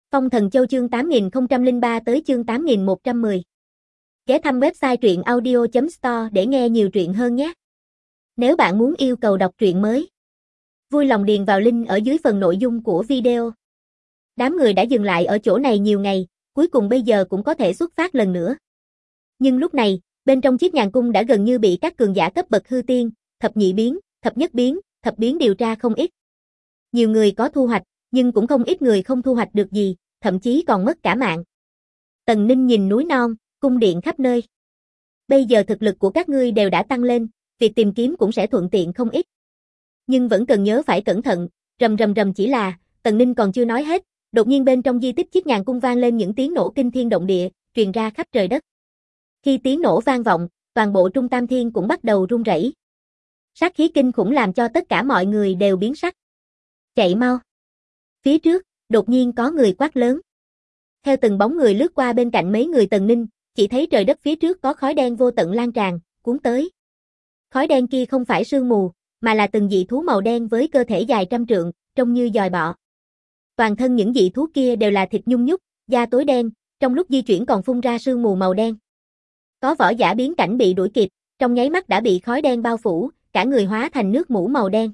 Phong Thần Châu chương 8003 tới chương 8110. Ghé thăm website truyện audio.store để nghe nhiều truyện hơn nhé. Nếu bạn muốn yêu cầu đọc truyện mới, vui lòng điền vào link ở dưới phần nội dung của video. Đám người đã dừng lại ở chỗ này nhiều ngày, cuối cùng bây giờ cũng có thể xuất phát lần nữa. Nhưng lúc này, bên trong chiếc nhàn cung đã gần như bị các cường giả cấp bậc hư tiên, thập nhị biến, thập nhất biến, thập biến điều tra không ít. Nhiều người có thu hoạch, nhưng cũng không ít người không thu hoạch được gì, thậm chí còn mất cả mạng. Tần Ninh nhìn núi non, cung điện khắp nơi. Bây giờ thực lực của các ngươi đều đã tăng lên, việc tìm kiếm cũng sẽ thuận tiện không ít. Nhưng vẫn cần nhớ phải cẩn thận, rầm rầm rầm chỉ là, Tần Ninh còn chưa nói hết, đột nhiên bên trong di tích chiếc nhàn cung vang lên những tiếng nổ kinh thiên động địa, truyền ra khắp trời đất. Khi tiếng nổ vang vọng, toàn bộ Trung Tam Thiên cũng bắt đầu rung rẩy. Sát khí kinh khủng làm cho tất cả mọi người đều biến sắc. Chạy mau! Phía trước, đột nhiên có người quát lớn. Theo từng bóng người lướt qua bên cạnh mấy người Tần Ninh, chỉ thấy trời đất phía trước có khói đen vô tận lan tràn, cuốn tới. Khói đen kia không phải sương mù, mà là từng dị thú màu đen với cơ thể dài trăm trượng, trông như giòi bọ. Toàn thân những dị thú kia đều là thịt nhung nhúc, da tối đen, trong lúc di chuyển còn phun ra sương mù màu đen. Có võ giả biến cảnh bị đuổi kịp, trong nháy mắt đã bị khói đen bao phủ, cả người hóa thành nước mủ màu đen.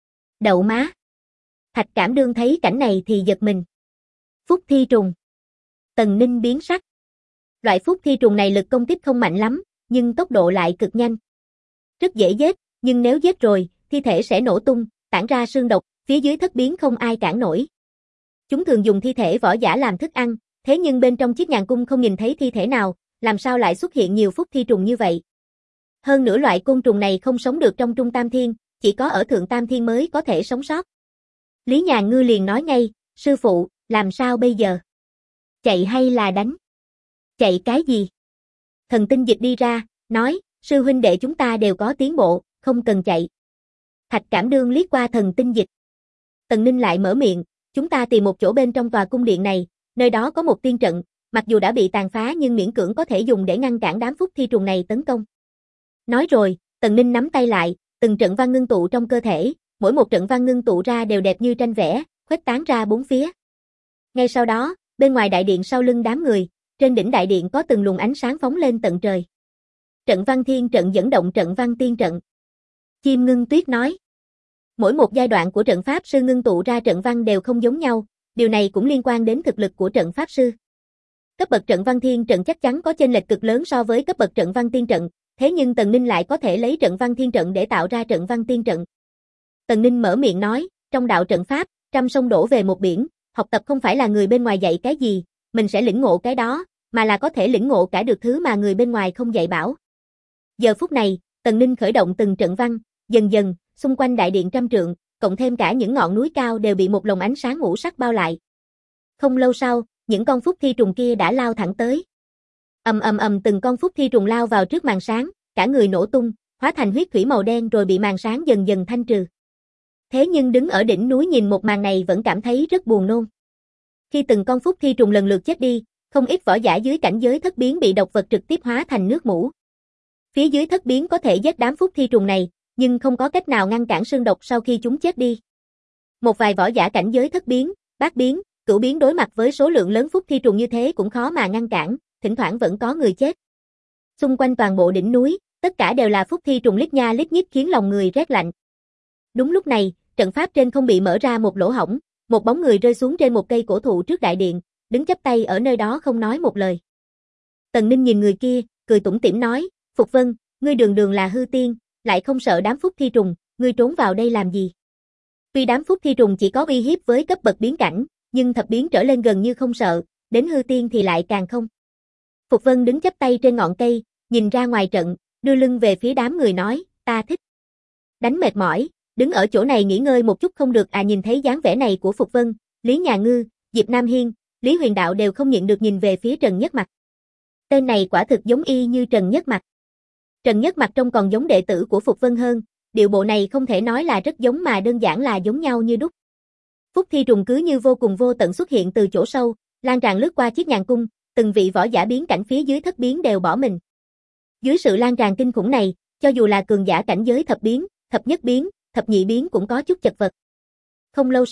Đậu má! Thạch Cảm Đương thấy cảnh này thì giật mình. Phúc Thi Trùng. Tần Ninh biến sắc. Loại Phúc Thi Trùng này lực công kích không mạnh lắm, nhưng tốc độ lại cực nhanh. Rất dễ giết, nhưng nếu giết rồi, thi thể sẽ nổ tung, tản ra sương độc, phía dưới thất biến không ai cản nổi. Chúng thường dùng thi thể võ giả làm thức ăn, thế nhưng bên trong chiếc nhàn cung không nhìn thấy thi thể nào, làm sao lại xuất hiện nhiều Phúc Thi Trùng như vậy? Hơn nữa loại côn trùng này không sống được trong Trung Tam Thiên, chỉ có ở Thượng Tam Thiên mới có thể sống sót. Lý Nhàn Ngư liền nói ngay, sư phụ, làm sao bây giờ? Chạy hay là đánh? Chạy cái gì? Thần Tinh Dịch đi ra, nói, sư huynh đệ chúng ta đều có tiến bộ, không cần chạy. Thạch Cảm Đương liếc qua Thần Tinh Dịch. Tần Ninh lại mở miệng, chúng ta tìm một chỗ bên trong tòa cung điện này, nơi đó có một tiên trận, mặc dù đã bị tàn phá nhưng miễn cưỡng có thể dùng để ngăn cản đám Phúc Thi Trùng này tấn công. Nói rồi, Tần Ninh nắm tay lại, từng trận văn ngưng tụ trong cơ thể, mỗi một trận văn ngưng tụ ra đều đẹp như tranh vẽ, khuếch tán ra bốn phía. Ngay sau đó, bên ngoài đại điện sau lưng đám người, trên đỉnh đại điện có từng luồng ánh sáng phóng lên tận trời. Trận văn thiên trận dẫn động trận văn tiên trận. Chim Ngưng Tuyết nói. Mỗi một giai đoạn của trận pháp sư ngưng tụ ra trận văn đều không giống nhau, điều này cũng liên quan đến thực lực của trận pháp sư. Cấp bậc trận văn thiên trận chắc chắn có chênh lệch cực lớn so với cấp bậc trận văn tiên trận, thế nhưng Tần Ninh lại có thể lấy trận văn thiên trận để tạo ra trận văn tiên trận. Tần Ninh mở miệng nói, trong đạo trận pháp, trăm sông đổ về một biển, học tập không phải là người bên ngoài dạy cái gì, mình sẽ lĩnh ngộ cái đó, mà là có thể lĩnh ngộ cả được thứ mà người bên ngoài không dạy bảo. Giờ phút này, Tần Ninh khởi động từng trận văn, dần dần, xung quanh đại điện trăm trượng, cộng thêm cả những ngọn núi cao đều bị một lồng ánh sáng ngũ sắc bao lại. Không lâu sau, những con Phúc Thi Trùng kia đã lao thẳng tới. Ầm ầm ầm từng con Phúc Thi Trùng lao vào trước màn sáng, cả người nổ tung, hóa thành huyết thủy màu đen rồi bị màn sáng dần dần thanh trừ. Thế nhưng đứng ở đỉnh núi nhìn một màn này vẫn cảm thấy rất buồn nôn. Khi từng con Phúc Thi Trùng lần lượt chết đi, không ít võ giả dưới cảnh giới thất biến bị độc vật trực tiếp hóa thành nước mủ. Phía dưới thất biến có thể giết đám Phúc Thi Trùng này, nhưng không có cách nào ngăn cản sương độc sau khi chúng chết đi. Một vài võ giả cảnh giới thất biến, bát biến, cửu biến đối mặt với số lượng lớn Phúc Thi Trùng như thế cũng khó mà ngăn cản, thỉnh thoảng vẫn có người chết. Xung quanh toàn bộ đỉnh núi, tất cả đều là Phúc Thi Trùng lít nha lít nhít khiến lòng người rét lạnh. Đúng lúc này, trận pháp trên không bị mở ra một lỗ hổng, một bóng người rơi xuống trên một cây cổ thụ trước đại điện, đứng chắp tay ở nơi đó không nói một lời. Tần Ninh nhìn người kia, cười tủm tỉm nói, Phục Vân, ngươi đường đường là hư tiên, lại không sợ đám Phúc Thi Trùng, ngươi trốn vào đây làm gì? Tuy đám Phúc Thi Trùng chỉ có uy hiếp với cấp bậc biến cảnh, nhưng thập biến trở lên gần như không sợ, đến hư tiên thì lại càng không. Phục Vân đứng chắp tay trên ngọn cây, nhìn ra ngoài trận, đưa lưng về phía đám người nói, ta thích đánh mệt mỏi, đứng ở chỗ này nghỉ ngơi một chút không được à? Nhìn thấy dáng vẻ này của Phục Vân, Lý Nhàn Ngư, Diệp Nam Hiên, Lý Huyền Đạo đều không nhịn được nhìn về phía Trần Nhất Mặc. Tên này quả thực giống y như Trần Nhất Mặc. Trần Nhất Mặc trông còn giống đệ tử của Phục Vân hơn, điệu bộ này không thể nói là rất giống mà đơn giản là giống nhau như đúc. Phúc Thi Trùng cứ như vô cùng vô tận xuất hiện từ chỗ sâu, lan tràn lướt qua chiếc nhàn cung, từng vị võ giả biến cảnh phía dưới thất biến đều bỏ mình. Dưới sự lan tràn kinh khủng này, cho dù là cường giả cảnh giới thập biến, thập nhất biến, thập nhị biến cũng có chút chật vật. Không lâu sau,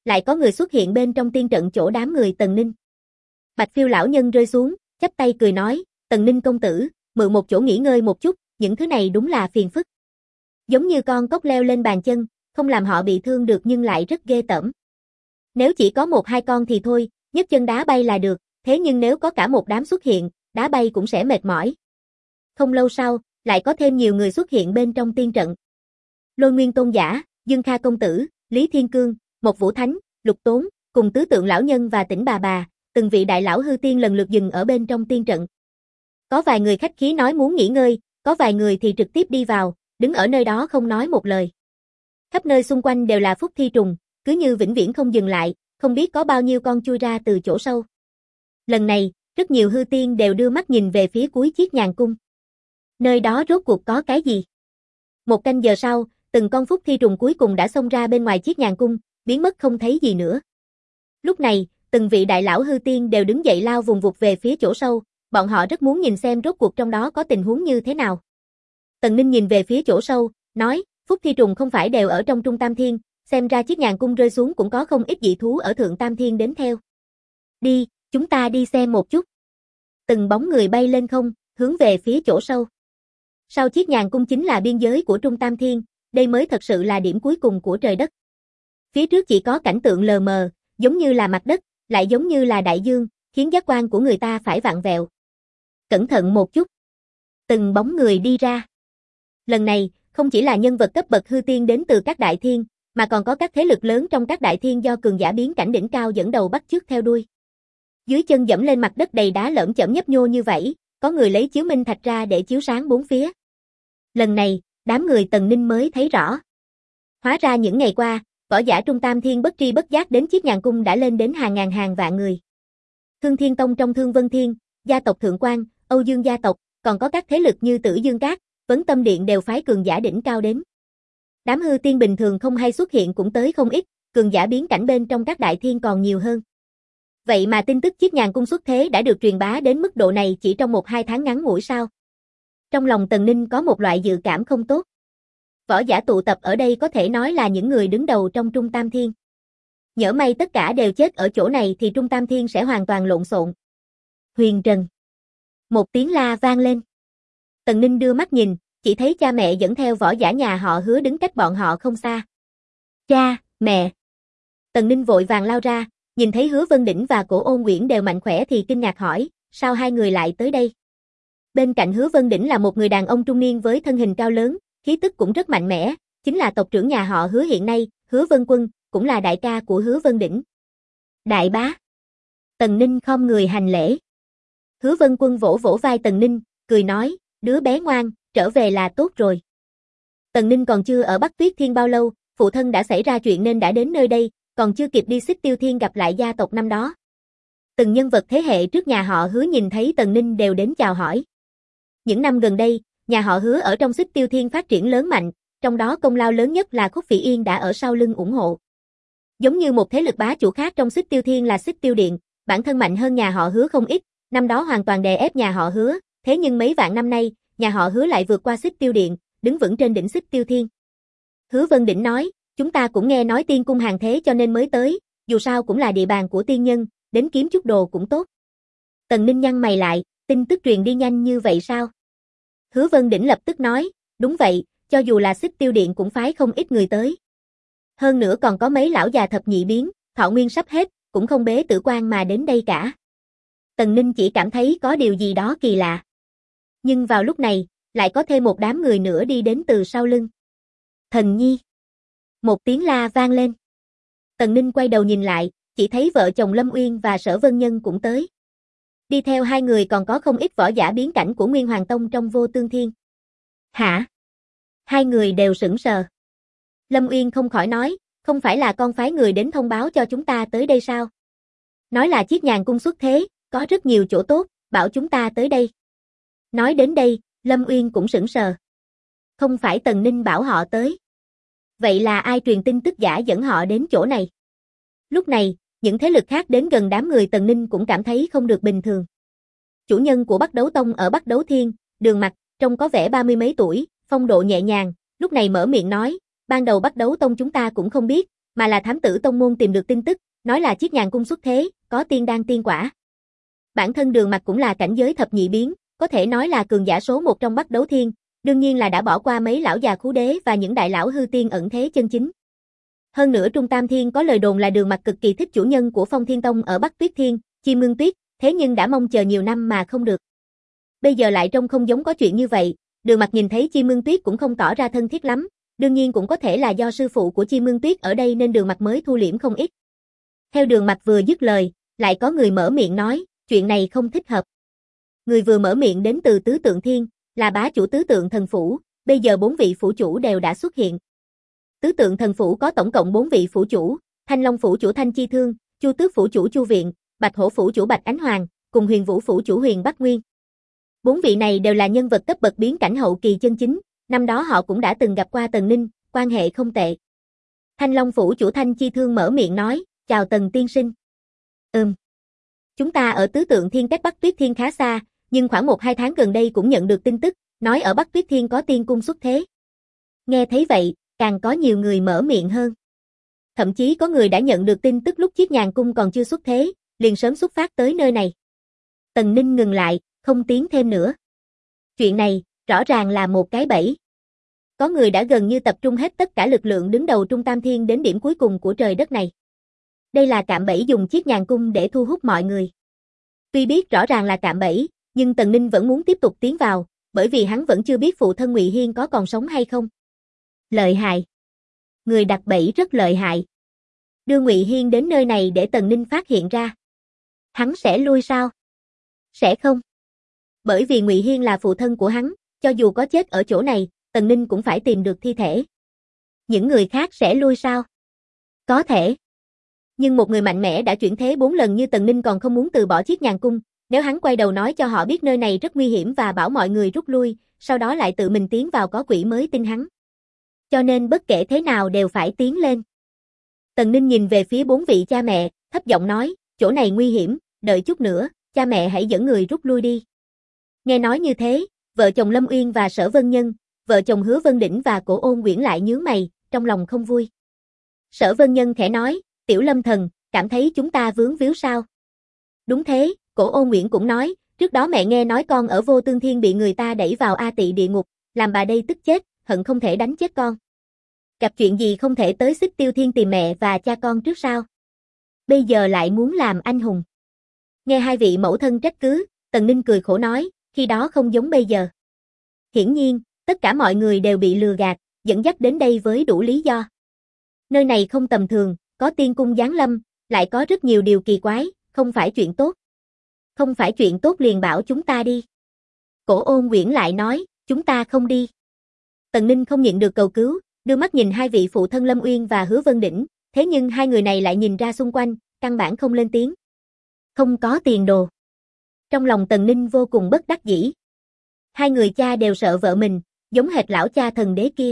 lại có người xuất hiện bên trong tiên trận chỗ đám người Tần Ninh. Bạch Phiêu lão nhân rơi xuống, chắp tay cười nói, Tần Ninh công tử, mượn một chỗ nghỉ ngơi một chút, những thứ này đúng là phiền phức. Giống như con cóc leo lên bàn chân, không làm họ bị thương được nhưng lại rất ghê tởm. Nếu chỉ có một hai con thì thôi, nhấc chân đá bay là được, thế nhưng nếu có cả một đám xuất hiện, đá bay cũng sẽ mệt mỏi. Không lâu sau, lại có thêm nhiều người xuất hiện bên trong tiên trận. Lôi Nguyên tôn giả, Dương Kha công tử, Lý Thiên Cương, Mộc Vũ Thánh, Lục Tốn, cùng tứ tượng lão nhân và Tỉnh bà, từng vị đại lão hư tiên lần lượt dừng ở bên trong tiên trận. Có vài người khách khí nói muốn nghỉ ngơi, có vài người thì trực tiếp đi vào, đứng ở nơi đó không nói một lời. Khắp nơi xung quanh đều là phúc thi trùng, cứ như vĩnh viễn không dừng lại, không biết có bao nhiêu con chui ra từ chỗ sâu. Lần này, rất nhiều hư tiên đều đưa mắt nhìn về phía cuối chiếc nhàn cung. Nơi đó rốt cuộc có cái gì? Một canh giờ sau, từng con phúc thi trùng cuối cùng đã xông ra bên ngoài chiếc nhàn cung, biến mất không thấy gì nữa. Lúc này, từng vị đại lão hư tiên đều đứng dậy lao vùng vụt về phía chỗ sâu, bọn họ rất muốn nhìn xem rốt cuộc trong đó có tình huống như thế nào. Tần Ninh nhìn về phía chỗ sâu, nói, phúc thi trùng không phải đều ở trong Trung Tam Thiên, xem ra chiếc nhàn cung rơi xuống cũng có không ít dị thú ở Thượng Tam Thiên đến theo. Đi, chúng ta đi xem một chút. Từng bóng người bay lên không, hướng về phía chỗ sâu. Sau chiếc nhàn cung chính là biên giới của Trung Tam Thiên, đây mới thật sự là điểm cuối cùng của trời đất. Phía trước chỉ có cảnh tượng lờ mờ, giống như là mặt đất, lại giống như là đại dương, khiến giác quan của người ta phải vặn vẹo. Cẩn thận một chút. Từng bóng người đi ra. Lần này, không chỉ là nhân vật cấp bậc hư tiên đến từ các đại thiên, mà còn có các thế lực lớn trong các đại thiên do cường giả biến cảnh đỉnh cao dẫn đầu bắt chước theo đuôi. Dưới chân dẫm lên mặt đất đầy đá lởm chởm nhấp nhô như vậy, có người lấy chiếu minh thạch ra để chiếu sáng bốn phía. Lần này, đám người Tần Ninh mới thấy rõ. Hóa ra những ngày qua, võ giả Trung Tam Thiên bất tri bất giác đến chiếc nhàn cung đã lên đến hàng ngàn hàng vạn người. Thương Thiên Tông trong Thương Vân Thiên, gia tộc Thượng Quan, Âu Dương gia tộc, còn có các thế lực như Tử Dương Các, Vấn Tâm Điện đều phái cường giả đỉnh cao đến. Đám hư tiên bình thường không hay xuất hiện cũng tới không ít, cường giả biến cảnh bên trong các đại thiên còn nhiều hơn. Vậy mà tin tức chiếc nhàn cung xuất thế đã được truyền bá đến mức độ này chỉ trong 1-2 tháng ngắn ngủi sao? Trong lòng Tần Ninh có một loại dự cảm không tốt. Võ giả tụ tập ở đây có thể nói là những người đứng đầu trong Trung Tam Thiên. Nhỡ may tất cả đều chết ở chỗ này thì Trung Tam Thiên sẽ hoàn toàn lộn xộn. Huyền Trần. Một tiếng la vang lên. Tần Ninh đưa mắt nhìn, chỉ thấy cha mẹ dẫn theo võ giả nhà họ Hứa đứng cách bọn họ không xa. Cha, mẹ. Tần Ninh vội vàng lao ra, nhìn thấy Hứa Vân Đỉnh và Cổ Ôn Uyển đều mạnh khỏe thì kinh ngạc hỏi, sao hai người lại tới đây? Bên cạnh Hứa Vân Đỉnh là một người đàn ông trung niên với thân hình cao lớn, khí tức cũng rất mạnh mẽ, chính là tộc trưởng nhà họ Hứa hiện nay, Hứa Vân Quân, cũng là đại ca của Hứa Vân Đỉnh. Đại bá. Tần Ninh khom người hành lễ. Hứa Vân Quân vỗ vỗ vai Tần Ninh, cười nói, đứa bé ngoan, trở về là tốt rồi. Tần Ninh còn chưa ở Bắc Tuyết Thiên bao lâu, phụ thân đã xảy ra chuyện nên đã đến nơi đây, còn chưa kịp đi Xích Tiêu Thiên gặp lại gia tộc năm đó. Từng nhân vật thế hệ trước nhà họ Hứa nhìn thấy Tần Ninh đều đến chào hỏi. Những năm gần đây, nhà họ Hứa ở trong Xích Tiêu Thiên phát triển lớn mạnh, trong đó công lao lớn nhất là Khúc Phỉ Yên đã ở sau lưng ủng hộ. Giống như một thế lực bá chủ khác trong Xích Tiêu Thiên là Xích Tiêu Điện, bản thân mạnh hơn nhà họ Hứa không ít, năm đó hoàn toàn đè ép nhà họ Hứa, thế nhưng mấy vạn năm nay, nhà họ Hứa lại vượt qua Xích Tiêu Điện, đứng vững trên đỉnh Xích Tiêu Thiên. Hứa Vân Đỉnh nói, chúng ta cũng nghe nói tiên cung hàng thế cho nên mới tới, dù sao cũng là địa bàn của tiên nhân, đến kiếm chút đồ cũng tốt. Tần Ninh nhăn mày lại, tin tức truyền đi nhanh như vậy sao? Hứa Vân Đỉnh lập tức nói, đúng vậy, cho dù là Xích Tiêu Điện cũng phái không ít người tới. Hơn nữa còn có mấy lão già thập nhị biến, thọ nguyên sắp hết, cũng không bế tử quan mà đến đây cả. Tần Ninh chỉ cảm thấy có điều gì đó kỳ lạ. Nhưng vào lúc này, lại có thêm một đám người nữa đi đến từ sau lưng. Thần Nhi. Một tiếng la vang lên. Tần Ninh quay đầu nhìn lại, chỉ thấy vợ chồng Lâm Uyên và Sở Vân Nhân cũng tới. Đi theo hai người còn có không ít võ giả biến cảnh của Nguyên Hoàng Tông trong Vô Tương Thiên. Hả? Hai người đều sững sờ. Lâm Uyên không khỏi nói, không phải là con phái người đến thông báo cho chúng ta tới đây sao? Nói là chiếc nhàn cung xuất thế, có rất nhiều chỗ tốt, bảo chúng ta tới đây. Nói đến đây, Lâm Uyên cũng sững sờ. Không phải Tần Ninh bảo họ tới. Vậy là ai truyền tin tức giả dẫn họ đến chỗ này? Lúc này, những thế lực khác đến gần đám người Tần Ninh cũng cảm thấy không được bình thường. Chủ nhân của Bắc Đấu Tông ở Bắc Đấu Thiên, Đường Mặc, trông có vẻ 30 mấy tuổi, phong độ nhẹ nhàng, lúc này mở miệng nói, ban đầu Bắc Đấu Tông chúng ta cũng không biết, mà là thám tử tông môn tìm được tin tức, nói là chiếc nhàn cung xuất thế, có tiên đan tiên quả. Bản thân Đường Mặc cũng là cảnh giới thập nhị biến, có thể nói là cường giả số một trong Bắc Đấu Thiên, đương nhiên là đã bỏ qua mấy lão già khú đế và những đại lão hư tiên ẩn thế chân chính. Hơn nữa Trung Tam Thiên có lời đồn là Đường Mặc cực kỳ thích chủ nhân của Phong Thiên Tông ở Bắc Tuyết Thiên, Chim Ngưng Tuyết, thế nhưng đã mong chờ nhiều năm mà không được. Bây giờ lại trông không giống có chuyện như vậy, Đường Mặc nhìn thấy Chim Ngưng Tuyết cũng không tỏ ra thân thiết lắm, đương nhiên cũng có thể là do sư phụ của Chim Ngưng Tuyết ở đây nên Đường Mặc mới thu liễm không ít. Theo Đường Mặc vừa dứt lời, lại có người mở miệng nói, chuyện này không thích hợp. Người vừa mở miệng đến từ Tứ Tượng Thiên, là bá chủ Tứ Tượng Thần Phủ, bây giờ 4 vị phủ chủ đều đã xuất hiện. Tứ Tượng Thần Phủ có tổng cộng 4 vị phủ chủ, Thanh Long phủ chủ Thanh Chi Thương, Chu Tước phủ chủ Chu Viện, Bạch Hổ phủ chủ Bạch Ánh Hoàng, cùng Huyền Vũ phủ chủ Huyền Bắc Nguyên. 4 vị này đều là nhân vật cấp bậc biến cảnh hậu kỳ chân chính, năm đó họ cũng đã từng gặp qua Tần Ninh, quan hệ không tệ. Thanh Long phủ chủ Thanh Chi Thương mở miệng nói, chào Tần tiên sinh. Chúng ta ở Tứ Tượng Thiên cách Bắc Tuyết Thiên khá xa, nhưng khoảng 1-2 tháng gần đây cũng nhận được tin tức, nói ở Bắc Tuyết Thiên có tiên cung xuất thế. Nghe thấy vậy, càng có nhiều người mở miệng hơn. Thậm chí có người đã nhận được tin tức lúc chiếc nhàn cung còn chưa xuất thế, liền sớm xuất phát tới nơi này. Tần Ninh ngừng lại, không tiến thêm nữa. Chuyện này, rõ ràng là một cái bẫy. Có người đã gần như tập trung hết tất cả lực lượng đứng đầu Trung Tam Thiên đến điểm cuối cùng của trời đất này. Đây là cạm bẫy dùng chiếc nhàn cung để thu hút mọi người. Tuy biết rõ ràng là cạm bẫy, nhưng Tần Ninh vẫn muốn tiếp tục tiến vào, bởi vì hắn vẫn chưa biết phụ thân Ngụy Hiên có còn sống hay không. Lợi hại. Người đặt bẫy rất lợi hại. Đưa Ngụy Hiên đến nơi này để Tần Ninh phát hiện ra. Hắn sẽ lui sao? Sẽ không. Bởi vì Ngụy Hiên là phụ thân của hắn, cho dù có chết ở chỗ này, Tần Ninh cũng phải tìm được thi thể. Những người khác sẽ lui sao? Có thể. Nhưng một người mạnh mẽ đã chuyển thế 4 lần như Tần Ninh còn không muốn từ bỏ chiếc nhàn cung, nếu hắn quay đầu nói cho họ biết nơi này rất nguy hiểm và bảo mọi người rút lui, sau đó lại tự mình tiến vào có quỷ mới tin hắn. Cho nên bất kể thế nào đều phải tiến lên. Tần Ninh nhìn về phía 4 vị cha mẹ, thấp giọng nói, chỗ này nguy hiểm, đợi chút nữa, cha mẹ hãy dẫn người rút lui đi. Nghe nói như thế, vợ chồng Lâm Uyên và Sở Vân Nhân, vợ chồng Hứa Vân Đỉnh và Cổ Ôn Uyển lại nhướng mày, trong lòng không vui. Sở Vân Nhân khẽ nói, Tiểu Lâm thần, cảm thấy chúng ta vướng víu sao? Đúng thế, Cổ Ôn Uyển cũng nói, trước đó mẹ nghe nói con ở Vô Tương Thiên bị người ta đẩy vào A Tị địa ngục, làm bà đây tức chết, hận không thể đánh chết con. Gặp chuyện gì không thể tới Xích Tiêu Thiên tìm mẹ và cha con trước sao? Bây giờ lại muốn làm anh hùng. Nghe hai vị mẫu thân trách cứ, Tần Ninh cười khổ nói, khi đó không giống bây giờ. Hiển nhiên, tất cả mọi người đều bị lừa gạt, dẫn dắt đến đây với đủ lý do. Nơi này không tầm thường, có tiên cung giáng lâm, lại có rất nhiều điều kỳ quái, không phải chuyện tốt. Không phải chuyện tốt liền bảo chúng ta đi. Cổ Ôn Uyển lại nói, chúng ta không đi. Tần Ninh không nhịn được cầu cứu, đưa mắt nhìn hai vị phụ thân Lâm Uyên và Hứa Vân Đỉnh, thế nhưng hai người này lại nhìn ra xung quanh, căn bản không lên tiếng. Không có tiền đồ. Trong lòng Tần Ninh vô cùng bất đắc dĩ. Hai người cha đều sợ vợ mình, giống hệt lão cha thần đế kia.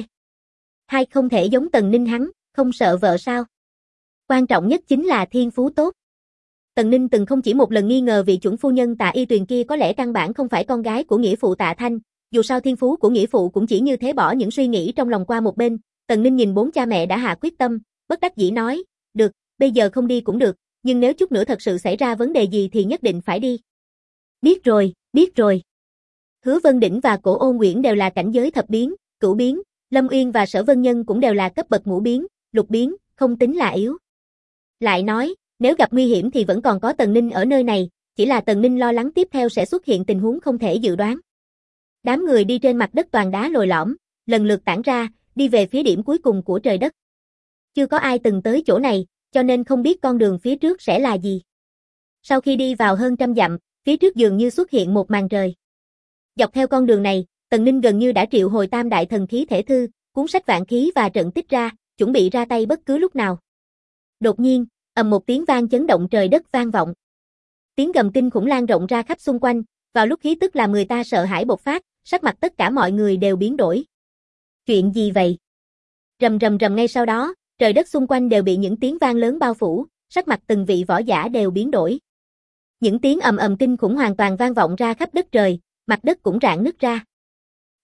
Hai không thể giống Tần Ninh hắn, không sợ vợ sao? Quan trọng nhất chính là thiên phú tốt. Tần Ninh từng không chỉ một lần nghi ngờ vị chuẩn phu nhân Tạ Y Tuyền kia có lẽ căn bản không phải con gái của nghĩa phụ Tạ Thanh, dù sao thiên phú của nghĩa phụ cũng chỉ như thế, bỏ những suy nghĩ trong lòng qua một bên. Tần Ninh nhìn 4 cha mẹ đã hạ quyết tâm, bất đắc dĩ nói, được, bây giờ không đi cũng được, nhưng nếu chút nữa thật sự xảy ra vấn đề gì thì nhất định phải đi. Biết rồi, biết rồi. Hứa Vân Đỉnh và Cổ Ôn Uyển đều là cảnh giới thập biến, cửu biến, Lâm Uyên và Sở Vân Nhân cũng đều là cấp bậc ngũ biến, lục biến, không tính là yếu. Lại nói, nếu gặp nguy hiểm thì vẫn còn có Tần Ninh ở nơi này, chỉ là Tần Ninh lo lắng tiếp theo sẽ xuất hiện tình huống không thể dự đoán. Đám người đi trên mặt đất toàn đá lồi lõm, lần lượt tản ra, đi về phía điểm cuối cùng của trời đất. Chưa có ai từng tới chỗ này, cho nên không biết con đường phía trước sẽ là gì. Sau khi đi vào hơn 100 dặm, phía trước dường như xuất hiện một màn trời. Dọc theo con đường này, Tần Ninh gần như đã triệu hồi tam đại thần khí thể thư, cuốn sách vạn khí và trận tích ra, chuẩn bị ra tay bất cứ lúc nào. Đột nhiên, ầm một tiếng vang chấn động trời đất vang vọng. Tiếng gầm kinh khủng lan rộng ra khắp xung quanh, vào lúc khí tức làm người ta sợ hãi bộc phát, sắc mặt tất cả mọi người đều biến đổi. Chuyện gì vậy? Rầm rầm rầm, ngay sau đó, trời đất xung quanh đều bị những tiếng vang lớn bao phủ, sắc mặt từng vị võ giả đều biến đổi. Những tiếng ầm ầm kinh khủng hoàn toàn vang vọng ra khắp đất trời, mặt đất cũng rạn nứt ra.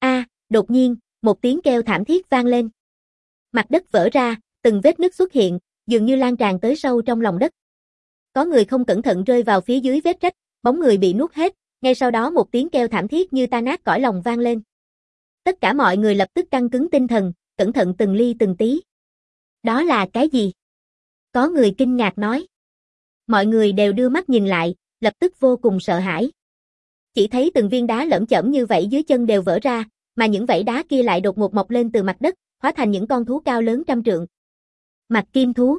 Đột nhiên, một tiếng kêu thảm thiết vang lên. Mặt đất vỡ ra, từng vết nứt xuất hiện, dường như lan tràn tới sâu trong lòng đất. Có người không cẩn thận rơi vào phía dưới vết rách, bóng người bị nuốt hết, ngay sau đó một tiếng kêu thảm thiết như tan nát cõi lòng vang lên. Tất cả mọi người lập tức căng cứng tinh thần, cẩn thận từng ly từng tí. Đó là cái gì? Có người kinh ngạc nói. Mọi người đều đưa mắt nhìn lại, lập tức vô cùng sợ hãi. Chỉ thấy từng viên đá lởm chởm như vậy dưới chân đều vỡ ra, mà những vảy đá kia lại đột ngột mọc lên từ mặt đất, hóa thành những con thú cao lớn trăm trượng. Mặt kim thú.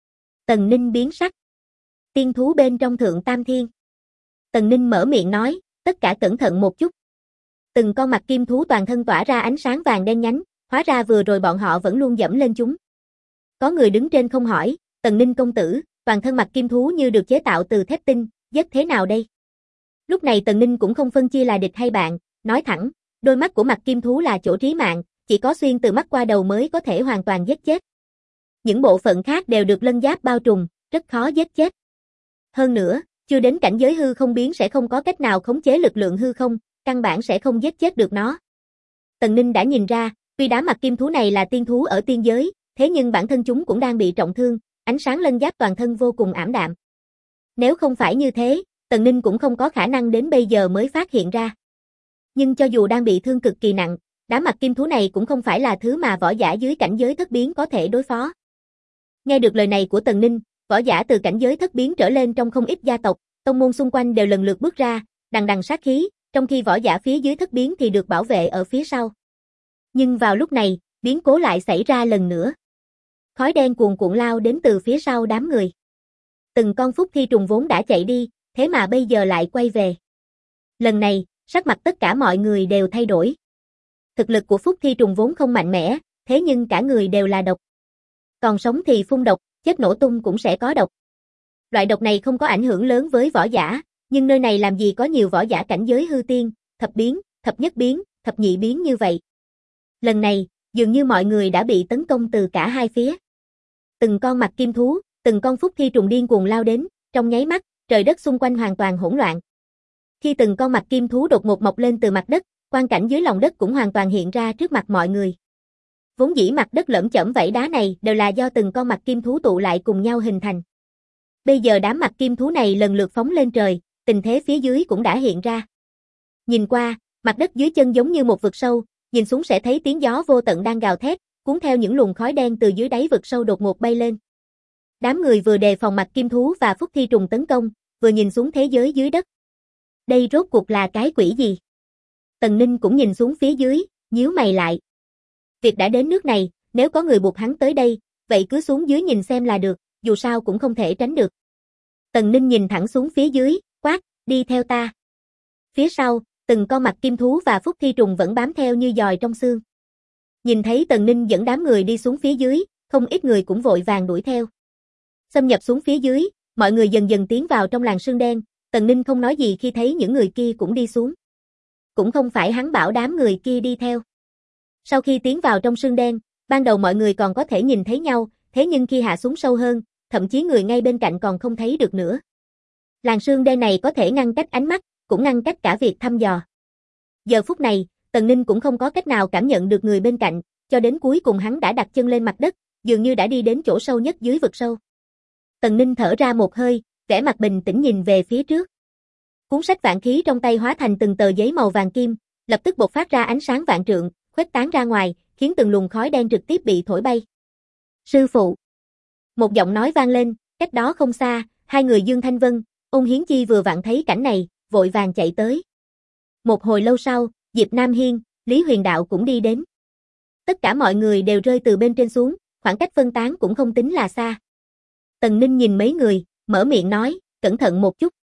Tần Ninh biến sắc. Tiên thú bên trong Thượng Tam Thiên. Tần Ninh mở miệng nói, tất cả cẩn thận một chút. Từng con mặt kim thú toàn thân tỏa ra ánh sáng vàng đen nhánh, hóa ra vừa rồi bọn họ vẫn luôn dẫm lên chúng. Có người đứng trên không hỏi, Tần Ninh công tử, toàn thân mặt kim thú như được chế tạo từ thép tinh, giết thế nào đây? Lúc này Tần Ninh cũng không phân chia là địch hay bạn, nói thẳng, đôi mắt của mặt kim thú là chỗ trí mạng, chỉ có xuyên từ mắt qua đầu mới có thể hoàn toàn giết chết. Những bộ phận khác đều được lân giáp bao trùm, rất khó giết chết. Hơn nữa, chưa đến cảnh giới hư không biến sẽ không có cách nào khống chế lực lượng hư không, căn bản sẽ không giết chết được nó. Tần Ninh đã nhìn ra, tuy đám mặt kim thú này là tiên thú ở tiên giới, thế nhưng bản thân chúng cũng đang bị trọng thương, ánh sáng lân giáp toàn thân vô cùng ảm đạm. Nếu không phải như thế, Tần Ninh cũng không có khả năng đến bây giờ mới phát hiện ra. Nhưng cho dù đang bị thương cực kỳ nặng, đám mặt kim thú này cũng không phải là thứ mà võ giả dưới cảnh giới thất biến có thể đối phó. Nghe được lời này của Tần Ninh, võ giả từ cảnh giới thất biến trở lên trong không ít gia tộc, tông môn xung quanh đều lần lượt bước ra, đằng đằng sát khí, trong khi võ giả phía dưới thất biến thì được bảo vệ ở phía sau. Nhưng vào lúc này, biến cố lại xảy ra lần nữa. Khói đen cuồn cuộn lao đến từ phía sau đám người. Từng con phúc thi trùng vốn đã chạy đi, thế mà bây giờ lại quay về. Lần này, sắc mặt tất cả mọi người đều thay đổi. Thực lực của phúc thi trùng vốn không mạnh mẽ, thế nhưng cả người đều là độc. Còn sống thì phun độc, chết nổ tung cũng sẽ có độc. Loại độc này không có ảnh hưởng lớn với võ giả, nhưng nơi này làm gì có nhiều võ giả cảnh giới hư tiên, thập biến, thập nhất biến, thập nhị biến như vậy. Lần này, dường như mọi người đã bị tấn công từ cả hai phía. Từng con mặt kim thú, từng con phúc thi trùng điên cuồng lao đến, trong nháy mắt, trời đất xung quanh hoàn toàn hỗn loạn. Khi từng con mặt kim thú đột ngột mọc lên từ mặt đất, quang cảnh dưới lòng đất cũng hoàn toàn hiện ra trước mặt mọi người. Vốn dĩ mặt đất lởm chởm vảy đá này đều là do từng con mặt kim thú tụ lại cùng nhau hình thành. Bây giờ đám mặt kim thú này lần lượt phóng lên trời, tình thế phía dưới cũng đã hiện ra. Nhìn qua, mặt đất dưới chân giống như một vực sâu, nhìn xuống sẽ thấy tiếng gió vô tận đang gào thét, cuốn theo những luồng khói đen từ dưới đáy vực sâu đột ngột bay lên. Đám người vừa đề phòng mặt kim thú và phúc thi trùng tấn công, vừa nhìn xuống thế giới dưới đất. Đây rốt cuộc là cái quỷ gì? Tần Ninh cũng nhìn xuống phía dưới, nhíu mày lại. Việc đã đến nước này, nếu có người buộc hắn tới đây, vậy cứ xuống dưới nhìn xem là được, dù sao cũng không thể tránh được. Tần Ninh nhìn thẳng xuống phía dưới, quát, đi theo ta. Phía sau, từng con mặt kim thú và phúc thi trùng vẫn bám theo như giòi trong xương. Nhìn thấy Tần Ninh dẫn đám người đi xuống phía dưới, không ít người cũng vội vàng đuổi theo. Xâm nhập xuống phía dưới, mọi người dần dần tiến vào trong làn sương đen, Tần Ninh không nói gì khi thấy những người kia cũng đi xuống. Cũng không phải hắn bảo đám người kia đi theo. Sau khi tiến vào trong sương đen, ban đầu mọi người còn có thể nhìn thấy nhau, thế nhưng khi hạ xuống sâu hơn, thậm chí người ngay bên cạnh còn không thấy được nữa. Làn sương đen này có thể ngăn cách ánh mắt, cũng ngăn cách cả việc thăm dò. Giờ phút này, Tần Ninh cũng không có cách nào cảm nhận được người bên cạnh, cho đến cuối cùng hắn đã đặt chân lên mặt đất, dường như đã đi đến chỗ sâu nhất dưới vực sâu. Tần Ninh thở ra một hơi, vẻ mặt bình tĩnh nhìn về phía trước. Cuốn sách vạn khí trong tay hóa thành từng tờ giấy màu vàng kim, lập tức bộc phát ra ánh sáng vạn trượng, khuếch tán ra ngoài, khiến từng luồng khói đen trực tiếp bị thổi bay. Sư phụ. Một giọng nói vang lên, cách đó không xa, hai người Dương Thanh Vân, Ôn Hiến Chi vừa vặn thấy cảnh này, vội vàng chạy tới. Một hồi lâu sau, Diệp Nam Hiên, Lý Huyền Đạo cũng đi đến. Tất cả mọi người đều rơi từ bên trên xuống, khoảng cách phân tán cũng không tính là xa. Tần Ninh nhìn mấy người, mở miệng nói, cẩn thận một chút.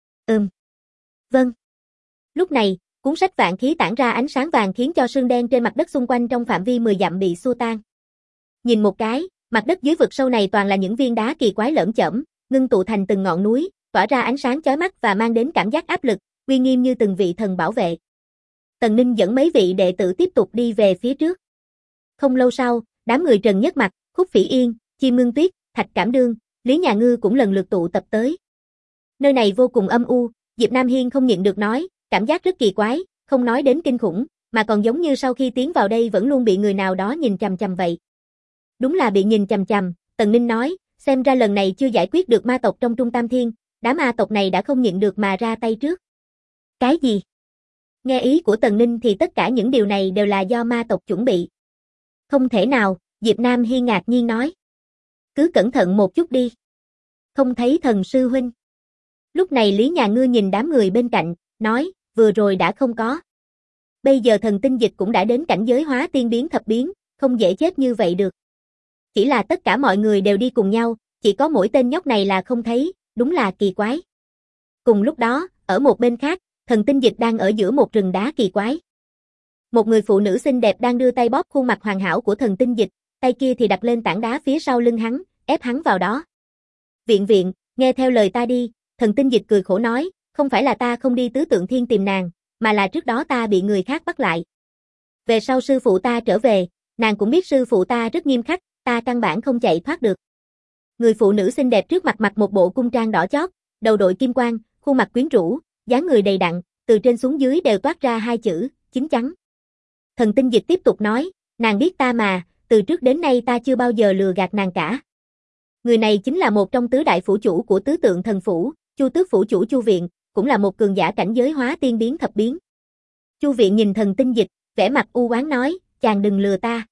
Vâng. Lúc này, cuốn sách vạn khí tản ra ánh sáng vàng khiến cho sương đen trên mặt đất xung quanh trong phạm vi 10 dặm bị xua tan. Nhìn một cái, mặt đất dưới vực sâu này toàn là những viên đá kỳ quái lởm chởm, ngưng tụ thành từng ngọn núi, tỏa ra ánh sáng chói mắt và mang đến cảm giác áp lực, uy nghiêm như từng vị thần bảo vệ. Tần Ninh dẫn mấy vị đệ tử tiếp tục đi về phía trước. Không lâu sau, đám người Trần Nhất Mặc, Khúc Phỉ Yên, Chim Ngưng Tuyết, Thạch Cảm Đương, Lý Nhà Ngư cũng lần lượt tụ tập tới. Nơi này vô cùng âm u, Diệp Nam Hiên không nhịn được nói, cảm giác rất kỳ quái, không nói đến kinh khủng, mà còn giống như sau khi tiến vào đây vẫn luôn bị người nào đó nhìn chằm chằm vậy. Đúng là bị nhìn chằm chằm, Tần Ninh nói, Xem ra lần này chưa giải quyết được ma tộc trong Trung Tam Thiên, đám ma tộc này đã không nhịn được mà ra tay trước. Cái gì? Nghe ý của Tần Ninh thì tất cả những điều này đều là do ma tộc chuẩn bị. Không thể nào, Diệp Nam Hi ngạc nhiên nói. Cứ cẩn thận một chút đi. Không thấy Thần sư huynh. Lúc này Lý Nhà Ngư nhìn đám người bên cạnh, nói, vừa rồi đã không có. Bây giờ thần tinh dịch cũng đã đến cảnh giới hóa tiên biến thập biến, không dễ chết như vậy được. Chỉ là tất cả mọi người đều đi cùng nhau, chỉ có mỗi tên nhóc này là không thấy, đúng là kỳ quái. Cùng lúc đó, ở một bên khác, thần tinh dịch đang ở giữa một rừng đá kỳ quái. Một người phụ nữ xinh đẹp đang đưa tay bóp khuôn mặt hoàn hảo của thần tinh dịch, tay kia thì đặt lên tảng đá phía sau lưng hắn, ép hắn vào đó. Viện viện, nghe theo lời ta đi, thần tinh dịch cười khổ nói, không phải là ta không đi Tứ Tượng Thiên tìm nàng, mà là trước đó ta bị người khác bắt lại. Về sau sư phụ ta trở về, nàng cũng biết sư phụ ta rất nghiêm khắc, ta căn bản không chạy thoát được. Người phụ nữ xinh đẹp trước mặt mặc một bộ cung trang đỏ chót, đầu đội kim quang, khuôn mặt quyến rũ, dáng người đầy đặn, từ trên xuống dưới đều toát ra hai chữ, chín chắn. Thần tinh dịch tiếp tục nói, nàng biết ta mà, từ trước đến nay ta chưa bao giờ lừa gạt nàng cả. Người này chính là một trong tứ đại phủ chủ của Tứ Tượng Thần Phủ, Chu Tước phủ chủ Chu Viện, cũng là một cường giả cảnh giới hóa tiên biến thập biến. Chu Viện nhìn thần tinh dịch, vẻ mặt u oán nói, chàng đừng lừa ta.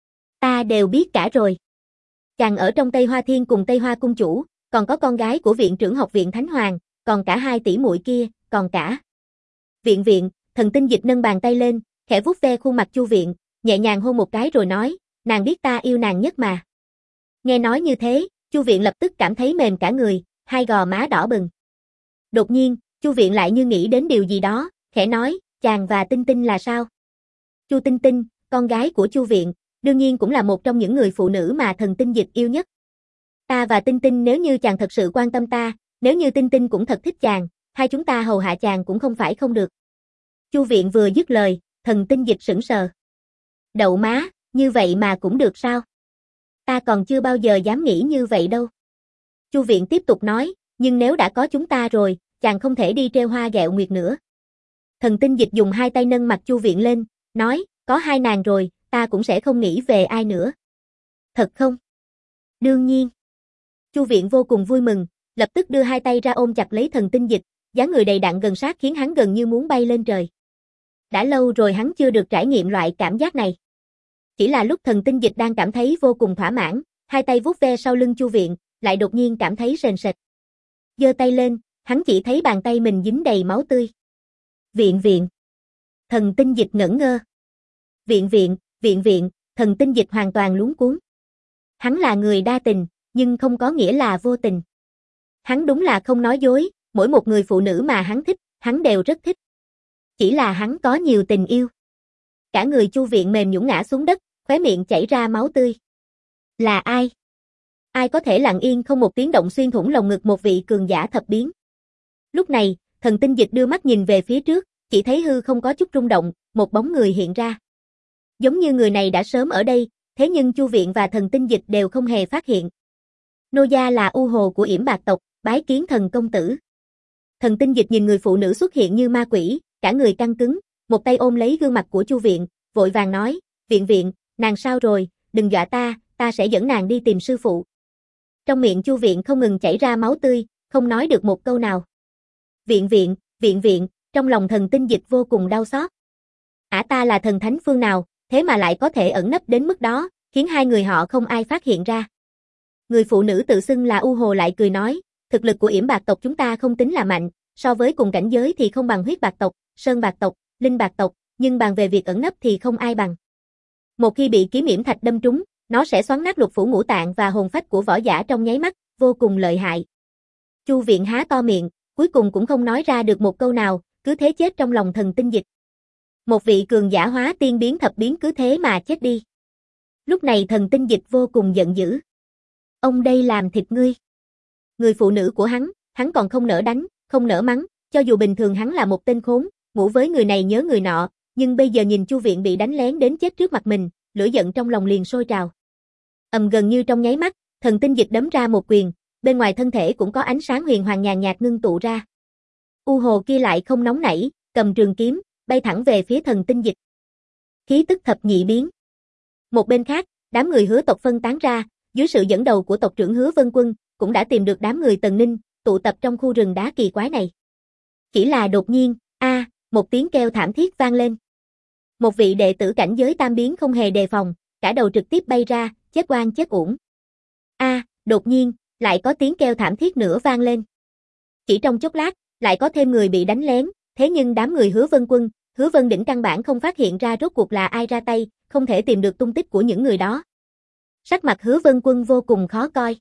Ta đều biết cả rồi. Chàng ở trong Tây Hoa Thiên cùng Tây Hoa Cung chủ, còn có con gái của viện trưởng học viện Thánh Hoàng, còn cả hai tỷ muội kia, còn cả. Viện viện, thần tinh dịch nâng bàn tay lên, khẽ vuốt ve khuôn mặt Chu Viện, nhẹ nhàng hôn một cái rồi nói, nàng biết ta yêu nàng nhất mà. Nghe nói như thế, Chu Viện lập tức cảm thấy mềm cả người, hai gò má đỏ bừng. Đột nhiên, Chu Viện lại như nghĩ đến điều gì đó, khẽ nói, chàng và Tinh Tinh là sao? Chu Tinh Tinh, con gái của Chu Viện, đương nhiên cũng là một trong những người phụ nữ mà thần tinh dịch yêu nhất. Ta và Tinh Tinh nếu như chàng thật sự quan tâm ta, nếu như Tinh Tinh cũng thật thích chàng, hai chúng ta hầu hạ chàng cũng không phải không được. Chu Viện vừa dứt lời, thần tinh dịch sững sờ. Đậu má, như vậy mà cũng được sao? Ta còn chưa bao giờ dám nghĩ như vậy đâu. Chu Viện tiếp tục nói, nhưng nếu đã có chúng ta rồi, chàng không thể đi trêu hoa ghẹo nguyệt nữa. Thần tinh dịch dùng hai tay nâng mặt Chu Viện lên, nói, có hai nàng rồi, ta cũng sẽ không nghĩ về ai nữa. Thật không? Đương nhiên. Chu Viện vô cùng vui mừng, lập tức đưa hai tay ra ôm chặt lấy thần tinh dịch, dáng người đầy đặn gần sát khiến hắn gần như muốn bay lên trời. Đã lâu rồi hắn chưa được trải nghiệm loại cảm giác này. Chỉ là lúc thần tinh dịch đang cảm thấy vô cùng thỏa mãn, hai tay vuốt ve sau lưng Chu Viện, lại đột nhiên cảm thấy sền sệt. Giơ tay lên, hắn chỉ thấy bàn tay mình dính đầy máu tươi. Viện viện. Thần tinh dịch ngẩn ngơ. Viện viện, thần tinh dịch hoàn toàn luống cuống. Hắn là người đa tình, nhưng không có nghĩa là vô tình. Hắn đúng là không nói dối, mỗi một người phụ nữ mà hắn thích, hắn đều rất thích. Chỉ là hắn có nhiều tình yêu. Cả người Chu Viện mềm nhũn ngã xuống đất, khóe miệng chảy ra máu tươi. Là ai? Ai có thể lặng yên không một tiếng động xuyên thủng lồng ngực một vị cường giả thập biến? Lúc này, thần tinh dịch đưa mắt nhìn về phía trước, chỉ thấy hư không có chút rung động, một bóng người hiện ra. Giống như người này đã sớm ở đây, thế nhưng Chu Viện và thần tinh dịch đều không hề phát hiện. Nô gia là U Hồ của Yểm Bạc tộc, bái kiến thần công tử. Thần tinh dịch nhìn người phụ nữ xuất hiện như ma quỷ, cả người căng cứng, một tay ôm lấy gương mặt của Chu Viện, vội vàng nói, Viện viện, nàng sao rồi, đừng dọa ta sẽ dẫn nàng đi tìm sư phụ. Trong miệng Chu Viện không ngừng chảy ra máu tươi, không nói được một câu nào. Viện viện, trong lòng thần tinh dịch vô cùng đau xót. Ta là thần thánh phương nào, thế mà lại có thể ẩn nấp đến mức đó, khiến hai người họ không ai phát hiện ra. Người phụ nữ tự xưng là U Hồ lại cười nói, thực lực của Yểm Bạc tộc chúng ta không tính là mạnh, so với cùng cảnh giới thì không bằng Huyết Bạc tộc, Sơn Bạc tộc, Linh Bạc tộc, nhưng bàn về việc ẩn nấp thì không ai bằng. Một khi bị kiếm yểm thạch đâm trúng, nó sẽ xoắn nát lục phủ ngũ tạng và hồn phách của võ giả trong nháy mắt, vô cùng lợi hại. Chu Viện há to miệng, cuối cùng cũng không nói ra được một câu nào, cứ thế chết trong lòng thần tinh dịch. Một vị cường giả hóa tiên biến thập biến cứ thế mà chết đi. Lúc này thần tinh dịch vô cùng giận dữ. Ông đây làm thịt ngươi. Người phụ nữ của hắn còn không nỡ đánh, không nỡ mắng, cho dù bình thường hắn là một tên khốn, ngủ với người này nhớ người nọ, nhưng bây giờ nhìn Chu Viện bị đánh lén đến chết trước mặt mình, lửa giận trong lòng liền sôi trào. Gần như trong nháy mắt, thần tinh dịch đấm ra một quyền, bên ngoài thân thể cũng có ánh sáng huyền hoàng nhàn nhạt ngưng tụ ra. U Hồ kia lại không nóng nảy, cầm trường kiếm, bay thẳng về phía thần tinh dịch. Khí tức thập nhị biến. Một bên khác, đám người Hứa tộc phân tán ra, dưới sự dẫn đầu của tộc trưởng Hứa Vân Quân, cũng đã tìm được đám người Tần Ninh, tụ tập trong khu rừng đá kỳ quái này. Chỉ là đột nhiên, một tiếng kêu thảm thiết vang lên. Một vị đệ tử cảnh giới tam biến không hề đề phòng, cả đầu trực tiếp bay ra, chết oan chết uổng. Đột nhiên, lại có tiếng kêu thảm thiết nữa vang lên. Chỉ trong chốc lát, lại có thêm người bị đánh lén, thế nhưng đám người Hứa Vân Quân, Hứa Vân Đỉnh căn bản không phát hiện ra rốt cuộc là ai ra tay, không thể tìm được tung tích của những người đó. Sắc mặt Hứa Vân Quân vô cùng khó coi.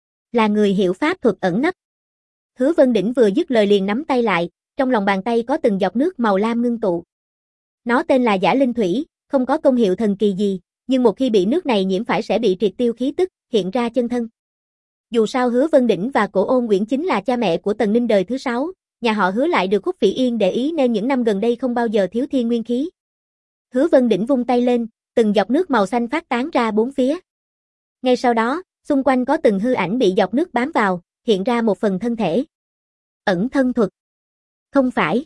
Là người hiểu pháp thuật ẩn nấp. Hứa Vân Đỉnh vừa dứt lời liền nắm tay lại, trong lòng bàn tay có từng giọt nước màu lam ngưng tụ. Nó tên là Giả Linh Thủy, không có công hiệu thần kỳ gì, nhưng một khi bị nước này nhiễm phải sẽ bị triệt tiêu khí tức, hiện ra chân thân. Dù sao Hứa Vân Đỉnh và Cổ Ôn Uyển chính là cha mẹ của Tần Ninh đời thứ 6, nhà họ Hứa lại được Khúc Phỉ Yên để ý nên những năm gần đây không bao giờ thiếu thiên nguyên khí. Hứa Vân Đỉnh vung tay lên, từng giọt nước màu xanh phát tán ra bốn phía. Ngay sau đó, xung quanh có từng hư ảnh bị giọt nước bám vào, hiện ra một phần thân thể. Ẩn thân thuật. Không phải.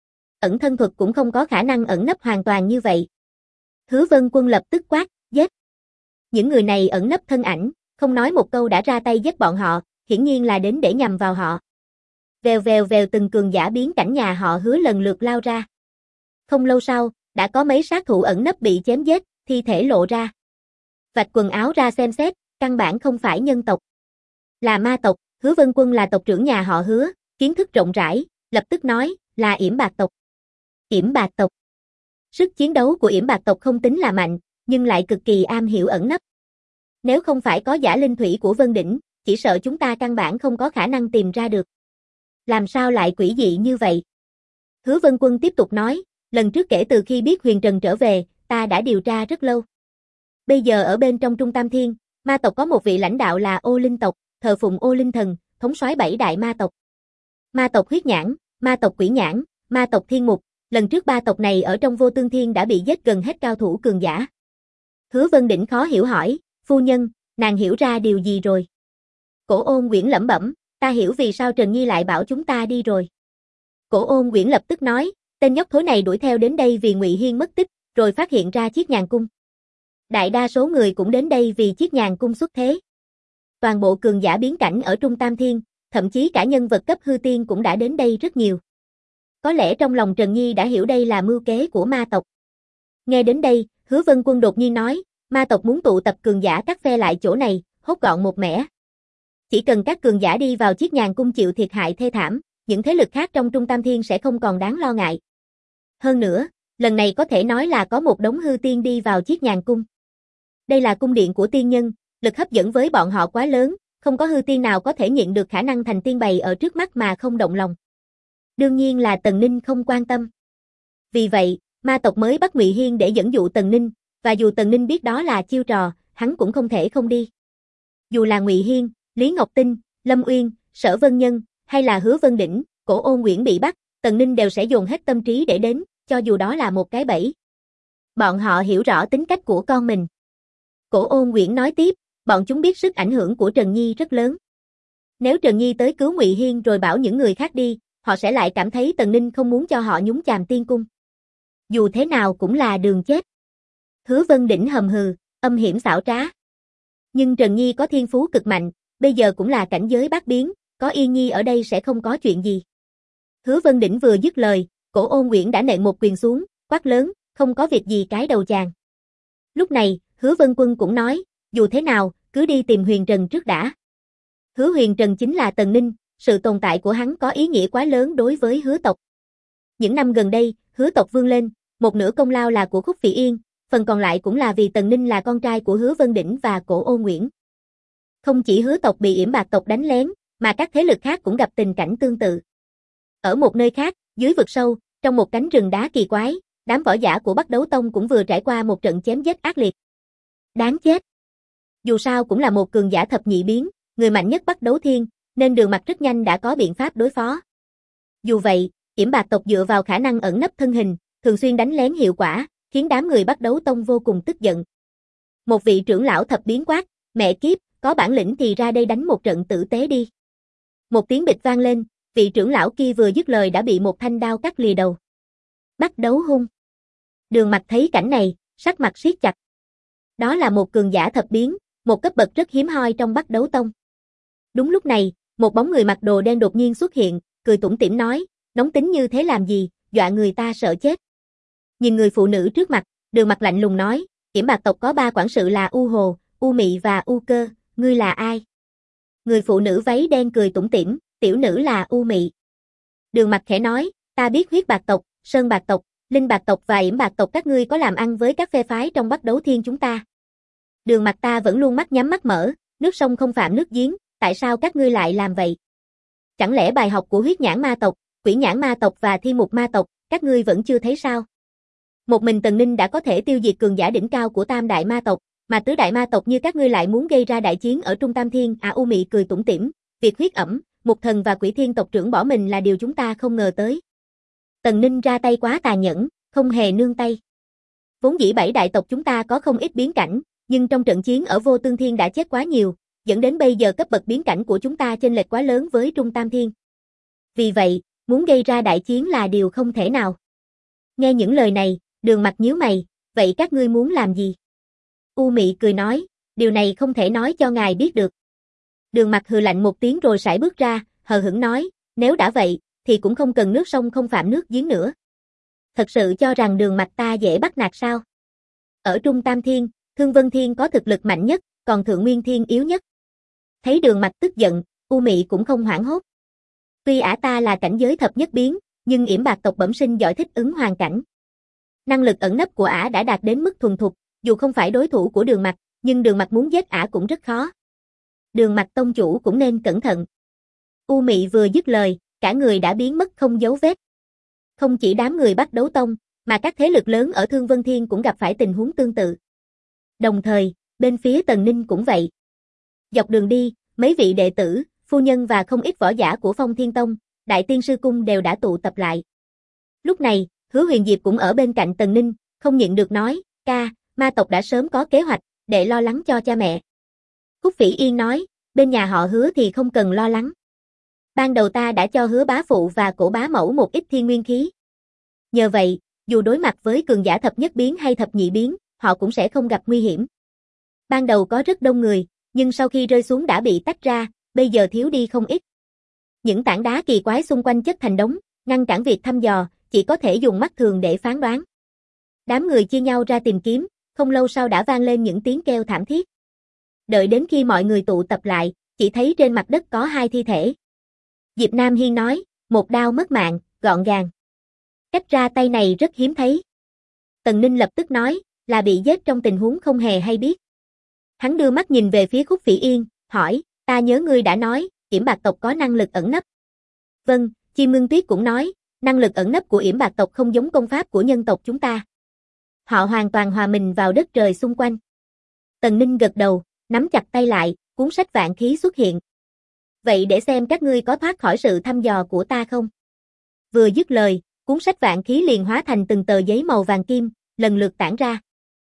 Ẩn thân thuật cũng không có khả năng ẩn nấp hoàn toàn như vậy. Hứa Vân Quân lập tức quát, giết. Những người này ẩn nấp thân ảnh, không nói một câu đã ra tay giết bọn họ, hiển nhiên là đến để nhằm vào họ. Vèo vèo vèo từng cường giả biến cảnh nhà họ Hứa lần lượt lao ra. Không lâu sau, đã có mấy sát thủ ẩn nấp bị chém giết, thi thể lộ ra. Vạch quần áo ra xem xét, căn bản không phải nhân tộc. Là ma tộc, Hứa Vân Quân là tộc trưởng nhà họ Hứa, kiến thức rộng rãi, lập tức nói, là Yểm Bạc tộc. Yểm Bạc tộc. Sức chiến đấu của Yểm Bạc tộc không tính là mạnh, nhưng lại cực kỳ am hiểu ẩn nấp. Nếu không phải có Giả Linh Thủy của Vân Đỉnh, chỉ sợ chúng ta căn bản không có khả năng tìm ra được. Làm sao lại quỷ dị như vậy? Hứa Vân Quân tiếp tục nói, lần trước kể từ khi biết Huyền Trần trở về, ta đã điều tra rất lâu. Bây giờ ở bên trong Trung Tam Thiên, ma tộc có một vị lãnh đạo là Ô Linh tộc, thờ phụng Ô Linh thần, thống soái 7 đại ma tộc. Ma tộc Huyết Nhãn, ma tộc Quỷ Nhãn, ma tộc Thiên Mục, lần trước ba tộc này ở trong Vô Tương Thiên đã bị giết gần hết cao thủ cường giả. Hứa Vân Đỉnh khó hiểu hỏi, phu nhân, nàng hiểu ra điều gì rồi? Cổ Ôn Uyển lẩm bẩm, ta hiểu vì sao Trần Nhi lại bảo chúng ta đi rồi. Cổ Ôn Uyển lập tức nói, tên nhóc thối này đuổi theo đến đây vì Ngụy Hiên mất tích, rồi phát hiện ra chiếc nhàn cung. Đại đa số người cũng đến đây vì chiếc nhàn cung xuất thế. Toàn bộ cường giả biến cảnh ở Trung Tam Thiên, thậm chí cả nhân vật cấp hư tiên cũng đã đến đây rất nhiều. Có lẽ trong lòng Trần Nhi đã hiểu đây là mưu kế của ma tộc. Nghe đến đây, Hứa Vân Quân đột nhiên nói, ma tộc muốn tụ tập cường giả các phe lại chỗ này, hốt gọn một mẻ. Chỉ cần các cường giả đi vào chiếc nhàn cung chịu thiệt hại thê thảm, những thế lực khác trong Trung Tam Thiên sẽ không còn đáng lo ngại. Hơn nữa, lần này có thể nói là có một đống hư tiên đi vào chiếc nhàn cung. Đây là cung điện của tiên nhân, lực hấp dẫn với bọn họ quá lớn, không có hư tiên nào có thể nhịn được khả năng thành tiên bày ở trước mắt mà không động lòng. Đương nhiên là Tần Ninh không quan tâm. Vì vậy, ma tộc mới bắt Ngụy Hiên để dẫn dụ Tần Ninh, và dù Tần Ninh biết đó là chiêu trò, hắn cũng không thể không đi. Dù là Ngụy Hiên, Lý Ngọc Tinh, Lâm Uyên, Sở Vân Nhân, hay là Hứa Vân Đỉnh, Cổ Ôn Uyển bị bắt, Tần Ninh đều sẽ dồn hết tâm trí để đến, cho dù đó là một cái bẫy. Bọn họ hiểu rõ tính cách của con mình. Cổ Ôn Uyển nói tiếp, bọn chúng biết sức ảnh hưởng của Trần Nhi rất lớn. Nếu Trần Nhi tới cứu Ngụy Hiên rồi bảo những người khác đi, họ sẽ lại cảm thấy Tần Ninh không muốn cho họ nhúng chàm tiên cung. Dù thế nào cũng là đường chết. Hứa Vân Đỉnh hầm hừ, âm hiểm xảo trá. Nhưng Trần Nhi có thiên phú cực mạnh, bây giờ cũng là cảnh giới bát biến, có Yên Nhi ở đây sẽ không có chuyện gì. Hứa Vân Đỉnh vừa dứt lời, Cổ Ôn Uyển đã nện một quyền xuống, quát lớn, không có việc gì cái đầu chàng. Lúc này, Hứa Vân Quân cũng nói, dù thế nào, cứ đi tìm Huyền Trần trước đã. Hứa Huyền Trần chính là Tần Ninh, sự tồn tại của hắn có ý nghĩa quá lớn đối với Hứa tộc. Những năm gần đây, Hứa tộc vươn lên, một nửa công lao là của Khúc Phỉ Yên, phần còn lại cũng là vì Tần Ninh là con trai của Hứa Vân Đỉnh và Cổ Ôn Uyển. Không chỉ Hứa tộc bị Yểm Bạc tộc đánh lén, mà các thế lực khác cũng gặp tình cảnh tương tự. Ở một nơi khác, dưới vực sâu, trong một cánh rừng đá kỳ quái, đám võ giả của Bắc Đấu Tông cũng vừa trải qua một trận chém giết ác liệt. Đáng chết. Dù sao cũng là một cường giả thập nhị biến, người mạnh nhất Bắc Đấu Thiên, nên Đường Mặt rất nhanh đã có biện pháp đối phó. Dù vậy, Yểm Bạc tộc dựa vào khả năng ẩn nấp thân hình, thường xuyên đánh lén hiệu quả, khiến đám người Bắc Đấu Tông vô cùng tức giận. Một vị trưởng lão thập biến quát, mẹ kiếp, có bản lĩnh thì ra đây đánh một trận tử tế đi. Một tiếng bịch vang lên, vị trưởng lão kia vừa dứt lời đã bị một thanh đao cắt lìa đầu. Bắc Đấu hung. Đường Mặt thấy cảnh này, sắc mặt siết chặt. Đó là một cường giả thập biến, một cấp bậc rất hiếm hoi trong Bắc Đấu Tông. Đúng lúc này, một bóng người mặc đồ đen đột nhiên xuất hiện, cười tủm tỉm nói, nóng tính như thế làm gì, dọa người ta sợ chết. Nhìn người phụ nữ trước mặt, Đường Mặc lạnh lùng nói, Yểm Bạc tộc có 3 quản sự là U Hồ, U Mị và U Cơ, ngươi là ai? Người phụ nữ váy đen cười tủm tỉm, tiểu nữ là U Mị. Đường Mặc khẽ nói, ta biết Huyết Bạc tộc, Sơn Bạc tộc, Linh Bạc tộc và Yểm Bạc tộc các ngươi có làm ăn với các phe phái trong Bắc Đấu Thiên chúng ta. Đường Mặc ta vẫn luôn mắt nhắm mắt mở, nước sông không phạm nước giếng, tại sao các ngươi lại làm vậy? Chẳng lẽ bài học của Huyết Nhãn Ma tộc, Quỷ Nhãn Ma tộc và Thiên Mục Ma tộc, các ngươi vẫn chưa thấy sao? Một mình Tần Ninh đã có thể tiêu diệt cường giả đỉnh cao của Tam Đại Ma tộc, mà Tứ Đại Ma tộc như các ngươi lại muốn gây ra đại chiến ở Trung Tam Thiên. U Mị cười tủm tỉm, việc Huyết Ẩm, Mục Thần và Quỷ Thiên tộc trưởng bỏ mình là điều chúng ta không ngờ tới. Tần Ninh ra tay quá tàn nhẫn, không hề nương tay. Vốn dĩ 7 đại tộc chúng ta có không ít biến cảnh, nhưng trong trận chiến ở Vô Tương Thiên đã chết quá nhiều, dẫn đến bây giờ cấp bậc biến cảnh của chúng ta chênh lệch quá lớn với Trung Tam Thiên. Vì vậy, muốn gây ra đại chiến là điều không thể nào. Nghe những lời này, Đường Mặc nhíu mày, vậy các ngươi muốn làm gì? U Mị cười nói, điều này không thể nói cho ngài biết được. Đường Mặc hừ lạnh một tiếng rồi sải bước ra, hờ hững nói, nếu đã vậy, thì cũng không cần nước sông không phạm nước giếng nữa. Thật sự cho rằng Đường Mặc ta dễ bắt nạt sao? Ở Trung Tam Thiên, Thương Vân Thiên có thực lực mạnh nhất, còn Thượng Nguyên Thiên yếu nhất. Thấy Đường Mặc tức giận, U Mị cũng không hoảng hốt. Tuy ả ta là cảnh giới thập nhất biến, nhưng Yểm Bạc tộc bẩm sinh giỏi thích ứng hoàn cảnh. Năng lực ẩn nấp của ả đã đạt đến mức thuần thục, dù không phải đối thủ của Đường Mặc, nhưng Đường Mặc muốn giết ả cũng rất khó. Đường Mặc tông chủ cũng nên cẩn thận. U Mị vừa dứt lời, cả người đã biến mất không dấu vết. Không chỉ đám người Bắc Đấu Tông, mà các thế lực lớn ở Thương Vân Thiên cũng gặp phải tình huống tương tự. Đồng thời, bên phía Tần Ninh cũng vậy. Dọc đường đi, mấy vị đệ tử, phu nhân và không ít võ giả của Phong Thiên Tông, Đại Tiên Sư Cung đều đã tụ tập lại. Lúc này, Hứa Huyền Diệp cũng ở bên cạnh Tần Ninh, không nhịn được nói, ca, ma tộc đã sớm có kế hoạch, để lo lắng cho cha mẹ. Khúc Phỉ Yên nói, bên nhà họ Hứa thì không cần lo lắng. Ban đầu ta đã cho Hứa bá phụ và Cổ bá mẫu một ít thiên nguyên khí. Nhờ vậy, dù đối mặt với cường giả thập nhất biến hay thập nhị biến, họ cũng sẽ không gặp nguy hiểm. Ban đầu có rất đông người, nhưng sau khi rơi xuống đã bị tách ra, bây giờ thiếu đi không ít. Những tảng đá kỳ quái xung quanh chất thành đống, ngăn cản việc thăm dò, chỉ có thể dùng mắt thường để phán đoán. Đám người chia nhau ra tìm kiếm, không lâu sau đã vang lên những tiếng kêu thảm thiết. Đợi đến khi mọi người tụ tập lại, chỉ thấy trên mặt đất có 2 thi thể. Diệp Nam Hiên nói, một đao mất mạng, gọn gàng. Cách ra tay này rất hiếm thấy. Tần Ninh lập tức nói, là bị giết trong tình huống không hề hay biết. Hắn đưa mắt nhìn về phía Khúc Phỉ Yên, hỏi, ta nhớ ngươi đã nói, Yểm Bạc tộc có năng lực ẩn nấp. Vâng, Chim Ngưng Tuyết cũng nói, năng lực ẩn nấp của Yểm Bạc tộc không giống công pháp của nhân tộc chúng ta. Họ hoàn toàn hòa mình vào đất trời xung quanh. Tần Ninh gật đầu, nắm chặt tay lại, cuốn sách vạn khí xuất hiện. Vậy để xem các ngươi có thoát khỏi sự thăm dò của ta không? Vừa dứt lời, cuốn sách vạn khí liền hóa thành từng tờ giấy màu vàng kim, lần lượt tản ra.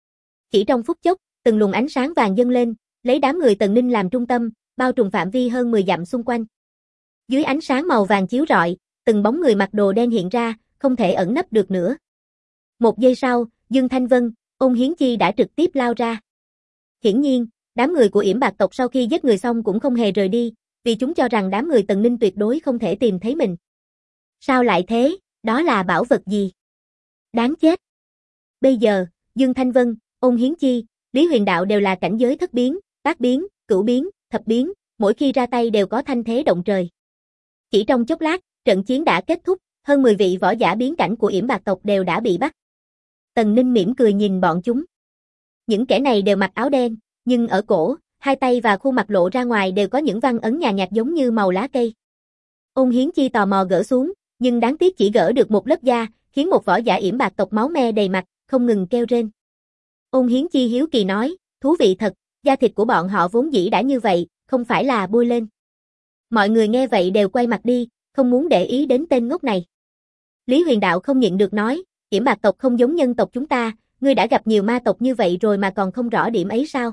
Chỉ trong phút chốc, từng luồng ánh sáng vàng dâng lên, lấy đám người Tần Ninh làm trung tâm, bao trùm phạm vi hơn 10 dặm xung quanh. Dưới ánh sáng màu vàng chiếu rọi, từng bóng người mặc đồ đen hiện ra, không thể ẩn nấp được nữa. Một giây sau, Dương Thanh Vân, Ôn Hiến Chi đã trực tiếp lao ra. Hiển nhiên, đám người của Yểm Bạc tộc sau khi giết người xong cũng không hề rời đi, vì chúng cho rằng đám người Tần Ninh tuyệt đối không thể tìm thấy mình. Sao lại thế, đó là bảo vật gì? Đáng chết. Bây giờ, Dương Thanh Vân, Ôn Hiến Chi, Lý Huyền Đạo đều là cảnh giới thất biến, bát biến, cửu biến, thập biến, mỗi khi ra tay đều có thanh thế động trời. Chỉ trong chốc lát, trận chiến đã kết thúc, hơn 10 vị võ giả biến cảnh của Yểm Bạc tộc đều đã bị bắt. Tần Ninh mỉm cười nhìn bọn chúng. Những kẻ này đều mặc áo đen, nhưng ở cổ, hai tay và khuôn mặt lộ ra ngoài đều có những văn ấn nhàn nhạt giống như màu lá cây. Ôn Hiến Chi tò mò gỡ xuống, nhưng đáng tiếc chỉ gỡ được một lớp da, khiến một võ giả Yểm Bạc tộc máu me đầy mặt, không ngừng kêu rên. Ôn Hiến Chi hiếu kỳ nói, thú vị thật, da thịt của bọn họ vốn dĩ đã như vậy, không phải là bôi lên. Mọi người nghe vậy đều quay mặt đi, không muốn để ý đến tên ngốc này. Lý Huyền Đạo không nhịn được nói, Yểm Bạc tộc không giống nhân tộc chúng ta, ngươi đã gặp nhiều ma tộc như vậy rồi mà còn không rõ điểm ấy sao?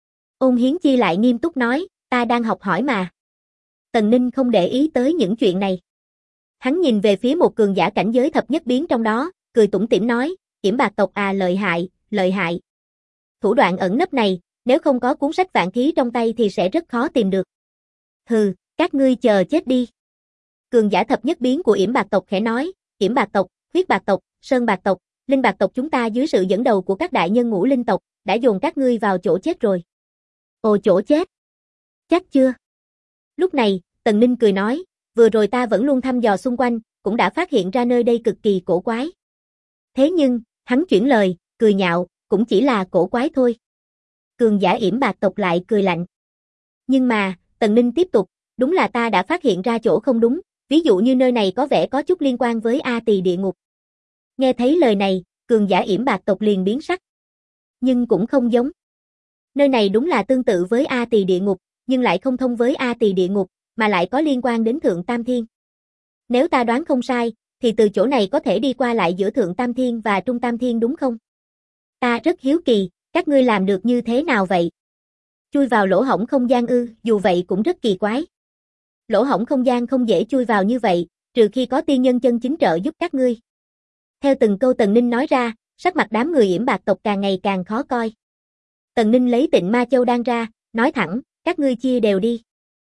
Ôn Hiến Chi lại nghiêm túc nói, ta đang học hỏi mà. Tần Ninh không để ý tới những chuyện này. Hắn nhìn về phía một cường giả cảnh giới thập nhất biến trong đó, cười tủm tỉm nói, Yểm Bạc tộc à, lợi hại, lợi hại. Thủ đoạn ẩn nấp này, Nếu không có cuốn sách vạn khí trong tay thì sẽ rất khó tìm được. Hừ, các ngươi chờ chết đi. Cường giả thập nhất biến của Yểm Bạc tộc khẽ nói, Yểm Bạc tộc, Huyết Bạc tộc, Sơn Bạc tộc, Linh Bạc tộc chúng ta dưới sự dẫn đầu của các đại nhân ngũ linh tộc, đã dồn các ngươi vào chỗ chết rồi. Ồ, chỗ chết? Chắc chưa? Lúc này, Tần Ninh cười nói, vừa rồi ta vẫn luôn thăm dò xung quanh, cũng đã phát hiện ra nơi đây cực kỳ cổ quái. Thế nhưng, hắn chuyển lời, cười nhạo, cũng chỉ là cổ quái thôi. Cường giả Yểm Bạc tộc lại cười lạnh. Nhưng mà, Tần Ninh tiếp tục, đúng là ta đã phát hiện ra chỗ không đúng, ví dụ như nơi này có vẻ có chút liên quan với A Tỳ địa ngục. Nghe thấy lời này, cường giả Yểm Bạc tộc liền biến sắc. Nhưng cũng không giống. Nơi này đúng là tương tự với A Tỳ địa ngục, nhưng lại không thông với A Tỳ địa ngục, mà lại có liên quan đến Thượng Tam Thiên. Nếu ta đoán không sai, thì từ chỗ này có thể đi qua lại giữa Thượng Tam Thiên và Trung Tam Thiên đúng không? Ta rất hiếu kỳ, các ngươi làm được như thế nào vậy? Chui vào lỗ hổng không gian ư, dù vậy cũng rất kỳ quái. Lỗ hổng không gian không dễ chui vào như vậy, trừ khi có tiên nhân chân chính trợ giúp các ngươi. Theo từng câu Tần Ninh nói ra, sắc mặt đám người Yểm Bạc tộc càng ngày càng khó coi. Tần Ninh lấy Tịnh Ma Châu đan ra, nói thẳng, các ngươi chia đều đi.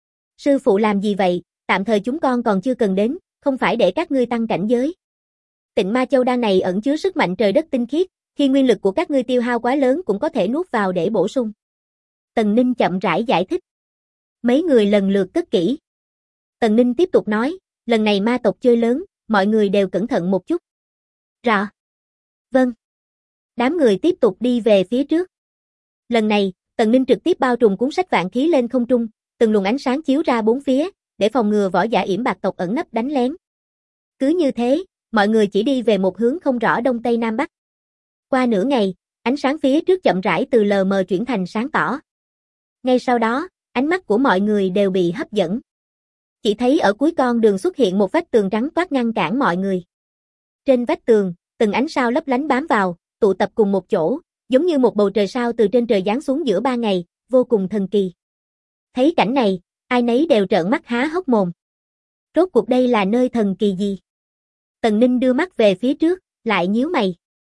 Sư phụ làm gì vậy, tạm thời chúng con còn chưa cần đến, không phải để các ngươi tăng cảnh giới. Tịnh Ma Châu đan này ẩn chứa sức mạnh trời đất tinh khiết, khi nguyên lực của các ngươi tiêu hao quá lớn cũng có thể nuốt vào để bổ sung. Tần Ninh chậm rãi giải thích. Mấy người lần lượt cất kỹ. Tần Ninh tiếp tục nói, lần này ma tộc chơi lớn, mọi người đều cẩn thận một chút. Rõ. Vâng. Đám người tiếp tục đi về phía trước. Lần này, Tần Ninh trực tiếp bao trùm cuốn sách vạn khí lên không trung, từng luồng ánh sáng chiếu ra bốn phía, để phòng ngừa võ giả Yểm Bạc tộc ẩn nấp đánh lén. Cứ như thế, mọi người chỉ đi về một hướng không rõ đông tây nam bắc. Qua nửa ngày, ánh sáng phía trước chậm rãi từ lờ mờ chuyển thành sáng tỏ. Ngay sau đó, ánh mắt của mọi người đều bị hấp dẫn. Chỉ thấy ở cuối con đường xuất hiện một vách tường trắng toát ngăn cản mọi người. Trên vách tường, từng ánh sao lấp lánh bám vào, tụ tập cùng một chỗ, giống như một bầu trời sao từ trên trời giáng xuống giữa ban ngày, vô cùng thần kỳ. Thấy cảnh này, ai nấy đều trợn mắt há hốc mồm. Rốt cuộc đây là nơi thần kỳ gì? Tần Ninh đưa mắt về phía trước, lại nhíu mày.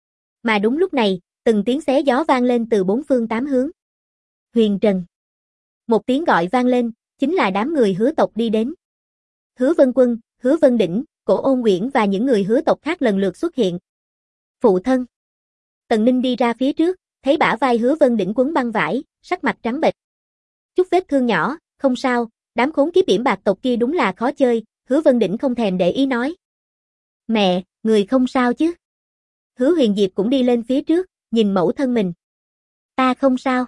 Mà đúng lúc này, từng tiếng xé gió vang lên từ bốn phương tám hướng. Huyền Trần. Một tiếng gọi vang lên, chính là đám người Hứa tộc đi đến. Hứa Vân Quân, Hứa Vân Đỉnh, Cổ Ôn Uyển và những người Hứa tộc khác lần lượt xuất hiện. Phụ thân. Tần Ninh đi ra phía trước, thấy bả vai Hứa Vân Đỉnh quấn băng vải, sắc mặt trắng bệch. Chút vết thương nhỏ, không sao, đám khốn kiếp Yểm Bạc tộc kia đúng là khó chơi, Hứa Vân Đỉnh không thèm để ý nói. Mẹ, người không sao chứ? Hứa Huyền Diệp cũng đi lên phía trước, nhìn mẫu thân mình. Ta không sao.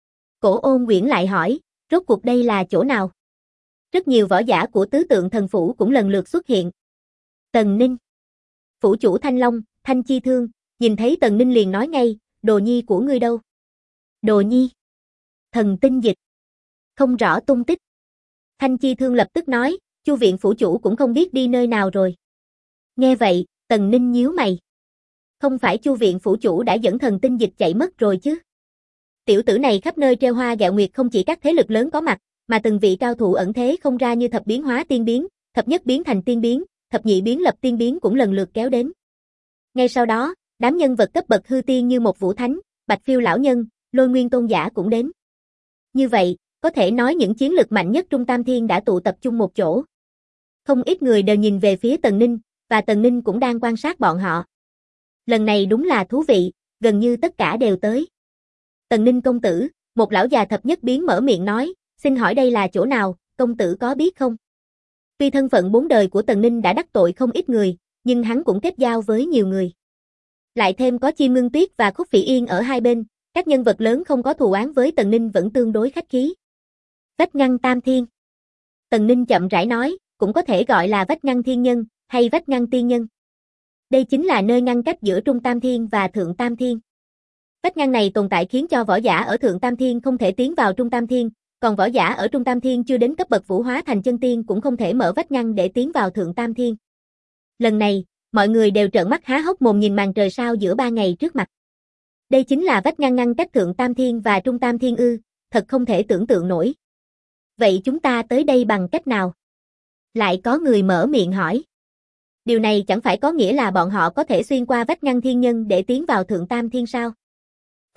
Cổ Ôn Uyển lại hỏi, rốt cuộc đây là chỗ nào? Rất nhiều võ giả của tứ tượng thần phủ cũng lần lượt xuất hiện. Tần Ninh. Phủ chủ Thanh Long, Thanh Chi Thương, nhìn thấy Tần Ninh liền nói ngay, đồ nhi của ngươi đâu? Đồ nhi. Thần tinh dịch. Không rõ tung tích. Thanh Chi Thương lập tức nói, Chu viện phủ chủ cũng không biết đi nơi nào rồi. Nghe vậy, Tần Ninh nhíu mày. Không phải Chu viện phủ chủ đã dẫn thần tinh dịch chạy mất rồi chứ? Tiểu tử này khắp nơi treo hoa gẹo nguyệt, không chỉ các thế lực lớn có mặt, mà từng vị cao thủ ẩn thế không ra như thập biến hóa tiên biến, thập nhất biến thành tiên biến, thập nhị biến lập tiên biến cũng lần lượt kéo đến. Ngay sau đó, đám nhân vật cấp bậc hư tiên như một Vũ Thánh, Bạch Phiêu lão nhân, Lôi Nguyên tôn giả cũng đến. Như vậy, có thể nói những chiến lực mạnh nhất Trung Tam Thiên đã tụ tập chung một chỗ. Không ít người đều nhìn về phía Tần Ninh, và Tần Ninh cũng đang quan sát bọn họ. Lần này đúng là thú vị, gần như tất cả đều tới. Tần Ninh công tử, một lão già thập nhất biến mở miệng nói, xin hỏi đây là chỗ nào, công tử có biết không? Tuy thân phận bốn đời của Tần Ninh đã đắc tội không ít người, nhưng hắn cũng kết giao với nhiều người. Lại thêm có Chim Ngưng Tuyết và Khúc Phỉ Yên ở hai bên, các nhân vật lớn không có thù oán với Tần Ninh vẫn tương đối khách khí. Vách ngăn Tam Thiên. Tần Ninh chậm rãi nói, cũng có thể gọi là vách ngăn thiên nhân, hay vách ngăn tiên nhân. Đây chính là nơi ngăn cách giữa Trung Tam Thiên và Thượng Tam Thiên. Vách ngăn này tồn tại khiến cho võ giả ở Thượng Tam Thiên không thể tiến vào Trung Tam Thiên, còn võ giả ở Trung Tam Thiên chưa đến cấp bậc vũ hóa thành chân tiên cũng không thể mở vách ngăn để tiến vào Thượng Tam Thiên. Lần này, mọi người đều trợn mắt há hốc mồm nhìn màn trời sao giữa ba ngày trước mặt. Đây chính là vách ngăn ngăn cách Thượng Tam Thiên và Trung Tam Thiên ư, thật không thể tưởng tượng nổi. Vậy chúng ta tới đây bằng cách nào? Lại có người mở miệng hỏi. Điều này chẳng phải có nghĩa là bọn họ có thể xuyên qua vách ngăn thiên nhân để tiến vào Thượng Tam Thiên sao?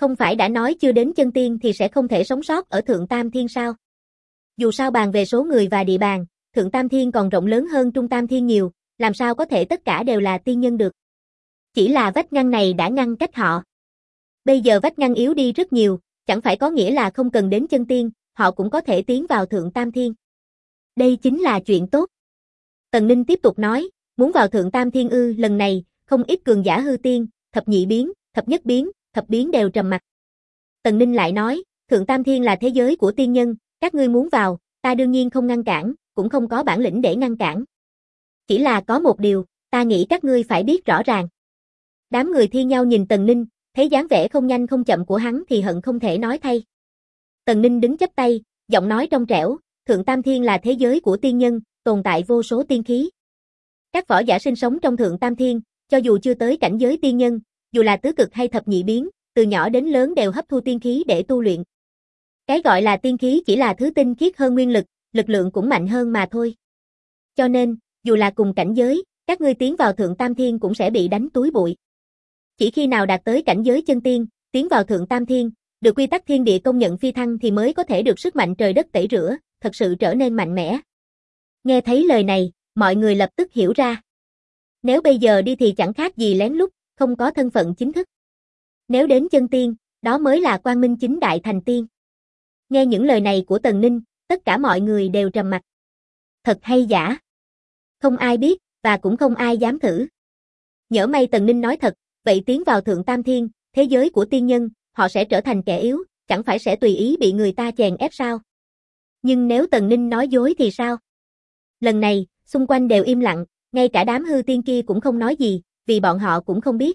Không phải đã nói chưa đến chân tiên thì sẽ không thể sống sót ở Thượng Tam Thiên sao? Dù sao bàn về số người và địa bàn, Thượng Tam Thiên còn rộng lớn hơn Trung Tam Thiên nhiều, làm sao có thể tất cả đều là tiên nhân được. Chỉ là vách ngăn này đã ngăn cách họ. Bây giờ vách ngăn yếu đi rất nhiều, chẳng phải có nghĩa là không cần đến chân tiên, họ cũng có thể tiến vào Thượng Tam Thiên. Đây chính là chuyện tốt. Tần Ninh tiếp tục nói, muốn vào Thượng Tam Thiên ư? Lần này, không ít cường giả hư tiên, thập nhị biến, thập nhất biến, thập biến đều trầm mặt. Tần Ninh lại nói, Thượng Tam Thiên là thế giới của tiên nhân, các ngươi muốn vào, ta đương nhiên không ngăn cản, cũng không có bản lĩnh để ngăn cản. Chỉ là có một điều, ta nghĩ các ngươi phải biết rõ ràng. Đám người thi nhau nhìn Tần Ninh, thấy dáng vẻ không nhanh không chậm của hắn thì hận không thể nói thay. Tần Ninh đứng chắp tay, giọng nói trong trẻo, Thượng Tam Thiên là thế giới của tiên nhân, tồn tại vô số tiên khí. Các võ giả sinh sống trong Thượng Tam Thiên, cho dù chưa tới cảnh giới tiên nhân, dù là tứ cực hay thập nhị biến, từ nhỏ đến lớn đều hấp thu tiên khí để tu luyện. Cái gọi là tiên khí chỉ là thứ tinh khiết hơn nguyên lực, lực lượng cũng mạnh hơn mà thôi. Cho nên, dù là cùng cảnh giới, các ngươi tiến vào Thượng Tam Thiên cũng sẽ bị đánh túi bụi. Chỉ khi nào đạt tới cảnh giới chân tiên, tiến vào Thượng Tam Thiên, được quy tắc thiên địa công nhận phi thăng thì mới có thể được sức mạnh trời đất tẩy rửa, thật sự trở nên mạnh mẽ. Nghe thấy lời này, mọi người lập tức hiểu ra. Nếu bây giờ đi thì chẳng khác gì lén lút, không có thân phận chính thức. Nếu đến chân tiên, đó mới là quang minh chính đại thành tiên. Nghe những lời này của Tần Ninh, tất cả mọi người đều trầm mặc. Thật hay giả? Không ai biết, và cũng không ai dám thử. Nhỡ may Tần Ninh nói thật, vậy tiến vào Thượng Tam Thiên, thế giới của tiên nhân, họ sẽ trở thành kẻ yếu, chẳng phải sẽ tùy ý bị người ta chèn ép sao? Nhưng nếu Tần Ninh nói dối thì sao? Lần này, xung quanh đều im lặng, ngay cả đám hư tiên kia cũng không nói gì, vì bọn họ cũng không biết.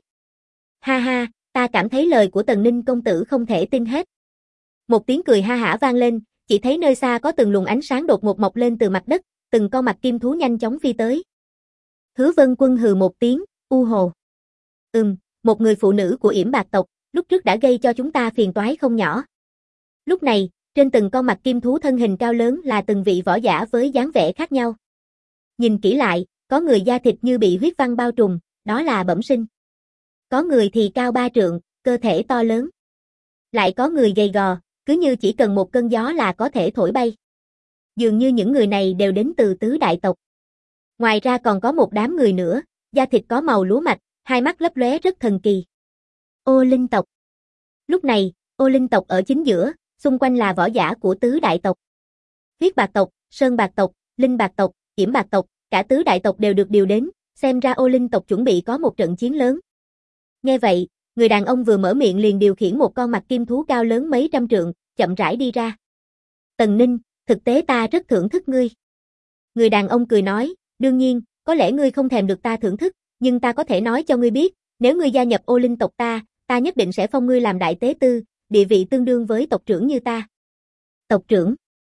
Ha ha, ta cảm thấy lời của Tần Ninh công tử không thể tin hết. Một tiếng cười ha hả vang lên, chỉ thấy nơi xa có từng luồng ánh sáng đột ngột mọc lên từ mặt đất, từng con mặt kim thú nhanh chóng phi tới. Hứa Vân Quân hừ một tiếng, u hồ. Một người phụ nữ của Yểm Bạc tộc, lúc trước đã gây cho chúng ta phiền toái không nhỏ. Lúc này, trên từng con mặt kim thú thân hình cao lớn là từng vị võ giả với dáng vẻ khác nhau. Nhìn kỹ lại, có người da thịt như bị huyết văn bao trùm, đó là bẩm sinh. Có người thì cao 3 trượng, cơ thể to lớn. Lại có người gầy gò, cứ như chỉ cần một cơn gió là có thể thổi bay. Dường như những người này đều đến từ tứ đại tộc. Ngoài ra còn có một đám người nữa, da thịt có màu lúa mạch, hai mắt lấp lóe rất thần kỳ. Ô Linh tộc. Lúc này, Ô Linh tộc ở chính giữa, xung quanh là võ giả của tứ đại tộc. Huyết Bạc tộc, Sơn Bạc tộc, Linh Bạc tộc, Yểm Bạc tộc, cả tứ đại tộc đều được điều đến, xem ra Ô Linh tộc chuẩn bị có một trận chiến lớn. Nghe vậy, người đàn ông vừa mở miệng liền điều khiển một con mặt kim thú cao lớn mấy trăm trượng, chậm rãi đi ra. Tần Ninh, thực tế ta rất thưởng thức ngươi. Người đàn ông cười nói, đương nhiên, có lẽ ngươi không thèm được ta thưởng thức, nhưng ta có thể nói cho ngươi biết, nếu ngươi gia nhập Ô Linh tộc ta nhất định sẽ phong ngươi làm đại tế tư, địa vị tương đương với tộc trưởng như ta. Tộc trưởng.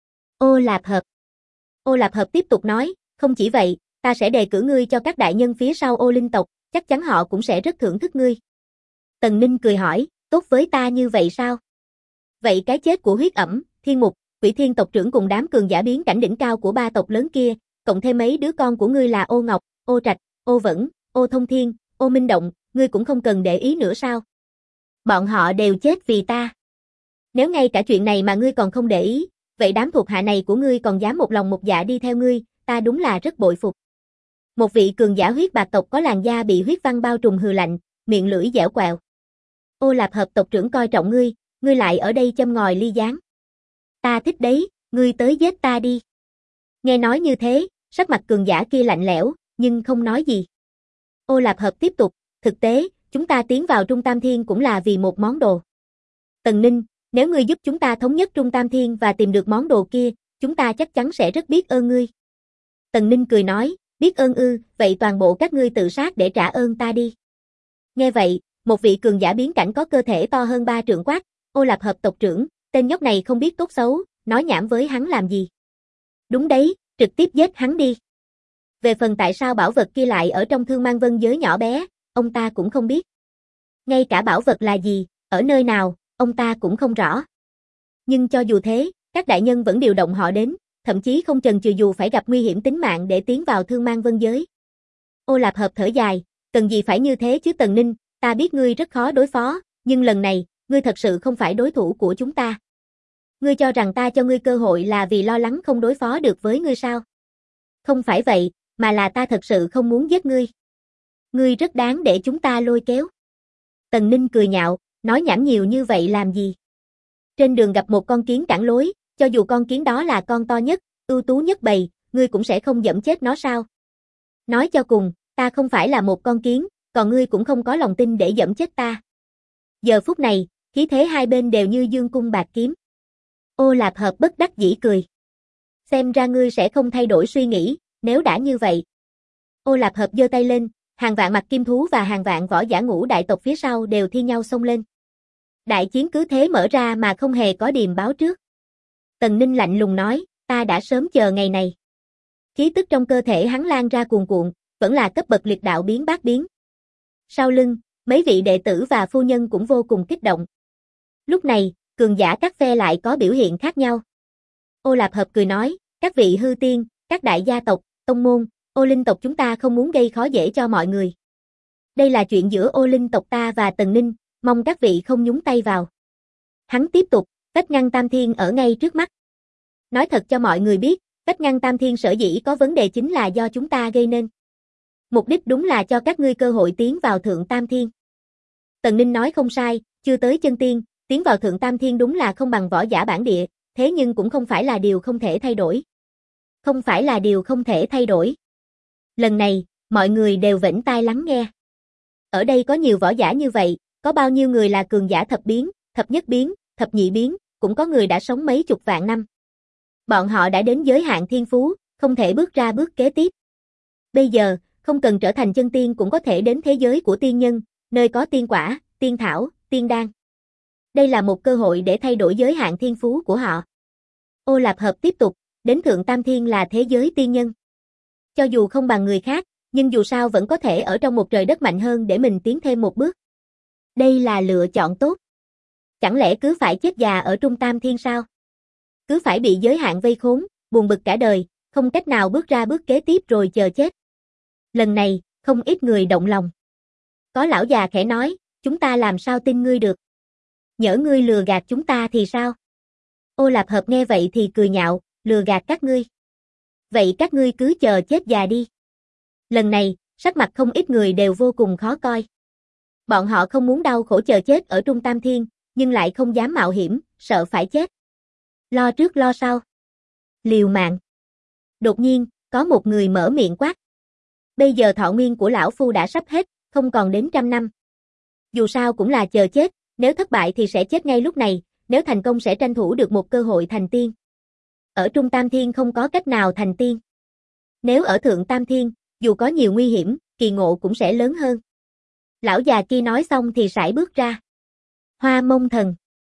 Ô Lạp Hợp. Ô Lạp Hợp tiếp tục nói, không chỉ vậy, ta sẽ đề cử ngươi cho các đại nhân phía sau Ô Linh tộc, chắc chắn họ cũng sẽ rất thưởng thức ngươi. Tần Ninh cười hỏi, tốt với ta như vậy sao? Vậy cái chết của Huyết Ẩm, Thiên Mục, Quỷ Thiên tộc trưởng cùng đám cường giả biến cảnh đỉnh cao của 3 tộc lớn kia, cộng thêm mấy đứa con của ngươi là Ô Ngọc, Ô Trạch, Ô Vẫn, Ô Thông Thiên, Ô Minh Động, ngươi cũng không cần để ý nữa sao? Bọn họ đều chết vì ta. Nếu ngay cả chuyện này mà ngươi còn không để ý, vậy đám thuộc hạ này của ngươi còn dám một lòng một dạ đi theo ngươi, ta đúng là rất bội phục. Một vị cường giả Huyết Bạc tộc có làn da bị huyết văn bao trùm hừ lạnh, miệng lưỡi dẻo quẹo. Ô Lạp Hợp tộc trưởng coi trọng ngươi lại ở đây châm ngòi ly gián. Ta thích đấy, ngươi tới giết ta đi. Nghe nói như thế, sắc mặt cường giả kia lạnh lẽo, nhưng không nói gì. Ô Lạp Hợp tiếp tục, thực tế, chúng ta tiến vào Trung Tam Thiên cũng là vì một món đồ. Tần Ninh, nếu ngươi giúp chúng ta thống nhất Trung Tam Thiên và tìm được món đồ kia, chúng ta chắc chắn sẽ rất biết ơn ngươi. Tần Ninh cười nói, biết ơn ư, vậy toàn bộ các ngươi tự sát để trả ơn ta đi. Nghe vậy, một vị cường giả biến cảnh có cơ thể to hơn 3 trượng quát, Ô Lạp Hợp tộc trưởng, tên nhóc này không biết tốt xấu, nói nhảm với hắn làm gì. Đúng đấy, trực tiếp giết hắn đi. Về phần tại sao bảo vật kia lại ở trong Thương Mang Vân giới nhỏ bé, ông ta cũng không biết. Ngay cả bảo vật là gì, ở nơi nào, ông ta cũng không rõ. Nhưng cho dù thế, các đại nhân vẫn điều động họ đến, thậm chí không chần chừ dù phải gặp nguy hiểm tính mạng để tiến vào Thương Mang Vân giới. Ô Lạp Hợp thở dài, cần gì phải như thế chứ Tần Ninh, ta biết ngươi rất khó đối phó, nhưng lần này, ngươi thật sự không phải đối thủ của chúng ta. Ngươi cho rằng ta cho ngươi cơ hội là vì lo lắng không đối phó được với ngươi sao? Không phải vậy, mà là ta thật sự không muốn giết ngươi. Ngươi rất đáng để chúng ta lôi kéo. Tần Ninh cười nhạo, nói nhảm nhiều như vậy làm gì? Trên đường gặp một con kiến cản lối, cho dù con kiến đó là con to nhất, ưu tú nhất bầy, ngươi cũng sẽ không giẫm chết nó sao? Nói cho cùng, ta không phải là một con kiến, còn ngươi cũng không có lòng tin để giẫm chết ta. Giờ phút này, khí thế hai bên đều như dương cung bạc kiếm. Ô Lạp Hợp bất đắc dĩ cười. Xem ra ngươi sẽ không thay đổi suy nghĩ, nếu đã như vậy. Ô Lạp Hợp giơ tay lên, hàng vạn mặt kim thú và hàng vạn võ giả ngũ đại tộc phía sau đều thi nhau xông lên. Đại chiến cứ thế mở ra mà không hề có điềm báo trước. Tần Ninh lạnh lùng nói, ta đã sớm chờ ngày này. Khí tức trong cơ thể hắn lan ra cuồn cuộn, vẫn là cấp bậc liệt đạo biến bát biến. Sau lưng, mấy vị đệ tử và phu nhân cũng vô cùng kích động. Lúc này, cường giả các phe lại có biểu hiện khác nhau. Ô Lạp Hợp cười nói, các vị hư tiên, các đại gia tộc, tông môn, Ô Linh tộc chúng ta không muốn gây khó dễ cho mọi người. Đây là chuyện giữa Ô Linh tộc ta và Tần Ninh, mong các vị không nhúng tay vào. Hắn tiếp tục, vách ngăn Tam Thiên ở ngay trước mắt. Nói thật cho mọi người biết, vách ngăn Tam Thiên sở dĩ có vấn đề chính là do chúng ta gây nên. Mục đích đúng là cho các ngươi cơ hội tiến vào Thượng Tam Thiên. Tần Ninh nói không sai, chưa tới chân tiên, tiến vào Thượng Tam Thiên đúng là không bằng võ giả bản địa, thế nhưng cũng không phải là điều không thể thay đổi. Không phải là điều không thể thay đổi. Lần này, mọi người đều vểnh tai lắng nghe. Ở đây có nhiều võ giả như vậy, có bao nhiêu người là cường giả thập biến, thập nhất biến, thập nhị biến, cũng có người đã sống mấy chục vạn năm. Bọn họ đã đến giới hạn thiên phú, không thể bước ra bước kế tiếp. Bây giờ, không cần trở thành chân tiên cũng có thể đến thế giới của tiên nhân, nơi có tiên quả, tiên thảo, tiên đan. Đây là một cơ hội để thay đổi giới hạn thiên phú của họ. Ô Lạp Hợp tiếp tục, đến Thượng Tam Thiên là thế giới tiên nhân. Cho dù không bằng người khác, nhưng dù sao vẫn có thể ở trong một trời đất mạnh hơn để mình tiến thêm một bước. Đây là lựa chọn tốt. Chẳng lẽ cứ phải chết già ở Trung Tam Thiên sao? Cứ phải bị giới hạn vây khốn, buồn bực cả đời, không cách nào bước ra bước kế tiếp rồi chờ chết. Lần này, không ít người động lòng. Có lão già khẽ nói, chúng ta làm sao tin ngươi được? Nhỡ ngươi lừa gạt chúng ta thì sao? Ô Lạp Hợp nghe vậy thì cười nhạo, lừa gạt các ngươi. Vậy các ngươi cứ chờ chết già đi. Lần này, sắc mặt không ít người đều vô cùng khó coi. Bọn họ không muốn đau khổ chờ chết ở Trung Tam Thiên, nhưng lại không dám mạo hiểm, sợ phải chết. Lo trước lo sau. Liều mạng. Đột nhiên, có một người mở miệng quát. Bây giờ thọ nguyên của lão phu đã sắp hết, không còn đến 100 năm. Dù sao cũng là chờ chết, nếu thất bại thì sẽ chết ngay lúc này, nếu thành công sẽ tranh thủ được một cơ hội thành tiên. Ở Trung Tam Thiên không có cách nào thành tiên. Nếu ở Thượng Tam Thiên, dù có nhiều nguy hiểm, kỳ ngộ cũng sẽ lớn hơn. Lão già kia nói xong thì sải bước ra. Hoa Mông Thần.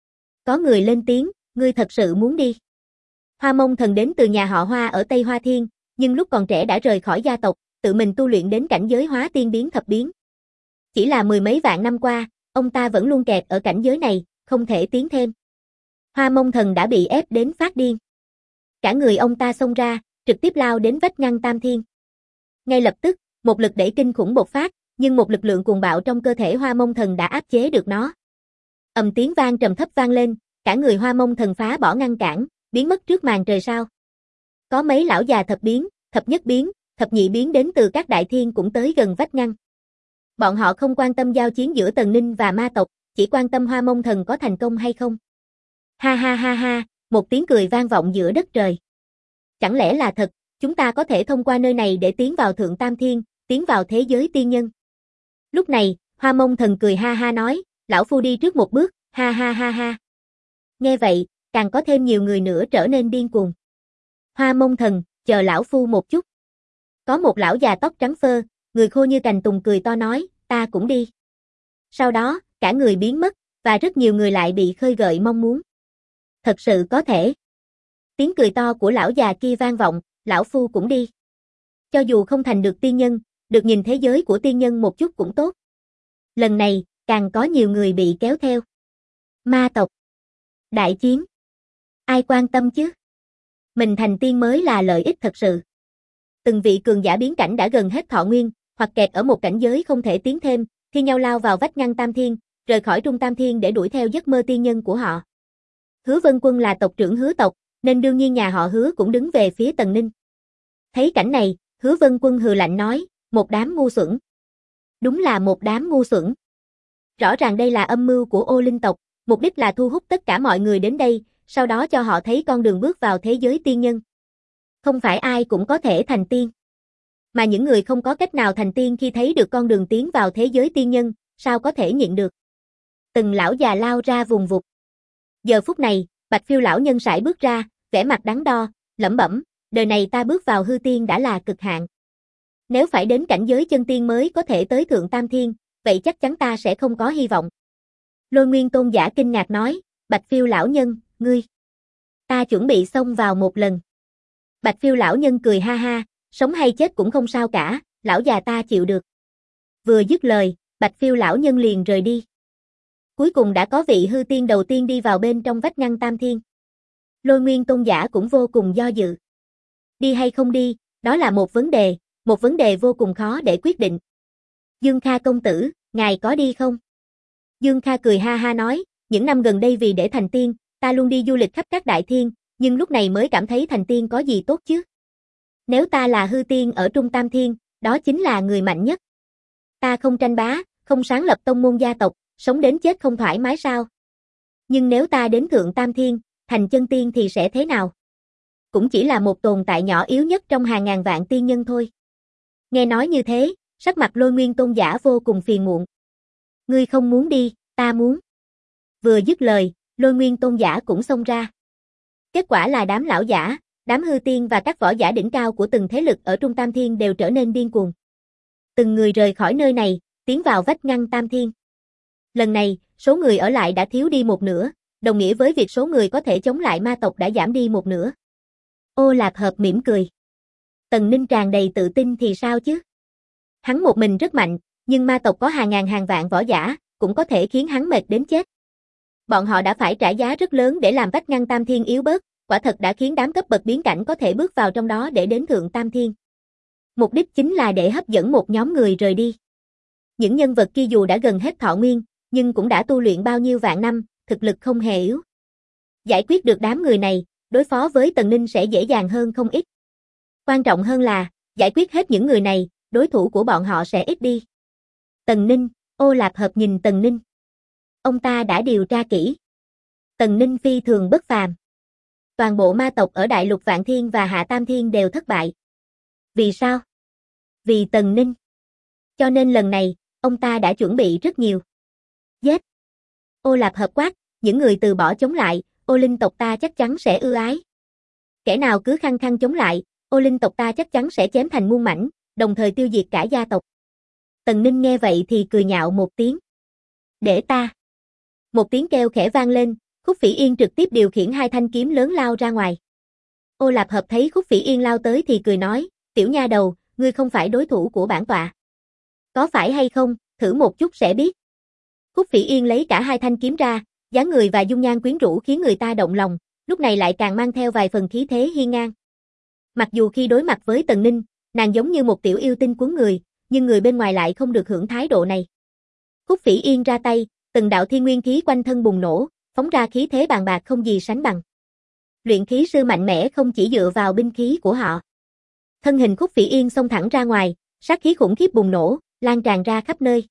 Có người lên tiếng, ngươi thật sự muốn đi. Hoa Mông Thần đến từ nhà họ Hoa ở Tây Hoa Thiên, nhưng lúc còn trẻ đã rời khỏi gia tộc, tự mình tu luyện đến cảnh giới hóa tiên biến thập biến. Chỉ là mười mấy vạn năm qua, ông ta vẫn luôn kẹt ở cảnh giới này, không thể tiến thêm. Hoa Mông Thần đã bị ép đến phát điên. Cả người ông ta xông ra, trực tiếp lao đến vách ngăn Tam Thiên. Ngay lập tức, một lực đẩy kinh khủng bộc phát, nhưng một lực lượng cuồng bạo trong cơ thể Hoa Mông Thần đã áp chế được nó. Ầm tiếng vang trầm thấp vang lên, cả người Hoa Mông Thần phá bỏ ngăn cản, biến mất trước màn trời sao. Có mấy lão già thập biến, thập nhất biến, thập nhị biến đến từ các đại thiên cũng tới gần vách ngăn. Bọn họ không quan tâm giao chiến giữa Tần Ninh và ma tộc, chỉ quan tâm Hoa Mông Thần có thành công hay không. Ha ha ha ha, một tiếng cười vang vọng giữa đất trời. Chẳng lẽ là thật, chúng ta có thể thông qua nơi này để tiến vào Thượng Tam Thiên, tiến vào thế giới tiên nhân. Lúc này, Hoa Mông Thần cười ha ha nói, lão phu đi trước một bước, ha ha ha ha. Nghe vậy, càng có thêm nhiều người nữa trở nên điên cuồng. Hoa Mông Thần, chờ lão phu một chút. Có một lão già tóc trắng phơ, người khô như cành tùng cười to nói, ta cũng đi. Sau đó, cả người biến mất, và rất nhiều người lại bị khơi gợi mong muốn. Thật sự có thể. Tiếng cười to của lão già kia vang vọng, lão phu cũng đi. Cho dù không thành được tiên nhân, được nhìn thế giới của tiên nhân một chút cũng tốt. Lần này, càng có nhiều người bị kéo theo. Ma tộc. Đại chiến. Ai quan tâm chứ? Mình thành tiên mới là lợi ích thật sự. Từng vị cường giả biến cảnh đã gần hết thọ nguyên, hoặc kẹt ở một cảnh giới không thể tiến thêm, thi nhau lao vào vách ngăn Tam Thiên, rời khỏi Trung Tam Thiên để đuổi theo giấc mơ tiên nhân của họ. Hứa Vân Quân là tộc trưởng Hứa tộc, nên đương nhiên nhà họ Hứa cũng đứng về phía Tần Ninh. Thấy cảnh này, Hứa Vân Quân hừ lạnh nói, một đám ngu xuẩn. Đúng là một đám ngu xuẩn. Rõ ràng đây là âm mưu của Ô Linh tộc, mục đích là thu hút tất cả mọi người đến đây, sau đó cho họ thấy con đường bước vào thế giới tiên nhân. Không phải ai cũng có thể thành tiên. Mà những người không có cách nào thành tiên khi thấy được con đường tiến vào thế giới tiên nhân, sao có thể nhịn được. Từng lão già lao ra vùng vụt. Giờ phút này, Bạch Phiêu lão nhân sải bước ra, vẻ mặt đắn đo, lẩm bẩm, đời này ta bước vào hư tiên đã là cực hạn. Nếu phải đến cảnh giới chân tiên mới có thể tới thượng tam thiên, vậy chắc chắn ta sẽ không có hy vọng. Lôi Nguyên Tôn giả kinh ngạc nói, Bạch Phiêu lão nhân, ngươi. Ta chuẩn bị xông vào một lần. Bạch Phiêu lão nhân cười ha ha, sống hay chết cũng không sao cả, lão già ta chịu được. Vừa dứt lời, Bạch Phiêu lão nhân liền rời đi. Cuối cùng đã có vị hư tiên đầu tiên đi vào bên trong vách ngăn tam thiên. Lôi Nguyên Tôn giả cũng vô cùng do dự. Đi hay không đi, đó là một vấn đề vô cùng khó để quyết định. Dương Kha công tử, ngài có đi không? Dương Kha cười ha ha nói, những năm gần đây vì để thành tiên, ta luôn đi du lịch khắp các đại thiên, nhưng lúc này mới cảm thấy thành tiên có gì tốt chứ. Nếu ta là hư tiên ở Trung Tam Thiên, đó chính là người mạnh nhất. Ta không tranh bá, không sáng lập tông môn gia tộc, sống đến chết không thoải mái sao? Nhưng nếu ta đến Thượng Tam Thiên, thành chân tiên thì sẽ thế nào? Cũng chỉ là một tồn tại nhỏ yếu nhất trong hàng ngàn vạn tiên nhân thôi. Nghe nói như thế, sắc mặt Lôi Nguyên Tôn giả vô cùng phiền muộn. Ngươi không muốn đi, ta muốn. Vừa dứt lời, Lôi Nguyên Tôn giả cũng xông ra. Kết quả là đám lão giả, đám hư tiên và các võ giả đỉnh cao của từng thế lực ở Trung Tam Thiên đều trở nên điên cuồng. Từng người rời khỏi nơi này, tiến vào vách ngăn Tam Thiên. Lần này, số người ở lại đã thiếu đi một nửa, đồng nghĩa với việc số người có thể chống lại ma tộc đã giảm đi một nửa. Ô Lạp Hợp mỉm cười. Tần Ninh tràn đầy tự tin thì sao chứ? Hắn một mình rất mạnh, nhưng ma tộc có hàng ngàn hàng vạn võ giả, cũng có thể khiến hắn mệt đến chết. Bọn họ đã phải trả giá rất lớn để làm vách ngăn Tam Thiên yếu bớt, quả thật đã khiến đám cấp bậc biến cảnh có thể bước vào trong đó để đến Thượng Tam Thiên. Mục đích chính là để hấp dẫn một nhóm người rời đi. Những nhân vật kia dù đã gần hết thọ nguyên, nhưng cũng đã tu luyện bao nhiêu vạn năm, thực lực không hề yếu. Giải quyết được đám người này, đối phó với Tần Ninh sẽ dễ dàng hơn không ít. Quan trọng hơn là, giải quyết hết những người này, đối thủ của bọn họ sẽ ít đi. Tần Ninh, Ô Lạp Hợp nhìn Tần Ninh. Ông ta đã điều tra kỹ. Tần Ninh phi thường bất phàm. Toàn bộ ma tộc ở Đại Lục Vạn Thiên và Hạ Tam Thiên đều thất bại. Vì sao? Vì Tần Ninh. Cho nên lần này, ông ta đã chuẩn bị rất nhiều. Giết! Ô Lạp Hợp quát, những người từ bỏ chống lại, Ô Linh tộc ta chắc chắn sẽ ưa ái. Kẻ nào cứ khăng khăng chống lại, Ô Linh tộc ta chắc chắn sẽ chém thành muôn mảnh, đồng thời tiêu diệt cả gia tộc. Tần Ninh nghe vậy thì cười nhạo một tiếng. Để ta! Một tiếng kêu khẽ vang lên, Khúc Phỉ Yên trực tiếp điều khiển hai thanh kiếm lớn lao ra ngoài. Ô Lạp Hợp thấy Khúc Phỉ Yên lao tới thì cười nói, tiểu nha đầu, ngươi không phải đối thủ của bản tọa. Có phải hay không, thử một chút sẽ biết. Khúc Phỉ Yên lấy cả hai thanh kiếm ra, dáng người và dung nhan quyến rũ khiến người ta động lòng, lúc này lại càng mang theo vài phần khí thế hiên ngang. Mặc dù khi đối mặt với Tần Ninh, nàng giống như một tiểu yêu tinh cuốn người, nhưng người bên ngoài lại không được hưởng thái độ này. Khúc Phỉ Yên ra tay, từng đạo thiên nguyên khí quanh thân bùng nổ, phóng ra khí thế bàn bạc không gì sánh bằng. Luyện khí sư mạnh mẽ không chỉ dựa vào binh khí của họ. Thân hình Khúc Phỉ Yên xông thẳng ra ngoài, sát khí khủng khiếp bùng nổ, lan tràn ra khắp nơi.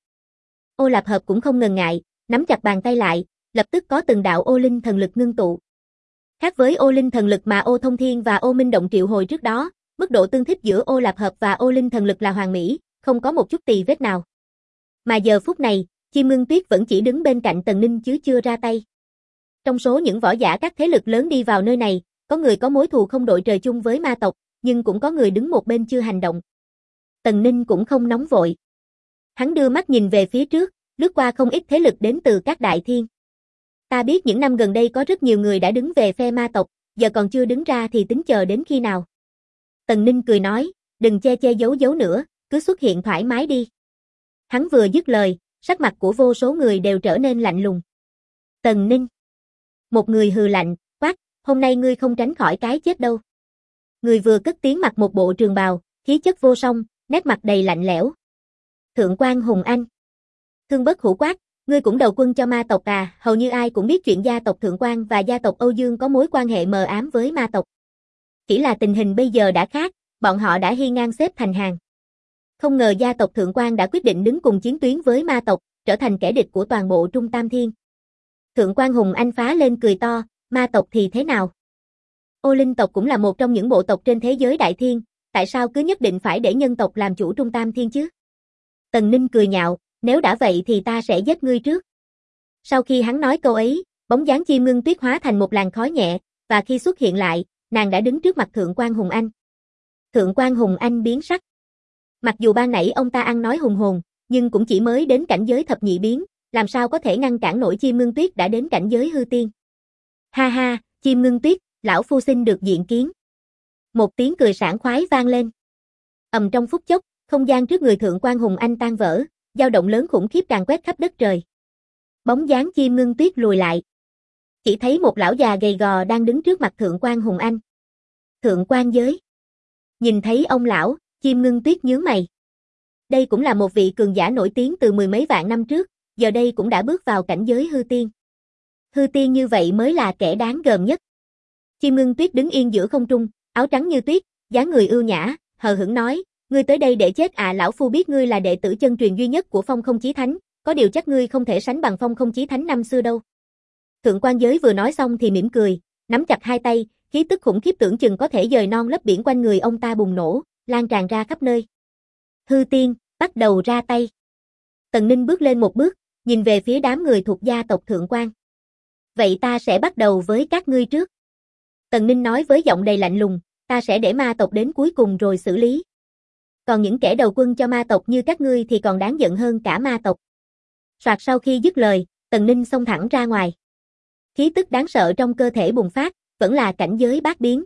Ô Lạp Hợp cũng không ngần ngại, nắm chặt bàn tay lại, lập tức có từng đạo ô linh thần lực ngưng tụ. Khác với ô linh thần lực mà Ô Thông Thiên và Ô Minh Động triệu hồi trước đó, mức độ tương thích giữa Ô Lạp Hợp và ô linh thần lực là hoàn mỹ, không có một chút tì vết nào. Mà giờ phút này, Chim Ngưng Tuyết vẫn chỉ đứng bên cạnh Tần Ninh chứ chưa ra tay. Trong số những võ giả các thế lực lớn đi vào nơi này, có người có mối thù không đội trời chung với ma tộc, nhưng cũng có người đứng một bên chưa hành động. Tần Ninh cũng không nóng vội. Hắn đưa mắt nhìn về phía trước, lướt qua không ít thế lực đến từ các đại thiên. Ta biết những năm gần đây có rất nhiều người đã đứng về phe ma tộc, giờ còn chưa đứng ra thì tính chờ đến khi nào. Tần Ninh cười nói, đừng che che giấu giấu nữa, cứ xuất hiện thoải mái đi. Hắn vừa dứt lời, sắc mặt của vô số người đều trở nên lạnh lùng. Tần Ninh. Một người hừ lạnh, quát, hôm nay ngươi không tránh khỏi cái chết đâu. Người vừa cất tiếng mặc một bộ trường bào, khí chất vô song, nét mặt đầy lạnh lẽo. Thượng quan Hùng Anh. Thương Bất Hủ quát, Ngươi cũng đầu quân cho ma tộc à? Hầu như ai cũng biết chuyện gia tộc Thượng Quan và gia tộc Âu Dương có mối quan hệ mờ ám với ma tộc. Chỉ là tình hình bây giờ đã khác, bọn họ đã hiên ngang xếp thành hàng. Không ngờ gia tộc Thượng Quan đã quyết định đứng cùng chiến tuyến với ma tộc, trở thành kẻ địch của toàn bộ Trung Tam Thiên. Thượng Quan Hùng Anh phá lên cười to, ma tộc thì thế nào? Ô Linh tộc cũng là một trong những bộ tộc trên thế giới đại thiên, tại sao cứ nhất định phải để nhân tộc làm chủ Trung Tam Thiên chứ? Tần Ninh cười nhạo, nếu đã vậy thì ta sẽ giết ngươi trước. Sau khi hắn nói câu ấy, bóng dáng Chim Ngưng Tuyết hóa thành một làn khói nhẹ, và khi xuất hiện lại, nàng đã đứng trước mặt Thượng Quan Hùng Anh. Thượng Quan Hùng Anh biến sắc. Mặc dù ban nãy ông ta ăn nói hùng hồn, nhưng cũng chỉ mới đến cảnh giới thập nhị biến, làm sao có thể ngăn cản nổi Chim Ngưng Tuyết đã đến cảnh giới hư tiên. Ha ha, Chim Ngưng Tuyết, lão phu xin được diện kiến. Một tiếng cười sảng khoái vang lên. Trong phút chốc, không gian trước người Thượng Quan Hùng Anh tan vỡ, dao động lớn khủng khiếp càn quét khắp đất trời. Bóng dáng Chim Ngưng Tuyết lùi lại. Chỉ thấy một lão già gầy gò đang đứng trước mặt Thượng Quan Hùng Anh. Thượng Quan giới. Nhìn thấy ông lão, Chim Ngưng Tuyết nhướng mày. Đây cũng là một vị cường giả nổi tiếng từ mười mấy vạn năm trước, giờ đây cũng đã bước vào cảnh giới hư tiên. Hư tiên như vậy mới là kẻ đáng gờm nhất. Chim Ngưng Tuyết đứng yên giữa không trung, áo trắng như tuyết, dáng người ưu nhã, hờ hững nói, ngươi tới đây để chết à? Lão phu biết ngươi là đệ tử chân truyền duy nhất của Phong Không Chí Thánh, có điều chắc ngươi không thể sánh bằng Phong Không Chí Thánh năm xưa đâu. Thượng Quan giới vừa nói xong thì mỉm cười, nắm chặt hai tay, khí tức khủng khiếp tưởng chừng có thể dời non lấp biển quanh người ông ta bùng nổ, lan tràn ra khắp nơi. Hư tiên, bắt đầu ra tay. Tần Ninh bước lên một bước, nhìn về phía đám người thuộc gia tộc Thượng Quan. Vậy ta sẽ bắt đầu với các ngươi trước. Tần Ninh nói với giọng đầy lạnh lùng, ta sẽ để ma tộc đến cuối cùng rồi xử lý. Còn những kẻ đầu quân cho ma tộc như các ngươi thì còn đáng giận hơn cả ma tộc. Soạt sau khi dứt lời, Tần Ninh xông thẳng ra ngoài. Khí tức đáng sợ trong cơ thể bùng phát, vẫn là cảnh giới bát biến.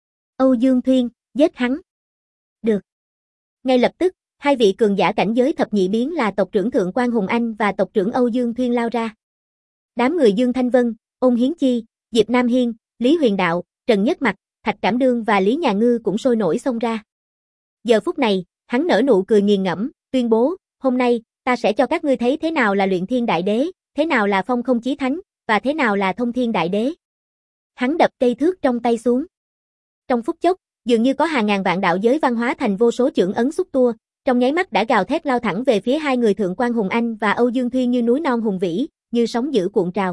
Âu Dương Thuyên, giết hắn. Được. Ngay lập tức, hai vị cường giả cảnh giới thập nhị biến là tộc trưởng Thượng Quan Hùng Anh và tộc trưởng Âu Dương Thuyên lao ra. Đám người Dương Thanh Vân, Ôn Hiến Chi, Diệp Nam Hiên, Lý Huyền Đạo, Trần Nhất Mặc, Thạch Trảm Đương và Lý Nhà Ngư cũng sôi nổi xông ra. Giờ phút này, hắn nở nụ cười nghiền ngẫm, tuyên bố, hôm nay, ta sẽ cho các ngươi thấy thế nào là luyện thiên đại đế, thế nào là phong không chí thánh, và thế nào là thông thiên đại đế. Hắn đập cây thước trong tay xuống. Trong phút chốc, dường như có hàng ngàn vạn đạo giới văn hóa thành vô số chưởng ấn xúc tua, trong nháy mắt đã gào thét lao thẳng về phía hai người Thượng Quan Hùng Anh và Âu Dương Thuyên như núi non hùng vĩ, như sóng dữ cuộn trào.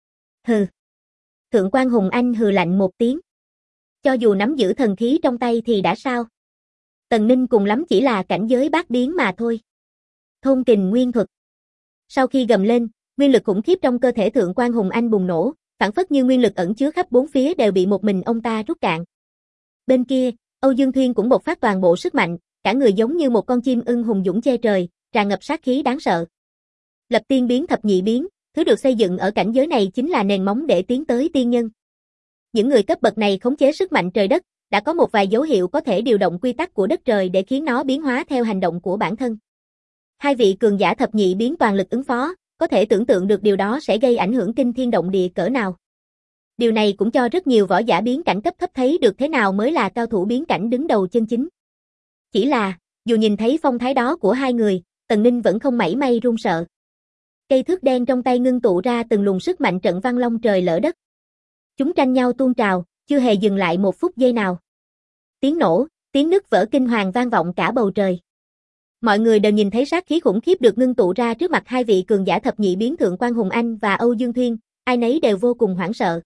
Hừ. Thượng Quan Hùng Anh hừ lạnh một tiếng. Cho dù nắm giữ thần khí trong tay thì đã sao? Tần Ninh cùng lắm chỉ là cảnh giới bát biến mà thôi. Thôn kình nguyên thuật. Sau khi gầm lên, nguyên lực khủng khiếp trong cơ thể Thượng Quan Hùng Anh bùng nổ, phảng phất như nguyên lực ẩn chứa khắp bốn phía đều bị một mình ông ta rút cạn. Bên kia, Âu Dương Thuyên cũng bộc phát toàn bộ sức mạnh, cả người giống như một con chim ưng hùng dũng che trời, tràn ngập sát khí đáng sợ. Lập tiên biến thập nhị biến, thứ được xây dựng ở cảnh giới này chính là nền móng để tiến tới tiên nhân. Những người cấp bậc này khống chế sức mạnh trời đất, đã có một vài dấu hiệu có thể điều động quy tắc của đất trời để khiến nó biến hóa theo hành động của bản thân. Hai vị cường giả thập nhị biến toàn lực ứng phó, có thể tưởng tượng được điều đó sẽ gây ảnh hưởng kinh thiên động địa cỡ nào. Điều này cũng cho rất nhiều võ giả biến cảnh cấp thấp thấy được thế nào mới là cao thủ biến cảnh đứng đầu chân chính. Chỉ là, dù nhìn thấy phong thái đó của hai người, Tần Ninh vẫn không mảy may run sợ. Cây thước đen trong tay ngưng tụ ra từng luồng sức mạnh trận văn long trời lở đất. Chúng tranh nhau tuôn trào, chưa hề dừng lại một phút giây nào. Tiếng nổ, tiếng nứt vỡ kinh hoàng vang vọng cả bầu trời. Mọi người đều nhìn thấy sát khí khủng khiếp được ngưng tụ ra trước mặt hai vị cường giả thập nhị biến Thượng Quan Hùng Anh và Âu Dương Thuyên, ai nấy đều vô cùng hoảng sợ.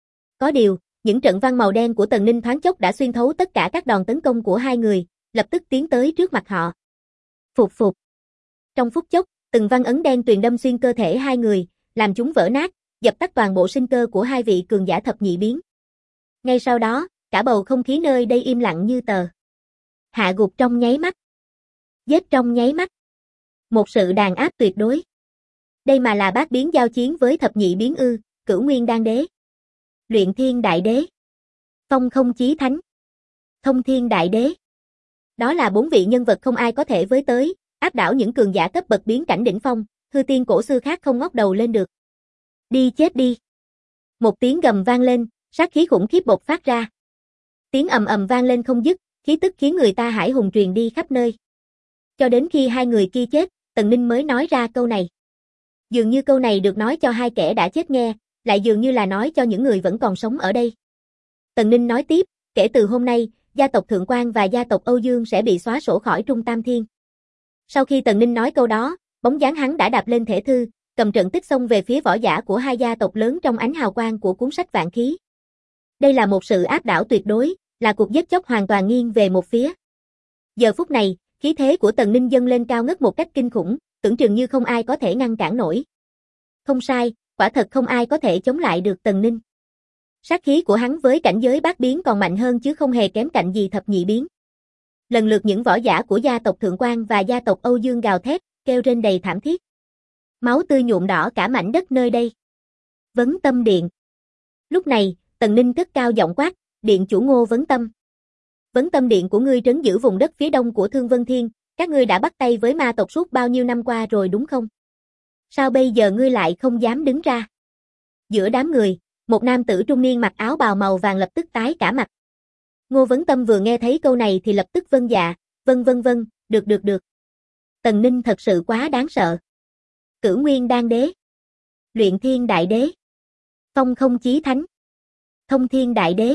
Có điều, những trận văn màu đen của Tần Ninh thoáng chốc đã xuyên thấu tất cả các đòn tấn công của hai người, lập tức tiến tới trước mặt họ. Phục phục. Trong phút chốc, từng văn ấn đen tuyền đâm xuyên cơ thể hai người, làm chúng vỡ nát, dập tắt toàn bộ sinh cơ của hai vị cường giả thập nhị biến. Ngay sau đó, cả bầu không khí nơi đây im lặng như tờ. Hạ gục trong nháy mắt. Giết trong nháy mắt. Một sự đàn áp tuyệt đối. Đây mà là bát biến giao chiến với thập nhị biến ư, Cửu Nguyên Đan Đế, Luyện Thiên Đại Đế, Phong Không Chí Thánh, Thông Thiên Đại Đế. Đó là bốn vị nhân vật không ai có thể với tới, áp đảo những cường giả cấp bậc biến cảnh đỉnh phong, hư tiên cổ xưa khác không ngóc đầu lên được. Đi chết đi. Một tiếng gầm vang lên, sát khí khủng khiếp bộc phát ra. Tiếng ầm ầm vang lên không dứt, khí tức khiến người ta hãi hùng truyền đi khắp nơi. Cho đến khi hai người kia chết, Tần Ninh mới nói ra câu này. Dường như câu này được nói cho hai kẻ đã chết nghe, lại dường như là nói cho những người vẫn còn sống ở đây. Tần Ninh nói tiếp, kể từ hôm nay, gia tộc Thượng Quan và gia tộc Âu Dương sẽ bị xóa sổ khỏi Trung Tam Thiên. Sau khi Tần Ninh nói câu đó, bóng dáng hắn đã đạp lên thể thư, cầm trận tích xông về phía võ giả của hai gia tộc lớn trong ánh hào quang của cuốn sách vạn khí. Đây là một sự áp đảo tuyệt đối, là cuộc giết chóc hoàn toàn nghiêng về một phía. Giờ phút này, khí thế của Tần Ninh dâng lên cao ngất một cách kinh khủng, tưởng chừng như không ai có thể ngăn cản nổi. Không sai, quả thật không ai có thể chống lại được Tần Ninh. Sát khí của hắn với cảnh giới bát biến còn mạnh hơn chứ không hề kém cạnh gì thập nhị biến. Lần lượt những võ giả của gia tộc Thượng Quan và gia tộc Âu Dương gào thét, kêu rên đầy thảm thiết. Máu tươi nhuộm đỏ cả mảnh đất nơi đây. Vấn Tâm Điện. Lúc này, Tần Ninh cất cao giọng quát, điện chủ Ngô Vấn Tâm. Vấn Tâm Điện của ngươi trấn giữ vùng đất phía đông của Thương Vân Thiên, các ngươi đã bắt tay với ma tộc suốt bao nhiêu năm qua rồi đúng không? Sao bây giờ ngươi lại không dám đứng ra? Giữa đám người, một nam tử trung niên mặc áo bào màu vàng lập tức tái cả mặt. Ngô Vấn Tâm vừa nghe thấy câu này thì lập tức vâng dạ, vâng, được. Tần Ninh thật sự quá đáng sợ. Cửu Nguyên Đan Đế, Luyện Thiên Đại Đế, Phong Không Chí Thánh, Thông Thiên Đại Đế.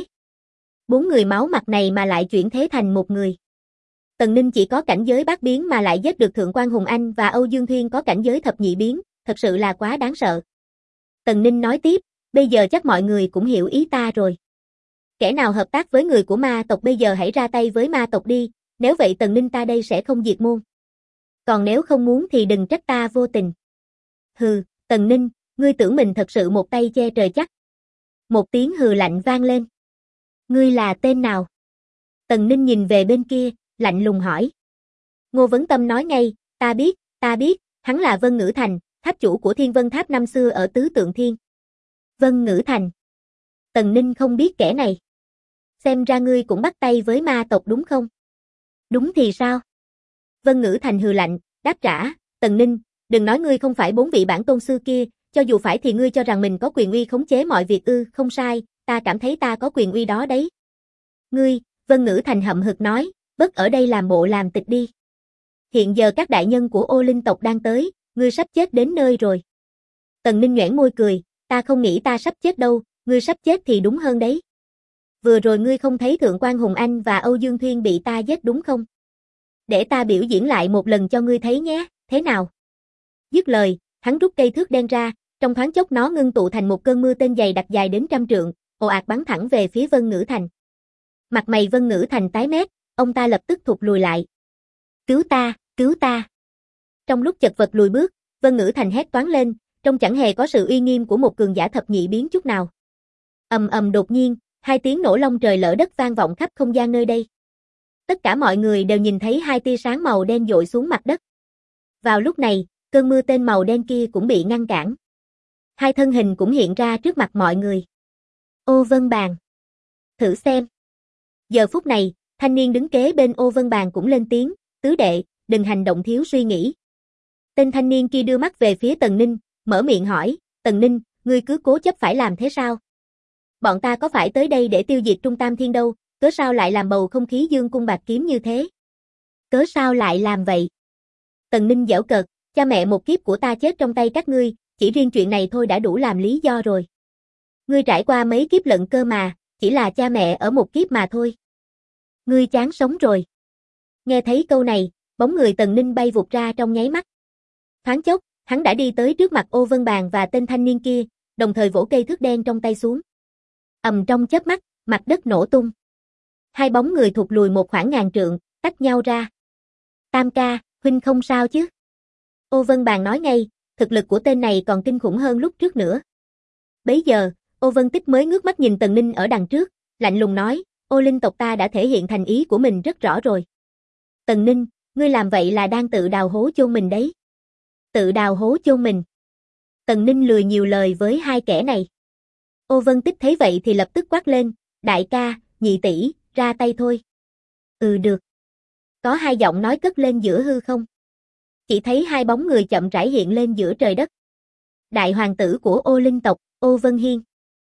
4 người máu mặt này mà lại chuyển thế thành một người. Tần Ninh chỉ có cảnh giới bát biến mà lại giết được Thượng Quan Hùng Anh và Âu Dương Thuyên có cảnh giới thập nhị biến, thật sự là quá đáng sợ. Tần Ninh nói tiếp, bây giờ chắc mọi người cũng hiểu ý ta rồi. Kẻ nào hợp tác với người của ma tộc bây giờ hãy ra tay với ma tộc đi, nếu vậy Tần Ninh ta đây sẽ không diệt môn. Còn nếu không muốn thì đừng trách ta vô tình. Hừ, Tần Ninh, ngươi tưởng mình thật sự một tay che trời chắc. Một tiếng hừ lạnh vang lên. Ngươi là tên nào? Tần Ninh nhìn về bên kia, lạnh lùng hỏi. Ngô Vấn Tâm nói ngay, ta biết, hắn là Vân Ngữ Thành, tháp chủ của Thiên Vân Tháp năm xưa ở Tứ Tượng Thiên. Vân Ngữ Thành. Tần Ninh không biết kẻ này. Xem ra ngươi cũng bắt tay với ma tộc đúng không? Đúng thì sao? Vân Ngữ Thành hừ lạnh, đáp trả, Tần Ninh, đừng nói ngươi không phải 4 vị bản tôn sư kia, cho dù phải thì ngươi cho rằng mình có quyền uy khống chế mọi việc ư? Không sai, ta cảm thấy ta có quyền uy đó đấy. Ngươi, Vân Ngữ Thành hậm hực nói, bớt ở đây làm bộ làm tịch đi. Hiện giờ các đại nhân của Ô Linh tộc đang tới, ngươi sắp chết đến nơi rồi. Tần Ninh nhoẻn môi cười, ta không nghĩ ta sắp chết đâu, ngươi sắp chết thì đúng hơn đấy. Vừa rồi ngươi không thấy Thượng Quan Hùng Anh và Âu Dương Thuyên bị ta giết đúng không? Để ta biểu diễn lại một lần cho ngươi thấy nhé, thế nào? Dứt lời, hắn rút cây thước đen ra, trong thoáng chốc nó ngưng tụ thành một cơn mưa tên dày đặc dài đến 100 trượng, ồ ạt bắn thẳng về phía Vân Ngữ Thành. Mặt mày Vân Ngữ Thành tái mét, ông ta lập tức thụt lùi lại. Cứu ta, cứu ta. Trong lúc chật vật lùi bước, Vân Ngữ Thành hét toáng lên, trông chẳng hề có sự uy nghiêm của một cường giả thập nhị biến chút nào. Ầm ầm đột nhiên, 2 tiếng nổ long trời lở đất vang vọng khắp không gian nơi đây. Tất cả mọi người đều nhìn thấy 2 tia sáng màu đen dội xuống mặt đất. Vào lúc này, cơn mưa tên màu đen kia cũng bị ngăn cản. 2 thân hình cũng hiện ra trước mặt mọi người. Ô Vân Bàn. Thử xem. Giờ phút này, thanh niên đứng kế bên Ô Vân Bàn cũng lên tiếng, tứ đệ, đừng hành động thiếu suy nghĩ. Tên thanh niên kia đưa mắt về phía Tần Ninh, mở miệng hỏi, Tần Ninh, ngươi cứ cố chấp phải làm thế sao? Bọn ta có phải tới đây để tiêu diệt Trung Tam Thiên đâu, cớ sao lại làm bầu không khí dương cung bạc kiếm như thế? Cớ sao lại làm vậy? Tần Ninh giễu cợt, cha mẹ một kiếp của ta chết trong tay các ngươi, chỉ riêng chuyện này thôi đã đủ làm lý do rồi. Ngươi trải qua mấy kiếp lận cơ mà, chỉ là cha mẹ ở một kiếp mà thôi. Ngươi chán sống rồi. Nghe thấy câu này, bóng người Tần Ninh bay vụt ra trong nháy mắt. Thoáng chốc, hắn đã đi tới trước mặt Ô Vân Bàn và tên thanh niên kia, đồng thời vỗ cây thước đen trong tay xuống. Ầm trong chớp mắt, mặt đất nổ tung. 2 bóng người thụt lùi một khoảng ngàn trượng, tách nhau ra. Tam ca, huynh không sao chứ? Ô Vân Bàn nói ngay, thực lực của tên này còn kinh khủng hơn lúc trước nữa. Bấy giờ, Ô Vân Tích mới ngước mắt nhìn Tần Ninh ở đằng trước, lạnh lùng nói, Ô Linh tộc ta đã thể hiện thành ý của mình rất rõ rồi. Tần Ninh, ngươi làm vậy là đang tự đào hố chôn mình đấy. Tự đào hố chôn mình. Tần Ninh lười nhiều lời với 2 kẻ này. Ô Vân Tích thấy vậy thì lập tức quát lên, đại ca, nhị tỷ, ra tay thôi. Ừ được. Có 2 giọng nói cất lên giữa hư không. Chỉ thấy 2 bóng người chậm rãi hiện lên giữa trời đất. Đại hoàng tử của Ô Linh tộc, Ô Vân Hiên.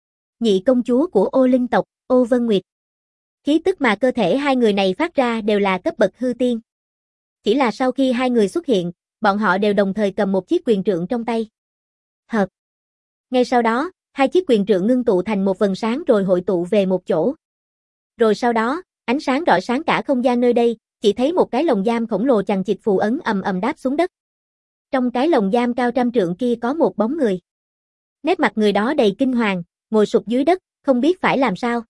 Nhị công chúa của Ô Linh tộc, Ô Vân Nguyệt. Khí tức mà cơ thể 2 người này phát ra đều là cấp bậc hư tiên. Chỉ là sau khi 2 người xuất hiện, bọn họ đều đồng thời cầm một chiếc quyền trượng trong tay. Hợp. Ngay sau đó, hai chiếc quyền trượng ngưng tụ thành một vầng sáng rồi hội tụ về một chỗ. Rồi sau đó, ánh sáng rọi sáng cả không gian nơi đây, chỉ thấy một cái lồng giam khổng lồ chằng chịt phù ấn ầm ầm đáp xuống đất. Trong cái lồng giam cao trăm trượng kia có một bóng người. Nét mặt người đó đầy kinh hoàng, ngồi sụp dưới đất, không biết phải làm sao.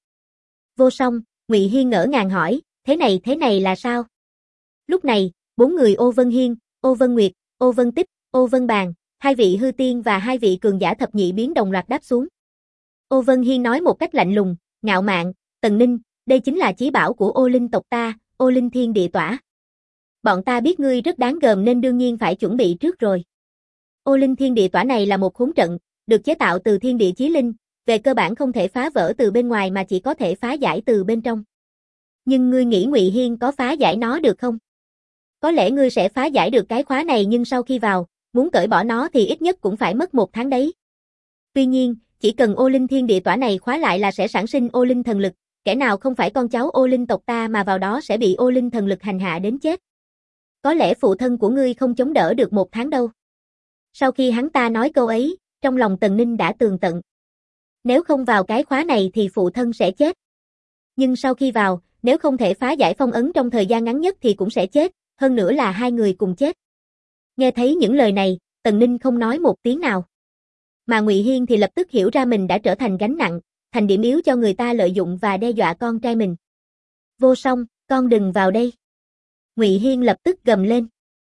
Vô Song, Ngụy Hiên ngỡ ngàng hỏi, thế này là sao? Lúc này, bốn người Ô Vân Hiên, Ô Vân Nguyệt, Ô Vân Tích, Ô Vân Bàn, hai vị hư tiên và hai vị cường giả thập nhị biến đồng loạt đáp xuống. Ô Vân Hiên nói một cách lạnh lùng, ngạo mạn, Tần Ninh, đây chính là chí bảo của Ô Linh tộc ta, Ô Linh Thiên Địa Tỏa. Bọn ta biết ngươi rất đáng gờm nên đương nhiên phải chuẩn bị trước rồi. Ô Linh Thiên Địa Tỏa này là một khốn trận, được chế tạo từ thiên địa chí linh, về cơ bản không thể phá vỡ từ bên ngoài mà chỉ có thể phá giải từ bên trong. Nhưng ngươi nghĩ Ngụy Hiên có phá giải nó được không? Có lẽ ngươi sẽ phá giải được cái khóa này nhưng sau khi vào, muốn cởi bỏ nó thì ít nhất cũng phải mất 1 tháng đấy. Tuy nhiên, chỉ cần Ô Linh Thiên Địa Tỏa này khóa lại là sẽ sản sinh Ô Linh thần lực, kẻ nào không phải con cháu Ô Linh tộc ta mà vào đó sẽ bị Ô Linh thần lực hành hạ đến chết. Có lẽ phụ thân của ngươi không chống đỡ được 1 tháng đâu. Sau khi hắn ta nói câu ấy, trong lòng Tần Ninh đã tường tận. Nếu không vào cái khóa này thì phụ thân sẽ chết. Nhưng sau khi vào, nếu không thể phá giải phong ấn trong thời gian ngắn nhất thì cũng sẽ chết, hơn nữa là hai người cùng chết. Nghe thấy những lời này, Tần Ninh không nói một tiếng nào. Mà Ngụy Hiên thì lập tức hiểu ra mình đã trở thành gánh nặng, thành điểm yếu cho người ta lợi dụng và đe dọa con trai mình. Vô Song, con đừng vào đây. Ngụy Hiên lập tức gầm lên.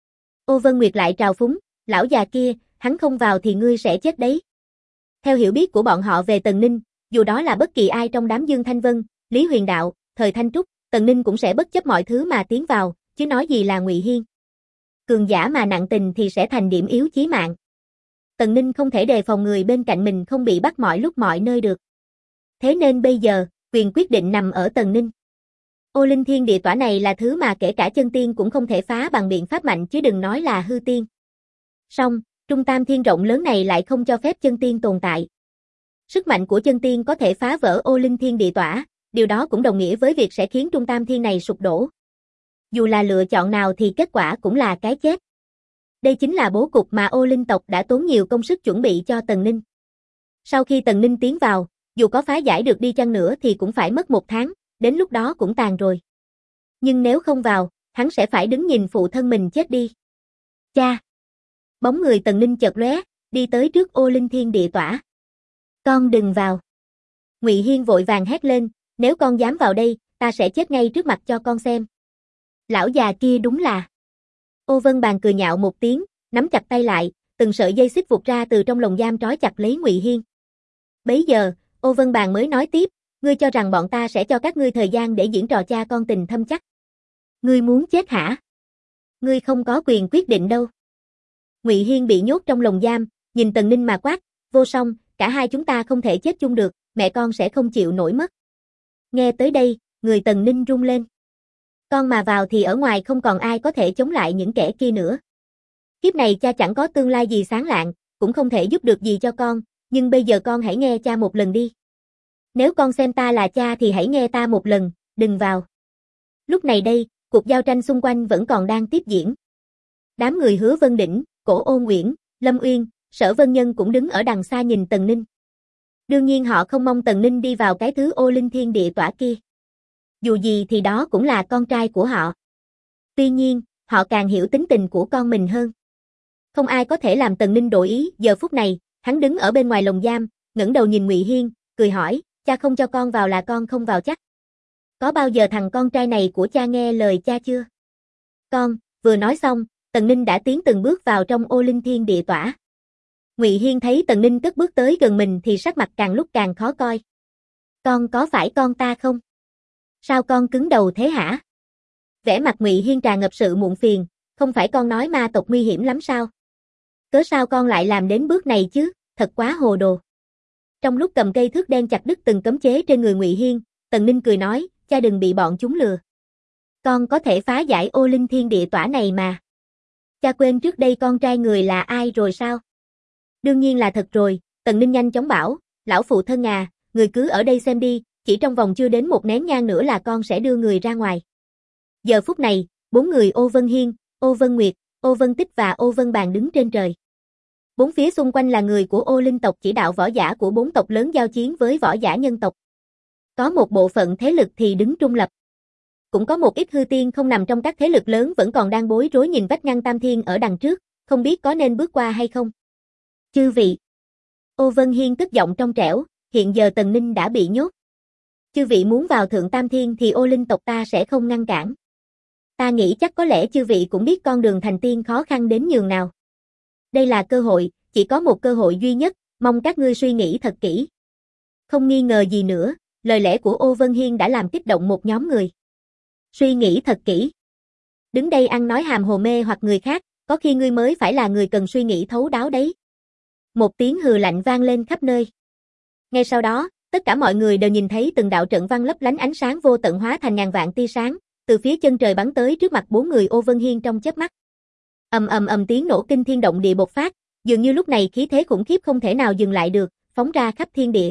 Ô Vân Nguyệt lại trào phúng, lão già kia, hắn không vào thì ngươi sẽ chết đấy. Theo hiểu biết của bọn họ về Tần Ninh, dù đó là bất kỳ ai trong đám Dương Thanh Vân, Lý Huyền Đạo, Thời Thanh Trúc, Tần Ninh cũng sẽ bất chấp mọi thứ mà tiến vào, chứ nói gì là Ngụy Hiên. Cường giả mà nặng tình thì sẽ thành điểm yếu chí mạng. Tần Ninh không thể đề phòng người bên cạnh mình không bị bắt mọi lúc mọi nơi được. Thế nên bây giờ, quyền quyết định nằm ở Tần Ninh. Ô Linh Thiên Địa Tỏa này là thứ mà kể cả chân tiên cũng không thể phá bằng biện pháp mạnh chứ đừng nói là hư tiên. Song, Trung Tam Thiên rộng lớn này lại không cho phép chân tiên tồn tại. Sức mạnh của chân tiên có thể phá vỡ Ô Linh Thiên Địa Tỏa, điều đó cũng đồng nghĩa với việc sẽ khiến Trung Tam Thiên này sụp đổ. Dù là lựa chọn nào thì kết quả cũng là cái chết. Đây chính là bố cục mà Ô Linh tộc đã tốn nhiều công sức chuẩn bị cho Tần Ninh. Sau khi Tần Ninh tiến vào, dù có phá giải được đi chăng nữa thì cũng phải mất 1 tháng, đến lúc đó cũng tàn rồi. Nhưng nếu không vào, hắn sẽ phải đứng nhìn phụ thân mình chết đi. Cha! Bóng người Tần Ninh chợt lóe, đi tới trước Ô Linh Thiên Địa Tỏa. Con đừng vào. Ngụy Hiên vội vàng hét lên, nếu con dám vào đây, ta sẽ chết ngay trước mặt cho con xem. Lão già kia đúng là. Ô Vân Bàn cười nhạo một tiếng, nắm chặt tay lại, từng sợi dây xích vụt ra từ trong lồng giam trói chặt lấy Ngụy Hiên. Bấy giờ, Ô Vân Bàn mới nói tiếp, ngươi cho rằng bọn ta sẽ cho các ngươi thời gian để diễn trò cha con tình thâm chắc. Ngươi muốn chết hả? Ngươi không có quyền quyết định đâu. Ngụy Hiên bị nhốt trong lồng giam, nhìn Tần Ninh mà quát, Vô Song, cả hai chúng ta không thể chết chung được, mẹ con sẽ không chịu nổi mất. Nghe tới đây, người Tần Ninh run lên. Con mà vào thì ở ngoài không còn ai có thể chống lại những kẻ kia nữa. Kiếp này cha chẳng có tương lai gì sáng lạng, cũng không thể giúp được gì cho con, nhưng bây giờ con hãy nghe cha một lần đi. Nếu con xem ta là cha thì hãy nghe ta một lần, đừng vào. Lúc này đây, cuộc giao tranh xung quanh vẫn còn đang tiếp diễn. Đám người Hứa Vân Đỉnh, Cổ Ô Nguyễn, Lâm Uyên, Sở Vân Nhân cũng đứng ở đằng xa nhìn Tần Ninh. Đương nhiên họ không mong Tần Ninh đi vào cái thứ Ô Linh Thiên Địa Tỏa kia. Dù gì thì đó cũng là con trai của họ. Tuy nhiên, họ càng hiểu tính tình của con mình hơn. Không ai có thể làm Tần Ninh đổi ý, giờ phút này, hắn đứng ở bên ngoài lồng giam, ngẩng đầu nhìn Ngụy Hiên, cười hỏi, cha không cho con vào là con không vào chắc. Có bao giờ thằng con trai này của cha nghe lời cha chưa? Con, vừa nói xong, Tần Ninh đã tiến từng bước vào trong Ô Linh Thiên Địa Tỏa. Ngụy Hiên thấy Tần Ninh cất bước tới gần mình thì sắc mặt càng lúc càng khó coi. Con có phải con ta không? Sao con cứng đầu thế hả? Vẻ mặt Ngụy Hiên tràn ngập sự muộn phiền, không phải con nói ma tộc nguy hiểm lắm sao? Cớ sao con lại làm đến bước này chứ, thật quá hồ đồ. Trong lúc cầm cây thước đen chặt đứt từng cấm chế trên người Ngụy Hiên, Tần Ninh cười nói, cha đừng bị bọn chúng lừa. Con có thể phá giải Ô Linh Thiên Địa Tỏa này mà. Cha quên trước đây con trai người là ai rồi sao? Đương nhiên là thật rồi, Tần Ninh nhanh chóng bảo, lão phụ thân à, người cứ ở đây xem đi, chỉ trong vòng chưa đến 1 nén nhang nữa là con sẽ đưa người ra ngoài. Giờ phút này, 4 người Ô Vân Hiên, Ô Vân Nguyệt, Ô Vân Tích và Ô Vân Bàn đứng trên trời. Bốn phía xung quanh là người của Ô Linh tộc chỉ đạo võ giả của bốn tộc lớn giao chiến với võ giả nhân tộc. Có một bộ phận thế lực thì đứng trung lập. Cũng có một ít hư tiên không nằm trong các thế lực lớn vẫn còn đang bối rối nhìn vách ngăn tam thiên ở đằng trước, không biết có nên bước qua hay không. Chư vị. Ô Vân Hiên cất giọng trong trẻo, hiện giờ Tần Ninh đã bị nhốt. Chư vị muốn vào thượng tam thiên thì Ô Linh tộc ta sẽ không ngăn cản. Ta nghĩ chắc có lẽ chư vị cũng biết con đường thành tiên khó khăn đến nhường nào. Đây là cơ hội, chỉ có một cơ hội duy nhất, mong các ngươi suy nghĩ thật kỹ. Không nghi ngờ gì nữa, lời lẽ của Ô Vân Hiên đã làm kích động một nhóm người. Suy nghĩ thật kỹ. Đứng đây ăn nói hàm hồ mê hoặc người khác, có khi ngươi mới phải là người cần suy nghĩ thấu đáo đấy. Một tiếng hừ lạnh vang lên khắp nơi. Ngay sau đó, tất cả mọi người đều nhìn thấy từng đạo trận văn lấp lánh ánh sáng vô tận hóa thành ngàn vạn tia sáng, từ phía chân trời bắn tới trước mặt bốn người Ô Vân Hiên trong chớp mắt. Ầm ầm ầm tiếng nổ kinh thiên động địa bộc phát, dường như lúc này khí thế khủng khiếp không thể nào dừng lại được, phóng ra khắp thiên địa.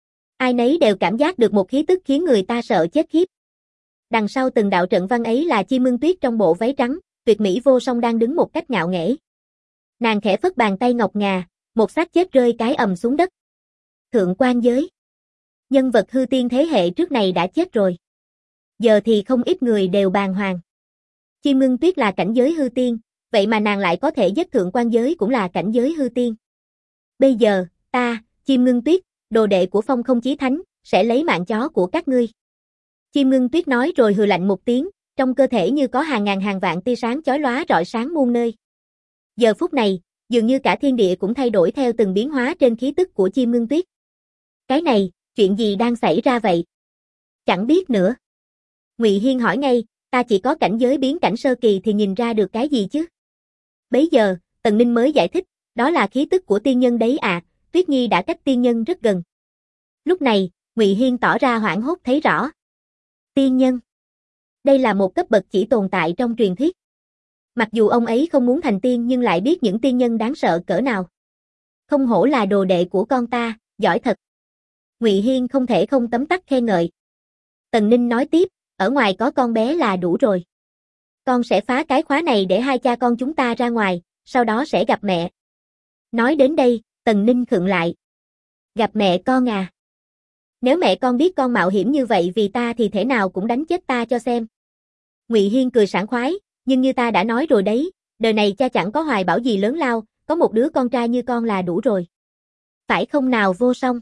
Ai nấy đều cảm giác được một khí tức khiến người ta sợ chết khiếp. Đằng sau từng đạo trận văn ấy là Chim Ưng Tuyết trong bộ váy trắng, tuyệt mỹ vô song đang đứng một cách ngạo nghễ. Nàng khẽ phất bàn tay ngọc ngà, một xác chết rơi cái ầm xuống đất. Thượng quan giới. Nhân vật hư tiên thế hệ trước này đã chết rồi. Giờ thì không ít người đều bàng hoàng. Chim Ưng Tuyết là cảnh giới hư tiên, vậy mà nàng lại có thể giết thượng quan giới cũng là cảnh giới hư tiên. Bây giờ, ta, Chim Ưng Tuyết, đồ đệ của Phong Không Chí Thánh, sẽ lấy mạng chó của các ngươi. Chim Ưng Tuyết nói rồi hừ lạnh một tiếng, trong cơ thể như có hàng ngàn hàng vạn tia sáng chói lóa rọi sáng muôn nơi. Giờ phút này, dường như cả thiên địa cũng thay đổi theo từng biến hóa trên khí tức của Chim Ưng Tuyết. Cái này, chuyện gì đang xảy ra vậy? Chẳng biết nữa. Ngụy Hiên hỏi ngay, ta chỉ có cảnh giới biến cảnh sơ kỳ thì nhìn ra được cái gì chứ? Bấy giờ, Tần Ninh mới giải thích, đó là khí tức của tiên nhân đấy à, Tuyết Nhi đã cách tiên nhân rất gần. Lúc này, Ngụy Hiên tỏ ra hoảng hốt thấy rõ. Tiên nhân. Đây là một cấp bậc chỉ tồn tại trong truyền thuyết. Mặc dù ông ấy không muốn thành tiên nhưng lại biết những tiên nhân đáng sợ cỡ nào. Không hổ là đồ đệ của con ta, giỏi thật. Ngụy Hiên không thể không tấm tắc khen ngợi. Tần Ninh nói tiếp, ở ngoài có con bé là đủ rồi. Con sẽ phá cái khóa này để hai cha con chúng ta ra ngoài, sau đó sẽ gặp mẹ. Nói đến đây, Tần Ninh khựng lại. Gặp mẹ con à? Nếu mẹ con biết con mạo hiểm như vậy vì ta thì thể nào cũng đánh chết ta cho xem. Ngụy Hiên cười sảng khoái, nhưng như ta đã nói rồi đấy, đời này cha chẳng có hoài bão gì lớn lao, có một đứa con trai như con là đủ rồi. Phải không nào Vô Song?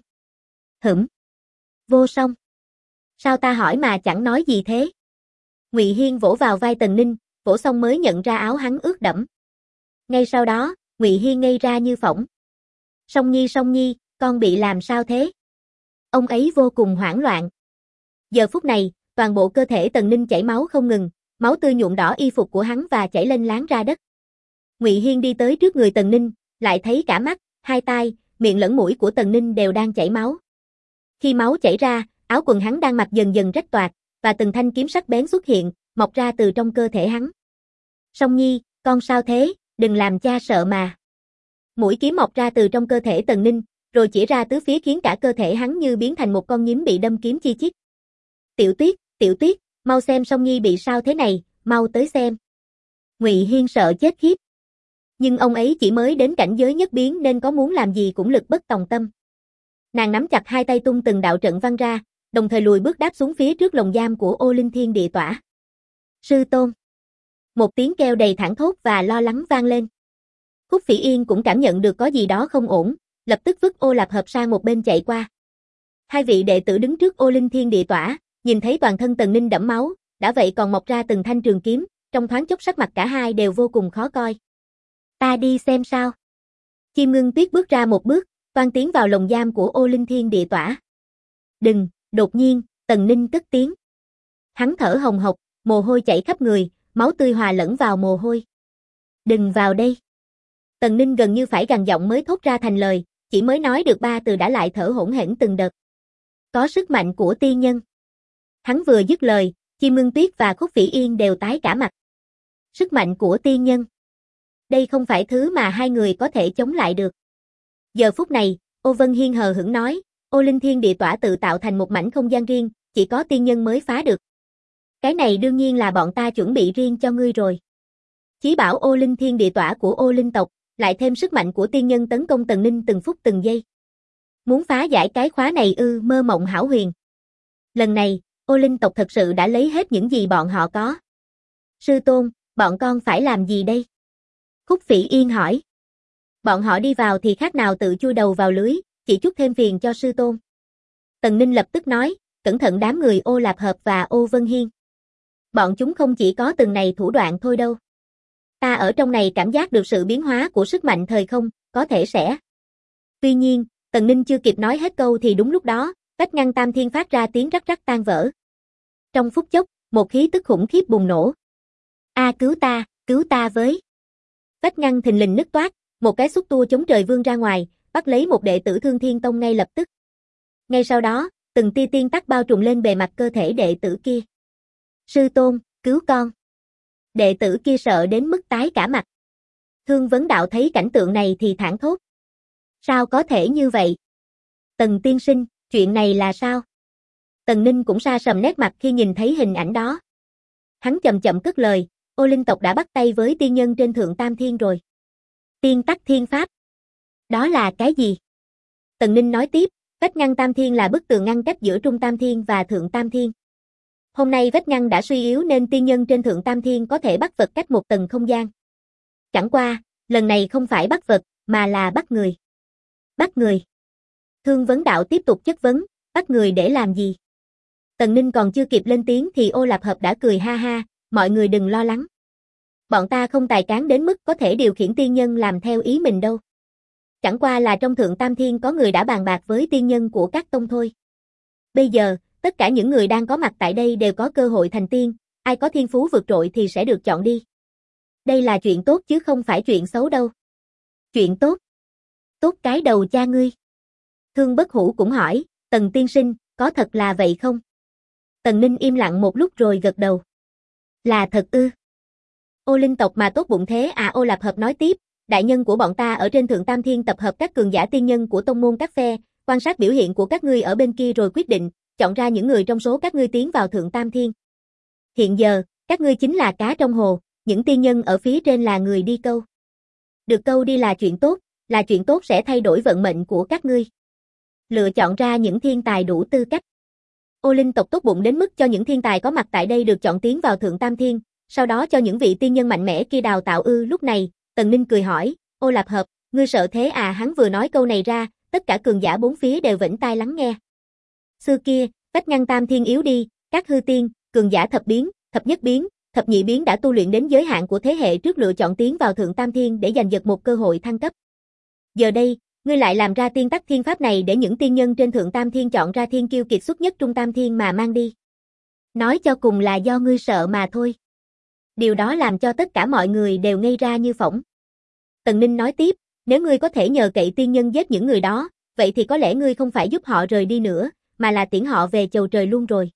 Vô Song. Sao ta hỏi mà chẳng nói gì thế? Ngụy Hiên vỗ vào vai Tần Ninh, vỗ xong mới nhận ra áo hắn ướt đẫm. Ngay sau đó, Ngụy Hiên ngây ra như phỏng. Song Nhi, con bị làm sao thế? Ông ấy vô cùng hoảng loạn. Giờ phút này, toàn bộ cơ thể Tần Ninh chảy máu không ngừng, máu tươi nhuộm đỏ y phục của hắn và chảy lênh láng ra đất. Ngụy Hiên đi tới trước người Tần Ninh, lại thấy cả mắt, hai tai, miệng lẫn mũi của Tần Ninh đều đang chảy máu. Khi máu chảy ra, áo quần hắn đang mặc dần dần rách toạc, và từng thanh kiếm sắc bén xuất hiện, mọc ra từ trong cơ thể hắn. Song Nhi, con sao thế, đừng làm cha sợ mà. Mũi kiếm mọc ra từ trong cơ thể Tần Ninh, rồi chỉ ra tứ phía khiến cả cơ thể hắn như biến thành một con nhím bị đâm kiếm chi chít. Tiểu Tuyết, mau xem Song Nhi bị sao thế này, mau tới xem. Ngụy Hiên sợ chết khiếp. Nhưng ông ấy chỉ mới đến cảnh giới nhất biến nên có muốn làm gì cũng lực bất tòng tâm. Nàng nắm chặt hai tay tung từng đạo trận văn ra, đồng thời lùi bước đáp xuống phía trước lồng giam của Ô Linh Thiên Địa Tỏa. Sư tôn. Một tiếng kêu đầy thảng thốt và lo lắng vang lên. Khúc Phỉ Yên cũng cảm nhận được có gì đó không ổn, lập tức vứt ô lạp hợp sang một bên chạy qua. Hai vị đệ tử đứng trước Ô Linh Thiên Địa Tỏa, nhìn thấy toàn thân Tần Ninh đẫm máu, đã vậy còn mọc ra từng thanh trường kiếm, trong thoáng chốc sắc mặt cả hai đều vô cùng khó coi. Ta đi xem sao. Chim Ưng Tuyết bước ra một bước, toan tiến vào lồng giam của Ô Linh Thiên Địa Tỏa. Đừng, đột nhiên, Tần Ninh cất tiếng. Hắn thở hồng hộc, mồ hôi chảy khắp người, máu tươi hòa lẫn vào mồ hôi. Đừng vào đây. Tần Ninh gần như phải gằn giọng mới thốt ra thành lời, chỉ mới nói được 3 từ đã lại thở hổn hển từng đợt. Có sức mạnh của tiên nhân. Hắn vừa dứt lời, Chim Ưng Tuyết và Khúc Phỉ Yên đều tái cả mặt. Sức mạnh của tiên nhân. Đây không phải thứ mà hai người có thể chống lại được. Giờ phút này, Ô Vân Hiên hờ hững nói, Ô Linh Thiên Địa Tỏa tự tạo thành một mảnh không gian riêng, chỉ có tiên nhân mới phá được. Cái này đương nhiên là bọn ta chuẩn bị riêng cho ngươi rồi. Chí bảo Ô Linh Thiên Địa Tỏa của Ô Linh tộc, lại thêm sức mạnh của tiên nhân tấn công Tần Ninh từng phút từng giây. Muốn phá giải cái khóa này ư? Mơ mộng hão huyền. Lần này, Ô Linh tộc thật sự đã lấy hết những gì bọn họ có. Sư tôn, bọn con phải làm gì đây? Khúc Phỉ Yên hỏi. Bọn họ đi vào thì khác nào tự chui đầu vào lưới, chỉ chút thêm phiền cho sư tôn. Tần Ninh lập tức nói, cẩn thận đám người Ô Lạp Hợp và Ô Vân Hiên. Bọn chúng không chỉ có từng này thủ đoạn thôi đâu. Ta ở trong này cảm giác được sự biến hóa của sức mạnh thời không, có thể sẽ. Tuy nhiên, Tần Ninh chưa kịp nói hết câu thì đúng lúc đó, vách ngăn tam thiên phát ra tiếng rắc rắc tan vỡ. Trong phút chốc, một khí tức khủng khiếp bùng nổ. A, cứu ta với. Vách ngăn thình lình nứt toác, một cái xúc tua chống trời vươn ra ngoài, bắt lấy một đệ tử Thương Thiên Tông ngay lập tức. Ngay sau đó, từng tia tiên tắc bao trùm lên bề mặt cơ thể đệ tử kia. Sư tôn, cứu con. Đệ tử kia sợ đến mức tái cả mặt. Thương Vấn Đạo thấy cảnh tượng này thì thảng thốt. Sao có thể như vậy? Tần tiên sinh, chuyện này là sao? Tần Ninh cũng sa sầm nét mặt khi nhìn thấy hình ảnh đó. Hắn chậm chậm cất lời, Ô Linh tộc đã bắt tay với tiên nhân trên Thượng Tam Thiên rồi. Tiên tắc thiên pháp. Đó là cái gì? Tần Ninh nói tiếp, vách ngăn Tam Thiên là bức tường ngăn cách giữa Trung Tam Thiên và Thượng Tam Thiên. Hôm nay vách ngăn đã suy yếu nên tiên nhân trên Thượng Tam Thiên có thể bắt vật cách một tầng không gian. Chẳng qua, lần này không phải bắt vật, mà là bắt người. Bắt người. Thương Vấn Đạo tiếp tục chất vấn, bắt người để làm gì? Tần Ninh còn chưa kịp lên tiếng thì Ô Lạp Hợp đã cười ha ha, mọi người đừng lo lắng. Bọn ta không tài cán đến mức có thể điều khiển tiên nhân làm theo ý mình đâu. Chẳng qua là trong Thượng Tam Thiên có người đã bàn bạc với tiên nhân của các tông thôi. Bây giờ, tất cả những người đang có mặt tại đây đều có cơ hội thành tiên, ai có thiên phú vượt trội thì sẽ được chọn đi. Đây là chuyện tốt chứ không phải chuyện xấu đâu. Chuyện tốt? Tốt cái đầu cha ngươi. Thương Bất Hủ cũng hỏi, Tần tiên sinh, có thật là vậy không? Tần Ninh im lặng một lúc rồi gật đầu. Là thật ư? Ô Linh tộc mà tốt bụng thế à? Ô Lạp Hợp nói tiếp, đại nhân của bọn ta ở trên Thượng Tam Thiên tập hợp các cường giả tiên nhân của tông môn các phe, quan sát biểu hiện của các ngươi ở bên kia rồi quyết định, chọn ra những người trong số các ngươi tiến vào Thượng Tam Thiên. Hiện giờ, các ngươi chính là cá trong hồ, những tiên nhân ở phía trên là người đi câu. Được câu đi là chuyện tốt sẽ thay đổi vận mệnh của các ngươi. Lựa chọn ra những thiên tài đủ tư cách. Ô Linh tộc tốt bụng đến mức cho những thiên tài có mặt tại đây được chọn tiến vào Thượng Tam Thiên, sau đó cho những vị tiên nhân mạnh mẽ kia đào tạo ư? Lúc này, Tần Ninh cười hỏi, Ô Lạp Hợp, ngươi sợ thế à? Hắn vừa nói câu này ra, tất cả cường giả bốn phía đều vểnh tai lắng nghe. Xưa kia, vách ngăn Tam Thiên yếu đi, các hư tiên, cường giả thập biến, thập nhất biến, thập nhị biến đã tu luyện đến giới hạn của thế hệ trước lựa chọn tiến vào Thượng Tam Thiên để giành giật một cơ hội thăng cấp. Giờ đây, ngươi lại làm ra tiên tắc thiên pháp này để những tiên nhân trên Thượng Tam Thiên chọn ra thiên kiêu kiệt xuất nhất Trung Tam Thiên mà mang đi. Nói cho cùng là do ngươi sợ mà thôi. Điều đó làm cho tất cả mọi người đều ngây ra như phỗng. Tần Ninh nói tiếp, nếu ngươi có thể nhờ cậy tiên nhân giết những người đó, vậy thì có lẽ ngươi không phải giúp họ rời đi nữa, mà là tiễn họ về chầu trời luôn rồi.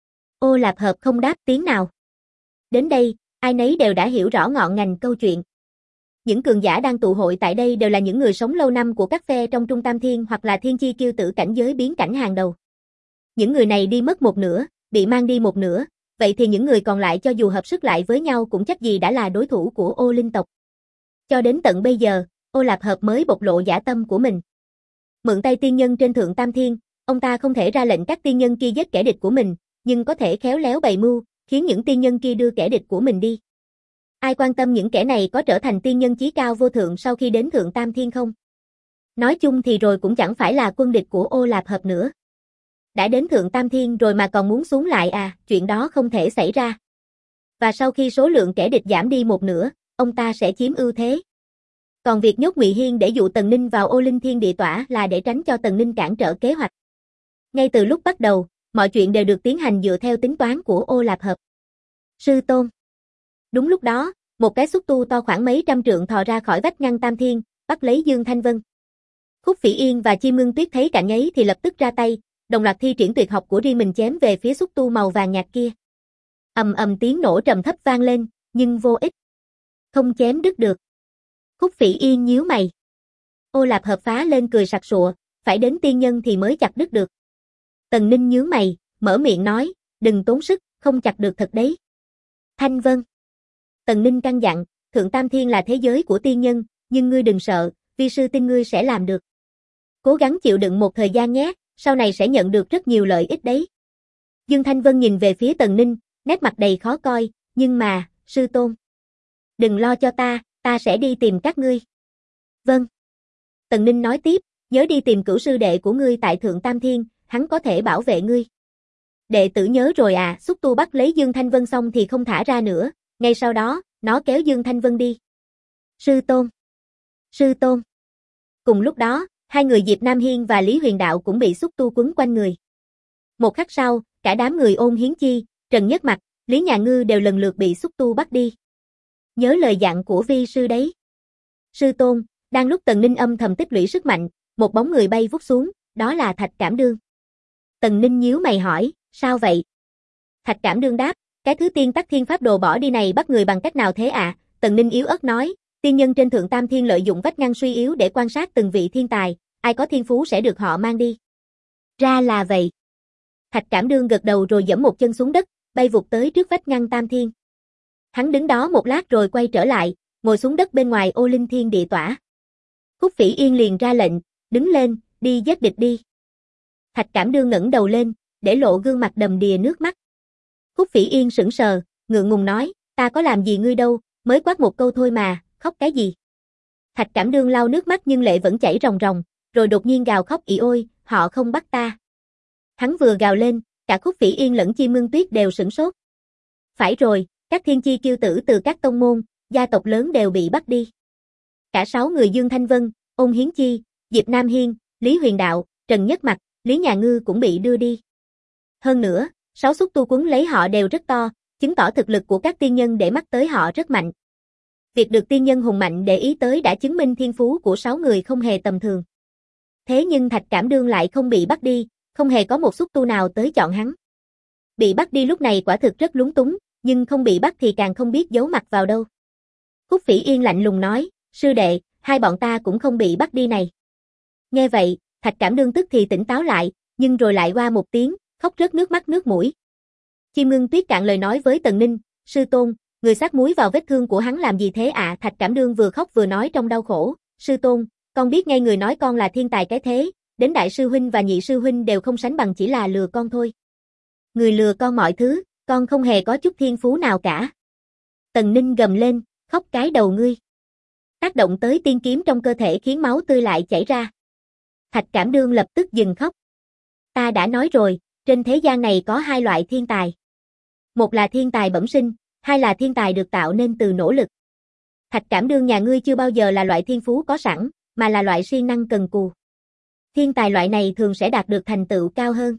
Ô Lạp Hợp không đáp tiếng nào. Đến đây, ai nấy đều đã hiểu rõ ngọn ngành câu chuyện. Những cường giả đang tụ hội tại đây đều là những người sống lâu năm của các phe trong Trung Tam Thiên hoặc là thiên chi kiêu tử cảnh giới biến cảnh hàng đầu. Những người này đi mất một nửa, bị mang đi một nửa, vậy thì những người còn lại cho dù hợp sức lại với nhau cũng chắc gì đã là đối thủ của Ô Linh tộc. Cho đến tận bây giờ, Ô Lạp Hợp mới bộc lộ dã tâm của mình. Mượn tay tiên nhân trên Thượng Tam Thiên, ông ta không thể ra lệnh các tiên nhân kia giết kẻ địch của mình, nhưng có thể khéo léo bày mưu, khiến những tiên nhân kia đưa kẻ địch của mình đi. Ai quan tâm những kẻ này có trở thành tiên nhân chí cao vô thượng sau khi đến Thượng Tam Thiên không? Nói chung thì rồi cũng chẳng phải là quân địch của Ô Lạp Hợp nữa. Đã đến Thượng Tam Thiên rồi mà còn muốn xuống lại à? Chuyện đó không thể xảy ra. Và sau khi số lượng kẻ địch giảm đi một nửa, ông ta sẽ chiếm ưu thế. Còn việc nhốt Ngụy Hiên để dụ Tần Ninh vào Ô Linh Thiên Địa Tỏa là để tránh cho Tần Ninh cản trở kế hoạch. Ngay từ lúc bắt đầu, mọi chuyện đều được tiến hành dựa theo tính toán của Ô Lạp Hợp. Sư tôn. Đúng lúc đó, một cái xúc tu to khoảng mấy trăm trượng thò ra khỏi vách ngăn Tam Thiên, bắt lấy Dương Thanh Vân. Khúc Phỉ Yên và Chi Ngưng Tuyết thấy cảnh ấy thì lập tức ra tay, đồng loạt thi triển tuyệt học của riêng mình chém về phía xúc tu màu vàng nhạt kia. Ầm ầm tiếng nổ trầm thấp vang lên, nhưng vô ích. Không chém đứt được. Khúc Phỉ Yên nhíu mày. Ô Lạp Hợp phá lên cười sặc sụa, phải đến tiên nhân thì mới chặt đứt được. Tần Ninh nhướng mày, mở miệng nói, đừng tốn sức, không chặt được thật đấy. Thanh Vân. Tần Ninh căn dặn, Thượng Tam Thiên là thế giới của tiên nhân, nhưng ngươi đừng sợ, vi sư tin ngươi sẽ làm được. Cố gắng chịu đựng một thời gian nhé, sau này sẽ nhận được rất nhiều lợi ích đấy. Dương Thanh Vân nhìn về phía Tần Ninh, nét mặt đầy khó coi, nhưng mà, sư tôn. Đừng lo cho ta sẽ đi tìm các ngươi. Vâng. Tần Ninh nói tiếp, nhớ đi tìm cửu sư đệ của ngươi tại Thượng Tam Thiên, hắn có thể bảo vệ ngươi. Đệ tử nhớ rồi à, xúc tu bắt lấy Dương Thanh Vân xong thì không thả ra nữa, ngay sau đó, nó kéo Dương Thanh Vân đi. Sư tôn. Sư tôn. Cùng lúc đó, hai người Diệp Nam Hiên và Lý Huyền Đạo cũng bị xúc tu quấn quanh người. Một khắc sau, cả đám người Ôn Hiến Chi, Trần Nhất Mặc, Lý Nhà Ngư đều lần lượt bị xúc tu bắt đi. Nhớ lời dặn của vi sư đấy. Sư tôn, đang lúc Tần Ninh âm thầm tích lũy sức mạnh, một bóng người bay vút xuống, đó là Thạch Cảm Đương. Tần Ninh nhíu mày hỏi, sao vậy? Thạch Cảm Đương đáp, cái thứ tiên tắc thiên pháp đồ bỏ đi này bắt người bằng cách nào thế ạ? Tần Ninh yếu ớt nói, tiên nhân trên Thượng Tam Thiên lợi dụng vách ngăn suy yếu để quan sát từng vị thiên tài, ai có thiên phú sẽ được họ mang đi. Ra là vậy. Thạch Cảm Đương gật đầu rồi giẫm một chân xuống đất, bay vụt tới trước vách ngăn Tam Thiên. Hắn đứng đó một lát rồi quay trở lại, ngồi xuống đất bên ngoài ô linh thiên địa tỏa. Khúc Phỉ Yên liền ra lệnh, đứng lên, đi giết địch đi. Thạch Cảm Đương ngẩng đầu lên, để lộ gương mặt đầm đìa nước mắt. Khúc Phỉ Yên sững sờ, ngượng ngùng nói, ta có làm gì ngươi đâu, mới quát một câu thôi mà, khóc cái gì? Thạch Cảm Đương lau nước mắt nhưng lệ vẫn chảy ròng ròng, rồi đột nhiên gào khóc ỉ ôi, họ không bắt ta. Hắn vừa gào lên, cả Khúc Phỉ Yên lẫn Chi Mương Tuyết đều sửng sốt. Phải rồi, các thiên chi kiêu tử từ các tông môn, gia tộc lớn đều bị bắt đi. Cả 6 người Dương Thanh Vân, Ôn Hiến Chi, Diệp Nam Hiên, Lý Huyền Đạo, Trần Nhất Mặc, Lý Nhà Ngư cũng bị đưa đi. Hơn nữa, 6 xúc tu quấn lấy họ đều rất to, chứng tỏ thực lực của các tiên nhân để mắt tới họ rất mạnh. Việc được tiên nhân hùng mạnh để ý tới đã chứng minh thiên phú của 6 người không hề tầm thường. Thế nhưng Thạch Cảm Đương lại không bị bắt đi, không hề có một xúc tu nào tới chọn hắn. Bị bắt đi lúc này quả thực rất lúng túng, nhưng không bị bắt thì càng không biết giấu mặt vào đâu. Khúc Phỉ Yên lạnh lùng nói, sư đệ, hai bọn ta cũng không bị bắt đi này. Nghe vậy, Thạch Cảm Đương tức thì tỉnh táo lại, nhưng rồi lại oa một tiếng, khóc rớt nước mắt nước mũi. Chi Mương Tuyết cạn lời nói với Tần Ninh, sư tôn, người xát muối vào vết thương của hắn làm gì thế ạ? Thạch Cảm Đương vừa khóc vừa nói trong đau khổ, sư tôn, con biết ngay người nói con là thiên tài cái thế, đến đại sư huynh và nhị sư huynh đều không sánh bằng, chỉ là lừa con thôi. Người lừa con mọi thứ, con không hề có chút thiên phú nào cả. Tần Ninh gầm lên, khóc cái đầu ngươi. Tác động tới tiên kiếm trong cơ thể khiến máu tươi lại chảy ra. Thạch Cảm Đương lập tức dừng khóc. Ta đã nói rồi, trên thế gian này có hai loại thiên tài. Một là thiên tài bẩm sinh, hai là thiên tài được tạo nên từ nỗ lực. Thạch Cảm Đương nhà ngươi chưa bao giờ là loại thiên phú có sẵn, mà là loại siêng năng cần cù. Thiên tài loại này thường sẽ đạt được thành tựu cao hơn.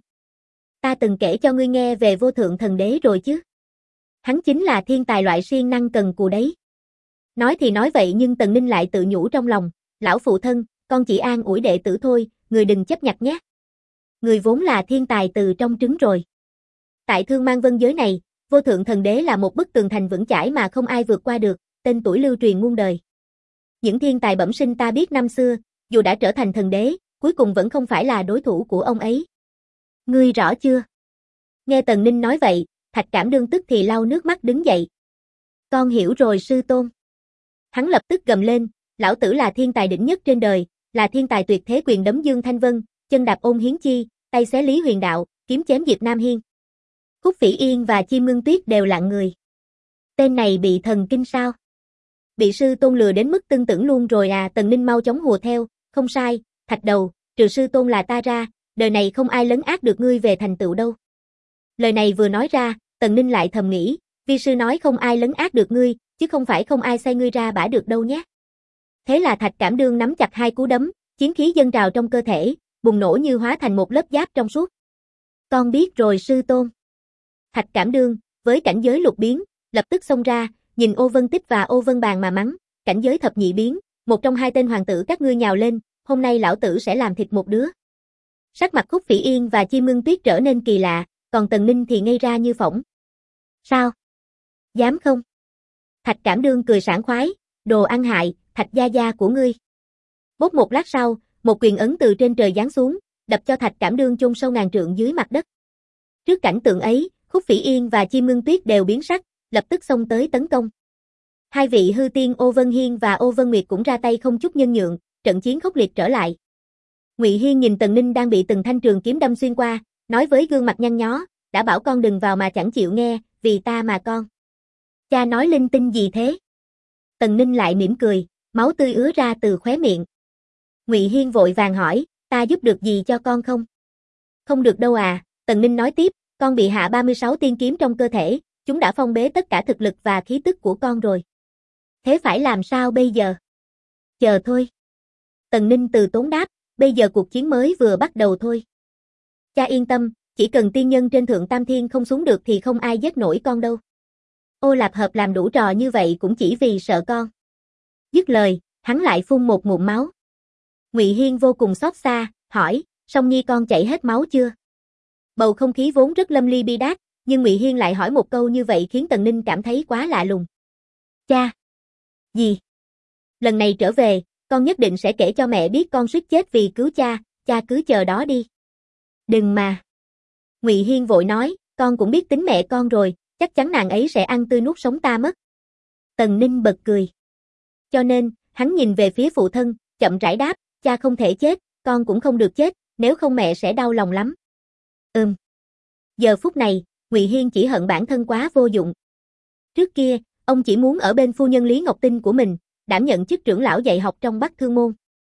Ta từng kể cho ngươi nghe về Vô Thượng Thần Đế rồi chứ. Hắn chính là thiên tài loại siêng năng cần cù đấy. Nói thì nói vậy nhưng Tần Ninh lại tự nhủ trong lòng, lão phụ thân, con chỉ an ủi đệ tử thôi, người đừng chấp nhặt nhé. Người vốn là thiên tài từ trong trứng rồi. Tại Thương Mang Vân giới này, Vô Thượng Thần Đế là một bức tường thành vững chãi mà không ai vượt qua được, tên tuổi lưu truyền muôn đời. Những thiên tài bẩm sinh ta biết năm xưa, dù đã trở thành thần đế, cuối cùng vẫn không phải là đối thủ của ông ấy. Ngươi rõ chưa? Nghe Tần Ninh nói vậy, Thạch Cảm Đương tức thì lau nước mắt đứng dậy. Con hiểu rồi sư tôn. Hắn lập tức gầm lên, lão tử là thiên tài đỉnh nhất trên đời, là thiên tài tuyệt thế, quyền đấm Dương Thanh Vân, chân đạp Ôn Hiến Chi, tay xé Lý Huyền Đạo, kiếm chém Diệp Nam Hiên. Khúc Phỉ Yên và Chi Mương Tuyết đều lặng người. Tên này bị thần kinh sao? Bị sư tôn lừa đến mức tưng tửng luôn rồi à? Tần Ninh mau chóng hùa theo, không sai, Thạch đầu, trừ sư tôn là ta ra, đời này không ai lấn át được ngươi về thành tựu đâu. Lời này vừa nói ra, Tần Ninh lại thầm nghĩ, vi sư nói không ai lấn át được ngươi, chứ không phải không ai xay ngươi ra bả được đâu nhé. Thế là Thạch Cảm Đương nắm chặt hai cú đấm, chiến khí dâng trào trong cơ thể, bùng nổ như hóa thành một lớp giáp trong suốt. Con biết rồi sư tôn. Thạch Cảm Đương, với cảnh giới lục biến, lập tức xông ra, nhìn Ô Vân Tích và Ô Vân Bàn mà mắng, cảnh giới thập nhị biến, một trong hai tên hoàng tử các ngươi nhào lên, hôm nay lão tử sẽ làm thịt một đứa. Sắc mặt Khúc Phỉ Yên và Chi Mương Tuyết trở nên kỳ lạ, còn Tần Ninh thì ngây ra như phỗng. Sao? Dám không? Thạch Cảm Đương cười sảng khoái, đồ ăn hại, Thạch gia gia của ngươi. Bốc một lát sau, một quyền ấn từ trên trời giáng xuống, đập cho Thạch Cảm Đương chôn sâu ngàn trượng dưới mặt đất. Trước cảnh tượng ấy, Khúc Phỉ Yên và Chi Mương Tuyết đều biến sắc, lập tức xông tới tấn công. Hai vị hư tiên Ô Vân Hiên và Ô Vân Nguyệt cũng ra tay không chút nhân nhượng, trận chiến khốc liệt trở lại. Ngụy Hiên nhìn Tần Ninh đang bị từng thanh trường kiếm đâm xuyên qua, nói với gương mặt nhăn nhó, đã bảo con đừng vào mà chẳng chịu nghe, vì ta mà con. Cha nói linh tinh gì thế? Tần Ninh lại mỉm cười, máu tươi ứa ra từ khóe miệng. Ngụy Hiên vội vàng hỏi, ta giúp được gì cho con không? Không được đâu à, Tần Ninh nói tiếp, con bị hạ 36 tiên kiếm trong cơ thể, chúng đã phong bế tất cả thực lực và khí tức của con rồi. Thế phải làm sao bây giờ? Chờ thôi. Tần Ninh từ tốn đáp, bây giờ cuộc chiến mới vừa bắt đầu thôi. Cha yên tâm, chỉ cần tiên nhân trên thượng tam thiên không xuống được thì không ai giết nổi con đâu. Ô Lạp Hợp làm đủ trò như vậy cũng chỉ vì sợ con. Dứt lời, hắn lại phun một ngụm máu. Ngụy Hiên vô cùng xót xa, hỏi, Song Nhi con chảy hết máu chưa? Bầu không khí vốn rất lâm ly bi đát, nhưng Ngụy Hiên lại hỏi một câu như vậy khiến Tần Ninh cảm thấy quá lạ lùng. Cha! Gì? Lần này trở về, con nhất định sẽ kể cho mẹ biết con suýt chết vì cứu cha, cha cứ chờ đó đi. Đừng mà! Ngụy Hiên vội nói, con cũng biết tính mẹ con rồi, chắc chắn nàng ấy sẽ ăn tươi nuốt sống ta mất. Tần Ninh bật cười. Cho nên, hắn nhìn về phía phụ thân, chậm rãi đáp, cha không thể chết, con cũng không được chết, nếu không mẹ sẽ đau lòng lắm. Giờ phút này, Ngụy Hiên chỉ hận bản thân quá vô dụng. Trước kia, ông chỉ muốn ở bên phu nhân Lý Ngọc Tinh của mình, đảm nhận chức trưởng lão dạy học trong Bắc Thương Môn.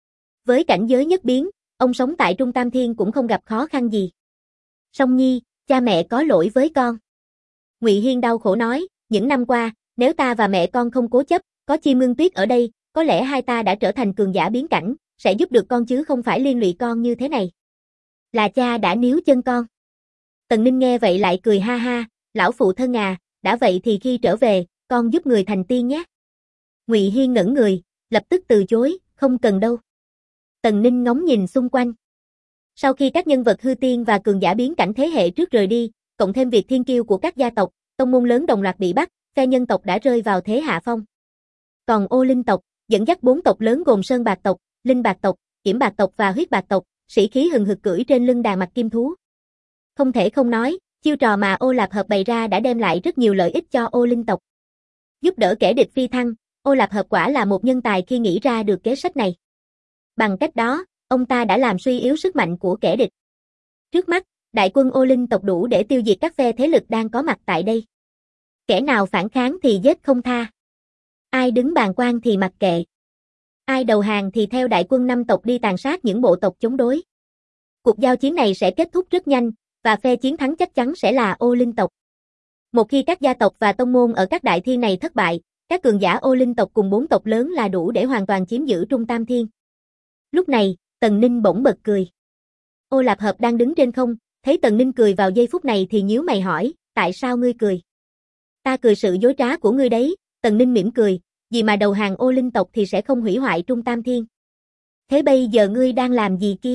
Với cảnh giới nhất biến, ông sống tại Trung Tam Thiên cũng không gặp khó khăn gì. Song Nhi, cha mẹ có lỗi với con. Ngụy Hiên đau khổ nói, những năm qua, nếu ta và mẹ con không cố chấp, có Chi Mương Tuyết ở đây, có lẽ hai ta đã trở thành cường giả biến cảnh, sẽ giúp được con chứ không phải liên lụy con như thế này. Là cha đã níu chân con. Tần Ninh nghe vậy lại cười ha ha, lão phụ thân à, đã vậy thì khi trở về, con giúp người thành tiên nhé. Ngụy Hiên ngẩn người, lập tức từ chối, không cần đâu. Tần Ninh ngóng nhìn xung quanh. Sau khi các nhân vật hư tiên và cường giả biến cảnh thế hệ trước rời đi, cộng thêm việc thiên kiêu của các gia tộc, tông môn lớn đồng loạt bị bắt, phe nhân tộc đã rơi vào thế hạ phong. Còn Ô Linh tộc, dẫn dắt 4 tộc lớn gồm Sơn Bạc tộc, Linh Bạc tộc, Yểm Bạc tộc và Huyết Bạc tộc, sĩ khí hừng hực cưỡi trên lưng đàn mặt kim thú. Không thể không nói, chiêu trò mà Ô Lạp Hợp bày ra đã đem lại rất nhiều lợi ích cho Ô Linh tộc. Giúp đỡ kẻ địch phi thăng, Ô Lạp Hợp quả là một nhân tài khi nghĩ ra được kế sách này. Bằng cách đó, ông ta đã làm suy yếu sức mạnh của kẻ địch. Trước mắt, đại quân Ô Linh tộc đủ để tiêu diệt các phe thế lực đang có mặt tại đây. Kẻ nào phản kháng thì giết không tha. Ai đứng bàng quan thì mặc kệ. Ai đầu hàng thì theo đại quân 5 tộc đi tàn sát những bộ tộc chống đối. Cuộc giao chiến này sẽ kết thúc rất nhanh, và phe chiến thắng chắc chắn sẽ là Ô Linh tộc. Một khi các gia tộc và tông môn ở các đại thiên này thất bại, các cường giả Ô Linh tộc cùng 4 tộc lớn là đủ để hoàn toàn chiếm giữ Trung Tam Thiên. Lúc này, Tần Ninh bỗng bật cười. Ô Lạp Hợp đang đứng trên không, thấy Tần Ninh cười vào giây phút này thì nhíu mày hỏi, tại sao ngươi cười? Ta cười sự dối trá của ngươi đấy, Tần Ninh mỉm cười, vì mà đầu hàng Ô Linh tộc thì sẽ không hủy hoại Trung Tam Thiên. Thế bây giờ ngươi đang làm gì kia?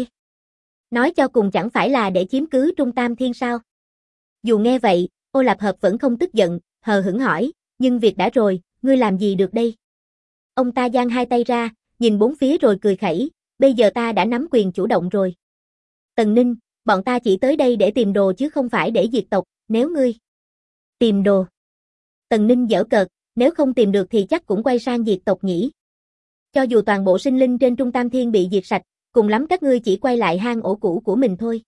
Nói cho cùng chẳng phải là để chiếm cứ Trung Tam Thiên sao? Dù nghe vậy, Ô Lạp Hợp vẫn không tức giận, hờ hững hỏi, nhưng việc đã rồi, ngươi làm gì được đây? Ông ta giang hai tay ra, nhìn bốn phía rồi cười khẩy, bây giờ ta đã nắm quyền chủ động rồi. Tần Ninh, bọn ta chỉ tới đây để tìm đồ chứ không phải để diệt tộc, nếu ngươi tìm đồ. Tần Ninh giễu cợt, nếu không tìm được thì chắc cũng quay sang diệt tộc nhỉ. Cho dù toàn bộ sinh linh trên Trung Tam Thiên bị diệt sạch, cùng lắm các ngươi chỉ quay lại hang ổ cũ của mình thôi.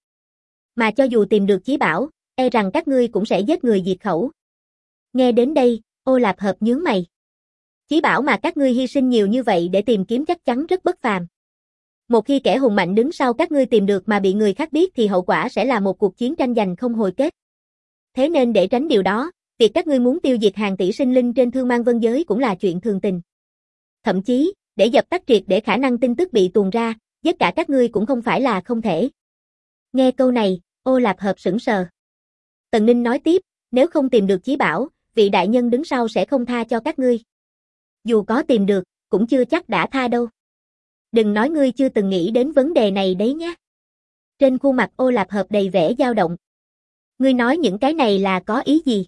Mà cho dù tìm được chí bảo, e rằng các ngươi cũng sẽ giết người diệt khẩu. Nghe đến đây, Ô Lạp Hợp nhướng mày. Chí bảo mà các ngươi hy sinh nhiều như vậy để tìm kiếm chắc chắn rất bất phàm. Một khi kẻ hùng mạnh đứng sau các ngươi tìm được mà bị người khác biết thì hậu quả sẽ là một cuộc chiến tranh giành không hồi kết. Thế nên để tránh điều đó, việc các ngươi muốn tiêu diệt hàng tỷ sinh linh trên Thương Mang Vân giới cũng là chuyện thường tình. Thậm chí, để dập tắt triệt để khả năng tin tức bị tuồn ra, giết cả các ngươi cũng không phải là không thể. Nghe câu này, Ô Lạp Hợp sững sờ. Tần Ninh nói tiếp, nếu không tìm được chí bảo, vị đại nhân đứng sau sẽ không tha cho các ngươi. Dù có tìm được, cũng chưa chắc đã tha đâu. Đừng nói ngươi chưa từng nghĩ đến vấn đề này đấy nhé. Trên khuôn mặt Ô Lạp Hợp đầy vẻ dao động. Ngươi nói những cái này là có ý gì?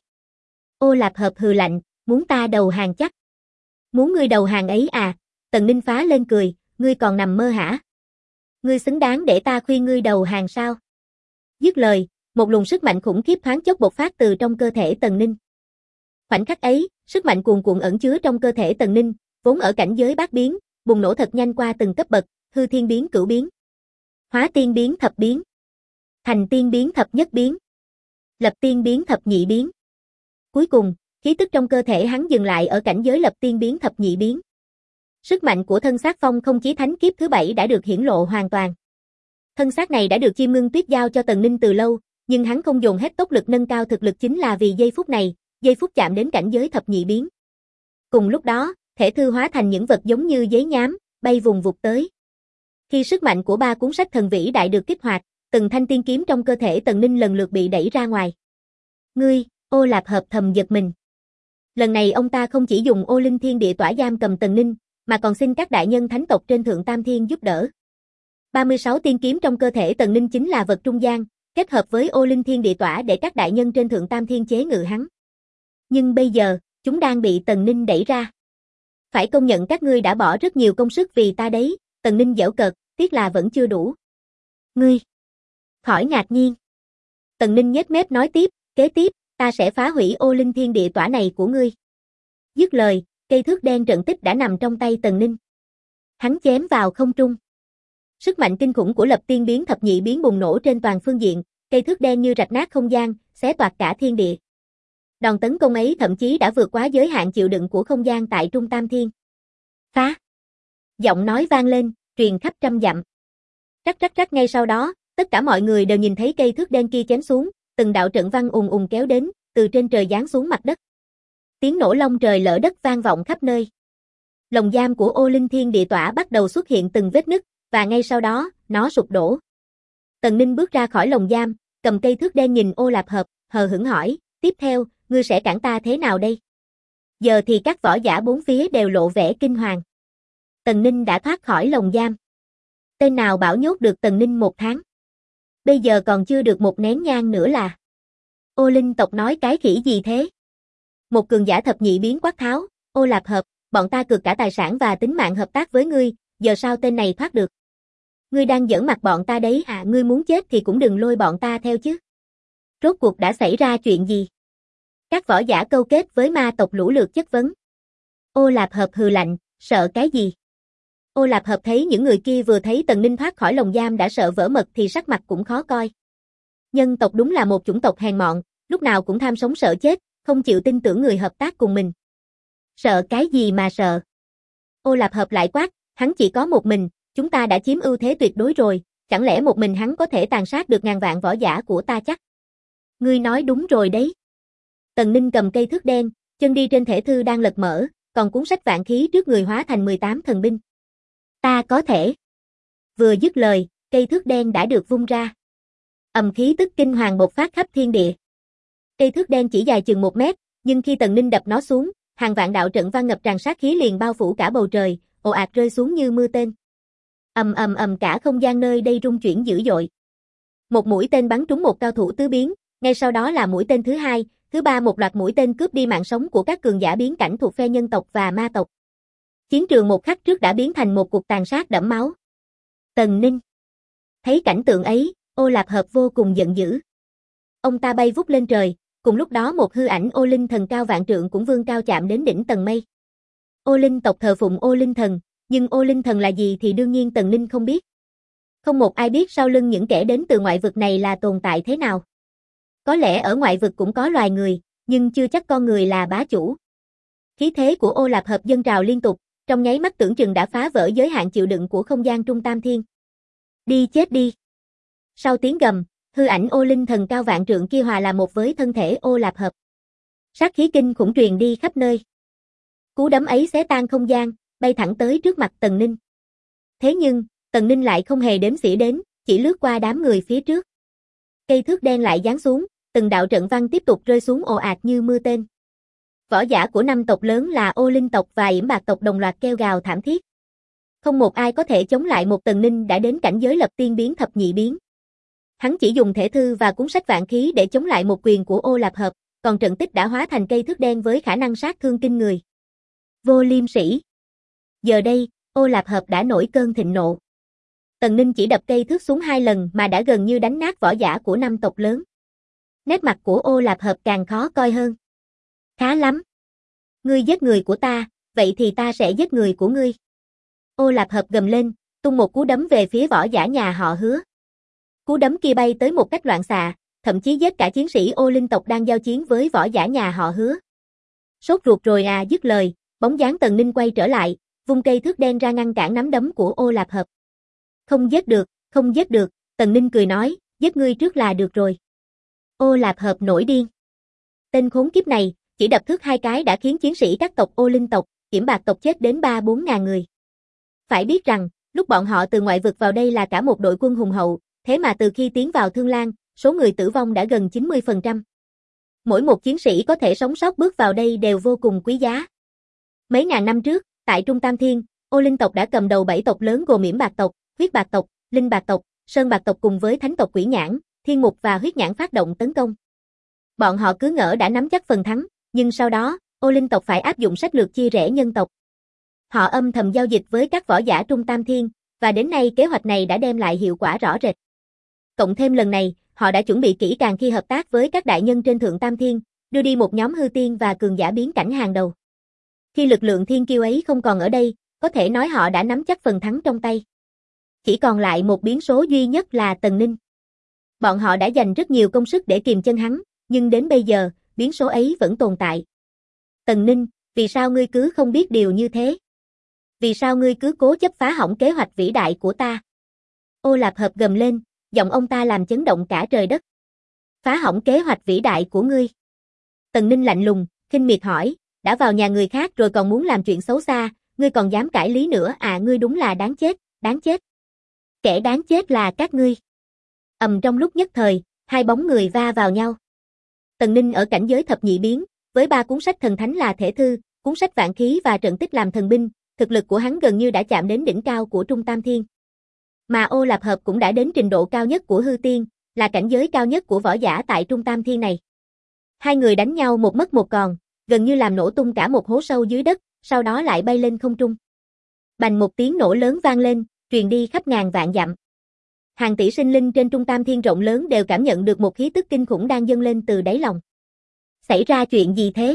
Ô Lạp Hợp hừ lạnh, muốn ta đầu hàng chắc. Muốn ngươi đầu hàng ấy à? Tần Ninh phá lên cười, ngươi còn nằm mơ hả? Ngươi xứng đáng để ta khuyên ngươi đầu hàng sao? Dứt lời, một luồng sức mạnh khủng khiếp thoáng chốc bộc phát từ trong cơ thể Tần Ninh. Khoảnh khắc ấy, Sức mạnh cuồn cuộn ẩn chứa trong cơ thể Tần Ninh, vốn ở cảnh giới bát biến, bùng nổ thật nhanh qua từng cấp bậc, hư thiên biến cửu biến, hóa tiên biến thập biến, thành tiên biến thập nhất biến, lập tiên biến thập nhị biến. Cuối cùng, khí tức trong cơ thể hắn dừng lại ở cảnh giới lập tiên biến thập nhị biến. Sức mạnh của thân xác phong không chí thánh kiếp thứ 7 đã được hiển lộ hoàn toàn. Thân xác này đã được Chim Ngưng Tuyết giao cho Tần Ninh từ lâu, nhưng hắn không dồn hết tốc lực nâng cao thực lực chính là vì giây phút này, giây phút chạm đến cảnh giới thập nhị biến. Cùng lúc đó, thể thư hóa thành những vật giống như giấy nhám, bay vùng vụt tới. Khi sức mạnh của 3 cuốn sách thần vĩ đại được kích hoạt, từng thanh tiên kiếm trong cơ thể Tần Ninh lần lượt bị đẩy ra ngoài. Ngươi, Ô Lạp Hợp thầm giật mình. Lần này ông ta không chỉ dùng Ô Linh Thiên Địa Tỏa giam cầm Tần Ninh, mà còn xin các đại nhân thánh tộc trên Thượng Tam Thiên giúp đỡ. 36 tiên kiếm trong cơ thể Tần Ninh chính là vật trung gian, kết hợp với Ô Linh Thiên Địa Tỏa để các đại nhân trên Thượng Tam Thiên chế ngự hắn. Nhưng bây giờ, chúng đang bị Tần Ninh đẩy ra. Phải công nhận các ngươi đã bỏ rất nhiều công sức vì ta đấy, Tần Ninh giễu cợt, tiếc là vẫn chưa đủ. Ngươi! Khỏi ngạc nhiên. Tần Ninh nhếch mép nói tiếp, kế tiếp, ta sẽ phá hủy Ô Linh Thiên Địa Tỏa này của ngươi. Dứt lời, cây thước đen trận tích đã nằm trong tay Tần Ninh. Hắn chém vào không trung. Sức mạnh kinh khủng của lập tiên biến thập nhị biến bùng nổ trên toàn phương diện, cây thước đen như rạch nát không gian, xé toạc cả thiên địa. Đòn tấn công ấy thậm chí đã vượt quá giới hạn chịu đựng của không gian tại Trung Tam Thiên. Phá! Giọng nói vang lên, truyền khắp trăm dặm. Rắc rắc rắc ngay sau đó, tất cả mọi người đều nhìn thấy cây thước đen kia chém xuống, từng đạo trận văn ùng ùng kéo đến, từ trên trời giáng xuống mặt đất. Tiếng nổ long trời lở đất vang vọng khắp nơi. Lồng giam của Ô Linh Thiên Địa Tỏa bắt đầu xuất hiện từng vết nứt, và ngay sau đó, nó sụp đổ. Tần Ninh bước ra khỏi lồng giam, cầm cây thước đen nhìn Ô Lạp Hợp, hờ hững hỏi, tiếp theo, ngươi sẽ cản ta thế nào đây? Giờ thì các võ giả bốn phía đều lộ vẻ kinh hoàng. Tần Ninh đã thoát khỏi lồng giam. Tên nào bảo nhốt được Tần Ninh 1 tháng? Bây giờ còn chưa được một nén nhang nữa là. Ô Linh tộc nói cái khỉ gì thế? Một cường giả thập nhị biến quát tháo, Ô Lạp Hợp, bọn ta cược cả tài sản và tính mạng hợp tác với ngươi, giờ sao tên này thoát được? Ngươi đang giỡn mặt bọn ta đấy à, ngươi muốn chết thì cũng đừng lôi bọn ta theo chứ. Rốt cuộc đã xảy ra chuyện gì? Các võ giả câu kết với ma tộc lũ lượt chất vấn. Ô Lạp Hợp hừ lạnh, sợ cái gì? Ô Lạp Hợp thấy những người kia vừa thấy Tần Ninh thoát khỏi lồng giam đã sợ vỡ mật thì sắc mặt cũng khó coi. Nhân tộc đúng là một chủng tộc hèn mọn, lúc nào cũng tham sống sợ chết, không chịu tin tưởng người hợp tác cùng mình. Sợ cái gì mà sợ? Ô Lạp Hợp lại quát, hắn chỉ có một mình, chúng ta đã chiếm ưu thế tuyệt đối rồi, chẳng lẽ một mình hắn có thể tàn sát được ngàn vạn võ giả của ta chắc? Ngươi nói đúng rồi đấy. Tần Ninh cầm cây thước đen, chân đi trên thể thư đang lật mở, còn cuốn sách vạn khí trước người hóa thành 18 thần binh. Ta có thể. Vừa dứt lời, cây thước đen đã được vung ra. Ầm khí tức kinh hoàng bộc phát khắp thiên địa. Cây thước đen chỉ dài chừng 1 mét, nhưng khi Tần Ninh đập nó xuống, hàng vạn đạo trận văn ngập tràn sát khí liền bao phủ cả bầu trời, ồ ạt rơi xuống như mưa tên. Ầm ầm ầm cả không gian nơi đây rung chuyển dữ dội. Một mũi tên bắn trúng một cao thủ tứ biến, ngay sau đó là mũi tên thứ hai, thứ ba một loạt mũi tên cướp đi mạng sống của các cường giả biến cảnh thuộc phe nhân tộc và ma tộc. Chiến trường một khắc trước đã biến thành một cuộc tàn sát đẫm máu. Tần Ninh thấy cảnh tượng ấy, Ô Lạp Hợp vô cùng giận dữ. Ông ta bay vút lên trời, cùng lúc đó một hư ảnh Ô Linh Thần cao vạn trượng cũng vươn cao chạm đến đỉnh tầng mây. Ô Linh tộc thờ phụng Ô Linh Thần, nhưng Ô Linh Thần là gì thì đương nhiên Tần Ninh không biết. Không một ai biết sau lưng những kẻ đến từ ngoại vực này là tồn tại thế nào. Có lẽ ở ngoại vực cũng có loài người, nhưng chưa chắc con người là bá chủ. Khí thế của Ô Lạp Hợp dâng trào liên tục, trong nháy mắt tưởng chừng đã phá vỡ giới hạn chịu đựng của không gian Trung Tam Thiên. Đi chết đi. Sau tiếng gầm, hư ảnh Ô Linh Thần cao vạn trượng kia hòa là một với thân thể Ô Lạp Hợp. Sát khí kinh khủng truyền đi khắp nơi. Cú đấm ấy xé tan không gian, bay thẳng tới trước mặt Tần Ninh. Thế nhưng, Tần Ninh lại không hề đếm xỉa đến, chỉ lướt qua đám người phía trước. Cây thước đen lại giáng xuống, từng đạo trận văn tiếp tục rơi xuống ồ ạt như mưa tên. Võ giả của 5 tộc lớn là Ô Linh tộc và Yểm Bạc tộc đồng loạt kêu gào thảm thiết. Không một ai có thể chống lại một Tần Ninh đã đến cảnh giới lập tiên biến thập nhị biến. Hắn chỉ dùng thể thư và cuốn sách vạn khí để chống lại một quyền của Ô Lạp Hợp, còn trận tích đã hóa thành cây thước đen với khả năng sát thương kinh người. Vô liêm sỉ. Giờ đây, Ô Lạp Hợp đã nổi cơn thịnh nộ. Tần Ninh chỉ đập cây thước xuống 2 lần mà đã gần như đánh nát võ giả của 5 tộc lớn. Nét mặt của Ô Lạp Hợp càng khó coi hơn. Khá lắm. Ngươi giết người của ta, vậy thì ta sẽ giết người của ngươi. Ô Lạp Hợp gầm lên, tung một cú đấm về phía võ giả nhà họ Hứa. Cú đấm kia bay tới một cách loạn xạ, thậm chí giết cả chiến sĩ Ô Linh tộc đang giao chiến với võ giả nhà họ Hứa. Sốt ruột rồi à, dứt lời, bóng dáng Tần Ninh quay trở lại, vung cây thước đen ra ngăn cản nắm đấm của Ô Lạp Hợp. Không giết được, không giết được, Tần Ninh cười nói, giết ngươi trước là được rồi. Ô Lạp Hợp nổi điên. Tên khốn kiếp này, chỉ đập thước 2 cái đã khiến chiến sĩ các tộc Ô Linh tộc, Kiểm Bạc tộc chết đến 3-4 ngàn người. Phải biết rằng, lúc bọn họ từ ngoại vực vào đây là cả một đội quân hùng hậu, thế mà từ khi tiến vào Thương Lan, số người tử vong đã gần 90%. Mỗi một chiến sĩ có thể sống sót bước vào đây đều vô cùng quý giá. Mấy ngàn năm trước, tại Trung Tam Thiên, Ô Linh tộc đã cầm đầu 7 tộc lớn gồm Yểm Bạc tộc, Huyết Bạc tộc, Linh Bạc tộc, Sơn Bạc tộc cùng với Thánh tộc Quỷ Nhãn, Thiên Mục và Huyết Nhãn phát động tấn công. Bọn họ cứ ngỡ đã nắm chắc phần thắng, nhưng sau đó, Ô Linh tộc phải áp dụng sách lược chia rẽ nhân tộc. Họ âm thầm giao dịch với các võ giả Trung Tam Thiên, và đến nay kế hoạch này đã đem lại hiệu quả rõ rệt. Cộng thêm lần này, họ đã chuẩn bị kỹ càng khi hợp tác với các đại nhân trên Thượng Tam Thiên, đưa đi một nhóm hư tiên và cường giả biến cảnh hàng đầu. Khi lực lượng thiên kiêu ấy không còn ở đây, có thể nói họ đã nắm chắc phần thắng trong tay. Chỉ còn lại một biến số duy nhất là Tần Ninh. Bọn họ đã dành rất nhiều công sức để kìm chân hắn, nhưng đến bây giờ, biến số ấy vẫn tồn tại. Tần Ninh, vì sao ngươi cứ không biết điều như thế? Vì sao ngươi cứ cố chấp phá hỏng kế hoạch vĩ đại của ta? Ô Lạp Hợp gầm lên, giọng ông ta làm chấn động cả trời đất. Phá hỏng kế hoạch vĩ đại của ngươi. Tần Ninh lạnh lùng, khinh miệt hỏi, đã vào nhà người khác rồi còn muốn làm chuyện xấu xa, ngươi còn dám cãi lý nữa à, ngươi đúng là đáng chết, đáng chết. Kẻ đáng chết là các ngươi. Trong lúc nhất thời, hai bóng người va vào nhau. Tần Ninh ở cảnh giới thập nhị biến, với 3 cuốn sách thần thánh là thể thư, cuốn sách vạn khí và trận tích làm thần binh, thực lực của hắn gần như đã chạm đến đỉnh cao của Trung Tam Thiên. Mà Ô Lạp Hợp cũng đã đến trình độ cao nhất của hư tiên, là cảnh giới cao nhất của võ giả tại Trung Tam Thiên này. Hai người đánh nhau một mất một còn, gần như làm nổ tung cả một hố sâu dưới đất, sau đó lại bay lên không trung. Bành một tiếng nổ lớn vang lên, truyền đi khắp ngàn vạn dặm. Hàng tỷ sinh linh trên Trung Tam Thiên rộng lớn đều cảm nhận được một khí tức kinh khủng đang dâng lên từ đáy lòng. Xảy ra chuyện gì thế?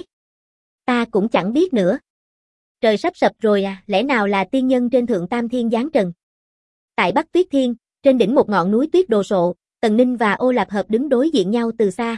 Ta cũng chẳng biết nữa. Trời sắp sập rồi à, lẽ nào là tiên nhân trên Thượng Tam Thiên giáng trần? Tại Bắc Tuyết Thiên, trên đỉnh một ngọn núi tuyết đồ sộ, Tần Ninh và Ô Lạp Hợp đứng đối diện nhau từ xa.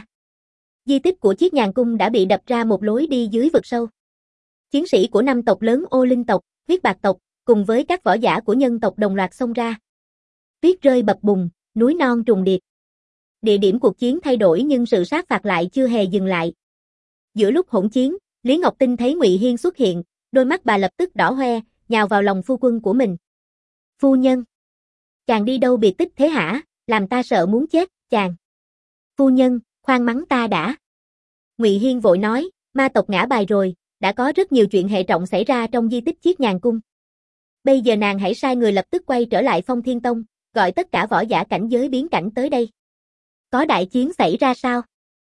Di tích của Chiết Nhàn Cung đã bị đập ra một lối đi dưới vực sâu. Chiến sĩ của 5 tộc lớn Ô Linh tộc, Huyết Bạc tộc, cùng với các võ giả của nhân tộc đồng loạt xông ra. Tuyết rơi bập bùng, núi non trùng điệp. Địa điểm cuộc chiến thay đổi nhưng sự sát phạt lại chưa hề dừng lại. Giữa lúc hỗn chiến, Lý Ngọc Tinh thấy Ngụy Hiên xuất hiện, đôi mắt bà lập tức đỏ hoe, nhào vào lòng phu quân của mình. Phu nhân! Chàng đi đâu biệt tích thế hả, làm ta sợ muốn chết, chàng! Phu nhân, khoan mắng ta đã! Ngụy Hiên vội nói, ma tộc ngã bài rồi, đã có rất nhiều chuyện hệ trọng xảy ra trong di tích Chiết Nhàn Cung. Bây giờ nàng hãy sai người lập tức quay trở lại Phong Thiên Tông, gọi tất cả võ giả cảnh giới biến cảnh tới đây. Có đại chiến xảy ra sao?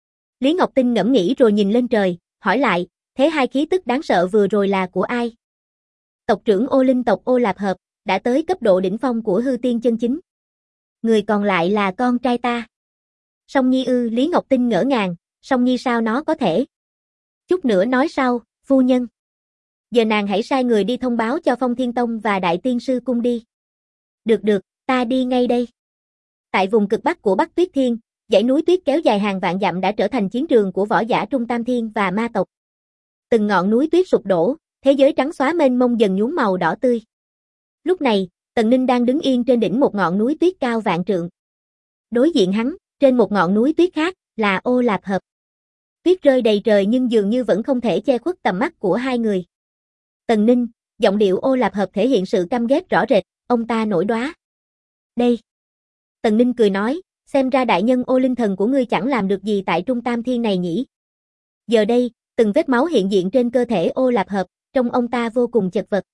Lý Ngọc Tinh ngẫm nghĩ rồi nhìn lên trời, hỏi lại, thế hai khí tức đáng sợ vừa rồi là của ai? Tộc trưởng Ô Linh tộc Ô Lạp Hợp, đã tới cấp độ đỉnh phong của hư tiên chân chính. Người còn lại là con trai ta. Song Nhi ư? Lý Ngọc Tinh ngỡ ngàng, Song Nhi sao nó có thể? Chút nữa nói sau, phu nhân. Giờ nàng hãy sai người đi thông báo cho Phong Thiên Tông và Đại Tiên Sư Cung đi. Được được, ta đi ngay đây. Tại vùng cực bắc của Bắc Tuyết Thiên, dãy núi tuyết kéo dài hàng vạn dặm đã trở thành chiến trường của võ giả Trung Tam Thiên và ma tộc. Từng ngọn núi tuyết sụp đổ, thế giới trắng xóa mênh mông dần nhuốm màu đỏ tươi. Lúc này, Tần Ninh đang đứng yên trên đỉnh một ngọn núi tuyết cao vạn trượng. Đối diện hắn, trên một ngọn núi tuyết khác, là Ô Lạp Hợp. Tuyết rơi đầy trời nhưng dường như vẫn không thể che khuất tầm mắt của hai người. Tần Ninh, giọng điệu Ô Lạp Hợp thể hiện sự căm ghét rõ rệt, ông ta nổi đoá. Đây. Tần Ninh cười nói, xem ra đại nhân Ô Linh thần của ngươi chẳng làm được gì tại Trung Tam Thiên này nhỉ. Giờ đây, từng vết máu hiện diện trên cơ thể Ô Lạp Hợp, trông ông ta vô cùng chật vật.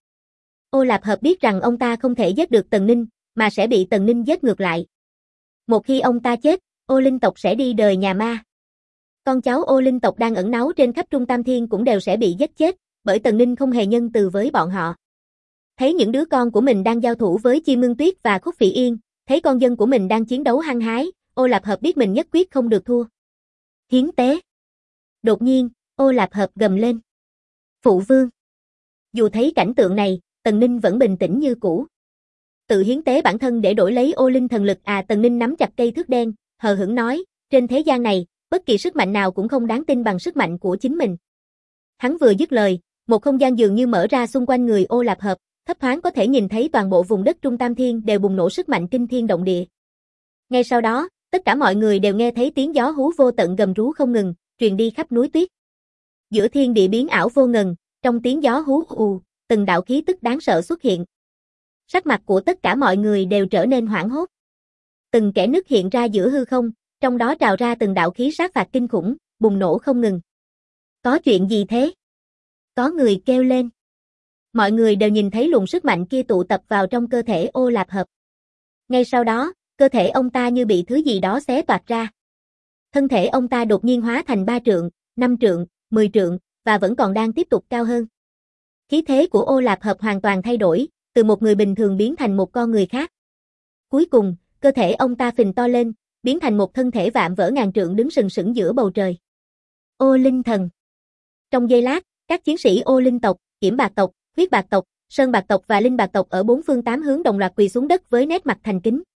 Ô Lạp Hợp biết rằng ông ta không thể giết được Tần Ninh, mà sẽ bị Tần Ninh giết ngược lại. Một khi ông ta chết, Ô Linh tộc sẽ đi đời nhà ma. Con cháu Ô Linh tộc đang ẩn náu trên khắp Trung Tam Thiên cũng đều sẽ bị giết chết, bởi Tần Ninh không hề nhân từ với bọn họ. Thấy những đứa con của mình đang giao thủ với Chim Ngưng Tuyết và Khúc Phỉ Yên, thấy con dân của mình đang chiến đấu hăng hái, Ô Lạp Hợp biết mình nhất quyết không được thua. Hiến tế. Đột nhiên, Ô Lạp Hợp gầm lên. Phụ vương. Dù thấy cảnh tượng này, Tần Ninh vẫn bình tĩnh như cũ. Tự hiến tế bản thân để đổi lấy ô linh thần lực à? Tần Ninh nắm chặt cây thước đen, hờ hững nói, trên thế gian này, bất kỳ sức mạnh nào cũng không đáng tin bằng sức mạnh của chính mình. Hắn vừa dứt lời, một không gian dường như mở ra xung quanh người Ô Lạp Hợp, thấp thoáng có thể nhìn thấy toàn bộ vùng đất Trung Tam Thiên đều bùng nổ sức mạnh kinh thiên động địa. Ngay sau đó, tất cả mọi người đều nghe thấy tiếng gió hú vô tận gầm rú không ngừng, truyền đi khắp núi tuyết. Giữa thiên địa biến ảo vô ngần, trong tiếng gió hú ù, từng đạo khí tức đáng sợ xuất hiện. Sắc mặt của tất cả mọi người đều trở nên hoảng hốt. Từng kẽ nứt hiện ra giữa hư không, trong đó trào ra từng đạo khí sát phạt kinh khủng, bùng nổ không ngừng. Có chuyện gì thế? Có người kêu lên. Mọi người đều nhìn thấy luồng sức mạnh kia tụ tập vào trong cơ thể Ô Lạp Hợp. Ngay sau đó, cơ thể ông ta như bị thứ gì đó xé toạc ra. Thân thể ông ta đột nhiên hóa thành 3 trượng, 5 trượng, 10 trượng, và vẫn còn đang tiếp tục cao hơn. Khí thế của Ô Lạp Hợp hoàn toàn thay đổi, từ một người bình thường biến thành một con người khác. Cuối cùng, cơ thể ông ta phình to lên, biến thành một thân thể vạm vỡ ngàn trượng đứng sừng sững giữa bầu trời. Ô Linh Thần. Trong giây lát, các chiến sĩ Ô Linh tộc, Kiểm Bạc tộc, Huyết Bạc tộc, Sơn Bạc tộc và Linh Bạc tộc ở 4 phương 8 hướng đồng loạt quỳ xuống đất với nét mặt thành kính.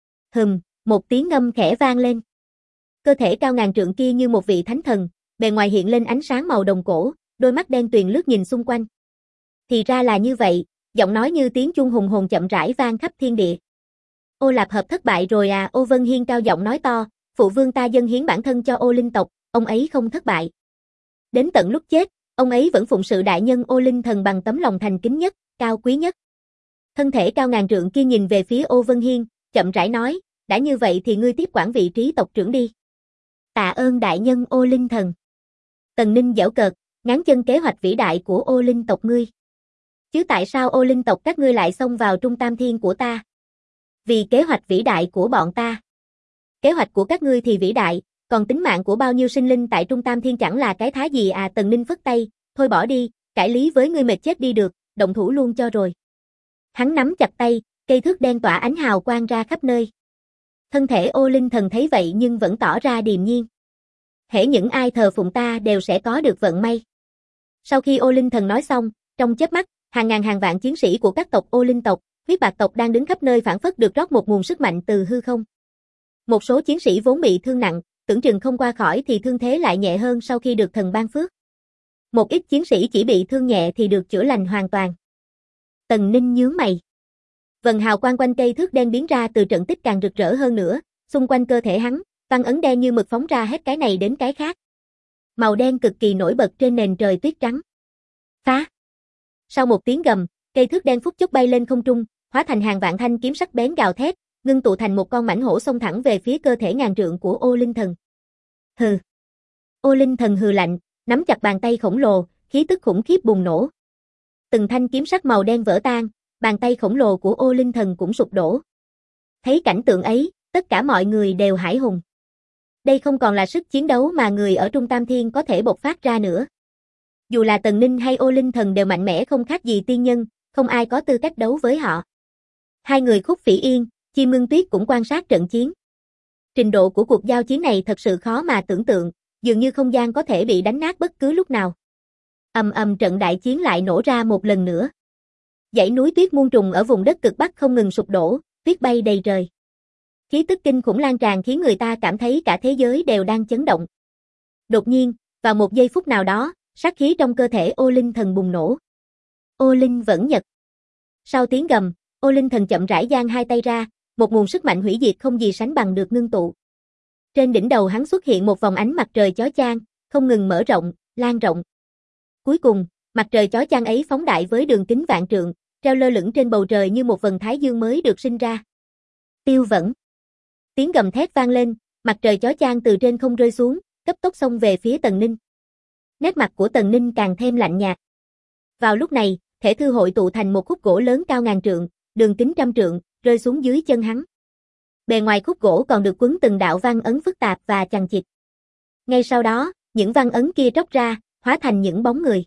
Một tiếng ngâm khẽ vang lên. Cơ thể cao ngàn trượng kia như một vị thánh thần, bề ngoài hiện lên ánh sáng màu đồng cổ, đôi mắt đen tuyền lướt nhìn xung quanh. Thì ra là như vậy, giọng nói như tiếng chuông hùng hồn chậm rãi vang khắp thiên địa. Ô Lạp Hợp thất bại rồi à? Ô Vân Hiên cao giọng nói to, phụ vương ta dâng hiến bản thân cho Ô Linh tộc, ông ấy không thất bại. Đến tận lúc chết, ông ấy vẫn phụng sự đại nhân Ô Linh thần bằng tấm lòng thành kính nhất, cao quý nhất. Thân thể cao ngàn trượng kia nhìn về phía Ô Vân Hiên, chậm rãi nói, đã như vậy thì ngươi tiếp quản vị trí tộc trưởng đi. Tạ ơn đại nhân Ô Linh thần. Tần Ninh giễu cợt, ngáng chân kế hoạch vĩ đại của Ô Linh tộc ngươi. Chứ tại sao Ô Linh tộc các ngươi lại xông vào Trung Tam Thiên của ta? Vì kế hoạch vĩ đại của bọn ta. Kế hoạch của các ngươi thì vĩ đại, còn tính mạng của bao nhiêu sinh linh tại Trung Tam Thiên chẳng là cái thá gì à? Tần Ninh phất tay, thôi bỏ đi, cãi lý với ngươi mệt chết đi được, động thủ luôn cho rồi. Hắn nắm chặt tay, cây thước đen tỏa ánh hào quang ra khắp nơi. Thân thể Ô Linh thần thấy vậy nhưng vẫn tỏ ra điềm nhiên. Hễ những ai thờ phụng ta đều sẽ có được vận may. Sau khi Ô Linh thần nói xong, trong chớp mắt, hàng ngàn hàng vạn chiến sĩ của các tộc Ô Linh tộc, Huyết Bạc tộc đang đứng khắp nơi phảng phất được rót một nguồn sức mạnh từ hư không. Một số chiến sĩ vốn bị thương nặng, tưởng chừng không qua khỏi thì thương thế lại nhẹ hơn sau khi được thần ban phước. Một ít chiến sĩ chỉ bị thương nhẹ thì được chữa lành hoàn toàn. Tần Ninh nhướng mày. Vầng hào quang quanh cây thước đen biến ra từ trận tích càng rực rỡ hơn nữa, xung quanh cơ thể hắn, văn ấn đen như mực phóng ra hết cái này đến cái khác. Màu đen cực kỳ nổi bật trên nền trời tuyết trắng. Phá! Sau một tiếng gầm, cây thước đen phút chốc bay lên không trung, hóa thành hàng vạn thanh kiếm sắc bén gào thét, ngưng tụ thành một con mãnh hổ xông thẳng về phía cơ thể ngàn trượng của Ô Linh thần. Hừ! Ô Linh thần hừ lạnh, nắm chặt bàn tay khổng lồ, khí tức khủng khiếp bùng nổ. Từng thanh kiếm sắc màu đen vỡ tan, bàn tay khổng lồ của Ô Linh thần cũng sụp đổ. Thấy cảnh tượng ấy, tất cả mọi người đều hãi hùng. Đây không còn là sức chiến đấu mà người ở Trung Tam Thiên có thể bộc phát ra nữa. Dù là Tần Ninh hay Ô Linh thần đều mạnh mẽ không khác gì tiên nhân, không ai có tư cách đấu với họ. Hai người Khúc Phỉ Yên, Chim Ngưng Tuyết cũng quan sát trận chiến. Trình độ của cuộc giao chiến này thật sự khó mà tưởng tượng, dường như không gian có thể bị đánh nát bất cứ lúc nào. Ầm ầm, trận đại chiến lại nổ ra một lần nữa. Dãy núi tuyết muôn trùng ở vùng đất cực Bắc không ngừng sụp đổ, tuyết bay đầy trời. Khí tức kinh khủng lan tràn khiến người ta cảm thấy cả thế giới đều đang chấn động. Đột nhiên, vào một giây phút nào đó, sát khí trong cơ thể Ô Linh thần bùng nổ. Ô Linh vẫn nhật. Sau tiếng gầm, Ô Linh thần chậm rãi giang hai tay ra, một nguồn sức mạnh hủy diệt không gì sánh bằng được ngưng tụ. Trên đỉnh đầu hắn xuất hiện một vòng ánh mặt trời chói chang, không ngừng mở rộng, lan rộng. Cuối cùng, mặt trời chói chang ấy phóng đại với đường kính vạn trượng, treo lơ lửng trên bầu trời như một vầng thái dương mới được sinh ra. Tiêu Vẫn. Tiếng gầm thét vang lên, mặt trời chói chang từ trên không rơi xuống, cấp tốc xông về phía Tần Ninh. Nét mặt của Tần Ninh càng thêm lạnh nhạt. Vào lúc này, thể thư hội tụ thành một khúc gỗ lớn cao ngàn trượng, đường kính trăm trượng, rơi xuống dưới chân hắn. Bề ngoài khúc gỗ còn được quấn từng đạo văn ấn phức tạp và chằng chịt. Ngay sau đó, những văn ấn kia tróc ra, hóa thành những bóng người.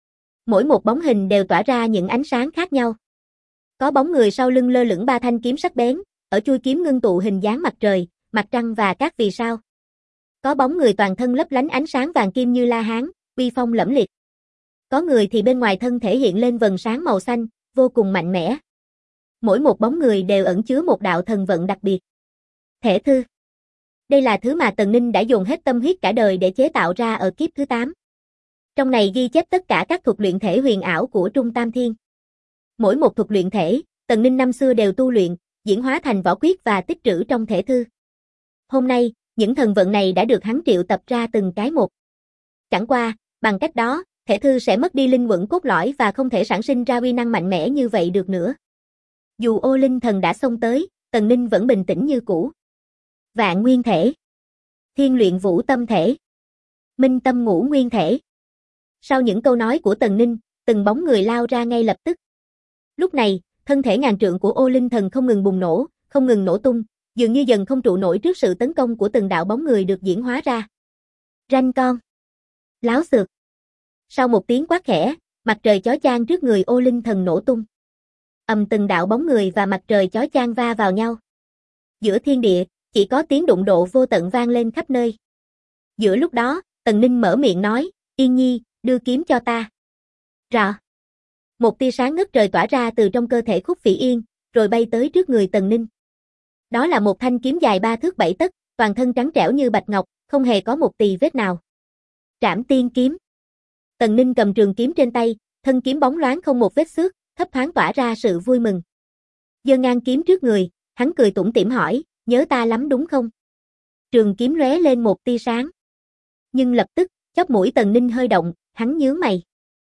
Mỗi một bóng hình đều tỏa ra những ánh sáng khác nhau. Có bóng người sau lưng lơ lửng 3 thanh kiếm sắc bén, ở chuôi kiếm ngưng tụ hình dáng mặt trời, mặt trăng và các vì sao. Có bóng người toàn thân lấp lánh ánh sáng vàng kim như La Hán, uy phong lẫm liệt. Có người thì bên ngoài thân thể hiện lên vầng sáng màu xanh, vô cùng mạnh mẽ. Mỗi một bóng người đều ẩn chứa một đạo thần vận đặc biệt. Thể thư. Đây là thứ mà Tần Ninh đã dùng hết tâm huyết cả đời để chế tạo ra ở kiếp thứ 8. Trong này ghi chép tất cả các thuật luyện thể huyền ảo của Trung Tam Thiên. Mỗi một thuật luyện thể, Tần Ninh năm xưa đều tu luyện, diễn hóa thành võ quyết và tích trữ trong thể thư. Hôm nay, những thần vận này đã được hắn triệu tập ra từng cái một. Chẳng qua, bằng cách đó, thể thư sẽ mất đi linh quẩn cốt lõi và không thể sản sinh ra uy năng mạnh mẽ như vậy được nữa. Dù Ô Linh Thần đã xông tới, Tần Ninh vẫn bình tĩnh như cũ. Vạn Nguyên Thể, Thiên Luyện Vũ Tâm Thể, Minh Tâm Ngũ Nguyên Thể. Sau những câu nói của Tần Ninh, từng bóng người lao ra ngay lập tức. Lúc này, thân thể ngàn trượng của Ô Linh Thần không ngừng bùng nổ, không ngừng nổ tung, dường như dần không trụ nổi trước sự tấn công của từng đạo bóng người được diễn hóa ra. Ranh con, láo xược. Sau một tiếng quát khẽ, mặt trời chói chang trước người Ô Linh Thần nổ tung. Từng đạo bóng người và mặt trời chói chang va vào nhau. Giữa thiên địa, chỉ có tiếng đụng độ vô tận vang lên khắp nơi. Giữa lúc đó, Tần Ninh mở miệng nói, Yên Nhi, đưa kiếm cho ta. Rọ. Một tia sáng ngất trời tỏa ra từ trong cơ thể Khúc Phỉ Yên, rồi bay tới trước người Tần Ninh. Đó là một thanh kiếm dài 3 thước 7 tấc, toàn thân trắng trẻo như bạch ngọc, không hề có một tì vết nào. Trảm Tiên Kiếm. Tần Ninh cầm trường kiếm trên tay, thân kiếm bóng loáng không một vết xước, thấp thoáng tỏa ra sự vui mừng. Giơ ngang kiếm trước người, hắn cười tủm tỉm hỏi, nhớ ta lắm đúng không? Trường kiếm lóe lên một tia sáng. Nhưng lập tức, chóp mũi Tần Ninh hơi động, hắn nhướng mày.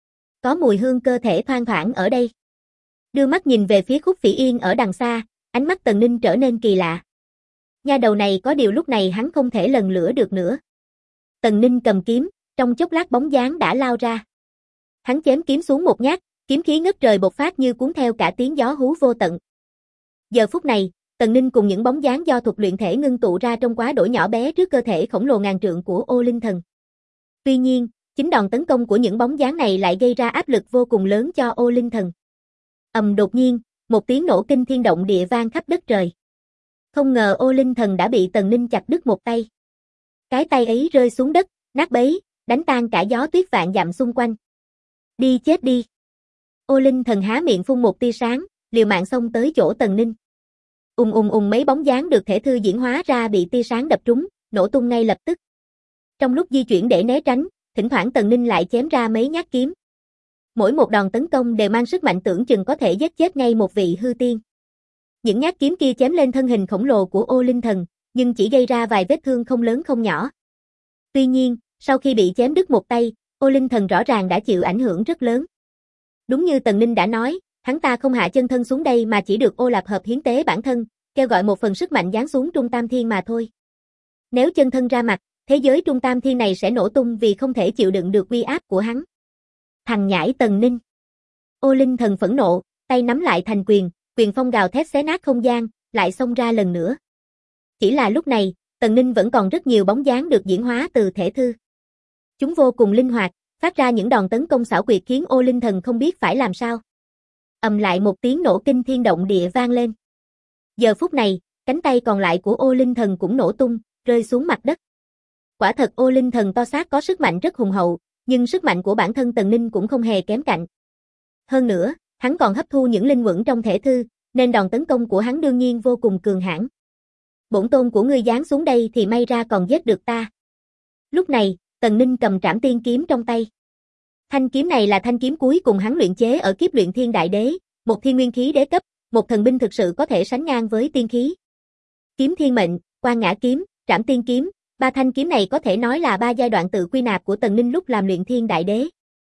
Có mùi hương cơ thể thoang thoảng ở đây. Đưa mắt nhìn về phía Khúc Phỉ Yên ở đằng xa, ánh mắt Tần Ninh trở nên kỳ lạ. Nha đầu này có điều lúc này hắn không thể lần lửa được nữa. Tần Ninh cầm kiếm, trong chốc lát bóng dáng đã lao ra. Hắn chém kiếm xuống một nhát, kiếm khí ngất trời bộc phát như cuốn theo cả tiếng gió hú vô tận. Giờ phút này, Tần Ninh cùng những bóng dáng do thuật luyện thể ngưng tụ ra trong quá đổi nhỏ bé trước cơ thể khổng lồ ngàn trượng của Ô Linh Thần. Tuy nhiên, chính đòn tấn công của những bóng dáng này lại gây ra áp lực vô cùng lớn cho Ô Linh Thần. Đột nhiên, một tiếng nổ kinh thiên động địa vang khắp đất trời. Không ngờ Ô Linh Thần đã bị Tần Ninh chặt đứt một tay. Cái tay ấy rơi xuống đất, nát bấy, đánh tan cả gió tuyết vạn dặm xung quanh. Đi chết đi. Ô Linh Thần há miệng phun một tia sáng, liều mạng xông tới chỗ Tần Ninh. Mấy bóng dáng được thể thư diễn hóa ra bị tia sáng đập trúng, nổ tung ngay lập tức. Trong lúc di chuyển để né tránh, thỉnh thoảng Tần Ninh lại chém ra mấy nhát kiếm. Mỗi một đòn tấn công đều mang sức mạnh tưởng chừng có thể giết chết ngay một vị hư tiên. Những nhát kiếm kia chém lên thân hình khổng lồ của Ô Linh Thần, nhưng chỉ gây ra vài vết thương không lớn không nhỏ. Tuy nhiên, sau khi bị chém đứt một tay, Ô Linh Thần rõ ràng đã chịu ảnh hưởng rất lớn. Đúng như Tần Ninh đã nói, hắn ta không hạ chân thân xuống đây mà chỉ được Ô Lạp Hợp hiến tế bản thân, kêu gọi một phần sức mạnh giáng xuống Trung Tam Thiên mà thôi. Nếu chân thân ra mặt, thế giới Trung Tam Thiên này sẽ nổ tung vì không thể chịu đựng được uy áp của hắn. Thằng nhãi Tần Ninh. Ô Linh Thần phẫn nộ, tay nắm lại thành quyền, quyền phong gào thét xé nát không gian, lại xông ra lần nữa. Chỉ là lúc này, Tần Ninh vẫn còn rất nhiều bóng dáng được diễn hóa từ thể thư. Chúng vô cùng linh hoạt, phát ra những đòn tấn công xảo quyệt khiến Ô Linh Thần không biết phải làm sao. Lại một tiếng nổ kinh thiên động địa vang lên. Giờ phút này, cánh tay còn lại của Ô Linh Thần cũng nổ tung, rơi xuống mặt đất. Quả thật Ô Linh Thần to xác có sức mạnh rất hùng hậu, nhưng sức mạnh của bản thân Tần Ninh cũng không hề kém cạnh. Hơn nữa, hắn còn hấp thu những linh quẩn trong thể thư, nên đòn tấn công của hắn đương nhiên vô cùng cường hãn. Bổn tôn của ngươi giáng xuống đây thì may ra còn giết được ta. Lúc này, Tần Ninh cầm Trảm Tiên Kiếm trong tay. Thanh kiếm này là thanh kiếm cuối cùng hắn luyện chế ở kiếp luyện thiên đại đế, một thiên nguyên khí đế cấp, một thần binh thực sự có thể sánh ngang với tiên khí. Kiếm thiên mệnh, Quan Ngã Kiếm, Trảm Tiên Kiếm, ba thanh kiếm này có thể nói là ba giai đoạn tự quy nạp của Tần Ninh lúc làm luyện thiên đại đế.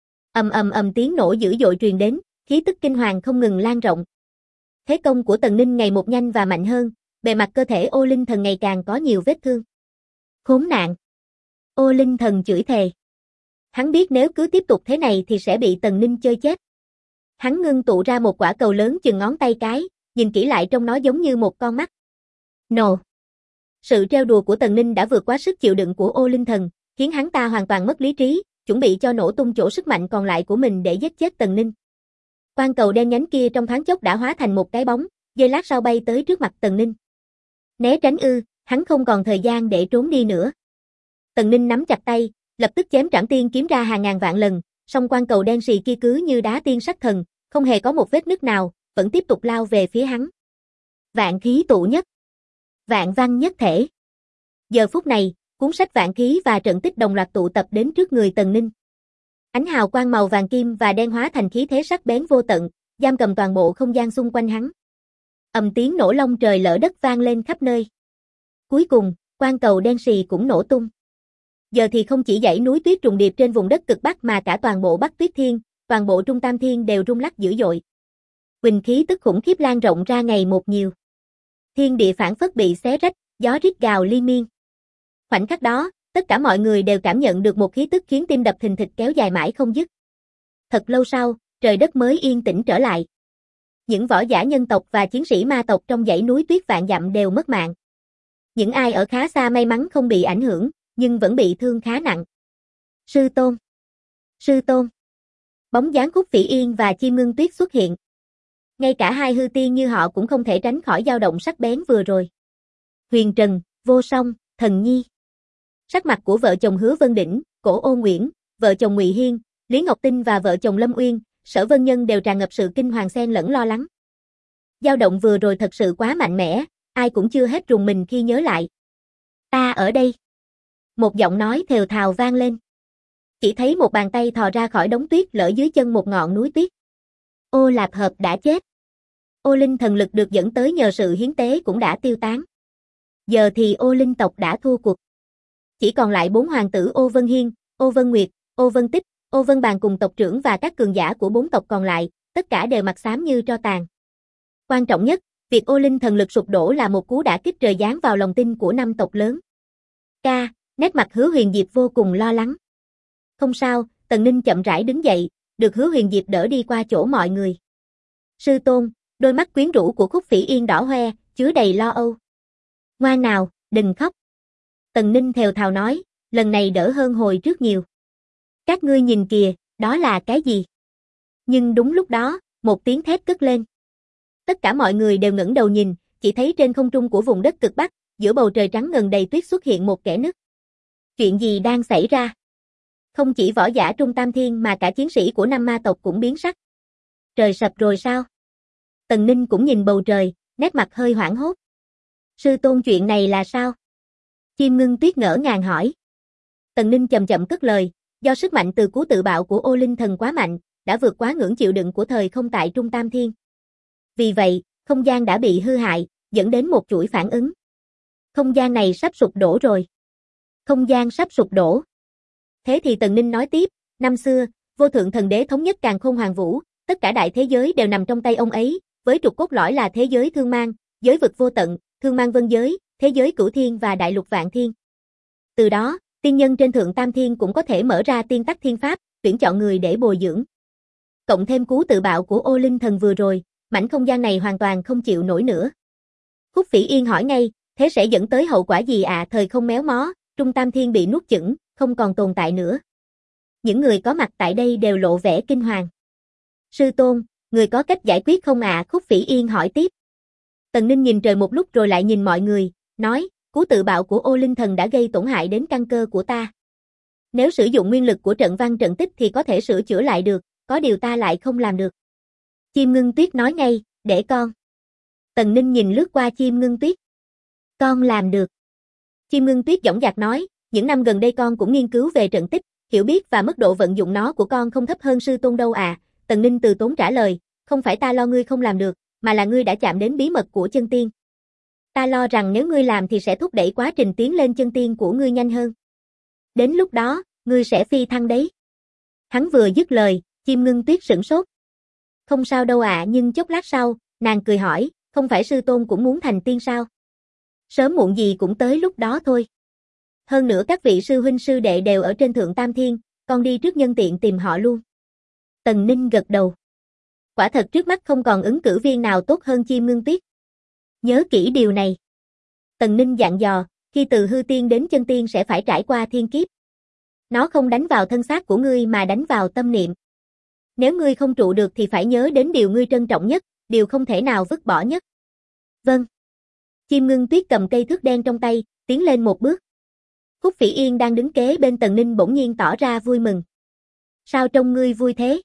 Tiếng nổ dữ dội truyền đến, khí tức kinh hoàng không ngừng lan rộng. Thế công của Tần Ninh ngày một nhanh và mạnh hơn, bề mặt cơ thể Ô Linh Thần ngày càng có nhiều vết thương. Khốn nạn! Ô Linh Thần chửi thề. Hắn biết nếu cứ tiếp tục thế này thì sẽ bị Tần Ninh chơi chết. Hắn ngưng tụ ra một quả cầu lớn chừng ngón tay cái, nhìn kỹ lại trông nó giống như một con mắt. Nổ! Sự trêu đùa của Tần Ninh đã vượt quá sức chịu đựng của Ô Linh Thần, khiến hắn ta hoàn toàn mất lý trí, chuẩn bị cho nổ tung chỗ sức mạnh còn lại của mình để giết chết Tần Ninh. Quang cầu đen nhánh kia trong thoáng chốc đã hóa thành một cái bóng, giây lát sau bay tới trước mặt Tần Ninh. Né tránh ư, hắn không còn thời gian để trốn đi nữa. Tần Ninh nắm chặt tay, lập tức chém Trảm Tiên Kiếm ra hàng ngàn vạn lần, Song quan cầu đen sì kia cứ như đá tiên sắc thần, không hề có một vết nứt nào, vẫn tiếp tục lao về phía hắn. Vạn khí tụ nhất. Vạn văn nhất thể. Giờ phút này, cuốn sách vạn khí và trận tích đồng loạt tụ tập đến trước người Tần Ninh. Ánh hào quang màu vàng kim và đen hóa thành khí thế sắc bén vô tận, giam cầm toàn bộ không gian xung quanh hắn. Ầm tiếng nổ long trời lở đất vang lên khắp nơi. Cuối cùng, quan cầu đen sì cũng nổ tung. Giờ thì không chỉ dãy núi tuyết trùng điệp trên vùng đất cực Bắc mà cả toàn bộ Bắc Tuyết Thiên, toàn bộ Trung Tam Thiên đều rung lắc dữ dội. Huỳnh khí tức khủng khiếp lan rộng ra ngày một nhiều. Thiên địa phảng phất bị xé rách, gió rít gào liên miên. Khoảnh khắc đó, tất cả mọi người đều cảm nhận được một khí tức khiến tim đập thình thịch kéo dài mãi không dứt. Thật lâu sau, trời đất mới yên tĩnh trở lại. Những võ giả nhân tộc và chiến sĩ ma tộc trong dãy núi tuyết vạn dặm đều mất mạng. Những ai ở khá xa may mắn không bị ảnh hưởng, nhưng vẫn bị thương khá nặng. Sư Tôn! Sư Tôn! Bóng dáng Khúc Phỉ Yên và Chim Ngưng Tuyết xuất hiện. Ngay cả hai hư tiên như họ cũng không thể tránh khỏi dao động sắc bén vừa rồi. Huyền Trần, Vô Song, Thần Nhi. Sắc mặt của vợ chồng Hứa Vân Đỉnh, Cổ Ô Nguyễn, vợ chồng Ngụy Hiên, Lý Ngọc Tinh và vợ chồng Lâm Uyên, Sở Vân Nhân đều tràn ngập sự kinh hoàng xen lẫn lo lắng. Dao động vừa rồi thật sự quá mạnh mẽ, ai cũng chưa hết rùng mình khi nhớ lại. Ta ở đây. Một giọng nói thều thào vang lên. Chỉ thấy một bàn tay thò ra khỏi đống tuyết lở dưới chân một ngọn núi tuyết. Ô Lạp Hợp đã chết. Ô Linh thần lực được dẫn tới nhờ sự hiến tế cũng đã tiêu tán. Giờ thì Ô Linh tộc đã thua cuộc. Chỉ còn lại 4 hoàng tử Ô Vân Hiên, Ô Vân Nguyệt, Ô Vân Tích, Ô Vân Bàn cùng tộc trưởng và các cường giả của 4 tộc còn lại, tất cả đều mặt xám như tro tàn. Quan trọng nhất, việc Ô Linh thần lực sụp đổ là một cú đả kích trời giáng vào lòng tin của 5 tộc lớn. Nét mặt Hứa Huyền Diệp vô cùng lo lắng. Không sao, Tần Ninh chậm rãi đứng dậy, được Hứa Huyền Diệp đỡ đi qua chỗ mọi người. Sư Tôn, đôi mắt quyến rũ của Khúc Phỉ Yên đỏ hoe, chứa đầy lo âu. Ngoan nào, đừng khóc. Tần Ninh thều thào nói, lần này đỡ hơn hồi trước nhiều. Các ngươi nhìn kìa, đó là cái gì? Nhưng đúng lúc đó, một tiếng thét cất lên. Tất cả mọi người đều ngẩng đầu nhìn, chỉ thấy trên không trung của vùng đất cực Bắc, giữa bầu trời trắng ngần đầy tuyết xuất hiện một kẽ nứt. Chuyện gì đang xảy ra? Không chỉ võ giả Trung Tam Thiên mà cả chiến sĩ của 5 ma tộc cũng biến sắc. Trời sập rồi sao? Tần Ninh cũng nhìn bầu trời, nét mặt hơi hoảng hốt. Sư Tôn, chuyện này là sao? Chim Ngưng Tuyết ngỡ ngàng hỏi. Tần Ninh chậm chậm cất lời, do sức mạnh từ cú tự bạo của Ô Linh thần quá mạnh, đã vượt quá ngưỡng chịu đựng của thời không tại Trung Tam Thiên. Vì vậy, không gian đã bị hư hại, dẫn đến một chuỗi phản ứng. Không gian này sắp sụp đổ rồi. Không gian sắp sụp đổ. Thế thì Tần Ninh nói tiếp, năm xưa, vô thượng thần đế thống nhất càn khôn hoàng vũ, tất cả đại thế giới đều nằm trong tay ông ấy, với trục cốt lõi là thế giới thương mang, giới vực vô tận, thương mang vân giới, thế giới cửu thiên và đại lục vạn thiên. Từ đó, tiên nhân trên thượng tam thiên cũng có thể mở ra tiên tắc thiên pháp, tuyển chọn người để bồi dưỡng. Cộng thêm cú tự bạo của Ô Linh thần vừa rồi, mảnh không gian này hoàn toàn không chịu nổi nữa. Khúc Phỉ Yên hỏi ngay, thế sẽ dẫn tới hậu quả gì ạ? Thời không méo mó, Trung Tam Thiên bị nuốt chửng, không còn tồn tại nữa. Những người có mặt tại đây đều lộ vẻ kinh hoàng. Sư Tôn, người có cách giải quyết không ạ? Khúc Phỉ Yên hỏi tiếp. Tần Ninh nhìn trời một lúc rồi lại nhìn mọi người, nói, cú tự bạo của Ô Linh thần đã gây tổn hại đến căn cơ của ta. Nếu sử dụng nguyên lực của trận văn trận tích thì có thể sửa chữa lại được, có điều ta lại không làm được. Chim Ngưng Tuyết nói ngay, để con. Tần Ninh nhìn lướt qua Chim Ngưng Tuyết. Con làm được. Chim Ngưng Tuyết dõng dạc nói, những năm gần đây con cũng nghiên cứu về trận tích, hiểu biết và mức độ vận dụng nó của con không thấp hơn sư tôn đâu à. Tần Ninh từ tốn trả lời, không phải ta lo ngươi không làm được, mà là ngươi đã chạm đến bí mật của chân tiên. Ta lo rằng nếu ngươi làm thì sẽ thúc đẩy quá trình tiến lên chân tiên của ngươi nhanh hơn. Đến lúc đó, ngươi sẽ phi thăng đấy. Hắn vừa dứt lời, Chim Ngưng Tuyết sửng sốt. Không sao đâu ạ, nhưng chốc lát sau, nàng cười hỏi, không phải sư tôn cũng muốn thành tiên sao? Sớm muộn gì cũng tới lúc đó thôi. Hơn nữa các vị sư huynh sư đệ đều ở trên thượng tam thiên, con đi trước nhân tiện tìm họ luôn. Tần Ninh gật đầu. Quả thật trước mắt không còn ứng cử viên nào tốt hơn Chim Ngưng Tuyết. Nhớ kỹ điều này. Tần Ninh dặn dò, khi từ hư tiên đến chân tiên sẽ phải trải qua thiên kiếp. Nó không đánh vào thân xác của ngươi mà đánh vào tâm niệm. Nếu ngươi không trụ được thì phải nhớ đến điều ngươi trân trọng nhất, điều không thể nào vứt bỏ nhất. Vâng. Chim Ngưng Tuyết cầm cây thước đen trong tay, tiến lên một bước. Khúc Phỉ Yên đang đứng kế bên Tần Ninh bỗng nhiên tỏ ra vui mừng. Sao trông ngươi vui thế?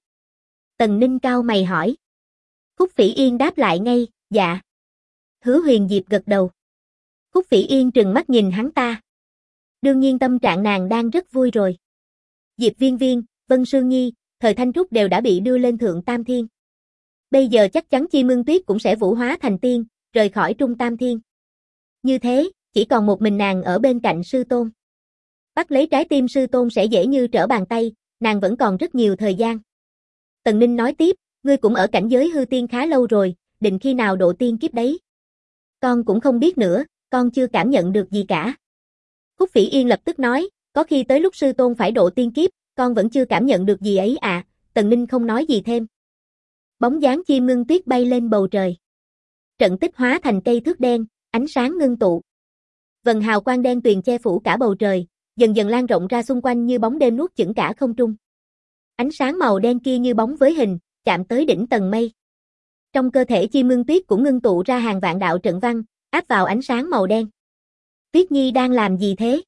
Tần Ninh cau mày hỏi. Khúc Phỉ Yên đáp lại ngay, dạ. Hứa Huyền Diệp gật đầu. Khúc Phỉ Yên trừng mắt nhìn hắn ta. Đương nhiên tâm trạng nàng đang rất vui rồi. Diệp Viên Viên, Vân Sương Nhi, Thời Thanh Trúc đều đã bị đưa lên Thượng Tam Thiên. Bây giờ chắc chắn Chi Mương Tuyết cũng sẽ vũ hóa thành tiên, rời khỏi Trung Tam Thiên. Như thế, chỉ còn một mình nàng ở bên cạnh sư tôn. Bắt lấy trái tim sư tôn sẽ dễ như trở bàn tay, nàng vẫn còn rất nhiều thời gian. Tần Ninh nói tiếp, ngươi cũng ở cảnh giới hư tiên khá lâu rồi, định khi nào độ tiên kiếp đấy? Con cũng không biết nữa, con chưa cảm nhận được gì cả. Khúc Phỉ Yên lập tức nói, có khi tới lúc sư tôn phải độ tiên kiếp, con vẫn chưa cảm nhận được gì ấy à. Tần Ninh không nói gì thêm. Bóng dáng Chi Mương Tuyết bay lên bầu trời. Trận tích hóa thành cây thước đen, ánh sáng ngưng tụ. Vầng hào quang đen tuyền che phủ cả bầu trời, dần dần lan rộng ra xung quanh như bóng đêm nuốt chửng cả không trung. Ánh sáng màu đen kia như bóng với hình, chạm tới đỉnh tầng mây. Trong cơ thể Chi Mương Tuyết cũng ngưng tụ ra hàng vạn đạo trận văn, áp vào ánh sáng màu đen. Tuyết Nhi đang làm gì thế?